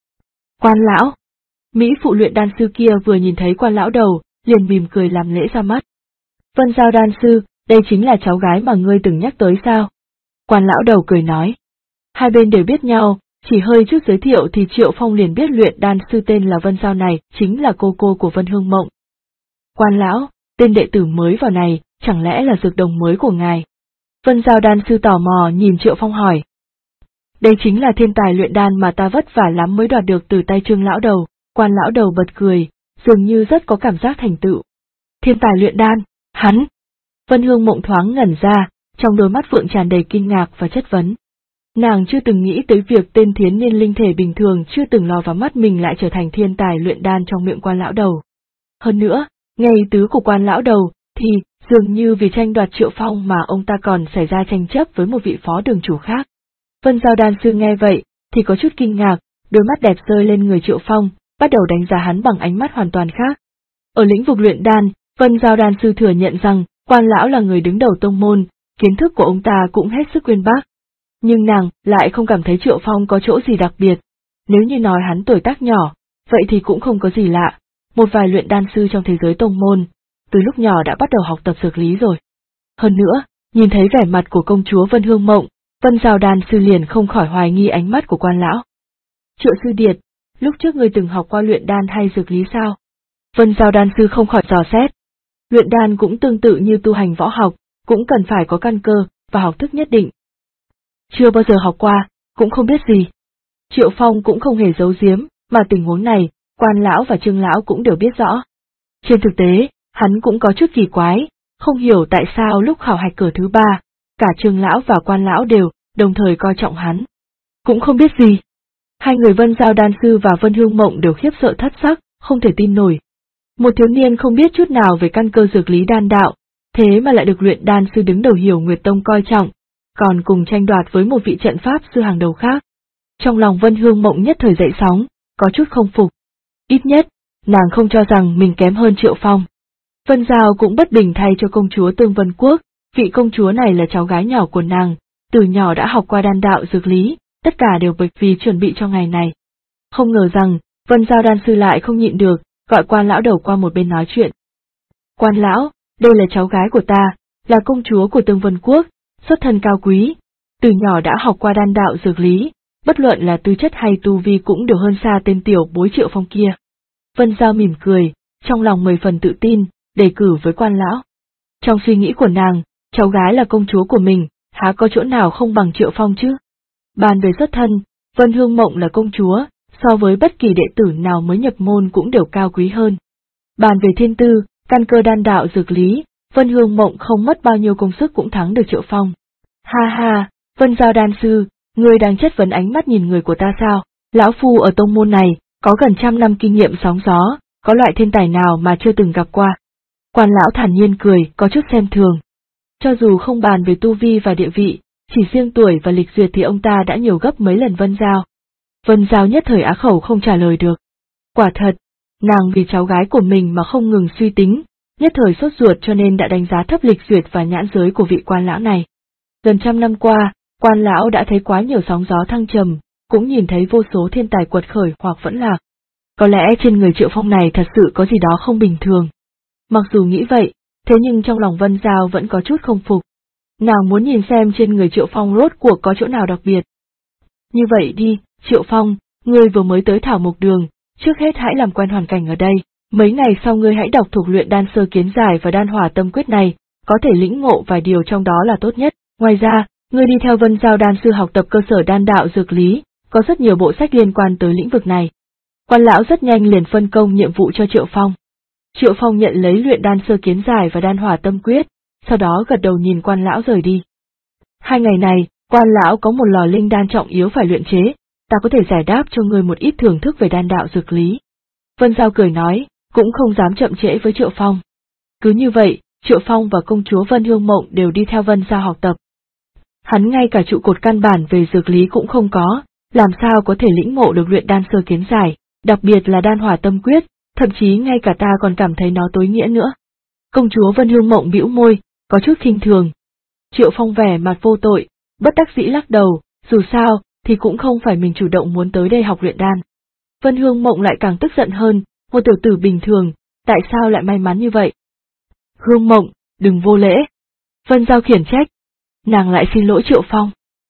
Quan lão. Mỹ phụ luyện đan sư kia vừa nhìn thấy Quan lão đầu, liền mỉm cười làm lễ ra mắt. Vân Giao đan sư, đây chính là cháu gái mà ngươi từng nhắc tới sao? Quan lão đầu cười nói. Hai bên đều biết nhau, chỉ hơi chút giới thiệu thì Triệu Phong liền biết luyện đan sư tên là Vân Giao này chính là cô của Vân Hương Mộng. Quan lão, tên đệ tử mới vào này, chẳng lẽ là dược đồng mới của ngài? Vân Giao đan sư tò mò nhìn Triệu Phong hỏi. Đây chính là thiên tài luyện đan mà ta vất vả lắm mới đoạt được từ tay Trương lão đầu. Quan lão đầu bật cười, dường như rất có cảm giác thành tựu. Thiên tài luyện đan, hắn. Vân Hương Mộng thoáng ngẩn ra, trong đôi mắt phượng tràn đầy kinh ngạc và chất vấn. Nàng chưa từng nghĩ tới việc tên thiến niên linh thể bình thường chưa từng lọt vào mắt mình lại trở thành thiên tài luyện đan trong miệng Quan lão đầu. Hơn nữa, nghe ý tứ của Quan lão đầu, thì dường như vì tranh đoạt Triệu Phong mà ông ta còn xảy ra tranh chấp với một vị phó đường chủ khác. Vân Giao đan sư nghe vậy, thì có chút kinh ngạc, đôi mắt đẹp rơi lên người Triệu Phong, bắt đầu đánh giá hắn bằng ánh mắt hoàn toàn khác. Ở lĩnh vực luyện đan, Vân Giao đan sư thừa nhận rằng, Quan lão là người đứng đầu tông môn, kiến thức của ông ta cũng hết sức uyên bác. Nhưng nàng lại không cảm thấy Triệu Phong có chỗ gì đặc biệt. Nếu như nói hắn tuổi tác nhỏ, vậy thì cũng không có gì lạ. Một vài luyện đan sư trong thế giới tông môn, từ lúc nhỏ đã bắt đầu học tập dược lý rồi. Hơn nữa, nhìn thấy vẻ mặt của công chúa Vân Hương Mộng, Vân Giao đan sư liền không khỏi hoài nghi ánh mắt của Quan lão. Triệu sư điệt, lúc trước ngươi từng học qua luyện đan hay dược lý sao? Vân Giao đan sư không khỏi dò xét. Luyện đan cũng tương tự như tu hành võ học, cũng cần phải có căn cơ và học thức nhất định. Chưa bao giờ học qua, cũng không biết gì. Triệu Phong cũng không hề giấu giếm, mà tình huống này, Quan lão và Trương lão cũng đều biết rõ. Trên thực tế, hắn cũng có chút kỳ quái, không hiểu tại sao lúc khảo hạch cửa thứ 3, cả Trương lão và Quan lão đều đồng thời coi trọng hắn. Cũng không biết gì. Hai người Vân Giao đan sư và Vân Hương Mộng đều khiếp sợ thất sắc, không thể tin nổi. Một thiếu niên không biết chút nào về căn cơ dược lý đan đạo, thế mà lại được luyện đan sư đứng đầu Hiểu Nguyệt Tông coi trọng, còn cùng tranh đoạt với một vị trận pháp sư hàng đầu khác. Trong lòng Vân Hương Mộng nhất thời dậy sóng, có chút không phục. Ít nhất, nàng không cho rằng mình kém hơn Triệu Phong. Vân Giao cũng bất bình thay cho công chúa Tương Vân Quốc, vị công chúa này là cháu gái nhỏ của nàng, từ nhỏ đã học qua đan đạo dược lý, tất cả đều bởi vì chuẩn bị cho ngày này. Không ngờ rằng, Vân Giao đan sư lại không nhịn được, gọi Quan lão đầu qua một bên nói chuyện. Quan lão, đây là cháu gái của ta, là công chúa của Tương Vân Quốc, xuất thân cao quý, từ nhỏ đã học qua đan đạo dược lý, bất luận là tư chất hay tu vi cũng đều hơn xa tên tiểu bối Triệu Phong kia. Vân Giao mỉm cười, trong lòng 10 phần tự tin, đề cử với Quan lão. Trong suy nghĩ của nàng, cháu gái là công chúa của mình, há có chỗ nào không bằng Triệu Phong chứ? Bàn về xuất thân, Vân Hương Mộng là công chúa, so với bất kỳ đệ tử nào mới nhập môn cũng đều cao quý hơn. Bàn về thiên tư, căn cơ đan đạo dược lý, Vân Hương Mộng không mất bao nhiêu công sức cũng thắng được Triệu Phong. Ha ha, Vân Giao đan sư, ngươi đang chất vấn ánh mắt nhìn người của ta sao? Lão phu ở tông môn này, có gần 100 năm kinh nghiệm sóng gió, có loại thiên tài nào mà chưa từng gặp qua. Quan lão thản nhiên cười, có chút xem thường. Cho dù không bàn về tu vi và địa vị, chỉ riêng tuổi và lịch duyệt thì ông ta đã nhiều gấp mấy lần Vân Giao. Vân Giao nhất thời á khẩu không trả lời được. Quả thật, nàng vì cháu gái của mình mà không ngừng suy tính, nhất thời sốt ruột cho nên đã đánh giá thấp lịch duyệt và nhãn giới của vị quan lão này. Gần 100 năm qua, Quan lão đã thấy quá nhiều sóng gió thăng trầm, cũng nhìn thấy vô số thiên tài quật khởi hoặc vẫn lạc. Có lẽ trên người Triệu Phong này thật sự có gì đó không bình thường. Mặc dù nghĩ vậy, thế nhưng trong lòng Vân Giao vẫn có chút không phục. Nàng muốn nhìn xem trên người Triệu Phong rốt cuộc có chỗ nào đặc biệt. Như vậy đi, Triệu Phong, ngươi vừa mới tới Thảo Mộc Đường, trước hết hãy làm quen hoàn cảnh ở đây, mấy ngày sau ngươi hãy đọc thuộc luyện đan sơ kiến giải và đan hỏa tâm quyết này, có thể lĩnh ngộ vài điều trong đó là tốt nhất. Ngoài ra, ngươi đi theo Vân Giao đan sư học tập cơ sở đan đạo dược lý, có rất nhiều bộ sách liên quan tới lĩnh vực này. Quan lão rất nhanh liền phân công nhiệm vụ cho Triệu Phong. Triệu Phong nhận lấy luyện đan sơ kiến giải và đan hỏa tâm quyết, sau đó gật đầu nhìn Quan lão rời đi. 2 ngày này, Quan lão có một lò linh đan trọng yếu phải luyện chế, ta có thể giải đáp cho ngươi một ít thưởng thức về đan đạo dược lý. Vân Giao cười nói, cũng không dám chậm trễ với Triệu Phong. Cứ như vậy, Triệu Phong và công chúa Vân Hương Mộng đều đi theo Vân Giao học tập. Hắn ngay cả trụ cột căn bản về dược lý cũng không có, làm sao có thể lĩnh ngộ được luyện đan sơ kiến giải, đặc biệt là đan hỏa tâm quyết, thậm chí ngay cả ta còn cảm thấy nó tối nghĩa nữa. Công chúa Vân Hương Mộng bĩu môi, có chút khinh thường. Triệu Phong vẻ mặt vô tội, bất đắc dĩ lắc đầu, dù sao, thì cũng không phải mình chủ động muốn tới đây học luyện đan. Vân Hương Mộng lại càng tức giận hơn, một tiểu tử bình thường, tại sao lại may mắn như vậy? Hương Mộng, đừng vô lễ. Vân Giao khiển trách. Nàng lại xin lỗi Triệu Phong.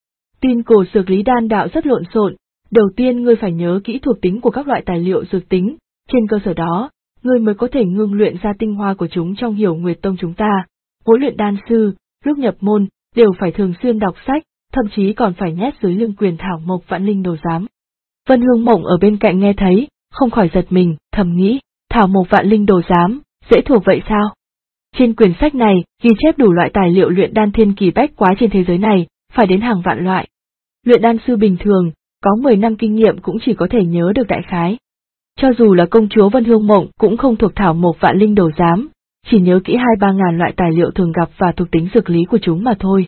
Tin cổ dược lý đan đạo rất lộn xộn, đầu tiên ngươi phải nhớ kỹ thuộc tính của các loại tài liệu dược tính, trên cơ sở đó, ngươi mới có thể ngưng luyện ra tinh hoa của chúng trong Hiểu Nguyệt Tông chúng ta. Mỗi luyện đan sư, lúc nhập môn, đều phải thường xuyên đọc sách, thậm chí còn phải nhét dưới lưng quyền thảo mộc vạn linh đồ giám. Vân Hương Mộng ở bên cạnh nghe thấy, không khỏi giật mình, thầm nghĩ, thảo mộc vạn linh đồ giám, dễ thuộc vậy sao? Trên quyển sách này, ghi chép đủ loại tài liệu luyện đan thiên kỳ bách quái trên thế giới này, phải đến hàng vạn loại. Luyện đan sư bình thường, có 10 năm kinh nghiệm cũng chỉ có thể nhớ được đại khái. Cho dù là công chúa Vân Hương Mộng cũng không thuộc thảo mộc vạn linh đồ giám, chỉ nhớ kỹ 2-3 ngàn loại tài liệu thường gặp và thuộc tính dược lý của chúng mà thôi.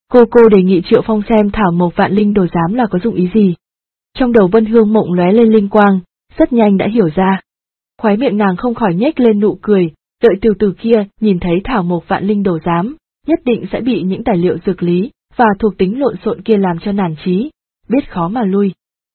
Cô đề nghị Triệu Phong xem thảo mộc vạn linh đồ giám là có dụng ý gì. Trong đầu Vân Hương Mộng lóe lên linh quang, rất nhanh đã hiểu ra. Khóe miệng nàng không khỏi nhếch lên nụ cười, đợi tiểu tử kia nhìn thấy thảo mộc vạn linh đồ giám, nhất định sẽ bị những tài liệu dược lý và thuộc tính lộn xộn kia làm cho nản chí, biết khó mà lui.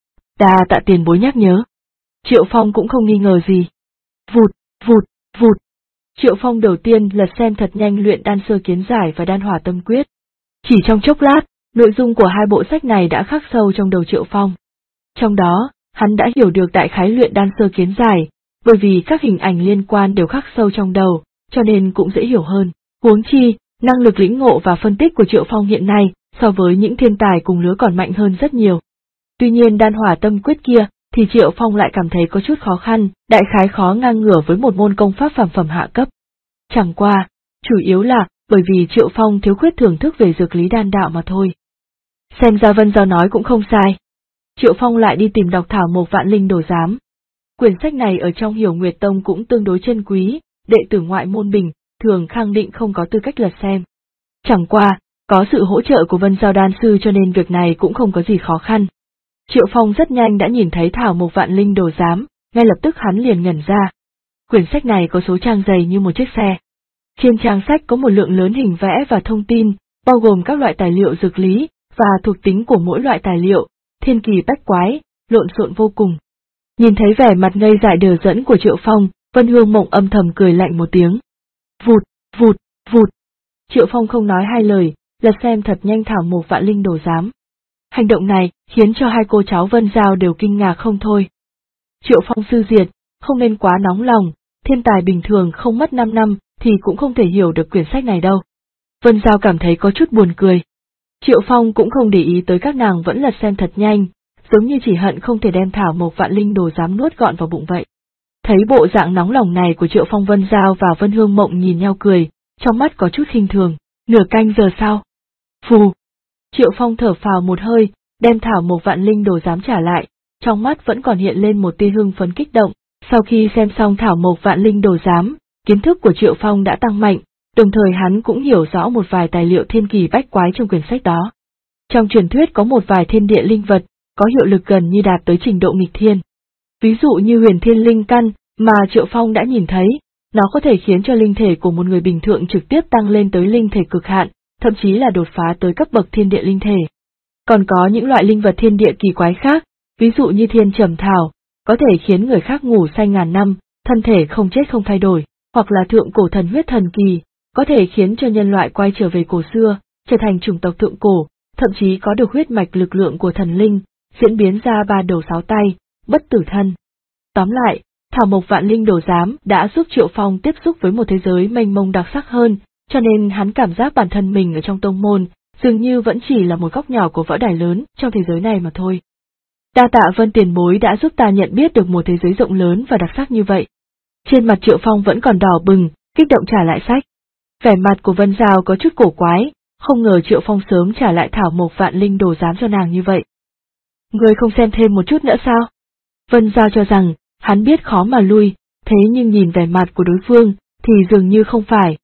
Đa tạ tiền bối nhắc nhớ. Triệu Phong cũng không nghi ngờ gì. Vụt, vụt, vụt. Triệu Phong đầu tiên lật xem thật nhanh luyện đan sơ kiến giải và đan hỏa tâm quyết. Chỉ trong chốc lát, nội dung của hai bộ sách này đã khắc sâu trong đầu Triệu Phong. Trong đó, hắn đã hiểu được đại khái luyện đan sơ kiến giải, bởi vì các hình ảnh liên quan đều khắc sâu trong đầu, cho nên cũng dễ hiểu hơn. Huống chi, năng lực lĩnh ngộ và phân tích của Triệu Phong hiện nay, so với những thiên tài cùng lứa còn mạnh hơn rất nhiều. Tuy nhiên đan hỏa tâm quyết kia, thì Triệu Phong lại cảm thấy có chút khó khăn, đại khái khó ngang ngửa với một môn công pháp phàm phẩm hạ cấp. Chẳng qua, chủ yếu là bởi vì Triệu Phong thiếu khuyết thưởng thức về dược lý đan đạo mà thôi. Xem ra Vân Giao nói cũng không sai. Triệu Phong lại đi tìm đọc thảo mộc vạn linh đồ giám. Quyển sách này ở trong Hiểu Nguyệt Tông cũng tương đối chân quý, đệ tử ngoại môn bình, thường khẳng định không có tư cách lật xem. Chẳng qua, có sự hỗ trợ của Vân Giao đan sư cho nên việc này cũng không có gì khó khăn. Triệu Phong rất nhanh đã nhìn thấy thảo mộc vạn linh đồ giám, ngay lập tức hắn liền ngẩn ra. Quyển sách này có số trang dày như một chiếc xe. Trên trang sách có một lượng lớn hình vẽ và thông tin, bao gồm các loại tài liệu dược lý, và thuộc tính của mỗi loại tài liệu, thiên kỳ bách quái, lộn xộn vô cùng. Nhìn thấy vẻ mặt ngây dại đờ đẫn của Triệu Phong, Vân Hương Mộng âm thầm cười lạnh một tiếng. Vụt, vụt, vụt. Triệu Phong không nói hai lời, lật xem thật nhanh thảo mộc vạn linh đồ giám. Hành động này khiến cho hai cô cháu Vân Giao đều kinh ngạc không thôi. Triệu Phong sư diệt, không nên quá nóng lòng, thiên tài bình thường không mất 5 năm thì cũng không thể hiểu được quyển sách này đâu. Vân Giao cảm thấy có chút buồn cười. Triệu Phong cũng không để ý tới các nàng vẫn lật xem thật nhanh, giống như chỉ hận không thể đem thảo mộc vạn linh đồ giám nuốt gọn vào bụng vậy. Thấy bộ dạng nóng lòng này của Triệu Phong, Vân Giao và Vân Hương Mộng nhìn nhau cười, trong mắt có chút khinh thường. Nửa canh giờ sau. Phù. Triệu Phong thở phào một hơi, đem thảo mộc vạn linh đồ giám trả lại, trong mắt vẫn còn hiện lên một tia hưng phấn kích động. Sau khi xem xong thảo mộc vạn linh đồ giám, kiến thức của Triệu Phong đã tăng mạnh, đồng thời hắn cũng hiểu rõ một vài tài liệu thiên kỳ bách quái trong quyển sách đó. Trong truyền thuyết có một vài thiên địa linh vật, có hiệu lực gần như đạt tới trình độ nghịch thiên. Ví dụ như huyền thiên linh căn, mà Triệu Phong đã nhìn thấy, nó có thể khiến cho linh thể của một người bình thường trực tiếp tăng lên tới linh thể cực hạn, thậm chí là đột phá tới cấp bậc thiên địa linh thể. Còn có những loại linh vật thiên địa kỳ quái khác, ví dụ như thiên trầm thảo, có thể khiến người khác ngủ say ngàn năm, thân thể không chết không thay đổi, hoặc là thượng cổ thần huyết thần kỳ, có thể khiến cho nhân loại quay trở về cổ xưa, trở thành chủng tộc thượng cổ, thậm chí có được huyết mạch lực lượng của thần linh, diễn biến ra 3 đầu 6 tay, bất tử thân. Tóm lại, thảo mộc vạn linh đồ giám đã giúp Triệu Phong tiếp xúc với một thế giới mênh mông đặc sắc hơn, cho nên hắn cảm giác bản thân mình ở trong tông môn, dường như vẫn chỉ là một góc nhỏ của võ đài lớn trong thế giới này mà thôi. Đa tạ Vân tiền bối đã giúp ta nhận biết được một thế giới rộng lớn và đặc sắc như vậy. Trên mặt Triệu Phong vẫn còn đỏ bừng, kích động trả lại sách. Vẻ mặt của Vân Giao có chút cổ quái, không ngờ Triệu Phong sớm trả lại thảo mộc vạn linh đồ giám cho nàng như vậy. Ngươi không xem thêm một chút nữa sao? Vân Giao cho rằng, hắn biết khó mà lui, thế nhưng nhìn vẻ mặt của đối phương, thì dường như không phải.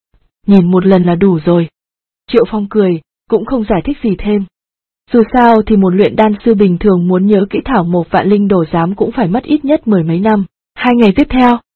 Nhìn một lần là đủ rồi. Triệu Phong cười, cũng không giải thích gì thêm. Dù sao thì một luyện đan sư bình thường muốn nhớ kỹ thảo mộc vạn linh đồ giám cũng phải mất ít nhất 10 mấy năm. 2 ngày tiếp theo.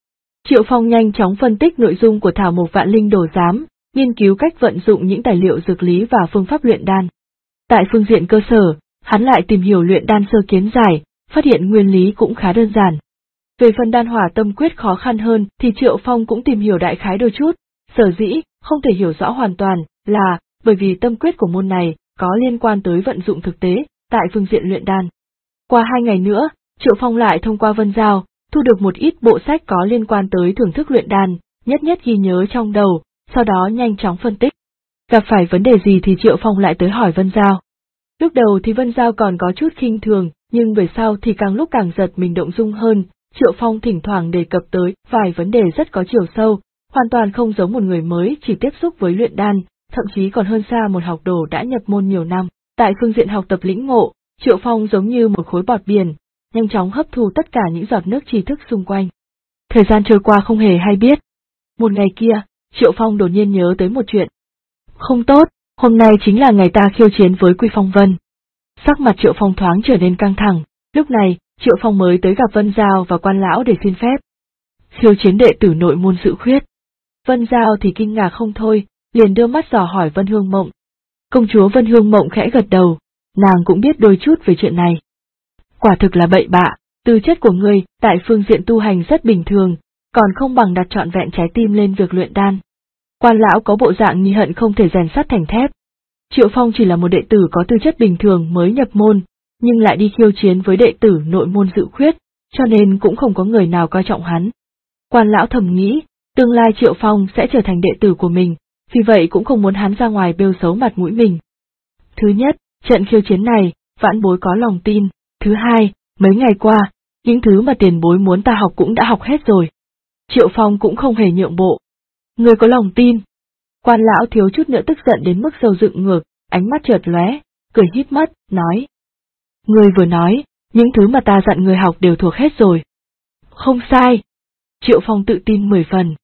Triệu Phong nhanh chóng phân tích nội dung của thảo mộc vạn linh đồ giám, nghiên cứu cách vận dụng những tài liệu dược lý và phương pháp luyện đan. Tại phương diện cơ sở, hắn lại tìm hiểu luyện đan sơ kiến giải, phát hiện nguyên lý cũng khá đơn giản. Về phần đan hỏa tâm quyết khó khăn hơn thì Triệu Phong cũng tìm hiểu đại khái đôi chút, sở dĩ không thể hiểu rõ hoàn toàn là bởi vì tâm quyết của môn này có liên quan tới vận dụng thực tế tại phương diện luyện đan. Qua 2 ngày nữa, Triệu Phong lại thông qua Vân Giao, thu được một ít bộ sách có liên quan tới thưởng thức luyện đan, nhất ghi nhớ trong đầu, sau đó nhanh chóng phân tích. Gặp phải vấn đề gì thì Triệu Phong lại tới hỏi Vân Giao. Lúc đầu thì Vân Giao còn có chút khinh thường, nhưng về sau thì càng lúc càng giật mình động dung hơn. Triệu Phong thỉnh thoảng đề cập tới vài vấn đề rất có chiều sâu, hoàn toàn không giống một người mới chỉ tiếp xúc với luyện đan, thậm chí còn hơn xa một học đồ đã nhập môn nhiều năm. Tại phương diện học tập lĩnh ngộ, Triệu Phong giống như một khối bọt biển, nhanh chóng hấp thu tất cả những giọt nước tri thức xung quanh. Thời gian trôi qua không hề hay biết. Một ngày kia, Triệu Phong đột nhiên nhớ tới một chuyện. Không tốt, hôm nay chính là ngày ta khiêu chiến với Quy Phong Vân. Sắc mặt Triệu Phong thoáng trở nên căng thẳng, lúc này, Triệu Phong mới tới gặp Vân Giao và Quan Lão để xin phép. Khiêu chiến đệ tử nội môn Dự Khuyết. Vân Giao thì kinh ngạc không thôi, liền đưa mắt dò hỏi Vân Hương Mộng. Công chúa Vân Hương Mộng khẽ gật đầu, nàng cũng biết đôi chút về chuyện này. Quả thực là bậy bạ, tư chất của ngươi tại phương diện tu hành rất bình thường, còn không bằng đặt trọn vẹn trái tim lên việc luyện đan. Quan Lão có bộ dạng như hận không thể rèn sắt thành thép. Triệu Phong chỉ là một đệ tử có tư chất bình thường mới nhập môn, nhưng lại đi khiêu chiến với đệ tử nội môn Dự Khuyết, cho nên cũng không có người nào coi trọng hắn. Quan Lão thầm nghĩ, tương lai Triệu Phong sẽ trở thành đệ tử của mình, vì vậy cũng không muốn hắn ra ngoài bêu xấu mặt mũi mình. Thứ nhất, trận khiêu chiến này, vãn bối có lòng tin. Thứ hai, mấy ngày qua, những thứ mà tiền bối muốn ta học cũng đã học hết rồi. Triệu Phong cũng không hề nhượng bộ. Người có lòng tin. Quan Lão thiếu chút nữa tức giận đến mức râu dựng ngược, ánh mắt chợt lóe, cười híp mắt, nói. Người vừa nói, những thứ mà ta dặn người học đều thuộc hết rồi. Không sai. Triệu Phong tự tin 10 phần.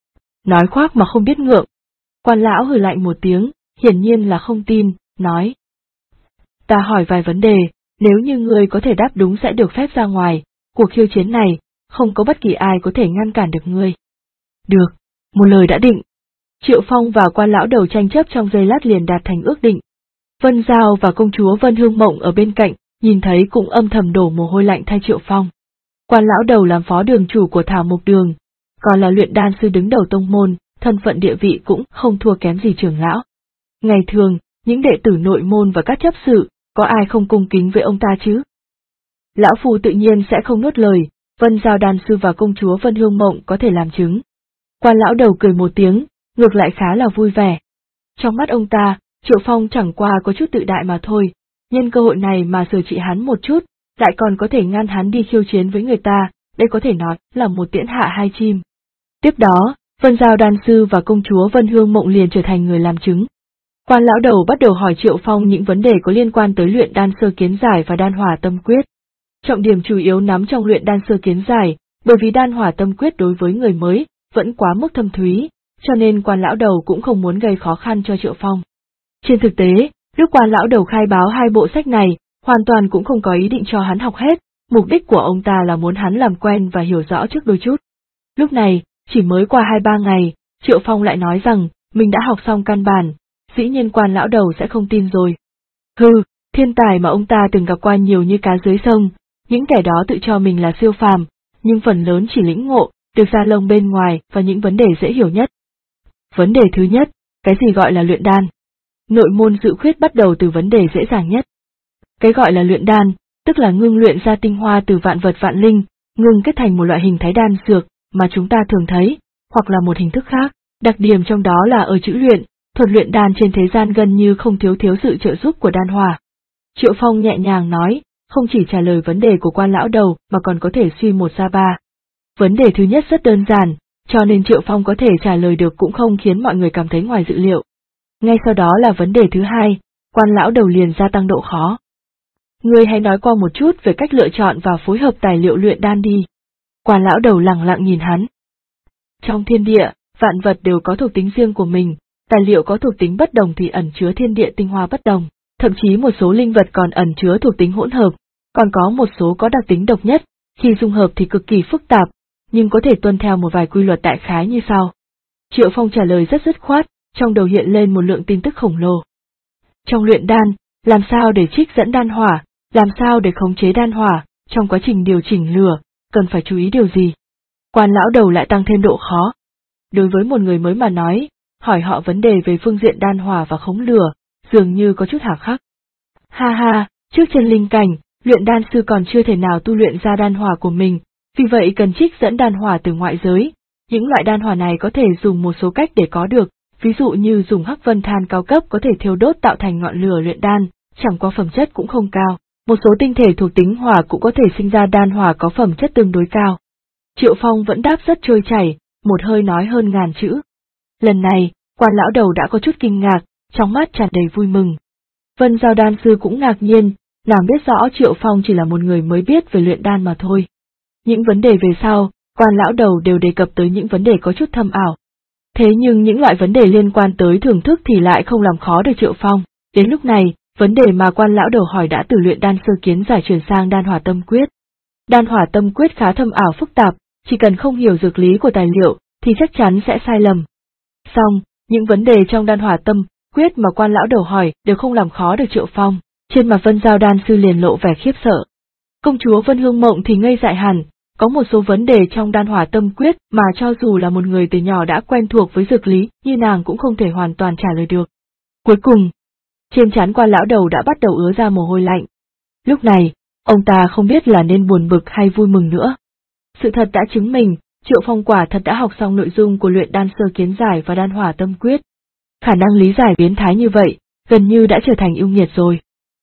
Nói khoác mà không biết ngượng. Quan Lão hừ lạnh một tiếng, hiển nhiên là không tin, nói. Ta hỏi vài vấn đề, nếu như ngươi có thể đáp đúng sẽ được phép ra ngoài, cuộc khiêu chiến này, không có bất kỳ ai có thể ngăn cản được ngươi. Được, một lời đã định. Triệu Phong và Quan Lão đầu tranh chấp trong giây lát liền đạt thành ước định. Vân Giao và công chúa Vân Hương Mộng ở bên cạnh, nhìn thấy cũng âm thầm đổ mồ hôi lạnh thay Triệu Phong. Quan Lão đầu làm phó đường chủ của Thảo Mộc Đường, còn là luyện đan sư đứng đầu tông môn, thân phận địa vị cũng không thua kém gì trưởng lão. Ngày thường, những đệ tử nội môn và các chấp sự, có ai không cung kính với ông ta chứ? Lão Phu tự nhiên sẽ không nuốt lời, Vân Giao đan sư và công chúa Vân Hương Mộng có thể làm chứng. Quan Lão đầu cười một tiếng, ngược lại khá là vui vẻ. Trong mắt ông ta, Triệu Phong chẳng qua có chút tự đại mà thôi, nhân cơ hội này mà sửa trị hắn một chút, lại còn có thể ngăn hắn đi khiêu chiến với người ta, đây có thể nói là một tiễn hạ hai chim. Tiếp đó, Vân Giao đan sư và công chúa Vân Hương Mộng liền trở thành người làm chứng. Quan Lão đầu bắt đầu hỏi Triệu Phong những vấn đề có liên quan tới luyện đan sơ kiến giải và đan hỏa tâm quyết. Trọng điểm chủ yếu nắm trong luyện đan sơ kiến giải, bởi vì đan hỏa tâm quyết đối với người mới vẫn quá mức thâm thúy, cho nên Quan Lão đầu cũng không muốn gây khó khăn cho Triệu Phong. Trên thực tế, lúc Quan Lão đầu khai báo hai bộ sách này, hoàn toàn cũng không có ý định cho hắn học hết, mục đích của ông ta là muốn hắn làm quen và hiểu rõ trước đôi chút. Lúc này, chỉ mới qua 2-3 ngày, Triệu Phong lại nói rằng, mình đã học xong căn bản, dĩ nhiên Quan Lão đầu sẽ không tin rồi. Hừ, thiên tài mà ông ta từng gặp qua nhiều như cá dưới sông, những kẻ đó tự cho mình là siêu phàm, nhưng phần lớn chỉ lĩnh ngộ, được ra lông bên ngoài và những vấn đề dễ hiểu nhất. Vấn đề thứ nhất, cái gì gọi là luyện đan? Nội môn Dự Khuyết bắt đầu từ vấn đề dễ dàng nhất. Cái gọi là luyện đan, tức là ngưng luyện ra tinh hoa từ vạn vật vạn linh, ngưng kết thành một loại hình thái đan dược mà chúng ta thường thấy, hoặc là một hình thức khác. Đặc điểm trong đó là ở chữ luyện, thuật luyện đan trên thế gian gần như không thiếu sự trợ giúp của đan hỏa. Triệu Phong nhẹ nhàng nói, không chỉ trả lời vấn đề của Quan Lão đầu mà còn có thể suy một ra ba. Vấn đề thứ nhất rất đơn giản, cho nên Triệu Phong có thể trả lời được cũng không khiến mọi người cảm thấy ngoài dự liệu. Ngay sau đó là vấn đề thứ hai, Quan Lão đầu liền gia tăng độ khó. Ngươi hãy nói qua một chút về cách lựa chọn và phối hợp tài liệu luyện đan đi. Quan Lão đầu lẳng lặng nhìn hắn. Trong thiên địa, vạn vật đều có thuộc tính riêng của mình, tài liệu có thuộc tính bất đồng thì ẩn chứa thiên địa tinh hoa bất đồng, thậm chí một số linh vật còn ẩn chứa thuộc tính hỗn hợp, còn có một số có đặc tính độc nhất, khi dung hợp thì cực kỳ phức tạp, nhưng có thể tuân theo một vài quy luật đại khái như sau. Triệu Phong trả lời rất dứt khoát, trong đầu hiện lên một lượng tin tức khổng lồ. Trong luyện đan, làm sao để trích dẫn đan hỏa, làm sao để khống chế đan hỏa, trong quá trình điều chỉnh lửa, cần phải chú ý điều gì? Quan lão đầu lại tăng thêm độ khó. Đối với một người mới mà nói, hỏi họ vấn đề về phương diện đan hỏa và khống lửa, dường như có chút hà khắc. Ha ha, trước chân linh cảnh, luyện đan sư còn chưa thể nào tu luyện ra đan hỏa của mình, vì vậy cần trích dẫn đan hỏa từ ngoại giới. Những loại đan hỏa này có thể dùng một số cách để có được, ví dụ như dùng hắc vân than cao cấp có thể thiêu đốt tạo thành ngọn lửa luyện đan, chẳng qua phẩm chất cũng không cao. Một số tinh thể thuộc tính hỏa cũng có thể sinh ra đan hỏa có phẩm chất tương đối cao. Triệu Phong vẫn đáp rất trôi chảy, một hơi nói hơn ngàn chữ. Lần này, quan lão đầu đã có chút kinh ngạc, trong mắt tràn đầy vui mừng. Vân Giao đan sư cũng ngạc nhiên, nàng biết rõ Triệu Phong chỉ là một người mới biết về luyện đan mà thôi. Những vấn đề về sau, quan lão đầu đều đề cập tới những vấn đề có chút thâm ảo. Thế nhưng những loại vấn đề liên quan tới thưởng thức thì lại không làm khó được Triệu Phong. Đến lúc này, vấn đề mà quan lão đầu hỏi đã từ luyện đan sơ kiến giải chuyển sang đan hỏa tâm quyết. Đan hỏa tâm quyết khá thâm ảo phức tạp, chỉ cần không hiểu dược lý của tài liệu, thì chắc chắn sẽ sai lầm. Song, những vấn đề trong đan hỏa tâm quyết mà quan lão đầu hỏi đều không làm khó được Triệu Phong. Trên mặt Vân Giao đan sư liền lộ vẻ khiếp sợ. Công chúa Vân Hương Mộng thì ngây dại hẳn, có một số vấn đề trong đan hỏa tâm quyết mà cho dù là một người từ nhỏ đã quen thuộc với dược lý như nàng cũng không thể hoàn toàn trả lời được. Cuối cùng, trên trán quan lão đầu đã bắt đầu ứa ra mồ hôi lạnh. Lúc này, ông ta không biết là nên buồn bực hay vui mừng nữa. Sự thật đã chứng minh, Triệu Phong quả thật đã học xong nội dung của luyện đan sơ kiến giải và đan hỏa tâm quyết. Khả năng lý giải biến thái như vậy, gần như đã trở thành yêu nghiệt rồi.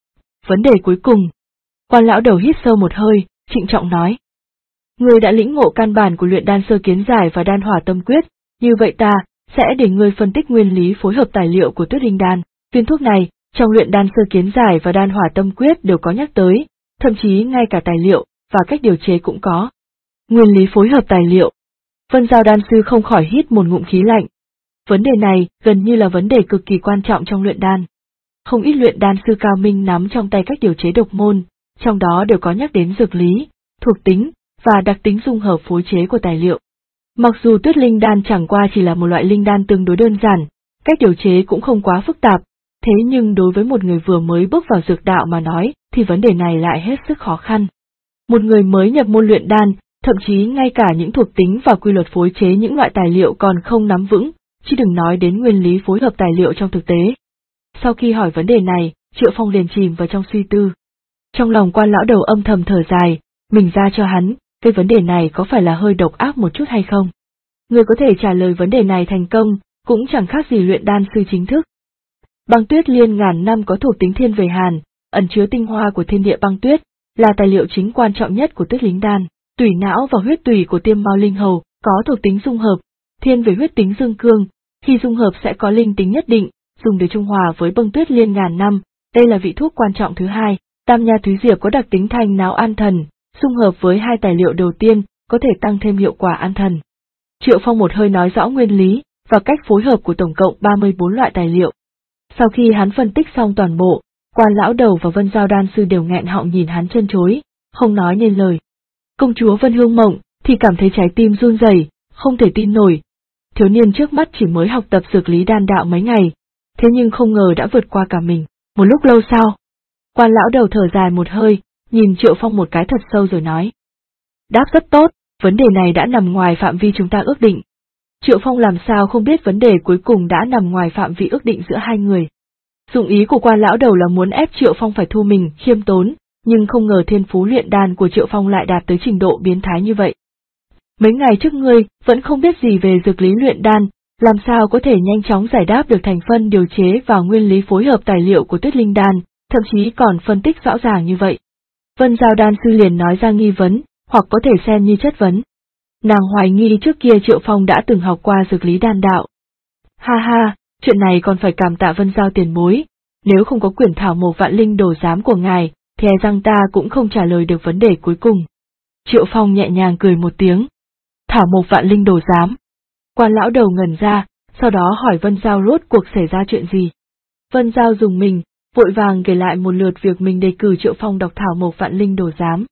Vấn đề cuối cùng. Quan lão đầu hít sâu một hơi, trịnh trọng nói. Ngươi đã lĩnh ngộ căn bản của luyện đan sơ kiến giải và đan hỏa tâm quyết, như vậy ta sẽ để ngươi phân tích nguyên lý phối hợp tài liệu của Tuyết Linh đan. Viên thuốc này, trong luyện đan sơ kiến giải và đan hỏa tâm quyết đều có nhắc tới, thậm chí ngay cả tài liệu và cách điều chế cũng có. Nguyên lý phối hợp tài liệu. Vân Giao đan sư không khỏi hít một ngụm khí lạnh. Vấn đề này gần như là vấn đề cực kỳ quan trọng trong luyện đan. Không ít luyện đan sư cao minh nắm trong tay cách điều chế độc môn, trong đó đều có nhắc đến dược lý, thuộc tính và đặc tính dung hợp phối chế của tài liệu. Mặc dù Tuyết Linh đan chẳng qua chỉ là một loại linh đan tương đối đơn giản, cách điều chế cũng không quá phức tạp, thế nhưng đối với một người vừa mới bước vào dược đạo mà nói, thì vấn đề này lại hết sức khó khăn. Một người mới nhập môn luyện đan, thậm chí ngay cả những thuộc tính và quy luật phối chế những loại tài liệu còn không nắm vững, chứ đừng nói đến nguyên lý phối hợp tài liệu trong thực tế. Sau khi hỏi vấn đề này, Triệu Phong liền chìm vào trong suy tư. Trong lòng quan lão đầu âm thầm thở dài, mình ra cho hắn, cái vấn đề này có phải là hơi độc ác một chút hay không? Người có thể trả lời vấn đề này thành công, cũng chẳng khác gì luyện đan sư chính thức. Băng tuyết liên ngàn năm có thuộc tính thiên về hàn, ẩn chứa tinh hoa của thiên địa băng tuyết, là tài liệu chính quan trọng nhất của Tuyết Linh đan. Tủy não và huyết tủy của Tiêm Mao Linh Hầu có thuộc tính dung hợp, thiên về huyết tính dương cương, khi dung hợp sẽ có linh tính nhất định, dùng để trung hòa với băng tuyết liên ngàn năm. Đây là vị thuốc quan trọng thứ hai. Tam nha thúy diệp có đặc tính thanh não an thần, dung hợp với hai tài liệu đầu tiên có thể tăng thêm hiệu quả an thần. Triệu Phong một hơi nói rõ nguyên lý và cách phối hợp của tổng cộng 34 loại tài liệu. Sau khi hắn phân tích xong toàn bộ, quan lão đầu và Vân Giao đan sư đều nghẹn họng nhìn hắn chân chối, không nói nên lời. Công chúa Vân Hương Mộng thì cảm thấy trái tim run rẩy, không thể tin nổi. Thiếu niên trước mắt chỉ mới học tập dược lý đan đạo mấy ngày, thế nhưng không ngờ đã vượt qua cả mình. Một lúc lâu sau, quan lão đầu thở dài một hơi, nhìn Triệu Phong một cái thật sâu rồi nói. Đáp rất tốt, vấn đề này đã nằm ngoài phạm vi chúng ta ước định. Triệu Phong làm sao không biết vấn đề cuối cùng đã nằm ngoài phạm vi ước định giữa hai người. Dụng ý của quan lão đầu là muốn ép Triệu Phong phải thu mình, khiêm tốn, nhưng không ngờ thiên phú luyện đan của Triệu Phong lại đạt tới trình độ biến thái như vậy. Mấy ngày trước ngươi vẫn không biết gì về dược lý luyện đan, làm sao có thể nhanh chóng giải đáp được thành phân điều chế và nguyên lý phối hợp tài liệu của Tuyết Linh đan, thậm chí còn phân tích rõ ràng như vậy. Vân Giao đan sư liền nói ra nghi vấn, hoặc có thể xem như chất vấn. Nàng hoài nghi trước kia Triệu Phong đã từng học qua dược lý đan đạo. Ha ha, chuyện này còn phải cảm tạ Vân Giao tiền bối, nếu không có quyển thảo Mộc Vạn Linh Đồ giám của ngài, thì e rằng ta cũng không trả lời được vấn đề cuối cùng. Triệu Phong nhẹ nhàng cười một tiếng. Thảo Mộc Vạn Linh Đồ giám. Quan lão đầu ngẩn ra, sau đó hỏi Vân Giao rốt cuộc xảy ra chuyện gì. Vân Giao dùng mình, vội vàng kể lại một lượt việc mình đề cử Triệu Phong đọc Thảo Mộc Vạn Linh Đồ giám.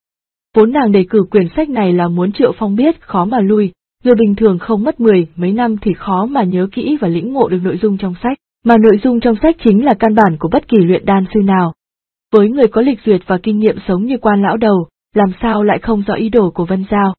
Vốn nàng đề cử quyển sách này là muốn Triệu Phong biết khó mà lui, người bình thường không mất mấy năm thì khó mà nhớ kỹ và lĩnh ngộ được nội dung trong sách, mà nội dung trong sách chính là căn bản của bất kỳ luyện đan sư nào. Với người có lịch duyệt và kinh nghiệm sống như Quan lão đầu, làm sao lại không rõ ý đồ của Vân Giao.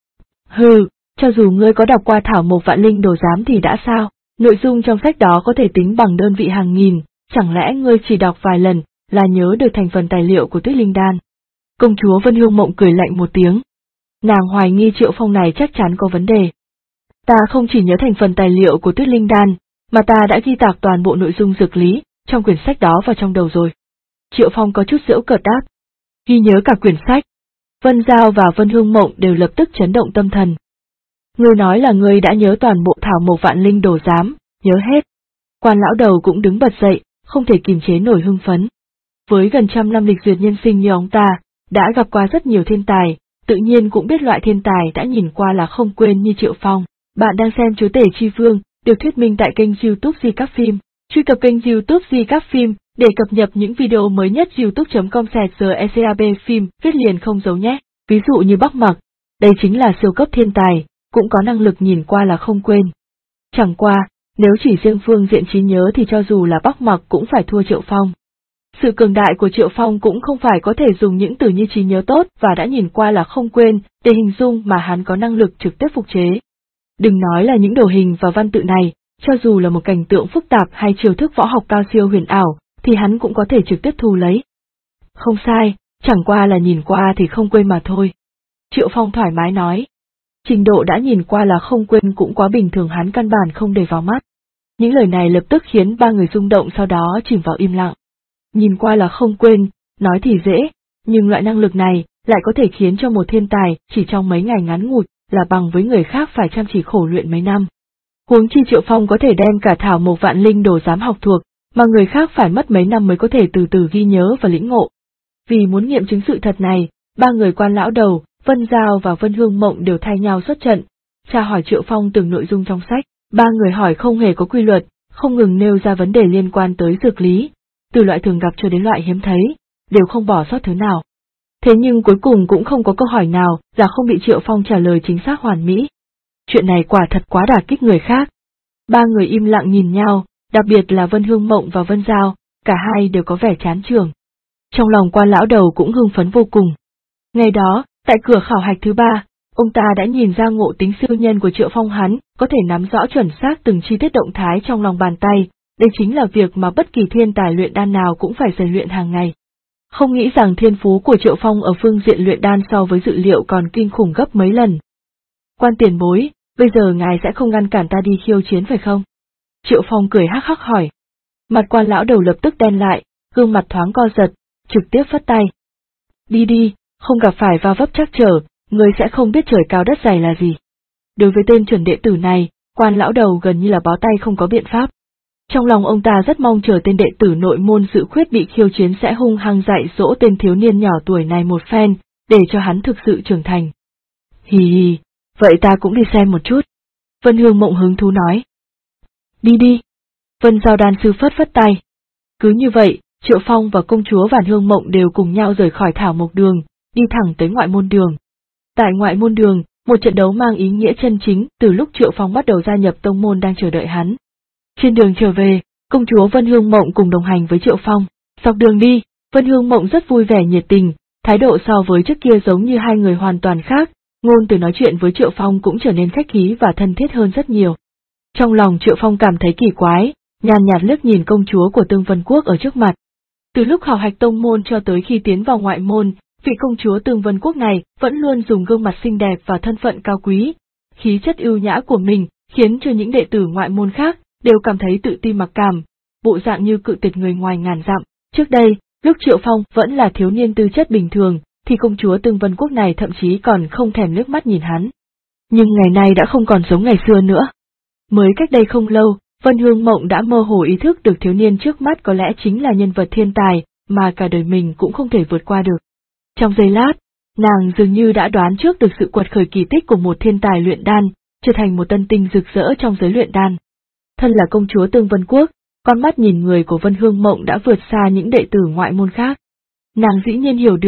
Hừ, cho dù ngươi có đọc qua Thảo Mộc Vạn Linh Đồ Giám thì đã sao, nội dung trong sách đó có thể tính bằng đơn vị hàng nghìn, chẳng lẽ ngươi chỉ đọc vài lần là nhớ được thành phần tài liệu của Tuyết Linh Đan. Công chúa Vân Hương Mộng cười lạnh một tiếng. Nàng hoài nghi Triệu Phong này chắc chắn có vấn đề. Ta không chỉ nhớ thành phần tài liệu của Tuyết Linh Đan, mà ta đã ghi tạc toàn bộ nội dung dược lý trong quyển sách đó vào trong đầu rồi. Triệu Phong có chút giễu cợt đáp. Ghi nhớ cả quyển sách. Vân Giao và Vân Hương Mộng đều lập tức chấn động tâm thần. Ngươi nói là ngươi đã nhớ toàn bộ Thảo Mộc Vạn Linh Đồ Giám, nhớ hết. Quan lão đầu cũng đứng bật dậy, không thể kìm chế nổi hưng phấn. Với gần 100 năm lịch duyệt nhân sinh như ông ta, đã gặp qua rất nhiều thiên tài, tự nhiên cũng biết loại thiên tài đã nhìn qua là không quên như Triệu Phong. Bạn đang xem Chúa Tể Chi Vương, được thuyết minh tại kênh YouTube Di Các Phim. Truy cập kênh YouTube Di Các Phim để cập nhật những video mới nhất. youtube.com/secab phim viết liền không dấu nhé. Ví dụ như Bắc Mặc, đây chính là siêu cấp thiên tài, cũng có năng lực nhìn qua là không quên. Chẳng qua, nếu chỉ riêng phương diện trí nhớ thì cho dù là Bắc Mặc cũng phải thua Triệu Phong. Sự cường đại của Triệu Phong cũng không phải có thể dùng những từ như trí nhớ tốt và đã nhìn qua là không quên để hình dung, mà hắn có năng lực trực tiếp phục chế. Đừng nói là những đồ hình và văn tự này, cho dù là một cảnh tượng phức tạp hay chiêu thức võ học cao siêu huyền ảo, thì hắn cũng có thể trực tiếp thu lấy. Không sai, chẳng qua là nhìn qua thì không quên mà thôi. Triệu Phong thoải mái nói. Trình độ đã nhìn qua là không quên cũng quá bình thường, hắn căn bản không để vào mắt. Những lời này lập tức khiến ba người rung động, sau đó chìm vào im lặng. Nhìn qua là không quên, nói thì dễ, nhưng loại năng lực này lại có thể khiến cho một thiên tài chỉ trong mấy ngày ngắn ngủi là bằng với người khác phải chăm chỉ khổ luyện mấy năm. Huống chi Triệu Phong có thể đem cả Thảo Mộc Vạn Linh Đồ Giám học thuộc, mà người khác phải mất mấy năm mới có thể từ từ ghi nhớ và lĩnh ngộ. Vì muốn nghiệm chứng sự thật này, ba người Quan lão đầu, Vân Giao và Vân Hương Mộng đều thay nhau xuất trận, tra hỏi Triệu Phong từng nội dung trong sách. Ba người hỏi không hề có quy luật, không ngừng nêu ra vấn đề liên quan tới dược lý, từ loại thường gặp cho đến loại hiếm thấy, đều không bỏ sót thứ nào. Thế nhưng cuối cùng cũng không có câu hỏi nào là không bị Triệu Phong trả lời chính xác hoàn mỹ. Chuyện này quả thật quá đả kích người khác. Ba người im lặng nhìn nhau, đặc biệt là Vân Hương Mộng và Vân Giao, cả hai đều có vẻ chán chường. Trong lòng Quan lão đầu cũng hưng phấn vô cùng. Ngày đó, tại cửa khảo hạch thứ 3, ông ta đã nhìn ra ngộ tính siêu nhân của Triệu Phong, hắn có thể nắm rõ chuẩn xác từng chi tiết động thái trong lòng bàn tay, đây chính là việc mà bất kỳ thiên tài luyện đan nào cũng phải rèn luyện hàng ngày. Không nghĩ rằng thiên phú của Triệu Phong ở phương diện luyện đan so với dự liệu còn kinh khủng gấp mấy lần. Quan tiền bối, bây giờ ngài sẽ không ngăn cản ta đi khiêu chiến phải không? Triệu Phong cười hắc hắc hỏi. Mặt Quan lão đầu lập tức đen lại, gương mặt thoáng co giật, trực tiếp phất tay. Đi đi, không gặp phải va vấp trắc trở, ngươi sẽ không biết trời cao đất dày là gì. Đối với tên chuẩn đệ tử này, Quan lão đầu gần như là bó tay không có biện pháp. Trong lòng ông ta rất mong chờ tên đệ tử nội môn Dự Khuyết bị khiêu chiến sẽ hung hăng dạy dỗ tên thiếu niên nhỏ tuổi này một phen, để cho hắn thực sự trưởng thành. Hì hì, vậy ta cũng đi xem một chút. Vân Hương Mộng hứng thú nói. Đi đi. Vân Giao đan sư phất phất tay. Cứ như vậy, Triệu Phong và công chúa Vạn Hương Mộng đều cùng nhau rời khỏi Thảo Mộc Đường, đi thẳng tới ngoại môn đường. Tại ngoại môn đường, một trận đấu mang ý nghĩa chân chính từ lúc Triệu Phong bắt đầu gia nhập tông môn đang chờ đợi hắn. Trên đường trở về, công chúa Vân Hương Mộng cùng đồng hành với Triệu Phong. Dọc đường đi, Vân Hương Mộng rất vui vẻ nhiệt tình, thái độ so với trước kia giống như hai người hoàn toàn khác, ngôn từ nói chuyện với Triệu Phong cũng trở nên khách khí và thân thiết hơn rất nhiều. Trong lòng Triệu Phong cảm thấy kỳ quái, nhàn nhạt liếc nhìn công chúa của Tương Vân Quốc ở trước mặt. Từ lúc khảo hạch tông môn cho tới khi tiến vào ngoại môn, vị công chúa Tương Vân Quốc này vẫn luôn dùng gương mặt xinh đẹp và thân phận cao quý, khí chất ưu nhã của mình khiến cho những đệ tử ngoại môn khác đều cảm thấy tự ti mặc cảm, bộ dạng như cự tuyệt người ngoài ngàn dặm. Trước đây, lúc Triệu Phong vẫn là thiếu niên tư chất bình thường, thì công chúa Tương Vân Quốc này thậm chí còn không thèm liếc mắt nhìn hắn. Nhưng ngày nay đã không còn giống ngày xưa nữa. Mới cách đây không lâu, Vân Hương Mộng đã mơ hồ ý thức được thiếu niên trước mắt có lẽ chính là nhân vật thiên tài, mà cả đời mình cũng không thể vượt qua được. Trong giây lát, nàng dường như đã đoán trước được sự quật khởi kỳ tích của một thiên tài luyện đan, trở thành một tân tinh rực rỡ trong giới luyện đan. Thân là công chúa Tương Vân Quốc, con mắt nhìn người của Vân Hương Mộng đã vượt xa những đệ tử ngoại môn khác. Nàng dĩ nhiên hiểu được,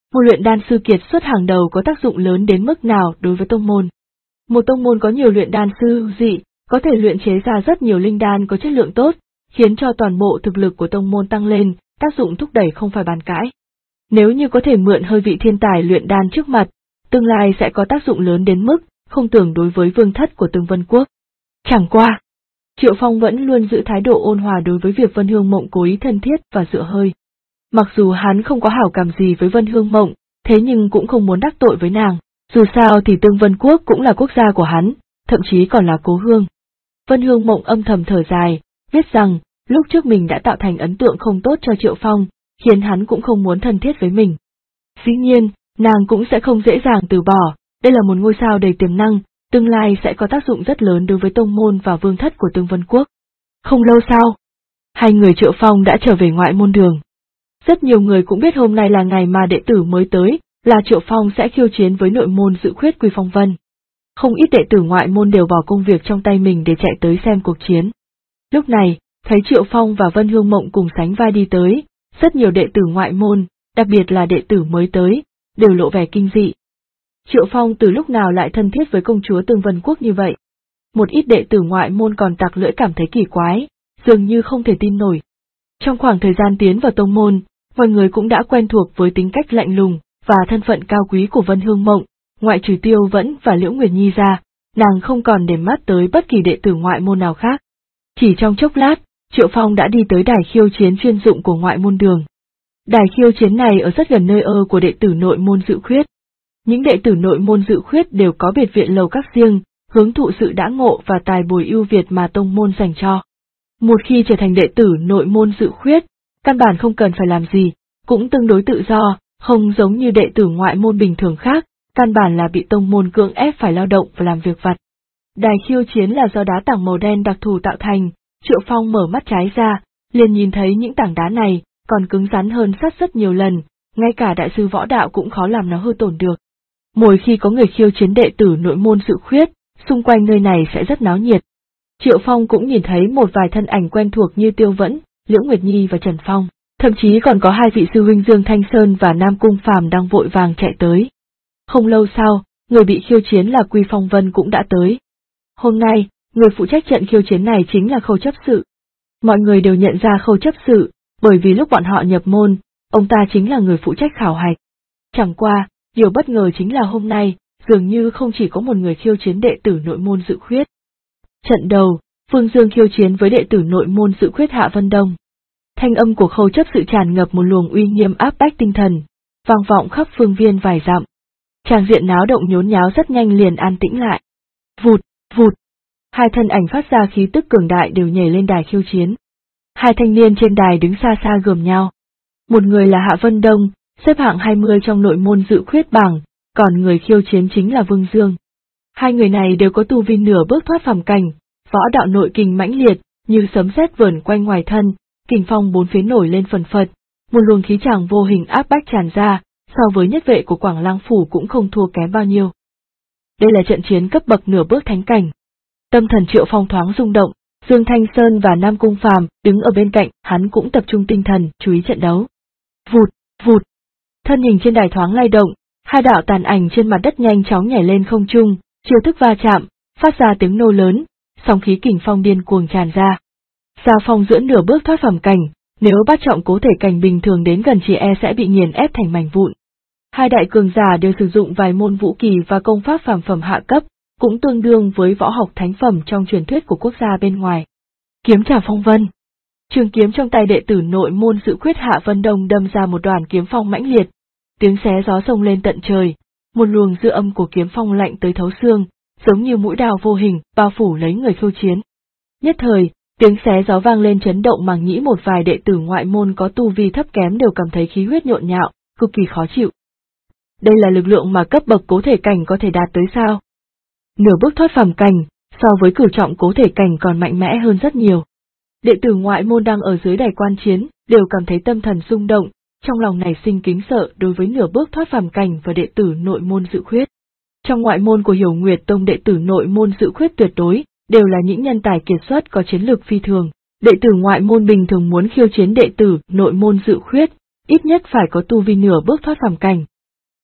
Một luyện đan sư kiệt xuất hàng đầu có tác dụng lớn đến mức nào đối với tông môn. Một tông môn có nhiều luyện đan sư dị, có thể luyện chế ra rất nhiều linh đan có chất lượng tốt, khiến cho toàn bộ thực lực của tông môn tăng lên, tác dụng thúc đẩy không phải bàn cãi. Nếu như có thể mượn hơi vị thiên tài luyện đan trước mặt, tương lai sẽ có tác dụng lớn đến mức không tưởng đối với vương thất của Tương Vân Quốc. Chẳng qua, Triệu Phong vẫn luôn giữ thái độ ôn hòa đối với việc Vân Hương Mộng cố ý thân thiết và dựa hơi. Mặc dù hắn không có hảo cảm gì với Vân Hương Mộng, thế nhưng cũng không muốn đắc tội với nàng, dù sao thì Tương Vân Quốc cũng là quốc gia của hắn, thậm chí còn là cố hương. Vân Hương Mộng âm thầm thở dài, biết rằng, lúc trước mình đã tạo thành ấn tượng không tốt cho Triệu Phong, khiến hắn cũng không muốn thân thiết với mình. Dĩ nhiên, nàng cũng sẽ không dễ dàng từ bỏ, đây là một ngôi sao đầy tiềm năng, tương lai sẽ có tác dụng rất lớn đối với tông môn và vương thất của Tương Vân Quốc. Không lâu sau, hai người Triệu Phong đã trở về ngoại môn đường. Rất nhiều người cũng biết hôm nay là ngày mà đệ tử mới tới, là Triệu Phong sẽ khiêu chiến với nội môn Dự Khuyết Quy Phong Vân. Không ít đệ tử ngoại môn đều bỏ công việc trong tay mình để chạy tới xem cuộc chiến. Lúc này, thấy Triệu Phong và Vân Hương Mộng cùng sánh vai đi tới, rất nhiều đệ tử ngoại môn, đặc biệt là đệ tử mới tới, đều lộ vẻ kinh dị. Triệu Phong từ lúc nào lại thân thiết với công chúa Tương Vân Quốc như vậy? Một ít đệ tử ngoại môn còn tặc lưỡi cảm thấy kỳ quái, dường như không thể tin nổi. Trong khoảng thời gian tiến vào tông môn, mọi người cũng đã quen thuộc với tính cách lạnh lùng và thân phận cao quý của Vân Hương Mộng, ngoại trừ Tiêu Vẫn và Liễu Nguyệt Nhi ra, nàng không còn để mắt tới bất kỳ đệ tử ngoại môn nào khác. Chỉ trong chốc lát, Triệu Phong đã đi tới đài khiêu chiến chuyên dụng của ngoại môn đường. Đài khiêu chiến này ở rất gần nơi ở của đệ tử nội môn Dự Khuyết. Những đệ tử nội môn Dự Khuyết đều có biệt viện lầu các riêng, hướng thụ sự đã ngộ và tài bồi ưu việt mà tông môn dành cho. Một khi trở thành đệ tử nội môn Dự Khuyết, căn bản không cần phải làm gì, cũng tương đối tự do, không giống như đệ tử ngoại môn bình thường khác, căn bản là bị tông môn cưỡng ép phải lao động và làm việc vặt. Đài khiêu chiến là do đá tảng màu đen đặc thù tạo thành, Triệu Phong mở mắt trái ra, liền nhìn thấy những tảng đá này còn cứng rắn hơn sắt rất nhiều lần, ngay cả đại sư võ đạo cũng khó làm nó hư tổn được. Mỗi khi có người khiêu chiến đệ tử nội môn Dự Khuyết, xung quanh nơi này sẽ rất náo nhiệt. Triệu Phong cũng nhìn thấy một vài thân ảnh quen thuộc như Tiêu Vẫn, Liễu Nguyệt Nhi và Trần Phong, thậm chí còn có hai vị sư huynh Dương Thanh Sơn và Nam Cung Phàm đang vội vàng chạy tới. Không lâu sau, người bị khiêu chiến là Quy Phong Vân cũng đã tới. Hôm nay, người phụ trách trận khiêu chiến này chính là Khâu Chấp Sự. Mọi người đều nhận ra Khâu Chấp Sự, bởi vì lúc bọn họ nhập môn, ông ta chính là người phụ trách khảo hạch. Chẳng qua, điều bất ngờ chính là hôm nay, dường như không chỉ có một người khiêu chiến đệ tử nội môn Dự Khuyết. Trận đầu, Phương Dương khiêu chiến với đệ tử nội môn Dự Khuyết Hạ Vân Đông. Thanh âm của Khâu Chấp Sự tràn ngập một luồng uy nghiêm áp bách tinh thần, vang vọng khắp phương viên vài dặm. Tràng diện náo động nhốn nháo rất nhanh liền an tĩnh lại. Vụt, vụt. Hai thân ảnh phát ra khí tức cường đại đều nhảy lên đài khiêu chiến. Hai thanh niên trên đài đứng xa xa gườm nhau. Một người là Hạ Vân Đông, xếp hạng 20 trong nội môn Dự Khuyết bảng, còn người khiêu chiến chính là Vương Dương. Hai người này đều có tu vi nửa bước thoát phàm cảnh, võ đạo nội kình mãnh liệt, như sấm sét vờn quanh ngoài thân, kình phong bốn phía nổi lên phần phật, một luồng khí tràng vô hình áp bách tràn ra, so với nhất vệ của Quảng Lăng phủ cũng không thua kém bao nhiêu. Đây là trận chiến cấp bậc nửa bước thánh cảnh. Tâm thần Triệu Phong thoáng rung động, Dương Thanh Sơn và Nam Cung Phàm đứng ở bên cạnh, hắn cũng tập trung tinh thần, chú ý trận đấu. Vụt, vụt. Thân hình trên đài thoáng lay động, hai đạo tàn ảnh trên mặt đất nhanh chóng nhảy lên không trung, chiêu thức va chạm, phát ra tiếng nô lớn, sóng khí kình phong điên cuồng tràn ra. Giao phong giữa nửa bước thoát phàm cảnh, nếu bắt trọng cố thể cảnh bình thường đến gần chỉ e sẽ bị nghiền ép thành mảnh vụn. Hai đại cường giả đều sử dụng vài môn vũ kỳ và công pháp phàm phẩm hạ cấp, cũng tương đương với võ học thánh phẩm trong truyền thuyết của quốc gia bên ngoài. Kiếm trả phong vân. Trường kiếm trong tay đệ tử nội môn Dự Khuyết Hạ Vân Đông đâm ra một đoàn kiếm phong mãnh liệt, tiếng xé gió xông lên tận trời, một luồng dư âm của kiếm phong lạnh tới thấu xương, giống như mũi đao vô hình bao phủ lấy người khiêu chiến. Nhất thời, tiếng xé gió vang lên chấn động màng nhĩ, một vài đệ tử ngoại môn có tu vi thấp kém đều cảm thấy khí huyết nhộn nhạo, cực kỳ khó chịu. Đây là lực lượng mà cấp bậc cố thể cảnh có thể đạt tới sao? Nửa bước thoát phàm cảnh, so với cửu trọng cố thể cảnh còn mạnh mẽ hơn rất nhiều. Đệ tử ngoại môn đang ở dưới đài quan chiến, đều cảm thấy tâm thần rung động, trong lòng nảy sinh kính sợ đối với nửa bước thoát phàm cảnh và đệ tử nội môn Dự Khuyết. Trong ngoại môn của Hiểu Nguyệt Tông, đệ tử nội môn Dự Khuyết tuyệt đối đều là những nhân tài kiệt xuất có chiến lược phi thường. Đệ tử ngoại môn bình thường muốn khiêu chiến đệ tử nội môn Dự Khuyết, ít nhất phải có tu vi nửa bước thoát phàm cảnh,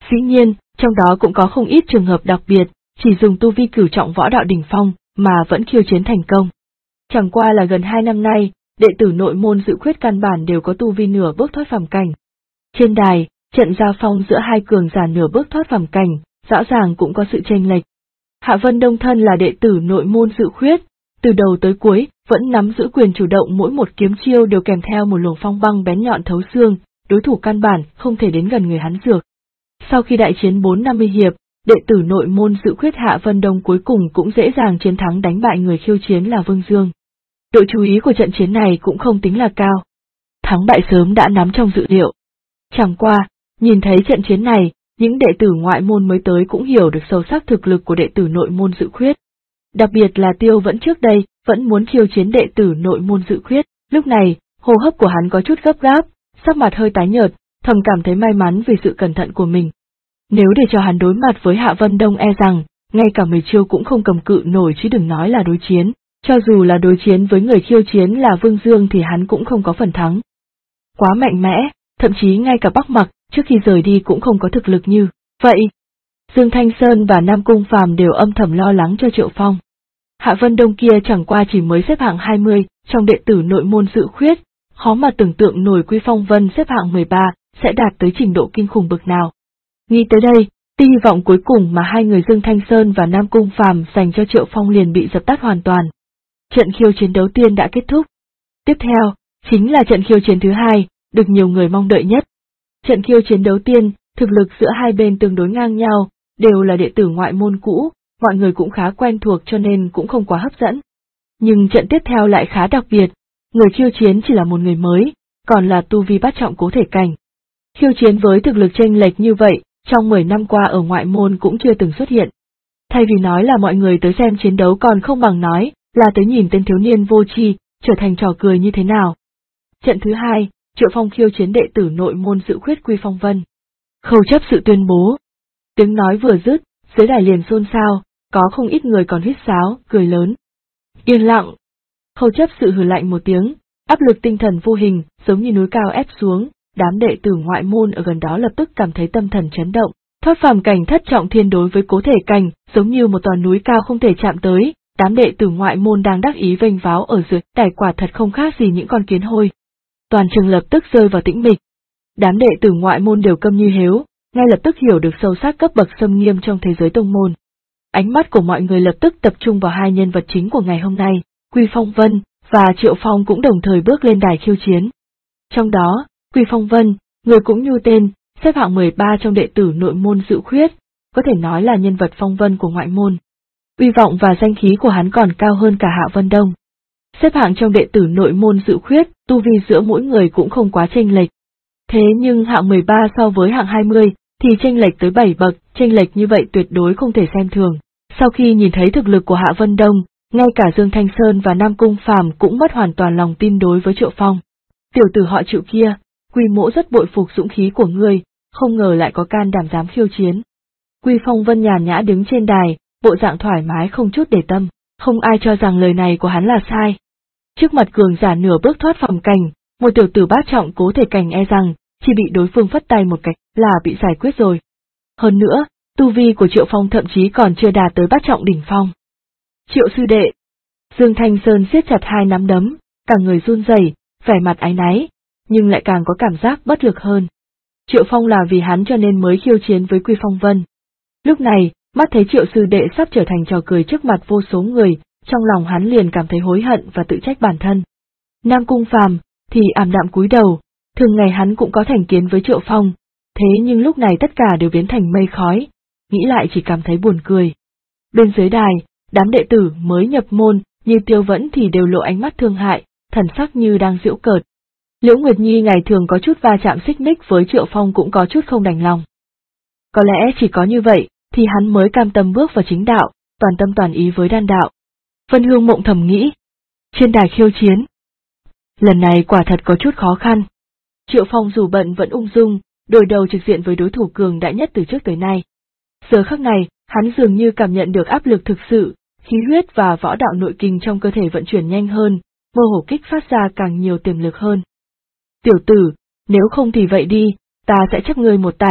Dĩ nhiên, trong đó cũng có không ít trường hợp đặc biệt, chỉ dùng tu vi cửu trọng võ đạo đỉnh phong mà vẫn khiêu chiến thành công. Chẳng qua là gần 2 năm nay, đệ tử nội môn Dự Khuyết căn bản đều có tu vi nửa bước thoát phàm cảnh. Trên đài, trận giao phong giữa hai cường giả nửa bước thoát phàm cảnh, rõ ràng cũng có sự chênh lệch. Hạ Vân Đông thân là đệ tử nội môn Dự Khuyết, từ đầu tới cuối vẫn nắm giữ quyền chủ động, mỗi một kiếm chiêu đều kèm theo một luồng phong băng bén nhọn thấu xương, đối thủ căn bản không thể đến gần người hắn được. Sau khi đại chiến 4-50 hiệp, đệ tử nội môn Dự Khuyết Hạ Vân Đông cuối cùng cũng dễ dàng chiến thắng, đánh bại người khiêu chiến là Vương Dương. Độ chú ý của trận chiến này cũng không tính là cao. Thắng bại sớm đã nắm trong dự liệu. Chẳng qua, nhìn thấy trận chiến này, những đệ tử ngoại môn mới tới cũng hiểu được sâu sắc thực lực của đệ tử nội môn Dự Khuyết. Đặc biệt là Tiêu Vẫn trước đây, vẫn muốn khiêu chiến đệ tử nội môn Dự Khuyết, lúc này, hô hấp của hắn có chút gấp gáp, sắc mặt hơi tái nhợt, thầm cảm thấy may mắn vì sự cẩn thận của mình. Nếu để cho hắn đối mặt với Hạ Vân Đông e rằng, ngay cả 10 chiêu cũng không cầm cự nổi chứ đừng nói là đối chiến, cho dù là đối chiến với người khiêu chiến là Vương Dương thì hắn cũng không có phần thắng. Quá mạnh mẽ, thậm chí ngay cả Bắc Mặc, trước khi rời đi cũng không có thực lực như vậy. Dương Thanh Sơn và Nam Cung Phàm đều âm thầm lo lắng cho Triệu Phong. Hạ Vân Đông kia chẳng qua chỉ mới xếp hạng 20, trong đệ tử nội môn Dự Khuyết, khó mà tưởng tượng nổi Quy Phong Vân xếp hạng 13, sẽ đạt tới trình độ kinh khủng bực nào. Nghĩ tới đây, tia hy vọng cuối cùng mà hai người Dương Thanh Sơn và Nam Cung Phàm dành cho Triệu Phong liền bị dập tắt hoàn toàn. Trận khiêu chiến đầu tiên đã kết thúc. Tiếp theo, chính là trận khiêu chiến thứ hai, được nhiều người mong đợi nhất. Trận khiêu chiến đầu tiên, thực lực giữa hai bên tương đối ngang nhau, đều là đệ tử ngoại môn cũ, mọi người cũng khá quen thuộc cho nên cũng không quá hấp dẫn. Nhưng trận tiếp theo lại khá đặc biệt, người khiêu chiến chỉ là một người mới, còn là tu vi bát trọng cố thể cảnh. Khiêu chiến với thực lực chênh lệch như vậy, trong 10 năm qua ở ngoại môn cũng chưa từng xuất hiện. Thay vì nói là mọi người tới xem chiến đấu còn không bằng nói là tới nhìn tên thiếu niên vô tri trở thành trò cười như thế nào. Trận thứ hai, Triệu Phong khiêu chiến đệ tử nội môn Dự Khuyết Quy Phong Vân. Khâu chấp sự tuyên bố. Tiếng nói vừa dứt, dưới đài liền xôn xao, có không ít người còn huýt sáo, cười lớn. Yên lặng. Khâu chấp sự hừ lạnh một tiếng, áp lực tinh thần vô hình, giống như núi cao ép xuống, đám đệ tử ngoại môn ở gần đó lập tức cảm thấy tâm thần chấn động. Thoát phàm cảnh thất trọng thiên đối với cố thể cảnh, giống như một tòa núi cao không thể chạm tới, đám đệ tử ngoại môn đang đắc ý vênh váo ở dưới đài quả thật không khác gì những con kiến hôi. Toàn trường lập tức rơi vào tĩnh mịch. Đám đệ tử ngoại môn đều câm như hếu, ngay lập tức hiểu được sâu sắc cấp bậc xâm nghiêm trong thế giới tông môn. Ánh mắt của mọi người lập tức tập trung vào hai nhân vật chính của ngày hôm nay, Quy Phong Vân và Triệu Phong cũng đồng thời bước lên đài khiêu chiến. Trong đó, Quy Phong Vân, người cũng như tên, xếp hạng 13 trong đệ tử nội môn Dự Khuyết, có thể nói là nhân vật phong vân của ngoại môn. Uy vọng và danh khí của hắn còn cao hơn cả Hạ Vân Đông. Xếp hạng trong đệ tử nội môn Dự Khuyết, tu vi giữa mỗi người cũng không quá chênh lệch. Thế nhưng hạng 13 so với hạng 20 thì chênh lệch tới 7 bậc, chênh lệch như vậy tuyệt đối không thể xem thường. Sau khi nhìn thấy thực lực của Hạ Vân Đông, ngay cả Dương Thanh Sơn và Nam Cung Phàm cũng mất hoàn toàn lòng tin đối với Triệu Phong. Tiểu tử họ Triệu kia, Quy Mỗ rất bội phục dũng khí của ngươi, không ngờ lại có can đảm dám khiêu chiến. Quy Phong Vân nhàn nhã đứng trên đài, bộ dạng thoải mái không chút để tâm, không ai cho rằng lời này của hắn là sai. Trước mặt cường giả nửa bước thoát phàm cảnh, một tiểu tử bát trọng cố thể cảnh e rằng, chỉ bị đối phương phất tay một cách là bị giải quyết rồi. Hơn nữa, tu vi của Triệu Phong thậm chí còn chưa đạt tới bát trọng đỉnh phong. Triệu sư đệ. Dương Thanh Sơn siết chặt hai nắm đấm, cả người run rẩy, vẻ mặt áy náy, nhưng lại càng có cảm giác bất lực hơn. Triệu Phong là vì hắn cho nên mới khiêu chiến với Quy Phong Vân. Lúc này, mắt thấy Triệu sư đệ sắp trở thành trò cười trước mặt vô số người, trong lòng hắn liền cảm thấy hối hận và tự trách bản thân. Nam Cung Phàm thì ảm đạm cúi đầu, thường ngày hắn cũng có thành kiến với Triệu Phong, thế nhưng lúc này tất cả đều biến thành mây khói, nghĩ lại chỉ cảm thấy buồn cười. Bên dưới đài, đám đệ tử mới nhập môn, như Tiêu Vẫn thì đều lộ ánh mắt thương hại, thần sắc như đang giễu cợt. Liễu Nguyệt Nhi ngày thường có chút va chạm xích mích với Triệu Phong cũng có chút không đành lòng. Có lẽ chỉ có như vậy, thì hắn mới cam tâm bước vào chính đạo, toàn tâm toàn ý với đan đạo. Vân Hương Mộng thầm nghĩ. Trên đài khiêu chiến. Lần này quả thật có chút khó khăn. Triệu Phong dù bận vẫn ung dung, đối đầu trực diện với đối thủ cường đại nhất từ trước tới nay. Giờ khắc này, hắn dường như cảm nhận được áp lực thực sự, khí huyết và võ đạo nội kinh trong cơ thể vận chuyển nhanh hơn, mơ hồ kích phát ra càng nhiều tiềm lực hơn. Tiểu tử, nếu không thì vậy đi, ta sẽ chấp ngươi một tay,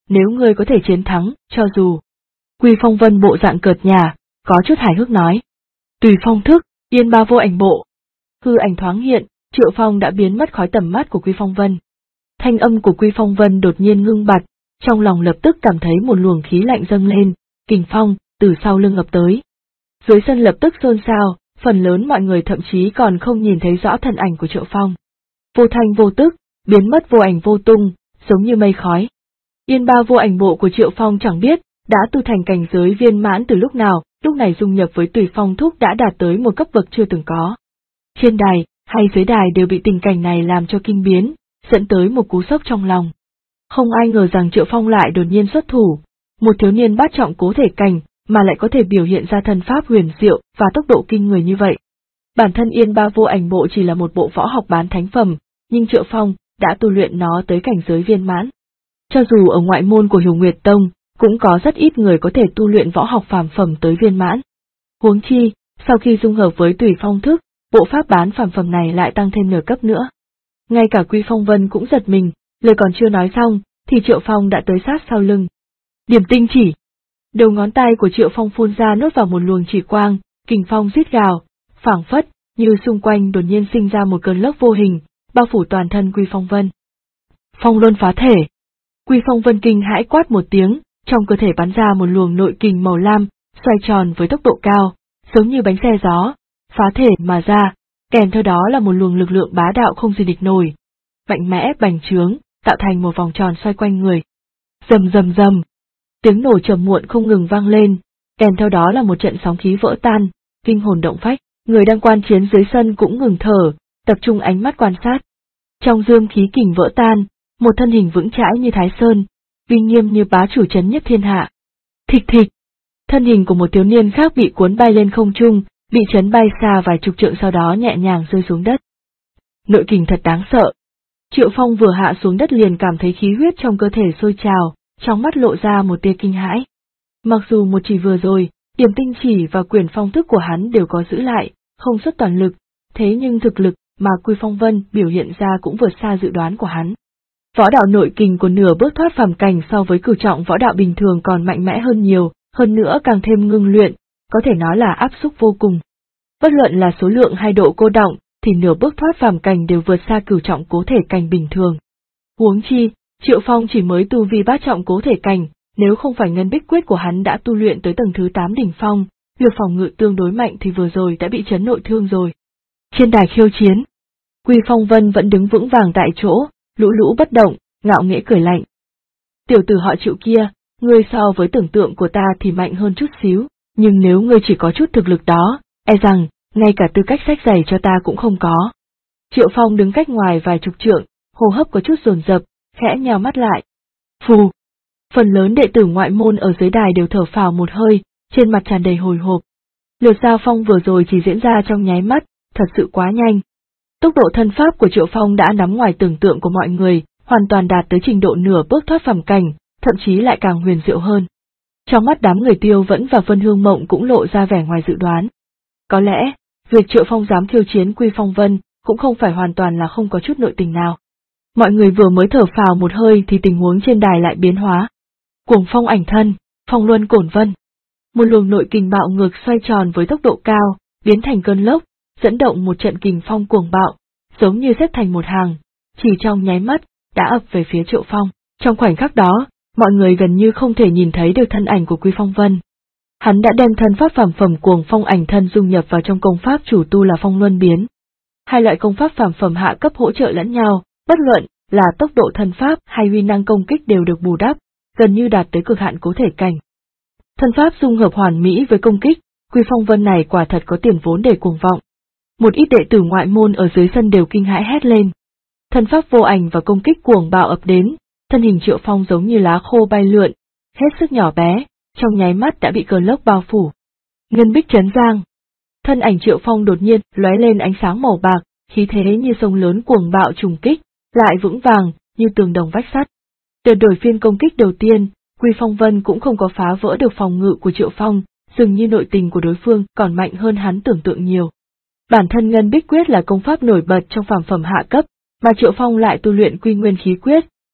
nếu ngươi có thể chiến thắng, cho dù. Quy Phong Vân bộ dạng cợt nhả, có chút hài hước nói. Tùy phong thức, yên ba vô ảnh bộ. Hư ảnh thoáng hiện, Triệu Phong đã biến mất khỏi tầm mắt của Quy Phong Vân. Thanh âm của Quy Phong Vân đột nhiên ngưng bặt, trong lòng lập tức cảm thấy một luồng khí lạnh dâng lên, kình phong, từ sau lưng ập tới. Dưới sân lập tức xôn xao, phần lớn mọi người thậm chí còn không nhìn thấy rõ thân ảnh của Triệu Phong. Vô thanh vô tức, biến mất vô ảnh vô tung, giống như mây khói. Yên ba vô ảnh bộ của Triệu Phong chẳng biết, đã tu thành cảnh giới viên mãn từ lúc nào, lúc này dung nhập với Tùy Phong Thúc đã đạt tới một cấp bậc chưa từng có. Trên đài, hay dưới đài đều bị tình cảnh này làm cho kinh biến, dẫn tới một cú sốc trong lòng. Không ai ngờ rằng Triệu Phong lại đột nhiên xuất thủ, một thiếu niên bát trọng cố thể cảnh, mà lại có thể biểu hiện ra thần pháp huyền diệu và tốc độ kinh người như vậy. Bản thân Yên ba vô ảnh bộ chỉ là một bộ võ học bán thánh phẩm, nhưng Triệu Phong đã tu luyện nó tới cảnh giới viên mãn. Cho dù ở ngoại môn của Hiểu Nguyệt Tông, cũng có rất ít người có thể tu luyện võ học phàm phẩm tới viên mãn. Huống chi, sau khi dung hợp với Tùy Phong Thức, bộ pháp bán phàm phẩm này lại tăng thêm nửa cấp nữa. Ngay cả Quy Phong Vân cũng giật mình, lời còn chưa nói xong, thì Triệu Phong đã tới sát sau lưng. Điểm tinh chỉ. Đầu ngón tay của Triệu Phong phun ra nốt vào một luồng chỉ quang, kình phong rít gào, phảng phất, như xung quanh đột nhiên sinh ra một cơn lốc vô hình, bao phủ toàn thân Quy Phong Vân. Phong luân phá thể. Quy Phong Vân kinh hãi quát một tiếng, trong cơ thể bắn ra một luồng nội kình màu lam, xoay tròn với tốc độ cao, giống như bánh xe gió, phá thể mà ra, kèm theo đó là một luồng lực lượng bá đạo không gì địch nổi. Mạnh mẽ bành trướng, tạo thành một vòng tròn xoay quanh người. Rầm rầm rầm. Tiếng nổ trầm muộn không ngừng vang lên, kèm theo đó là một trận sóng khí vỡ tan, kinh hồn động phách, người đang quan chiến dưới sân cũng ngừng thở, tập trung ánh mắt quan sát. Trong dương khí kình vỡ tan, một thân hình vững chãi như Thái Sơn, uy nghiêm như bá chủ trấn nhất thiên hạ. Thịch thịch, thân hình của một thiếu niên khác bị cuốn bay lên không trung, bị chấn bay xa vài chục trượng sau đó nhẹ nhàng rơi xuống đất. Nội kình thật đáng sợ. Triệu Phong vừa hạ xuống đất liền cảm thấy khí huyết trong cơ thể sôi trào, trong mắt lộ ra một tia kinh hãi. Mặc dù một chỉ vừa rồi, điểm tinh chỉ và quyền phong thức của hắn đều có giữ lại, không xuất toàn lực, thế nhưng thực lực mà Quy Phong Vân biểu hiện ra cũng vượt xa dự đoán của hắn. Võ đạo nội kình của nửa bước thoát phàm cảnh so với cửu trọng võ đạo bình thường còn mạnh mẽ hơn nhiều, hơn nữa càng thêm ngưng luyện, có thể nói là áp xúc vô cùng. Bất luận là số lượng hay độ cô đọng, thì nửa bước thoát phàm cảnh đều vượt xa cửu trọng cố thể cảnh bình thường. Huống chi, Triệu Phong chỉ mới tu vi bát trọng cố thể cảnh, nếu không phải ngân bích quyết của hắn đã tu luyện tới tầng thứ 8 đỉnh phong, việc phòng ngự tương đối mạnh thì vừa rồi đã bị chấn nội thương rồi. Trên đài khiêu chiến, Quy Phong Vân vẫn đứng vững vàng tại chỗ, lũ lũ bất động, ngạo nghễ cười lạnh. Tiểu tử họ Triệu kia, ngươi so với tưởng tượng của ta thì mạnh hơn chút xíu, nhưng nếu ngươi chỉ có chút thực lực đó, e rằng, ngay cả tư cách xách giày cho ta cũng không có. Triệu Phong đứng cách ngoài vài chục trượng, hô hấp có chút dồn dập, khẽ nheo mắt lại. Phù! Phần lớn đệ tử ngoại môn ở dưới đài đều thở phào một hơi, trên mặt tràn đầy hồi hộp. Lượt giao phong vừa rồi chỉ diễn ra trong nháy mắt, thật sự quá nhanh. Tốc độ thân pháp của Triệu Phong đã nắm ngoài tưởng tượng của mọi người, hoàn toàn đạt tới trình độ nửa bước thoát phàm cảnh, thậm chí lại càng huyền diệu hơn. Trong mắt đám người Tiêu Vẫn và Vân Hương Mộng cũng lộ ra vẻ ngoài dự đoán. Có lẽ, việc Triệu Phong dám khiêu chiến Quy Phong Vân cũng không phải hoàn toàn là không có chút nội tình nào. Mọi người vừa mới thở phào một hơi thì tình huống trên đài lại biến hóa. Cuồng phong ảnh thân, phong luân cổn vân. Một luồng nội kình bạo ngược xoay tròn với tốc độ cao, biến thành cơn lốc, dẫn động một trận kình phong cuồng bạo, giống như xếp thành một hàng, chỉ trong nháy mắt, đã ập về phía Triệu Phong. Trong khoảnh khắc đó, mọi người gần như không thể nhìn thấy được thân ảnh của Quy Phong Vân. Hắn đã đem thân pháp phàm phẩm cuồng phong ảnh thân dung nhập vào trong công pháp chủ tu là phong luân biến. Hai loại công pháp phàm phẩm hạ cấp hỗ trợ lẫn nhau, bất luận là tốc độ thân pháp hay uy năng công kích đều được bù đắp, gần như đạt tới cực hạn cố thể cảnh. Thân pháp dung hợp hoàn mỹ với công kích, Quy Phong Vân này quả thật có tiền vốn để cuồng vọng. Một ít đệ tử ngoại môn ở dưới sân đều kinh hãi hét lên. Thân pháp vô ảnh và công kích cuồng bạo ập đến, thân hình Triệu Phong giống như lá khô bay lượn, hết sức nhỏ bé, trong nháy mắt đã bị cơn lốc bao phủ. Ngân bích chấn giang. Thân ảnh Triệu Phong đột nhiên lóe lên ánh sáng màu bạc, khí thế như sông lớn cuồng bạo trùng kích, lại vững vàng, như tường đồng vách sắt. Đợt đổi phiên công kích đầu tiên, Quy Phong Vân cũng không có phá vỡ được phòng ngự của Triệu Phong, dường như nội tình của đối phương còn mạnh hơn hắn tưởng tượng nhiều. Bản thân Ngân Bích Quyết là công pháp nổi bật trong phàm phẩm hạ cấp, mà Triệu Phong lại tu luyện Quy Nguyên Khí Quyết,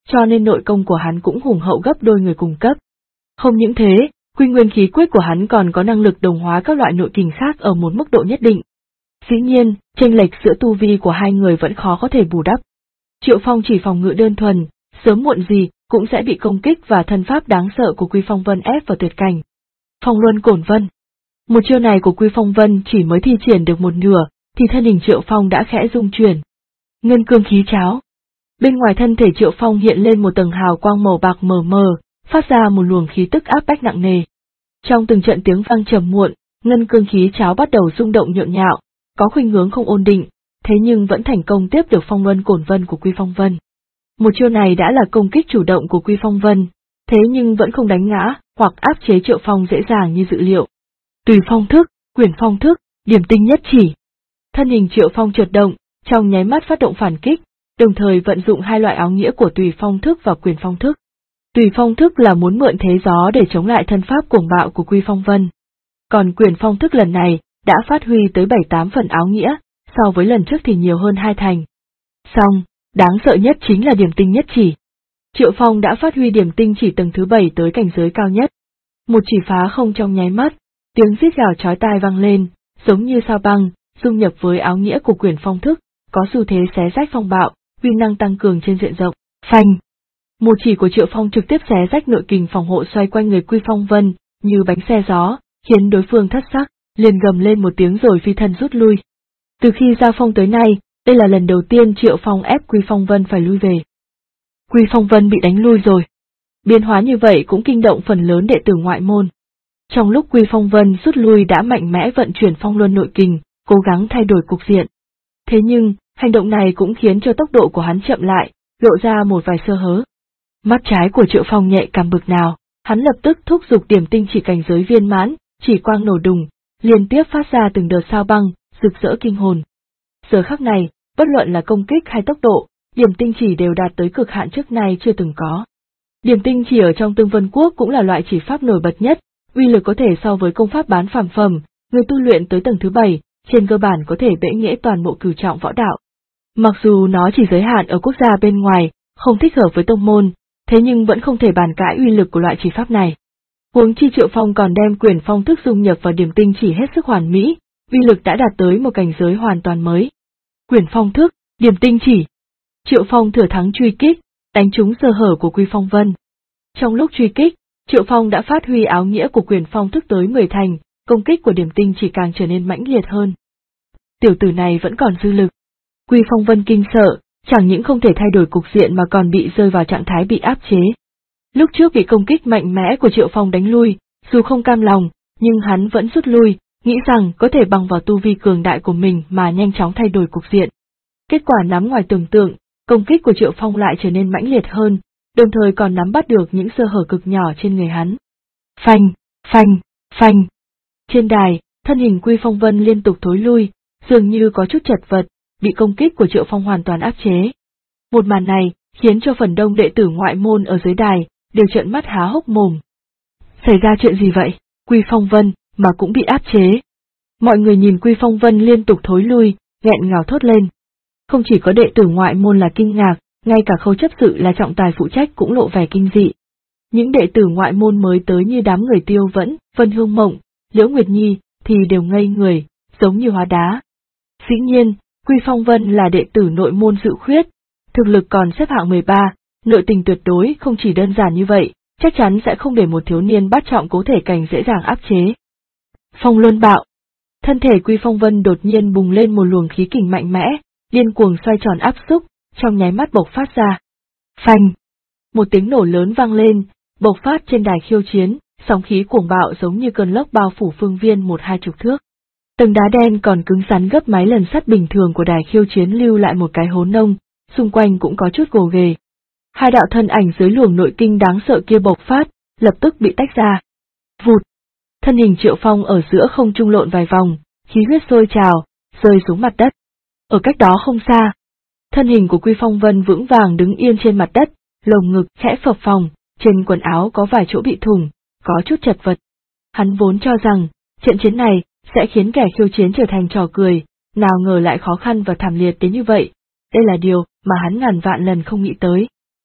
cho nên nội công của hắn cũng hùng hậu gấp đôi người cùng cấp. Không những thế, quy nguyên khí quyết của hắn còn có năng lực đồng hóa các loại nội kình khác ở một mức độ nhất định. Dĩ nhiên, chênh lệch giữa tu vi của hai người vẫn khó có thể bù đắp. Triệu Phong chỉ phòng ngự đơn thuần, sớm muộn gì cũng sẽ bị công kích và thân pháp đáng sợ của Quy Phong Vân ép vào tuyệt cảnh. Phong Luân Cổn Vân. Một chiêu này của Quy Phong Vân chỉ mới thi triển được một nửa, thì thân hình Triệu Phong đã khẽ rung chuyển. Ngân cương khí cháo. Bên ngoài thân thể Triệu Phong hiện lên một tầng hào quang màu bạc mờ mờ, phát ra một luồng khí tức áp bách nặng nề. Trong từng trận tiếng vang trầm muộn, ngân cương khí cháo bắt đầu rung động nhộn nhạo, có khuynh hướng không ổn định, thế nhưng vẫn thành công tiếp được Phong Luân Cổn Vân của Quy Phong Vân. Một chiêu này đã là công kích chủ động của Quy Phong Vân, thế nhưng vẫn không đánh ngã hoặc áp chế Triệu Phong dễ dàng như dự liệu. Tùy phong thức, quyền phong thức, điểm tinh nhất chỉ. Thân hình Triệu Phong chợt động, trong nháy mắt phát động phản kích, đồng thời vận dụng hai loại áo nghĩa của tùy phong thức và quyền phong thức. Tùy phong thức là muốn mượn thế gió để chống lại thân pháp cuồng bạo của Quy Phong Vân. Còn quyền phong thức lần này đã phát huy tới 7-8 phần áo nghĩa, so với lần trước thì nhiều hơn 2 thành. Song, đáng sợ nhất chính là điểm tinh nhất chỉ. Triệu Phong đã phát huy điểm tinh chỉ tầng thứ 7 tới cảnh giới cao nhất. Một chỉ phá không trong nháy mắt, tiếng rít gào chói tai vang lên, giống như sao băng, dung nhập với áo nghĩa của quyền phong thức, có xu thế xé rách phong bạo, uy năng tăng cường trên diện rộng. Phanh! Một chỉ của Triệu Phong trực tiếp xé rách nội kình phòng hộ xoay quanh người Quy Phong Vân, như bánh xe gió, khiến đối phương thất sắc, liền gầm lên một tiếng rồi phi thân rút lui. Từ khi giao phong tới nay, đây là lần đầu tiên Triệu Phong ép Quy Phong Vân phải lui về. Quy Phong Vân bị đánh lui rồi. Biến hóa như vậy cũng kinh động phần lớn đệ tử ngoại môn. Trong lúc Quy Phong Vân rút lui đã mạnh mẽ vận chuyển phong luân nội kình, cố gắng thay đổi cục diện. Thế nhưng, hành động này cũng khiến cho tốc độ của hắn chậm lại, lộ ra một vài sơ hớ. Mắt trái của Triệu Phong nhạy cảm bực nào, hắn lập tức thúc giục điểm tinh chỉ cảnh giới viên mãn, chỉ quang nổ đùng, liên tiếp phát ra từng đợt sao băng, rực rỡ kinh hồn. Giờ khắc này, bất luận là công kích hay tốc độ, điểm tinh chỉ đều đạt tới cực hạn trước nay chưa từng có. Điểm tinh chỉ ở trong Tương Vân Quốc cũng là loại chỉ pháp nổi bật nhất, uy lực có thể so với công pháp bán phàm phẩm, người tu luyện tới tầng thứ 7, trên cơ bản có thể bẽ nghễ toàn bộ cửu trọng võ đạo. Mặc dù nó chỉ giới hạn ở quốc gia bên ngoài, không thích hợp với tông môn, thế nhưng vẫn không thể bàn cãi uy lực của loại chỉ pháp này. Huống chi Triệu Phong còn đem quyền phong thức dung nhập vào điểm tinh chỉ hết sức hoàn mỹ, uy lực đã đạt tới một cảnh giới hoàn toàn mới. Quyền phong thức, điểm tinh chỉ. Triệu Phong thừa thắng truy kích, đánh trúng sơ hở của Quy Phong Vân. Trong lúc truy kích, Triệu Phong đã phát huy áo nghĩa của quyền phong thức tới 10 thành, công kích của điểm tinh chỉ càng trở nên mãnh liệt hơn. Tiểu tử này vẫn còn dư lực. Quy Phong Vân kinh sợ, chẳng những không thể thay đổi cục diện mà còn bị rơi vào trạng thái bị áp chế. Lúc trước bị công kích mạnh mẽ của Triệu Phong đánh lui, dù không cam lòng, nhưng hắn vẫn rút lui, nghĩ rằng có thể bằng vào tu vi cường đại của mình mà nhanh chóng thay đổi cục diện. Kết quả nắm ngoài tưởng tượng, công kích của Triệu Phong lại trở nên mãnh liệt hơn, đồng thời còn nắm bắt được những sơ hở cực nhỏ trên người hắn. Phanh, phanh, phanh. Trên đài, thân hình Quy Phong Vân liên tục thối lui, dường như có chút chật vật, bị công kích của Triệu Phong hoàn toàn áp chế. Một màn này khiến cho phần đông đệ tử ngoại môn ở dưới đài đều trợn mắt há hốc mồm. Xảy ra chuyện gì vậy? Quy Phong Vân mà cũng bị áp chế. Mọi người nhìn Quy Phong Vân liên tục thối lui, nghẹn ngào thốt lên. Không chỉ có đệ tử ngoại môn là kinh ngạc, ngay cả Khâu chấp sự là trọng tài phụ trách cũng lộ vẻ kinh dị. Những đệ tử ngoại môn mới tới như đám người Tiêu Vẫn, Vân Hương Mộng, Liễu Nguyệt Nhi thì đều ngây người, giống như hóa đá. Dĩ nhiên, Quy Phong Vân là đệ tử nội môn Dự Khuyết, thực lực còn xếp hạng 13, nội tình tuyệt đối không chỉ đơn giản như vậy, chắc chắn sẽ không để một thiếu niên bát trọng cố thể cảnh dễ dàng áp chế. Phong Luân Bạo. Thân thể Quy Phong Vân đột nhiên bùng lên một luồng khí kình mạnh mẽ, điên cuồng xoay tròn áp xúc, trong nháy mắt bộc phát ra. Phanh! Một tiếng nổ lớn vang lên, bộc phát trên đài khiêu chiến, sóng khí cuồng bạo giống như cơn lốc bao phủ phương viên 1-2 chục thước. Tầng đá đen còn cứng rắn gấp mấy lần sắt bình thường của đài khiêu chiến lưu lại một cái hố nông, xung quanh cũng có chút gồ ghề. Hai đạo thân ảnh dưới luồng nội kinh đáng sợ kia bộc phát, lập tức bị tách ra. Vụt! Thân hình Triệu Phong ở giữa không trung lộn vài vòng, khí huyết sôi trào, rơi xuống mặt đất. Ở cách đó không xa, thân hình của Quy Phong Vân vững vàng đứng yên trên mặt đất, lồng ngực khẽ phập phồng, trên quần áo có vài chỗ bị thủng, có chút chật vật. Hắn vốn cho rằng, trận chiến này sẽ khiến kẻ khiêu chiến trở thành trò cười, nào ngờ lại khó khăn và thảm liệt đến như vậy, đây là điều mà hắn ngàn vạn lần không nghĩ tới.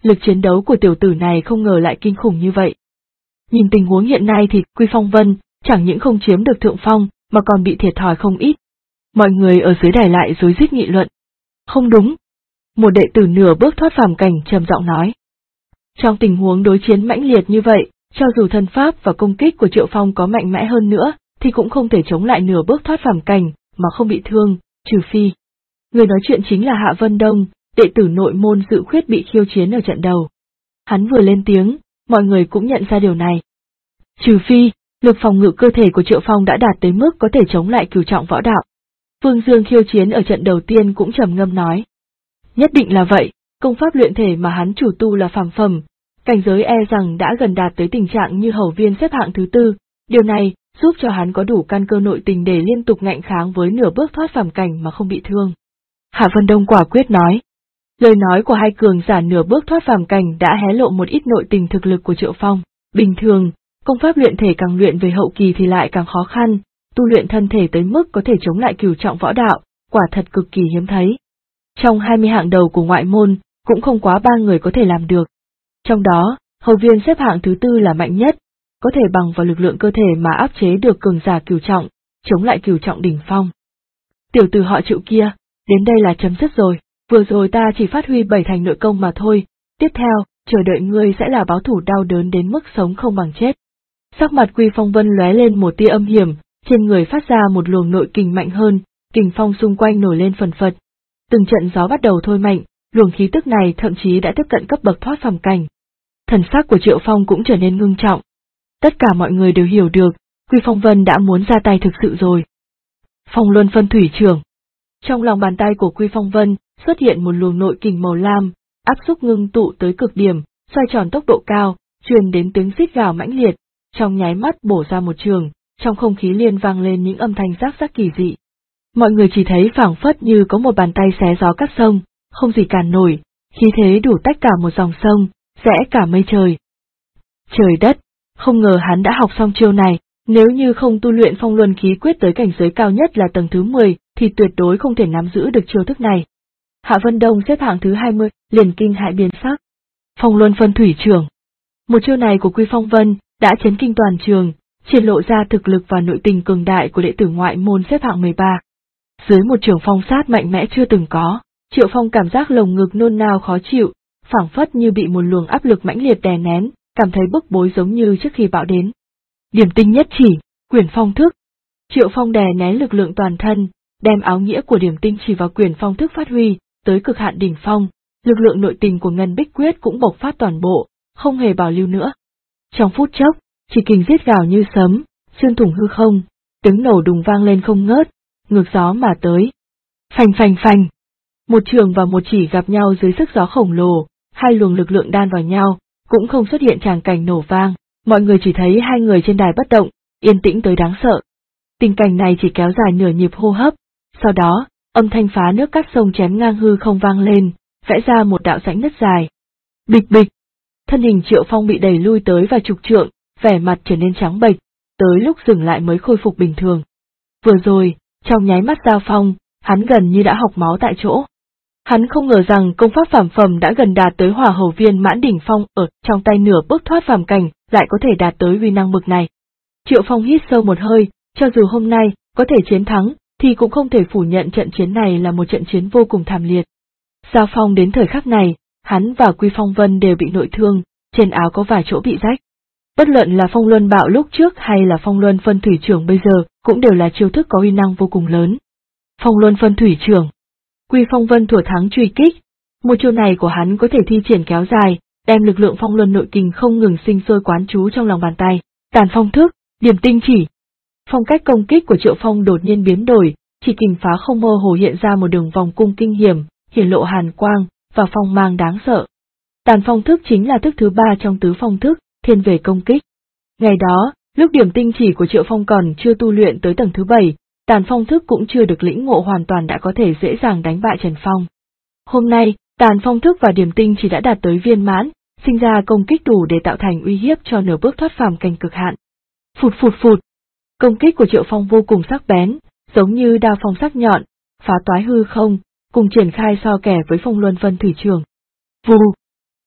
lực chiến đấu của tiểu tử này không ngờ lại kinh khủng như vậy. Nhìn tình huống hiện nay thì Quy Phong Vân chẳng những không chiếm được thượng phong, mà còn bị thiệt thòi không ít. Mọi người ở dưới đài lại rối rít nghị luận. Không đúng. Một đệ tử nửa bước thoát phàm cảnh trầm giọng nói. Trong tình huống đối chiến mãnh liệt như vậy, cho dù thân pháp và công kích của Triệu Phong có mạnh mẽ hơn nữa, thì cũng không thể chống lại nửa bước thoát phàm cảnh mà không bị thương, trừ phi. Người nói chuyện chính là Hạ Vân Đông, đệ tử nội môn Dự Khuyết bị khiêu chiến ở trận đầu. Hắn vừa lên tiếng, mọi người cũng nhận ra điều này. Trừ phi, lực phòng ngự cơ thể của Triệu Phong đã đạt tới mức có thể chống lại cửu trọng võ đạo. Vương Dương khiêu chiến ở trận đầu tiên cũng trầm ngâm nói. Nhất định là vậy, công pháp luyện thể mà hắn chủ tu là phàm phẩm, cảnh giới e rằng đã gần đạt tới tình trạng như hầu viên xếp hạng thứ tư, điều này giúp cho hắn có đủ căn cơ nội tình để liên tục ngạnh kháng với nửa bước thoát phàm cảnh mà không bị thương. Hạ Vân Đông quả quyết nói. Lời nói của hai cường giả nửa bước thoát phàm cảnh đã hé lộ một ít nội tình thực lực của Triệu Phong. Bình thường, công pháp luyện thể càng luyện về hậu kỳ thì lại càng khó khăn, tu luyện thân thể tới mức có thể chống lại cửu trọng võ đạo, quả thật cực kỳ hiếm thấy. Trong 20 hạng đầu của ngoại môn, cũng không quá 3 người có thể làm được. Trong đó, hầu viên xếp hạng thứ tư là mạnh nhất, có thể bằng vào lực lượng cơ thể mà áp chế được cường giả cửu trọng, chống lại cửu trọng đỉnh phong. Tiểu tử họ Triệu kia, đến đây là chấm dứt rồi, vừa rồi ta chỉ phát huy 7 thành nội công mà thôi, tiếp theo, chờ đợi ngươi sẽ là báo thủ đau đớn đến mức sống không bằng chết. Sắc mặt Quy Phong Vân lóe lên một tia âm hiểm, trên người phát ra một luồng nội kình mạnh hơn, kình phong xung quanh nổi lên phần phật. Từng trận gió bắt đầu thôi mạnh, luồng khí tức này thậm chí đã tiếp cận cấp bậc thoát phàm cảnh. Thần sắc của Triệu Phong cũng trở nên ngưng trọng. Tất cả mọi người đều hiểu được, Quy Phong Vân đã muốn ra tay thực sự rồi. Phong Luân Phân Thủy Trưởng. Trong lòng bàn tay của Quy Phong Vân xuất hiện một luồng nội kình màu lam, áp xúc ngưng tụ tới cực điểm, xoay tròn tốc độ cao, truyền đến tiếng rít gào mãnh liệt, trong nháy mắt bổ ra một trường, trong không khí liền vang lên những âm thanh rắc rắc kỳ dị. Mọi người chỉ thấy phảng phất như có một bàn tay xé gió cắt sông, không gì cản nổi, khí thế đủ tách cả một dòng sông, rẽ cả mây trời. Trời đất, không ngờ hắn đã học xong chiêu này, nếu như không tu luyện Phong Luân khí quyết tới cảnh giới cao nhất là tầng thứ 10, thì tuyệt đối không thể nắm giữ được chiêu thức này. Hạ Vân Đông xếp hạng thứ 20, liền kinh hãi biến sắc. Phong Luân Phân Thủy Trưởng. Một chiêu này của Quy Phong Vân đã chấn kinh toàn trường, triển lộ ra thực lực và nội tình cường đại của đệ tử ngoại môn xếp hạng 13. Dưới một trường phong sát mạnh mẽ chưa từng có, Triệu Phong cảm giác lồng ngực nôn nao khó chịu, phảng phất như bị một luồng áp lực mãnh liệt đè nén, cảm thấy bức bối giống như trước khi bão đến. Điểm tinh nhất chỉ, Quyền Phong Thức. Triệu Phong đè nén lực lượng toàn thân, đem áo nghĩa của điểm tinh chỉ vào Quyền Phong Thức phát huy, tới cực hạn đỉnh phong, lực lượng nội tình của Ngân Bích Quyết cũng bộc phát toàn bộ, không hề bảo lưu nữa. Trong phút chốc, chỉ kình giết gào như sấm, xuyên thủng hư không, tiếng nổ đùng vang lên không ngớt, ngược gió mà tới. Phành phành phành. Một trường và một chỉ gặp nhau dưới sức gió khổng lồ, hai luồng lực lượng đan vào nhau, cũng không xuất hiện tràng cảnh nổ vang, mọi người chỉ thấy hai người trên đài bất động, yên tĩnh tới đáng sợ. Tình cảnh này chỉ kéo dài nửa nhịp hô hấp, sau đó, âm thanh phá nước cắt sông chém ngang hư không vang lên, vẽ ra một đạo rãnh nứt dài. Bịch bịch. Thân hình Triệu Phong bị đẩy lui tới vài chục trượng, vẻ mặt trở nên trắng bệch, tới lúc dừng lại mới khôi phục bình thường. Vừa rồi, trong nháy mắt giao phong, hắn gần như đã học máu tại chỗ. Hắn không ngờ rằng công pháp phàm phẩm đã gần đạt tới hỏa hầu viên mãn đỉnh phong ở trong tay nửa bước thoát phàm cảnh, lại có thể đạt tới uy năng bực này. Triệu Phong hít sâu một hơi, cho dù hôm nay có thể chiến thắng, thì cũng không thể phủ nhận trận chiến này là một trận chiến vô cùng thảm liệt. Giao phong đến thời khắc này, hắn và Quy Phong Vân đều bị nội thương, trên áo có vài chỗ bị rách. Bất luận là Phong Luân Bạo lúc trước hay là Phong Luân Phân Thủy Trưởng bây giờ, cũng đều là chiêu thức có uy năng vô cùng lớn. Phong Luân Phân Thủy Trưởng. Quy Phong Vân thủa thắng truy kích, một chiêu này của hắn có thể thi triển kéo dài, đem lực lượng phong luân nội kình không ngừng sinh sôi quán trú trong lòng bàn tay. Tàn Phong Thức, Điểm Tinh Chỉ. Phong cách công kích của Triệu Phong đột nhiên biến đổi, chỉ kình phá không mơ hồ hiện ra một đường vòng cung kinh hiểm, hiển lộ hàn quang và phong mang đáng sợ. Tàn Phong Thức chính là thức thứ 3 trong tứ phong thức, thiên về công kích. Ngày đó, lúc Điểm Tinh Chỉ của Triệu Phong còn chưa tu luyện tới tầng thứ 7, Tàn Phong Thức cũng chưa được lĩnh ngộ hoàn toàn đã có thể dễ dàng đánh bại Trần Phong. Hôm nay, Tàn Phong Thức và Điểm Tinh Chỉ đã đạt tới viên mãn, sinh ra công kích đủ để tạo thành uy hiếp cho nửa bước thoát phàm cảnh cực hạn. Phụt phụt phụt. Công kích của Triệu Phong vô cùng sắc bén, giống như đao phong sắc nhọn, phá toái hư không, cùng triển khai so kẻ với Phong Luân Phân Thủy Trưởng. Vù.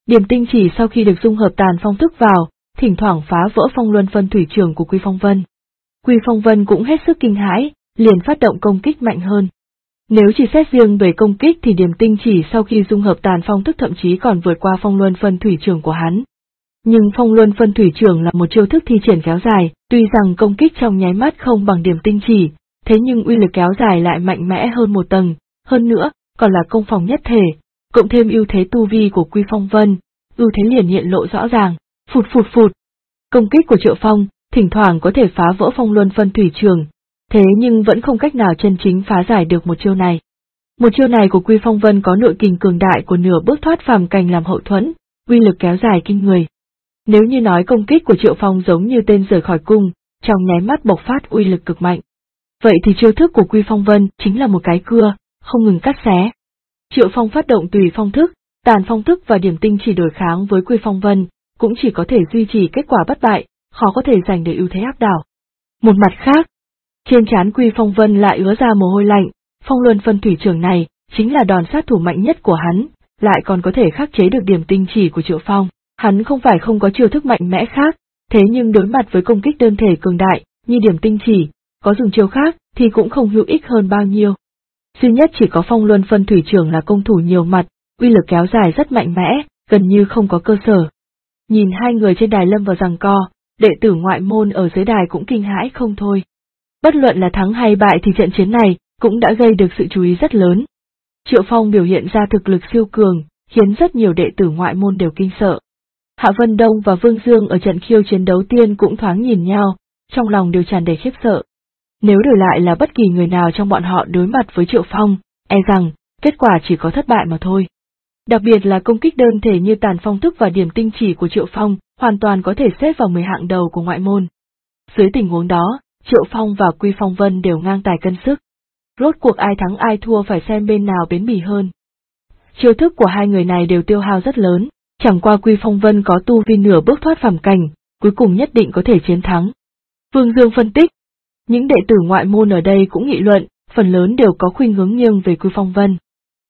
Điểm tinh chỉ sau khi được dung hợp tàn phong thức vào, thỉnh thoảng phá vỡ phong luân phân thủy trường của Quy Phong Vân. Quy Phong Vân cũng hết sức kinh hãi, liền phát động công kích mạnh hơn. Nếu chỉ xét riêng về công kích thì điểm tinh chỉ sau khi dung hợp tàn phong thức thậm chí còn vượt qua phong luân phân thủy trường của hắn. Nhưng phong luân phân thủy trường là một chiêu thức thi triển kéo dài, tuy rằng công kích trong nháy mắt không bằng điểm tinh chỉ, thế nhưng uy lực kéo dài lại mạnh mẽ hơn một tầng, hơn nữa, còn là công phòng nhất thể, cộng thêm ưu thế tu vi của Quy Phong Vân, ưu thế liền hiện lộ rõ ràng, phụt phụt phụt. Công kích của Triệu Phong, thỉnh thoảng có thể phá vỡ phong luân phân thủy trường, thế nhưng vẫn không cách nào chân chính phá giải được một chiêu này. Một chiêu này của Quy Phong Vân có nội kình cường đại của nửa bước thoát phàm cảnh làm hậu thuẫn, uy lực kéo dài kinh người. Nếu như nói công kích của Triệu Phong giống như tên rời khỏi cung, trong nháy mắt bộc phát uy lực cực mạnh. Vậy thì chiêu thức của Quy Phong Vân chính là một cái cưa, không ngừng cắt xé. Triệu Phong phát động tùy phong thức, tàn phong thức và điểm tinh chỉ đối kháng với Quy Phong Vân, cũng chỉ có thể duy trì kết quả bất bại, khó có thể giành được ưu thế áp đảo. Một mặt khác, trên trán Quy Phong Vân lại ứa ra mồ hôi lạnh, phong luân phân thủy trường này chính là đòn sát thủ mạnh nhất của hắn, lại còn có thể khắc chế được điểm tinh chỉ của Triệu Phong. Hắn không phải không có chiêu thức mạnh mẽ khác, thế nhưng đối mặt với công kích đơn thể cường đại như điểm tinh chỉ, có dùng chiêu khác thì cũng không hữu ích hơn bao nhiêu. Duy nhất chỉ có phong luân phân thủy trường là công thủ nhiều mặt, uy lực kéo dài rất mạnh mẽ, gần như không có cơ sở. Nhìn hai người trên đài lâm vào giằng co, đệ tử ngoại môn ở dưới đài cũng kinh hãi không thôi. Bất luận là thắng hay bại thì trận chiến này cũng đã gây được sự chú ý rất lớn. Triệu Phong biểu hiện ra thực lực siêu cường, khiến rất nhiều đệ tử ngoại môn đều kinh sợ. Hạ Vân Đông và Vương Dương ở trận khiêu chiến đấu tiên cũng thoáng nhìn nhau, trong lòng đều tràn đầy khiếp sợ. Nếu đổi lại là bất kỳ người nào trong bọn họ đối mặt với Triệu Phong, e rằng, kết quả chỉ có thất bại mà thôi. Đặc biệt là công kích đơn thể như tàn phong thức và điểm tinh chỉ của Triệu Phong, hoàn toàn có thể xếp vào 10 hạng đầu của ngoại môn. Dưới tình huống đó, Triệu Phong và Quy Phong Vân đều ngang tài cân sức. Rốt cuộc ai thắng ai thua phải xem bên nào bến bỉ hơn. Chiêu thức của hai người này đều tiêu hao rất lớn, chẳng qua Quy Phong Vân có tu vi nửa bước thoát phàm cảnh, cuối cùng nhất định có thể chiến thắng. Vương Dương phân tích. Những đệ tử ngoại môn ở đây cũng nghị luận, phần lớn đều có khuynh hướng nghiêng về Quy Phong Vân.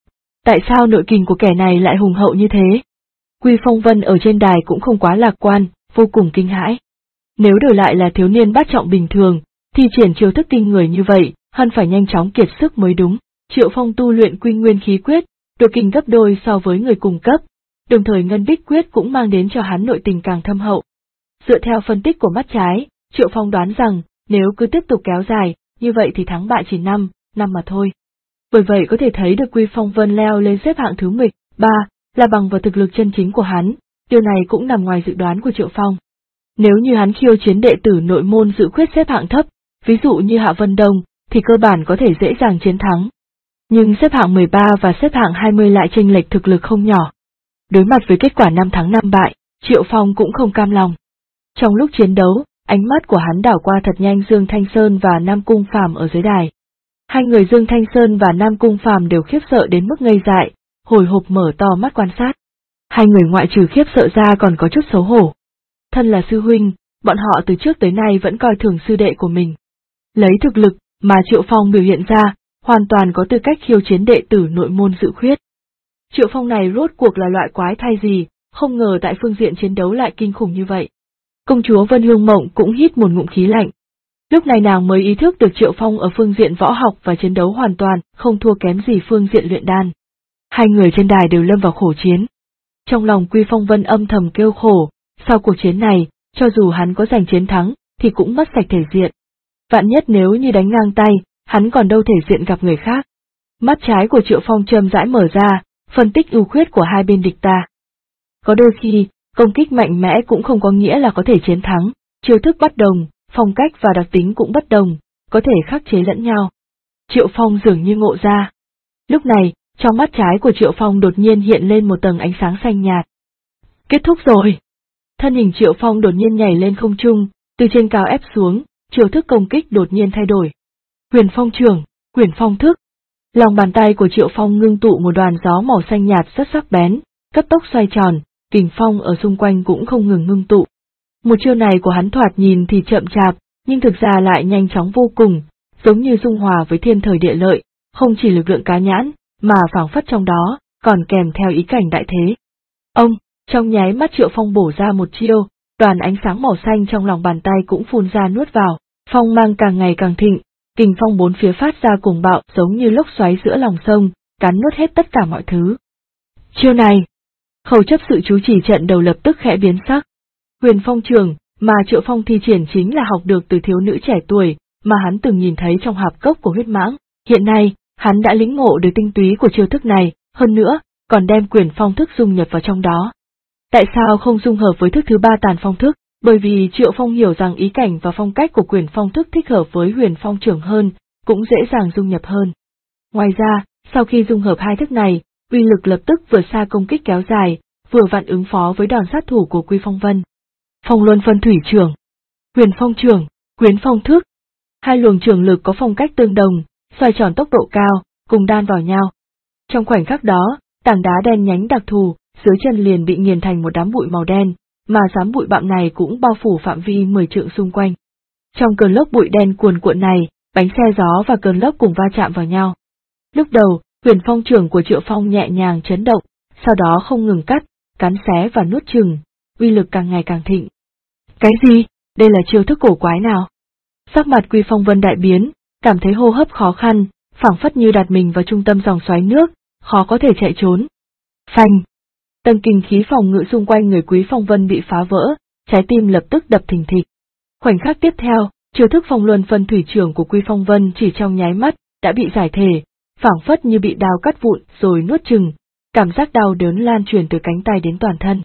Tại sao nội kình của kẻ này lại hùng hậu như thế? Quy Phong Vân ở trên đài cũng không quá lạc quan, vô cùng kinh hãi. Nếu đổi lại là thiếu niên bát trọng bình thường, thì triển chiêu thức kinh người như vậy, hẳn phải nhanh chóng kiệt sức mới đúng. Triệu Phong tu luyện Quy Nguyên khí quyết, độ kinh gấp đôi so với người cùng cấp, đồng thời Ngân Bích quyết cũng mang đến cho hắn nội tình càng thâm hậu. Dựa theo phân tích của mắt trái, Triệu Phong đoán rằng, nếu cứ tiếp tục kéo dài, như vậy thì thắng bại chỉ 5 mà thôi. Bởi vậy có thể thấy được Quy Phong Vân leo lên xếp hạng thứ 13, là bằng vào thực lực chân chính của hắn, điều này cũng nằm ngoài dự đoán của Triệu Phong. Nếu như hắn khiêu chiến đệ tử nội môn dự khuyết xếp hạng thấp, ví dụ như Hạ Vân Đông, thì cơ bản có thể dễ dàng chiến thắng. Nhưng xếp hạng 13 và xếp hạng 20 lại chênh lệch thực lực không nhỏ. Đối mặt với kết quả 5 thắng 5 bại, Triệu Phong cũng không cam lòng. Trong lúc chiến đấu, ánh mắt của hắn đảo qua thật nhanh Dương Thanh Sơn và Nam Cung Phàm ở dưới đài. Hai người Dương Thanh Sơn và Nam Cung Phàm đều khiếp sợ đến mức ngây dại, hồi hộp mở to mắt quan sát. Hai người ngoại trừ khiếp sợ ra còn có chút xấu hổ. Thân là sư huynh, bọn họ từ trước tới nay vẫn coi thường sư đệ của mình. Lấy thực lực mà Triệu Phong biểu hiện ra, hoàn toàn có tư cách khiêu chiến đệ tử nội môn dự khuyết. Triệu Phong này rốt cuộc là loại quái thai gì, không ngờ tại phương diện chiến đấu lại kinh khủng như vậy. Công chúa Vân Hương Mộng cũng hít một ngụm khí lạnh. Lúc này nàng mới ý thức được Triệu Phong ở phương diện võ học và chiến đấu hoàn toàn không thua kém gì phương diện luyện đan. Hai người trên đài đều lâm vào khổ chiến. Trong lòng Quy Phong Vân âm thầm kêu khổ, sau cuộc chiến này, cho dù hắn có giành chiến thắng, thì cũng mất sạch thể diện. Vạn nhất nếu như đánh ngang tay, hắn còn đâu thể diện gặp người khác. Mắt trái của Triệu Phong chậm rãi mở ra, phân tích ưu khuyết của hai bên địch ta. Có đôi khi, công kích mạnh mẽ cũng không có nghĩa là có thể chiến thắng, chiêu thức bất đồng, phong cách và đặc tính cũng bất đồng, có thể khắc chế lẫn nhau. Triệu Phong dường như ngộ ra. Lúc này, trong mắt trái của Triệu Phong đột nhiên hiện lên một tầng ánh sáng xanh nhạt. Kết thúc rồi. Thân hình Triệu Phong đột nhiên nhảy lên không trung, từ trên cao ép xuống, chiêu thức công kích đột nhiên thay đổi. Huyền Phong trưởng, Huyền Phong thức. Lòng bàn tay của Triệu Phong ngưng tụ một đoàn gió màu xanh nhạt rất sắc bén, cấp tốc xoay tròn, kình phong ở xung quanh cũng không ngừng ngưng tụ. Một chiêu này của hắn thoạt nhìn thì chậm chạp, nhưng thực ra lại nhanh chóng vô cùng, giống như dung hòa với thiên thời địa lợi, không chỉ lực lượng cá nhãn, mà phảng phất trong đó, còn kèm theo ý cảnh đại thế. Ông, Trong nháy mắt Triệu Phong bổ ra một chiêu, đoàn ánh sáng màu xanh trong lòng bàn tay cũng phun ra nuốt vào, phong mang càng ngày càng thịnh, kình phong bốn phía phát ra cuồng bạo giống như lốc xoáy giữa lòng sông, cắn nuốt hết tất cả mọi thứ. Chiêu này, Khâu chấp sự chú chỉ trận đầu lập tức khẽ biến sắc. Huyền phong trường, mà Triệu Phong thi triển chính là học được từ thiếu nữ trẻ tuổi, mà hắn từng nhìn thấy trong hạp cốc của huyết mãng, hiện nay, hắn đã lĩnh ngộ được tinh túy của chiêu thức này, hơn nữa, còn đem quyền phong thức dung nhập vào trong đó. Tại sao không dung hợp với thức thứ ba tàn phong thức? Bởi vì Triệu Phong hiểu rằng ý cảnh và phong cách của quyền phong thức thích hợp với huyền phong trưởng hơn, cũng dễ dàng dung nhập hơn. Ngoài ra, sau khi dung hợp hai thức này, uy lực lập tức vượt xa công kích kéo dài, vừa vặn ứng phó với đòn sát thủ của Quy Phong Vân. Phong Luân Phân Thủy Trưởng, Huyền Phong Trưởng, Quyến Phong Thức. Hai luồng trường lực có phong cách tương đồng, xoay tròn tốc độ cao, cùng đan vào nhau. Trong khoảnh khắc đó, tảng đá đen nhánh đặc thù, dưới chân liền bị nghiền thành một đám bụi màu đen, mà đám bụi bặm này cũng bao phủ phạm vi 10 trượng xung quanh. Trong cơn lốc bụi đen cuồn cuộn này, bánh xe gió và cơn lốc cùng va chạm vào nhau. Lúc đầu, Huyền Phong Trưởng của Triệu Phong nhẹ nhàng chấn động, sau đó không ngừng cắt, cắn xé và nuốt chửng, uy lực càng ngày càng thịnh. Cái gì? Đây là chiêu thức cổ quái nào? Sắc mặt Quy Phong Vân đại biến, cảm thấy hô hấp khó khăn, phảng phất như đặt mình vào trung tâm dòng xoáy nước, khó có thể chạy trốn. Phanh! Tầng kinh khí phòng ngự xung quanh người Quý Phong Vân bị phá vỡ, trái tim lập tức đập thình thịch. Khoảnh khắc tiếp theo, chiêu thức Phong Luân Phân Thủy Trưởng của Quy Phong Vân chỉ trong nháy mắt đã bị giải thể, phảng phất như bị đao cắt vụn rồi nuốt chửng, cảm giác đau đớn lan truyền từ cánh tay đến toàn thân.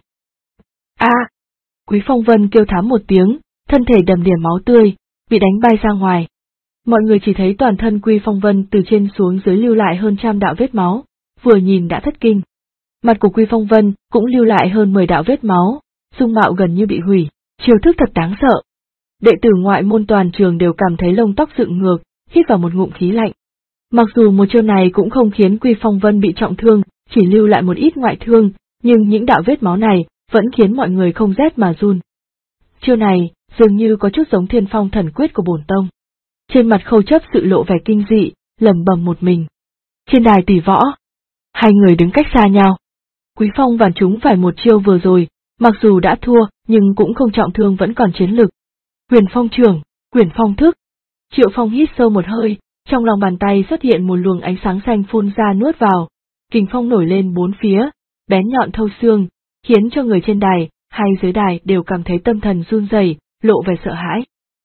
A! Quý Phong Vân kêu thảm một tiếng, thân thể đầm đìa máu tươi, bị đánh bay ra ngoài. Mọi người chỉ thấy toàn thân Quy Phong Vân từ trên xuống dưới lưu lại hơn 100 đạo vết máu, vừa nhìn đã thất kinh. Mặt của Quy Phong Vân cũng lưu lại hơn 10 đạo vết máu, dung mạo gần như bị hủy, chiêu thức thật đáng sợ. Đệ tử ngoại môn toàn trường đều cảm thấy lông tóc dựng ngược, hít vào một ngụm khí lạnh. Mặc dù một chiêu này cũng không khiến Quy Phong Vân bị trọng thương, chỉ lưu lại một ít ngoại thương, nhưng những đạo vết máu này vẫn khiến mọi người không rét mà run. Chiêu này dường như có chút giống Thiên Phong Thần Quyết của bổn tông. Trên mặt Khâu chấp sự lộ vẻ kinh dị, lẩm bẩm một mình. Trên đài tỷ võ, hai người đứng cách xa nhau. Quý Phong và chúng phải một chiêu vừa rồi, mặc dù đã thua, nhưng cũng không trọng thương vẫn còn chiến lực. Huyền Phong Trưởng, Huyền Phong Thức. Triệu Phong hít sâu một hơi, trong lòng bàn tay xuất hiện một luồng ánh sáng xanh phun ra nuốt vào, kình phong nổi lên bốn phía, bén nhọn thâu xương, khiến cho người trên đài hay dưới đài đều cảm thấy tâm thần run rẩy, lộ vẻ sợ hãi.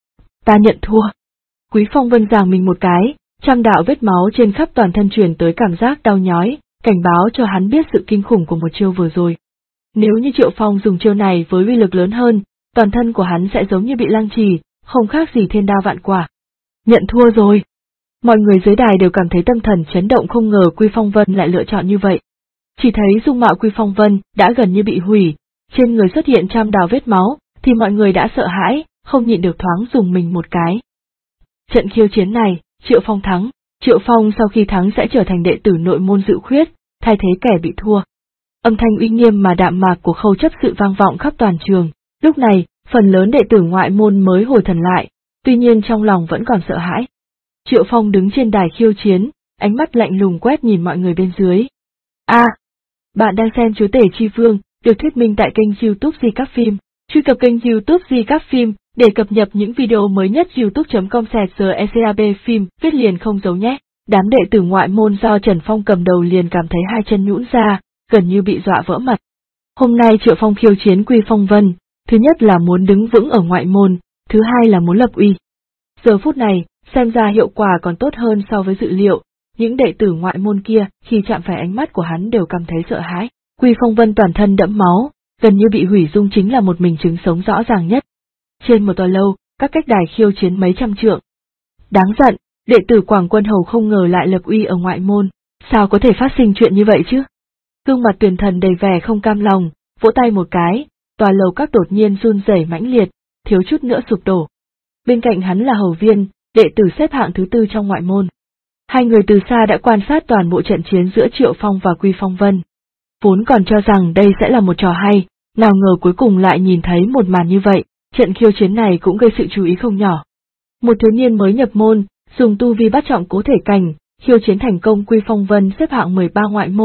Ta nhận thua. Quý Phong Vân giằng mình một cái, 100 đạo vết máu trên khắp toàn thân truyền tới cảm giác đau nhói, cảnh báo cho hắn biết sự kinh khủng của một chiêu vừa rồi. Nếu như Triệu Phong dùng chiêu này với uy lực lớn hơn, toàn thân của hắn sẽ giống như bị lăng trì, không khác gì thiên đao vạn quả. Nhận thua rồi. Mọi người dưới đài đều cảm thấy tâm thần chấn động, không ngờ Quy Phong Vân lại lựa chọn như vậy. Chỉ thấy dung mạo Quy Phong Vân đã gần như bị hủy, trên người xuất hiện 100 đạo vết máu, thì mọi người đã sợ hãi, không nhịn được thoáng dùng mình một cái. Trận khiêu chiến này, Triệu Phong thắng. Triệu Phong sau khi thắng sẽ trở thành đệ tử nội môn Dự Khuyết, thay thế kẻ bị thua. Âm thanh uy nghiêm mà đạm mạc của Khâu chấp sự vang vọng khắp toàn trường. Lúc này, phần lớn đệ tử ngoại môn mới hồi thần lại, tuy nhiên trong lòng vẫn còn sợ hãi. Triệu Phong đứng trên đài khiêu chiến, ánh mắt lạnh lùng quét nhìn mọi người bên dưới. Bạn đang xem Chúa Tể Chi Vương, được thuyết minh tại kênh YouTube Di Các Phim. Truy cập kênh YouTube Di Các Phim để cập nhật những video mới nhất. youtube.com/secab phim, viết liền không giấu nhé. Đám đệ tử ngoại môn do Trần Phong cầm đầu liền cảm thấy hai chân nhũn ra, gần như bị dọa vỡ mặt. Hôm nay Triệu Phong khiêu chiến Quy Phong Vân, thứ nhất là muốn đứng vững ở ngoại môn, thứ hai là muốn lập uy. Giờ phút này, xem ra hiệu quả còn tốt hơn so với dự liệu, những đệ tử ngoại môn kia khi chạm phải ánh mắt của hắn đều cảm thấy sợ hãi. Quy Phong Vân toàn thân đẫm máu, gần như bị hủy dung chính là một mình chứng sống rõ ràng nhất. Trên một tòa lâu, các cách đài khiêu chiến mấy trăm trượng. Đáng giận, đệ tử Quảng Quân Hầu không ngờ lại lập uy ở ngoại môn, sao có thể phát sinh chuyện như vậy chứ? Gương mặt Tuyền Thần đầy vẻ không cam lòng, vỗ tay một cái, tòa lầu các đột nhiên run rẩy mãnh liệt, thiếu chút nữa sụp đổ. Bên cạnh hắn là Hầu Viên, đệ tử xếp hạng thứ 4 trong ngoại môn. Hai người từ xa đã quan sát toàn bộ trận chiến giữa Triệu Phong và Quy Phong Vân. Vốn còn cho rằng đây sẽ là một trò hay, nào ngờ cuối cùng lại nhìn thấy một màn như vậy, trận khiêu chiến này cũng gây sự chú ý không nhỏ. Một thiếu niên mới nhập môn, dùng tu vi bát trọng cố thể cảnh, khiêu chiến thành công Quy Phong Vân xếp hạng 13 ngoại môn,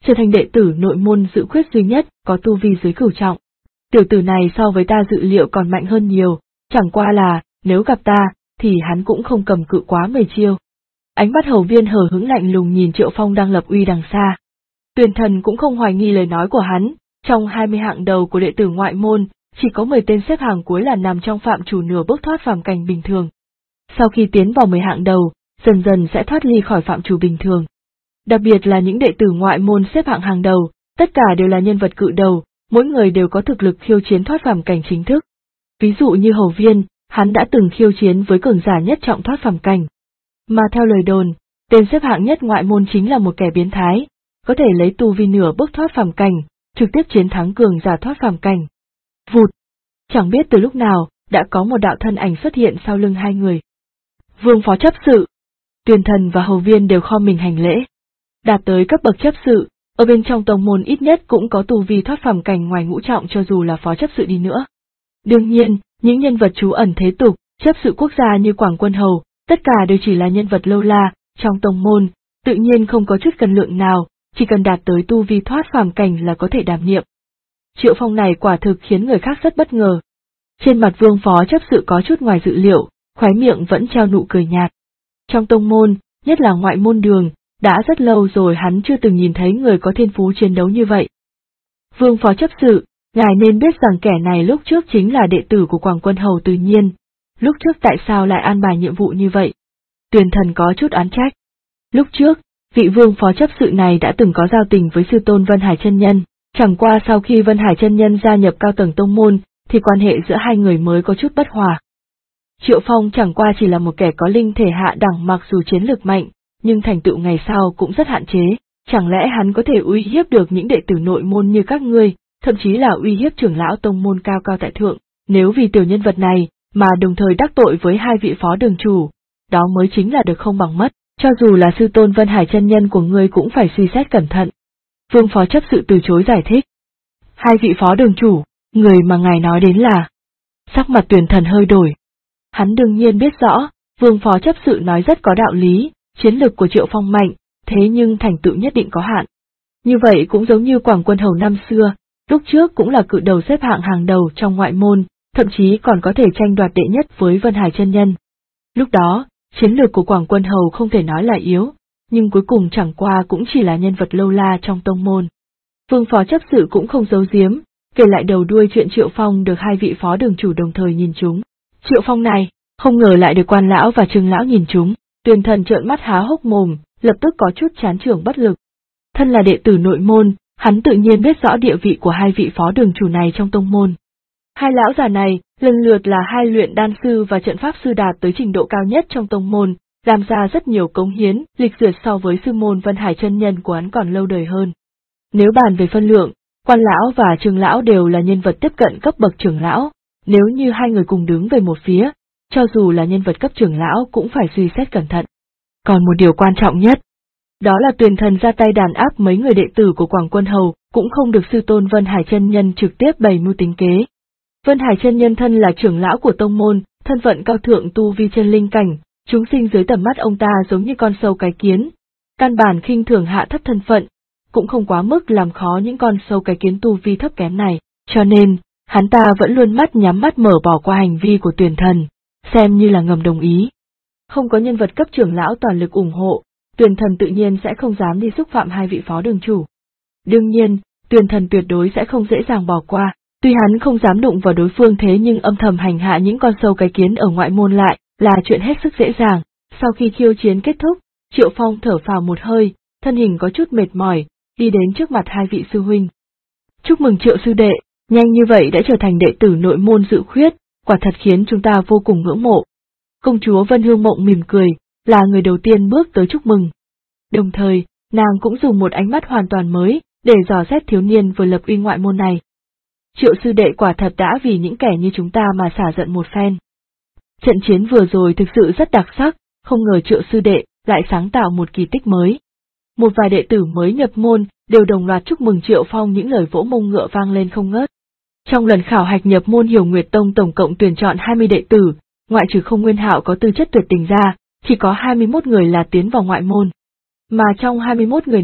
trở thành đệ tử nội môn Dự Khuyết duy nhất có tu vi dưới cửu trọng. Tiểu tử này so với ta dự liệu còn mạnh hơn nhiều, chẳng qua là, nếu gặp ta, thì hắn cũng không cầm cự quá 10 chiêu. Ánh mắt Hầu Viên hờ hững lạnh lùng nhìn Triệu Phong đang lập uy đằng xa. Tuyền Thần cũng không hoài nghi lời nói của hắn, trong 20 hạng đầu của đệ tử ngoại môn, chỉ có 10 tên xếp hàng cuối là nằm trong phạm chủ nửa bước thoát phàm cảnh bình thường. Sau khi tiến vào 10 hạng đầu, dần dần sẽ thoát ly khỏi phạm chủ bình thường. Đặc biệt là những đệ tử ngoại môn xếp hạng hàng đầu, tất cả đều là nhân vật cự đầu, mỗi người đều có thực lực khiêu chiến thoát phàm cảnh chính thức. Ví dụ như Hầu Viên, hắn đã từng khiêu chiến với cường giả nhất trọng thoát phàm cảnh. Mà theo lời đồn, tên xếp hạng nhất ngoại môn chính là một kẻ biến thái, có thể lấy tu vi nửa bước thoát phàm cảnh, trực tiếp chiến thắng cường giả thoát phàm cảnh. Vụt! Chẳng biết từ lúc nào, đã có một đạo thân ảnh xuất hiện sau lưng hai người. Vương phó chấp sự! Tuyền Thần và Hầu Viên đều khom mình hành lễ. Đạt tới cấp bậc chấp sự, ở bên trong tông môn ít nhất cũng có tu vi thoát phàm cảnh ngoài ngũ trọng cho dù là phó chấp sự đi nữa. Đương nhiên, những nhân vật trú ẩn thế tục, chấp sự quốc gia như Quảng Quân Hầu, tất cả đều chỉ là nhân vật lâu la, trong tông môn, tự nhiên không có chút cân lượng nào, chỉ cần đạt tới tu vi thoát phàm cảnh là có thể đảm nhiệm. Triệu Phong này quả thực khiến người khác rất bất ngờ. Trên mặt Vương phó chấp sự có chút ngoài dự liệu, khóe miệng vẫn treo nụ cười nhạt. Trong tông môn, nhất là ngoại môn Đường, đã rất lâu rồi hắn chưa từng nhìn thấy người có thiên phú chiến đấu như vậy. Vương phó chấp sự, ngài nên biết rằng kẻ này lúc trước chính là đệ tử của Quảng Quân Hầu Từ Nhiên, lúc trước tại sao lại an bài nhiệm vụ như vậy? Tuyền Thần có chút oán trách. Lúc trước, vị Vương phó chấp sự này đã từng có giao tình với sư tôn Vân Hải chân nhân, chẳng qua sau khi Vân Hải chân nhân gia nhập cao tầng tông môn, thì quan hệ giữa hai người mới có chút bất hòa. Triệu Phong chẳng qua chỉ là một kẻ có linh thể hạ đẳng, mặc dù chiến lực mạnh, nhưng thành tựu ngày sau cũng rất hạn chế, chẳng lẽ hắn có thể uy hiếp được những đệ tử nội môn như các ngươi, thậm chí là uy hiếp trưởng lão tông môn cao cao tại thượng, nếu vì tiểu nhân vật này, mà đồng thời đắc tội với hai vị phó đường chủ, đó mới chính là được không bằng mất, cho dù là sư tôn Vân Hải chân nhân của ngươi cũng phải suy xét cẩn thận. Vương phó chấp sự từ chối giải thích. Hai vị phó đường chủ, người mà ngài nói đến là... Sắc mặt Tuyền Thần hơi đổi. Hắn đương nhiên biết rõ, Vương phó chấp sự nói rất có đạo lý, chiến lực của Triệu Phong mạnh, thế nhưng thành tựu nhất định có hạn. Như vậy cũng giống như Quảng Quân Hầu năm xưa, lúc trước cũng là cự đầu xếp hạng hàng đầu trong ngoại môn, thậm chí còn có thể tranh đoạt đệ nhất với Vân Hải chân nhân. Lúc đó, chiến lược của Quảng Quân Hầu không thể nói là yếu, nhưng cuối cùng chẳng qua cũng chỉ là nhân vật lâu la trong tông môn. Vương phó chấp sự cũng không giấu giếm, kể lại đầu đuôi chuyện Triệu Phong được hai vị phó đường chủ đồng thời nhìn trúng. Triệu Phong này, không ngờ lại được Quan lão và Trương lão nhìn trúng. Tuyền Thần trợn mắt há hốc mồm, lập tức có chút chán chường bất lực. Thân là đệ tử nội môn, hắn tự nhiên biết rõ địa vị của hai vị phó đường chủ này trong tông môn. Hai lão già này, lần lượt là hai luyện đan sư và trận pháp sư đạt tới trình độ cao nhất trong tông môn, làm ra rất nhiều cống hiến, lịch duyệt so với sư môn Vân Hải chân nhân của hắn còn lâu đời hơn. Nếu bàn về phân lượng, Quan lão và Trương lão đều là nhân vật tiếp cận cấp bậc trưởng lão, nếu như hai người cùng đứng về một phía, cho dù là nhân vật cấp trưởng lão cũng phải suy xét cẩn thận. Còn một điều quan trọng nhất, đó là Tuyền Thần ra tay đàn áp mấy người đệ tử của Quảng Quân Hầu, cũng không được sư tôn Vân Hải chân nhân trực tiếp bày mưu tính kế. Vân Hải chân nhân thân là trưởng lão của tông môn, thân phận cao thượng tu vi chân linh cảnh, chúng sinh dưới tầm mắt ông ta giống như con sâu cái kiến, căn bản khinh thường hạ thấp thân phận, cũng không quá mức làm khó những con sâu cái kiến tu vi thấp kém này, cho nên, hắn ta vẫn luôn mắt nhắm mắt mở bỏ qua hành vi của Tuyền Thần, xem như là ngầm đồng ý. Không có nhân vật cấp trưởng lão toàn lực ủng hộ, Tuyền Thần tự nhiên sẽ không dám đi xúc phạm hai vị phó đường chủ. Đương nhiên, Tuyền Thần tuyệt đối sẽ không dễ dàng bỏ qua, tuy hắn không dám đụng vào đối phương thế nhưng âm thầm hành hạ những con sâu cái kiến ở ngoại môn lại, là chuyện hết sức dễ dàng. Sau khi khiêu chiến kết thúc, Triệu Phong thở phào một hơi, thân hình có chút mệt mỏi, đi đến trước mặt hai vị sư huynh. Chúc mừng Triệu sư đệ, nhanh như vậy đã trở thành đệ tử nội môn Dự Khuyết, quả thật khiến chúng ta vô cùng ngưỡng mộ. Công chúa Vân Hương Mộng mỉm cười, là người đầu tiên bước tới chúc mừng. Đồng thời, nàng cũng dùng một ánh mắt hoàn toàn mới, để dò xét thiếu niên vừa lập uy ngoại môn này. Triệu sư đệ quả thật đã vì những kẻ như chúng ta mà xả giận một phen. Trận chiến vừa rồi thực sự rất đặc sắc, không ngờ Triệu sư đệ lại sáng tạo một kỳ tích mới. Một vài đệ tử mới nhập môn đều đồng loạt chúc mừng Triệu Phong, những lời vỗ mông ngựa vang lên không ngớt. Trong lần khảo hạch nhập môn Hiểu Nguyệt Tông tổng cộng tuyển chọn 20 đệ tử, ngoại trừ Không Nguyên Hạo có tư chất tuyệt tình ra, chỉ có 21 người là tiến vào ngoại môn. Mà trong 21 người này,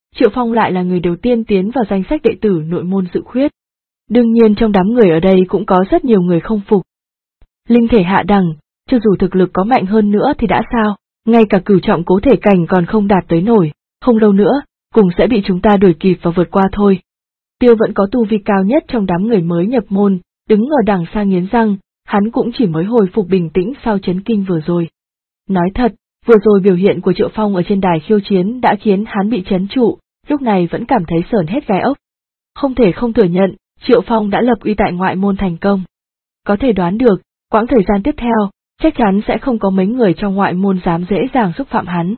Triệu Phong lại là người đầu tiên tiến vào danh sách đệ tử nội môn Dự Khuyết. Đương nhiên trong đám người ở đây cũng có rất nhiều người không phục. Linh thể hạ đẳng, cho dù thực lực có mạnh hơn nữa thì đã sao, ngay cả cửu trọng cố thể cảnh còn không đạt tới nổi, không lâu nữa, cùng sẽ bị chúng ta đuổi kịp và vượt qua thôi. Tiêu vẫn có tu vi cao nhất trong đám người mới nhập môn, đứng ở đằng xa nghiến răng, hắn cũng chỉ mới hồi phục bình tĩnh sau chấn kinh vừa rồi. Nói thật, vừa rồi biểu hiện của Triệu Phong ở trên đài khiêu chiến đã khiến hắn bị chấn trụ, lúc này vẫn cảm thấy sởn hết gai ốc. Không thể không thừa nhận, Triệu Phong đã lập uy tại ngoại môn thành công. Có thể đoán được, quãng thời gian tiếp theo, chắc chắn sẽ không có mấy người trong ngoại môn dám dễ dàng xúc phạm hắn.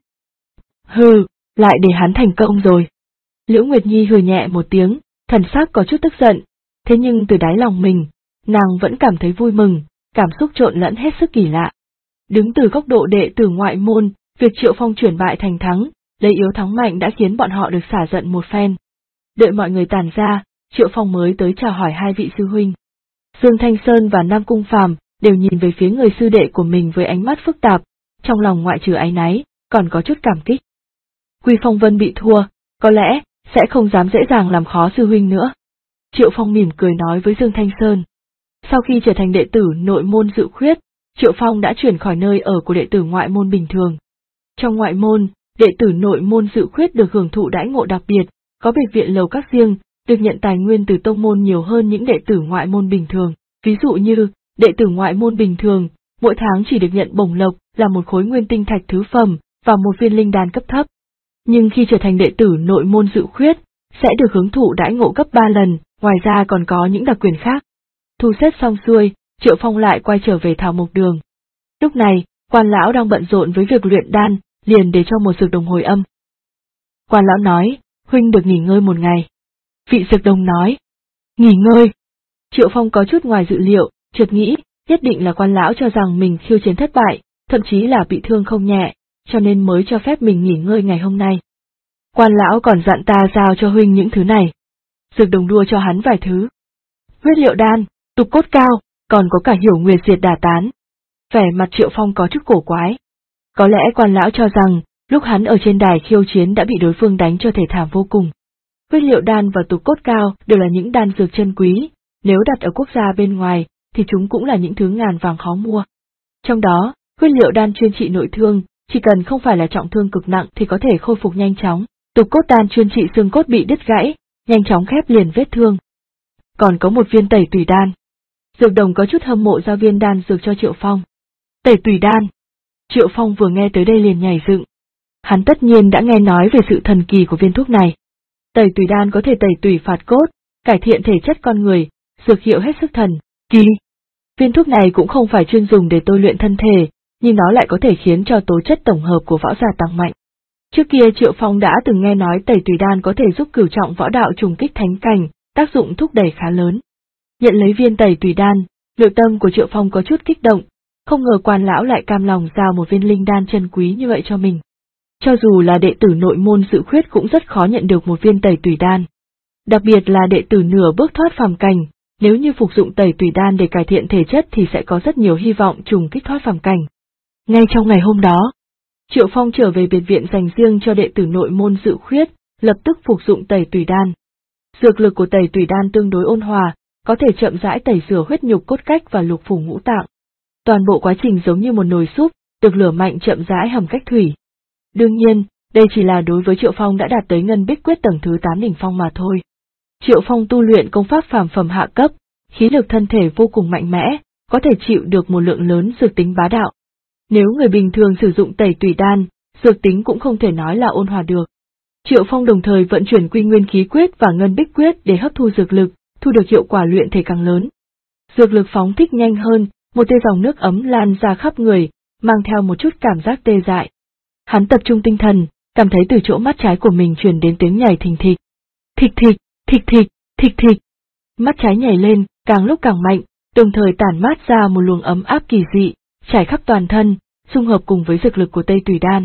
Hừ, lại để hắn thành công rồi. Liễu Nguyệt Nhi hừ nhẹ một tiếng, thần sắc có chút tức giận, thế nhưng từ đáy lòng mình, nàng vẫn cảm thấy vui mừng, cảm xúc trộn lẫn hết sức kỳ lạ. Đứng từ góc độ đệ tử ngoại môn, việc Triệu Phong chuyển bại thành thắng, lấy yếu thắng mạnh đã khiến bọn họ được xả giận một phen. Đợi mọi người tản ra, Triệu Phong mới tới chào hỏi hai vị sư huynh. Dương Thanh Sơn và Nam Cung Phàm đều nhìn về phía người sư đệ của mình với ánh mắt phức tạp, trong lòng ngoại trừ áy náy, còn có chút cảm kích. Quy Phong Vân bị thua, có lẽ sẽ không dám dễ dàng làm khó sư huynh nữa. Triệu Phong mỉm cười nói với Dương Thanh Sơn. Sau khi trở thành đệ tử nội môn Dự Khuyết, Triệu Phong đã chuyển khỏi nơi ở của đệ tử ngoại môn bình thường. Trong ngoại môn, đệ tử nội môn Dự Khuyết được hưởng thụ đãi ngộ đặc biệt, có biệt viện lầu các riêng, được nhận tài nguyên từ tông môn nhiều hơn những đệ tử ngoại môn bình thường. Ví dụ như, đệ tử ngoại môn bình thường, mỗi tháng chỉ được nhận bổng lộc là một khối nguyên tinh thạch thứ phẩm và một viên linh đan cấp thấp. Nhưng khi trở thành đệ tử nội môn Dự Khuyết, sẽ được hưởng thụ đãi ngộ gấp 3 lần, ngoài ra còn có những đặc quyền khác. Thu xếp xong xuôi, Triệu Phong lại quay trở về Thảo Mộc Đường. Lúc này, Quan lão đang bận rộn với việc luyện đan, liền để cho một dược đồng hồi âm. Quan lão nói, huynh được nghỉ ngơi một ngày. Vị dược đồng nói, nghỉ ngơi. Triệu Phong có chút ngoài dự liệu, chợt nghĩ, nhất định là Quan lão cho rằng mình khiêu chiến thất bại, thậm chí là bị thương không nhẹ, cho nên mới cho phép mình nghỉ ngơi ngày hôm nay. Quan lão còn dặn ta giao cho huynh những thứ này. Dược đồng đua cho hắn vài thứ. Huyết liệu đan, tục cốt cao, còn có cả hiểu nguyệt diệt đả tán. Vẻ mặt Triệu Phong có chút cổ quái. Có lẽ Quan lão cho rằng, lúc hắn ở trên đài khiêu chiến đã bị đối phương đánh cho thể thảm vô cùng. Huyết liệu đan và tục cốt cao đều là những đan dược chân quý, nếu đặt ở quốc gia bên ngoài, thì chúng cũng là những thứ ngàn vàng khó mua. Trong đó, huyết liệu đan chuyên trị nội thương, chỉ cần không phải là trọng thương cực nặng thì có thể khôi phục nhanh chóng. Tục cốt đan chuyên trị xương cốt bị đứt gãy, nhanh chóng khép liền vết thương. Còn có một viên tẩy tùy đan. Dược đồng có chút hâm mộ giao viên đan dược cho Triệu Phong. Tẩy tùy đan. Triệu Phong vừa nghe tới đây liền nhảy dựng. Hắn tất nhiên đã nghe nói về sự thần kỳ của viên thuốc này. Tẩy tùy đan có thể tẩy tùy phạt cốt, cải thiện thể chất con người, dược hiệu hết sức thần kỳ. Viên thuốc này cũng không phải chuyên dùng để tôi luyện thân thể, nhưng nó lại có thể khiến cho tố chất tổng hợp của võ giả tăng mạnh. Trước kia Triệu Phong đã từng nghe nói tẩy tùy đan có thể giúp cửu trọng võ đạo trùng kích thánh cảnh, tác dụng thúc đẩy khá lớn. Nhận lấy viên tẩy tùy đan, nội tâm của Triệu Phong có chút kích động, không ngờ Quan lão lại cam lòng giao một viên linh đan chân quý như vậy cho mình. Cho dù là đệ tử nội môn Dự Khuyết cũng rất khó nhận được một viên tẩy tùy đan. Đặc biệt là đệ tử nửa bước thoát phàm cảnh, nếu như phục dụng tẩy tùy đan để cải thiện thể chất thì sẽ có rất nhiều hy vọng trùng kích thoát phàm cảnh. Ngay trong ngày hôm đó, Triệu Phong trở về biệt viện dành riêng cho đệ tử nội môn Dự Khuyết, lập tức phục dụng tẩy tùy đan. Dược lực của tẩy tùy đan tương đối ôn hòa, có thể chậm rãi tẩy rửa huyết nhục cốt cách và lục phủ ngũ tạng. Toàn bộ quá trình giống như một nồi súp, được lửa mạnh chậm rãi hầm cách thủy. Đương nhiên, đây chỉ là đối với Triệu Phong đã đạt tới Ngân Bích Quyết tầng thứ 8 đỉnh phong mà thôi. Triệu Phong tu luyện công pháp phàm phẩm hạ cấp, khí lực thân thể vô cùng mạnh mẽ, có thể chịu được một lượng lớn dược tính bá đạo. Nếu người bình thường sử dụng tẩy tùy đan, dược tính cũng không thể nói là ôn hòa được. Triệu Phong đồng thời vận chuyển Quy Nguyên Khí Quyết và Ngân Bích Quyết để hấp thu dược lực, thu được hiệu quả luyện thể càng lớn. Dược lực phóng thích nhanh hơn, một tia dòng nước ấm lan ra khắp người, mang theo một chút cảm giác tê dại. Hắn tập trung tinh thần, cảm thấy từ chỗ mắt trái của mình truyền đến tiếng nhảy thình thịch. Thịch thịch, thịch thịch, thịch thịch. Mắt trái nhảy lên, càng lúc càng mạnh, đồng thời tản mát ra một luồng ấm áp kỳ dị, trải khắp toàn thân, xung hợp cùng với dược lực của tây tùy đan.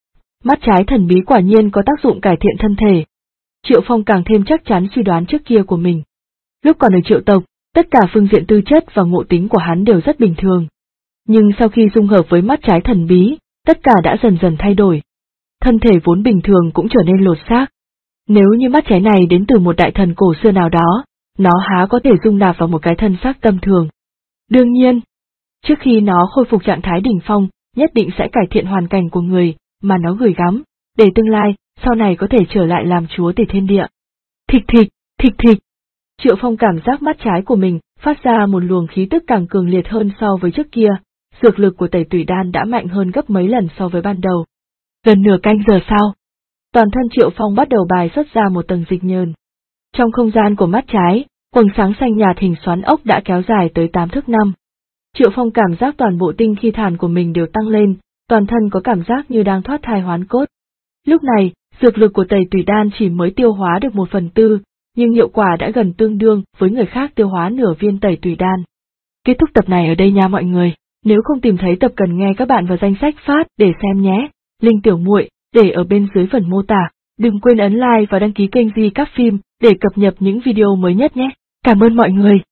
Mắt trái thần bí quả nhiên có tác dụng cải thiện thân thể. Triệu Phong càng thêm chắc chắn suy đoán trước kia của mình. Lúc còn ở Triệu tộc, tất cả phương diện tư chất và ngộ tính của hắn đều rất bình thường. Nhưng sau khi dung hợp với mắt trái thần bí, tất cả đã dần dần thay đổi. Thân thể vốn bình thường cũng trở nên lột xác. Nếu như mắt trái này đến từ một đại thần cổ xưa nào đó, nó há có thể dung nạp vào một cái thân xác tầm thường. Đương nhiên, trước khi nó khôi phục trạng thái đỉnh phong, nhất định sẽ cải thiện hoàn cảnh của người mà nó gửi gắm, để tương lai, sau này có thể trở lại làm chúa tể thiên địa. Thịch thịch, thịch thịch. Triệu Phong cảm giác mắt trái của mình phát ra một luồng khí tức càng cường liệt hơn so với trước kia, dược lực của Tẩy Tủy Đan đã mạnh hơn gấp mấy lần so với ban đầu. Gần nửa canh giờ sau, toàn thân Triệu Phong bắt đầu bài xuất ra một tầng dịch nhờn. Trong không gian của mắt trái, quầng sáng xanh nhạt hình xoắn ốc đã kéo dài tới 8 thước 5. Triệu Phong cảm giác toàn bộ tinh khí thần của mình đều tăng lên, toàn thân có cảm giác như đang thoát thai hoán cốt. Lúc này, dược lực của Tẩy Tủy Đan chỉ mới tiêu hóa được 1/4, nhưng hiệu quả đã gần tương đương với người khác tiêu hóa nửa viên Tẩy Tủy Đan. Kết thúc tập này ở đây nha mọi người, nếu không tìm thấy tập cần nghe các bạn vào danh sách phát để xem nhé, link tiểu muội để ở bên dưới phần mô tả, đừng quên ấn like và đăng ký kênh Di Các Phim để cập nhật những video mới nhất nhé. Cảm ơn mọi người.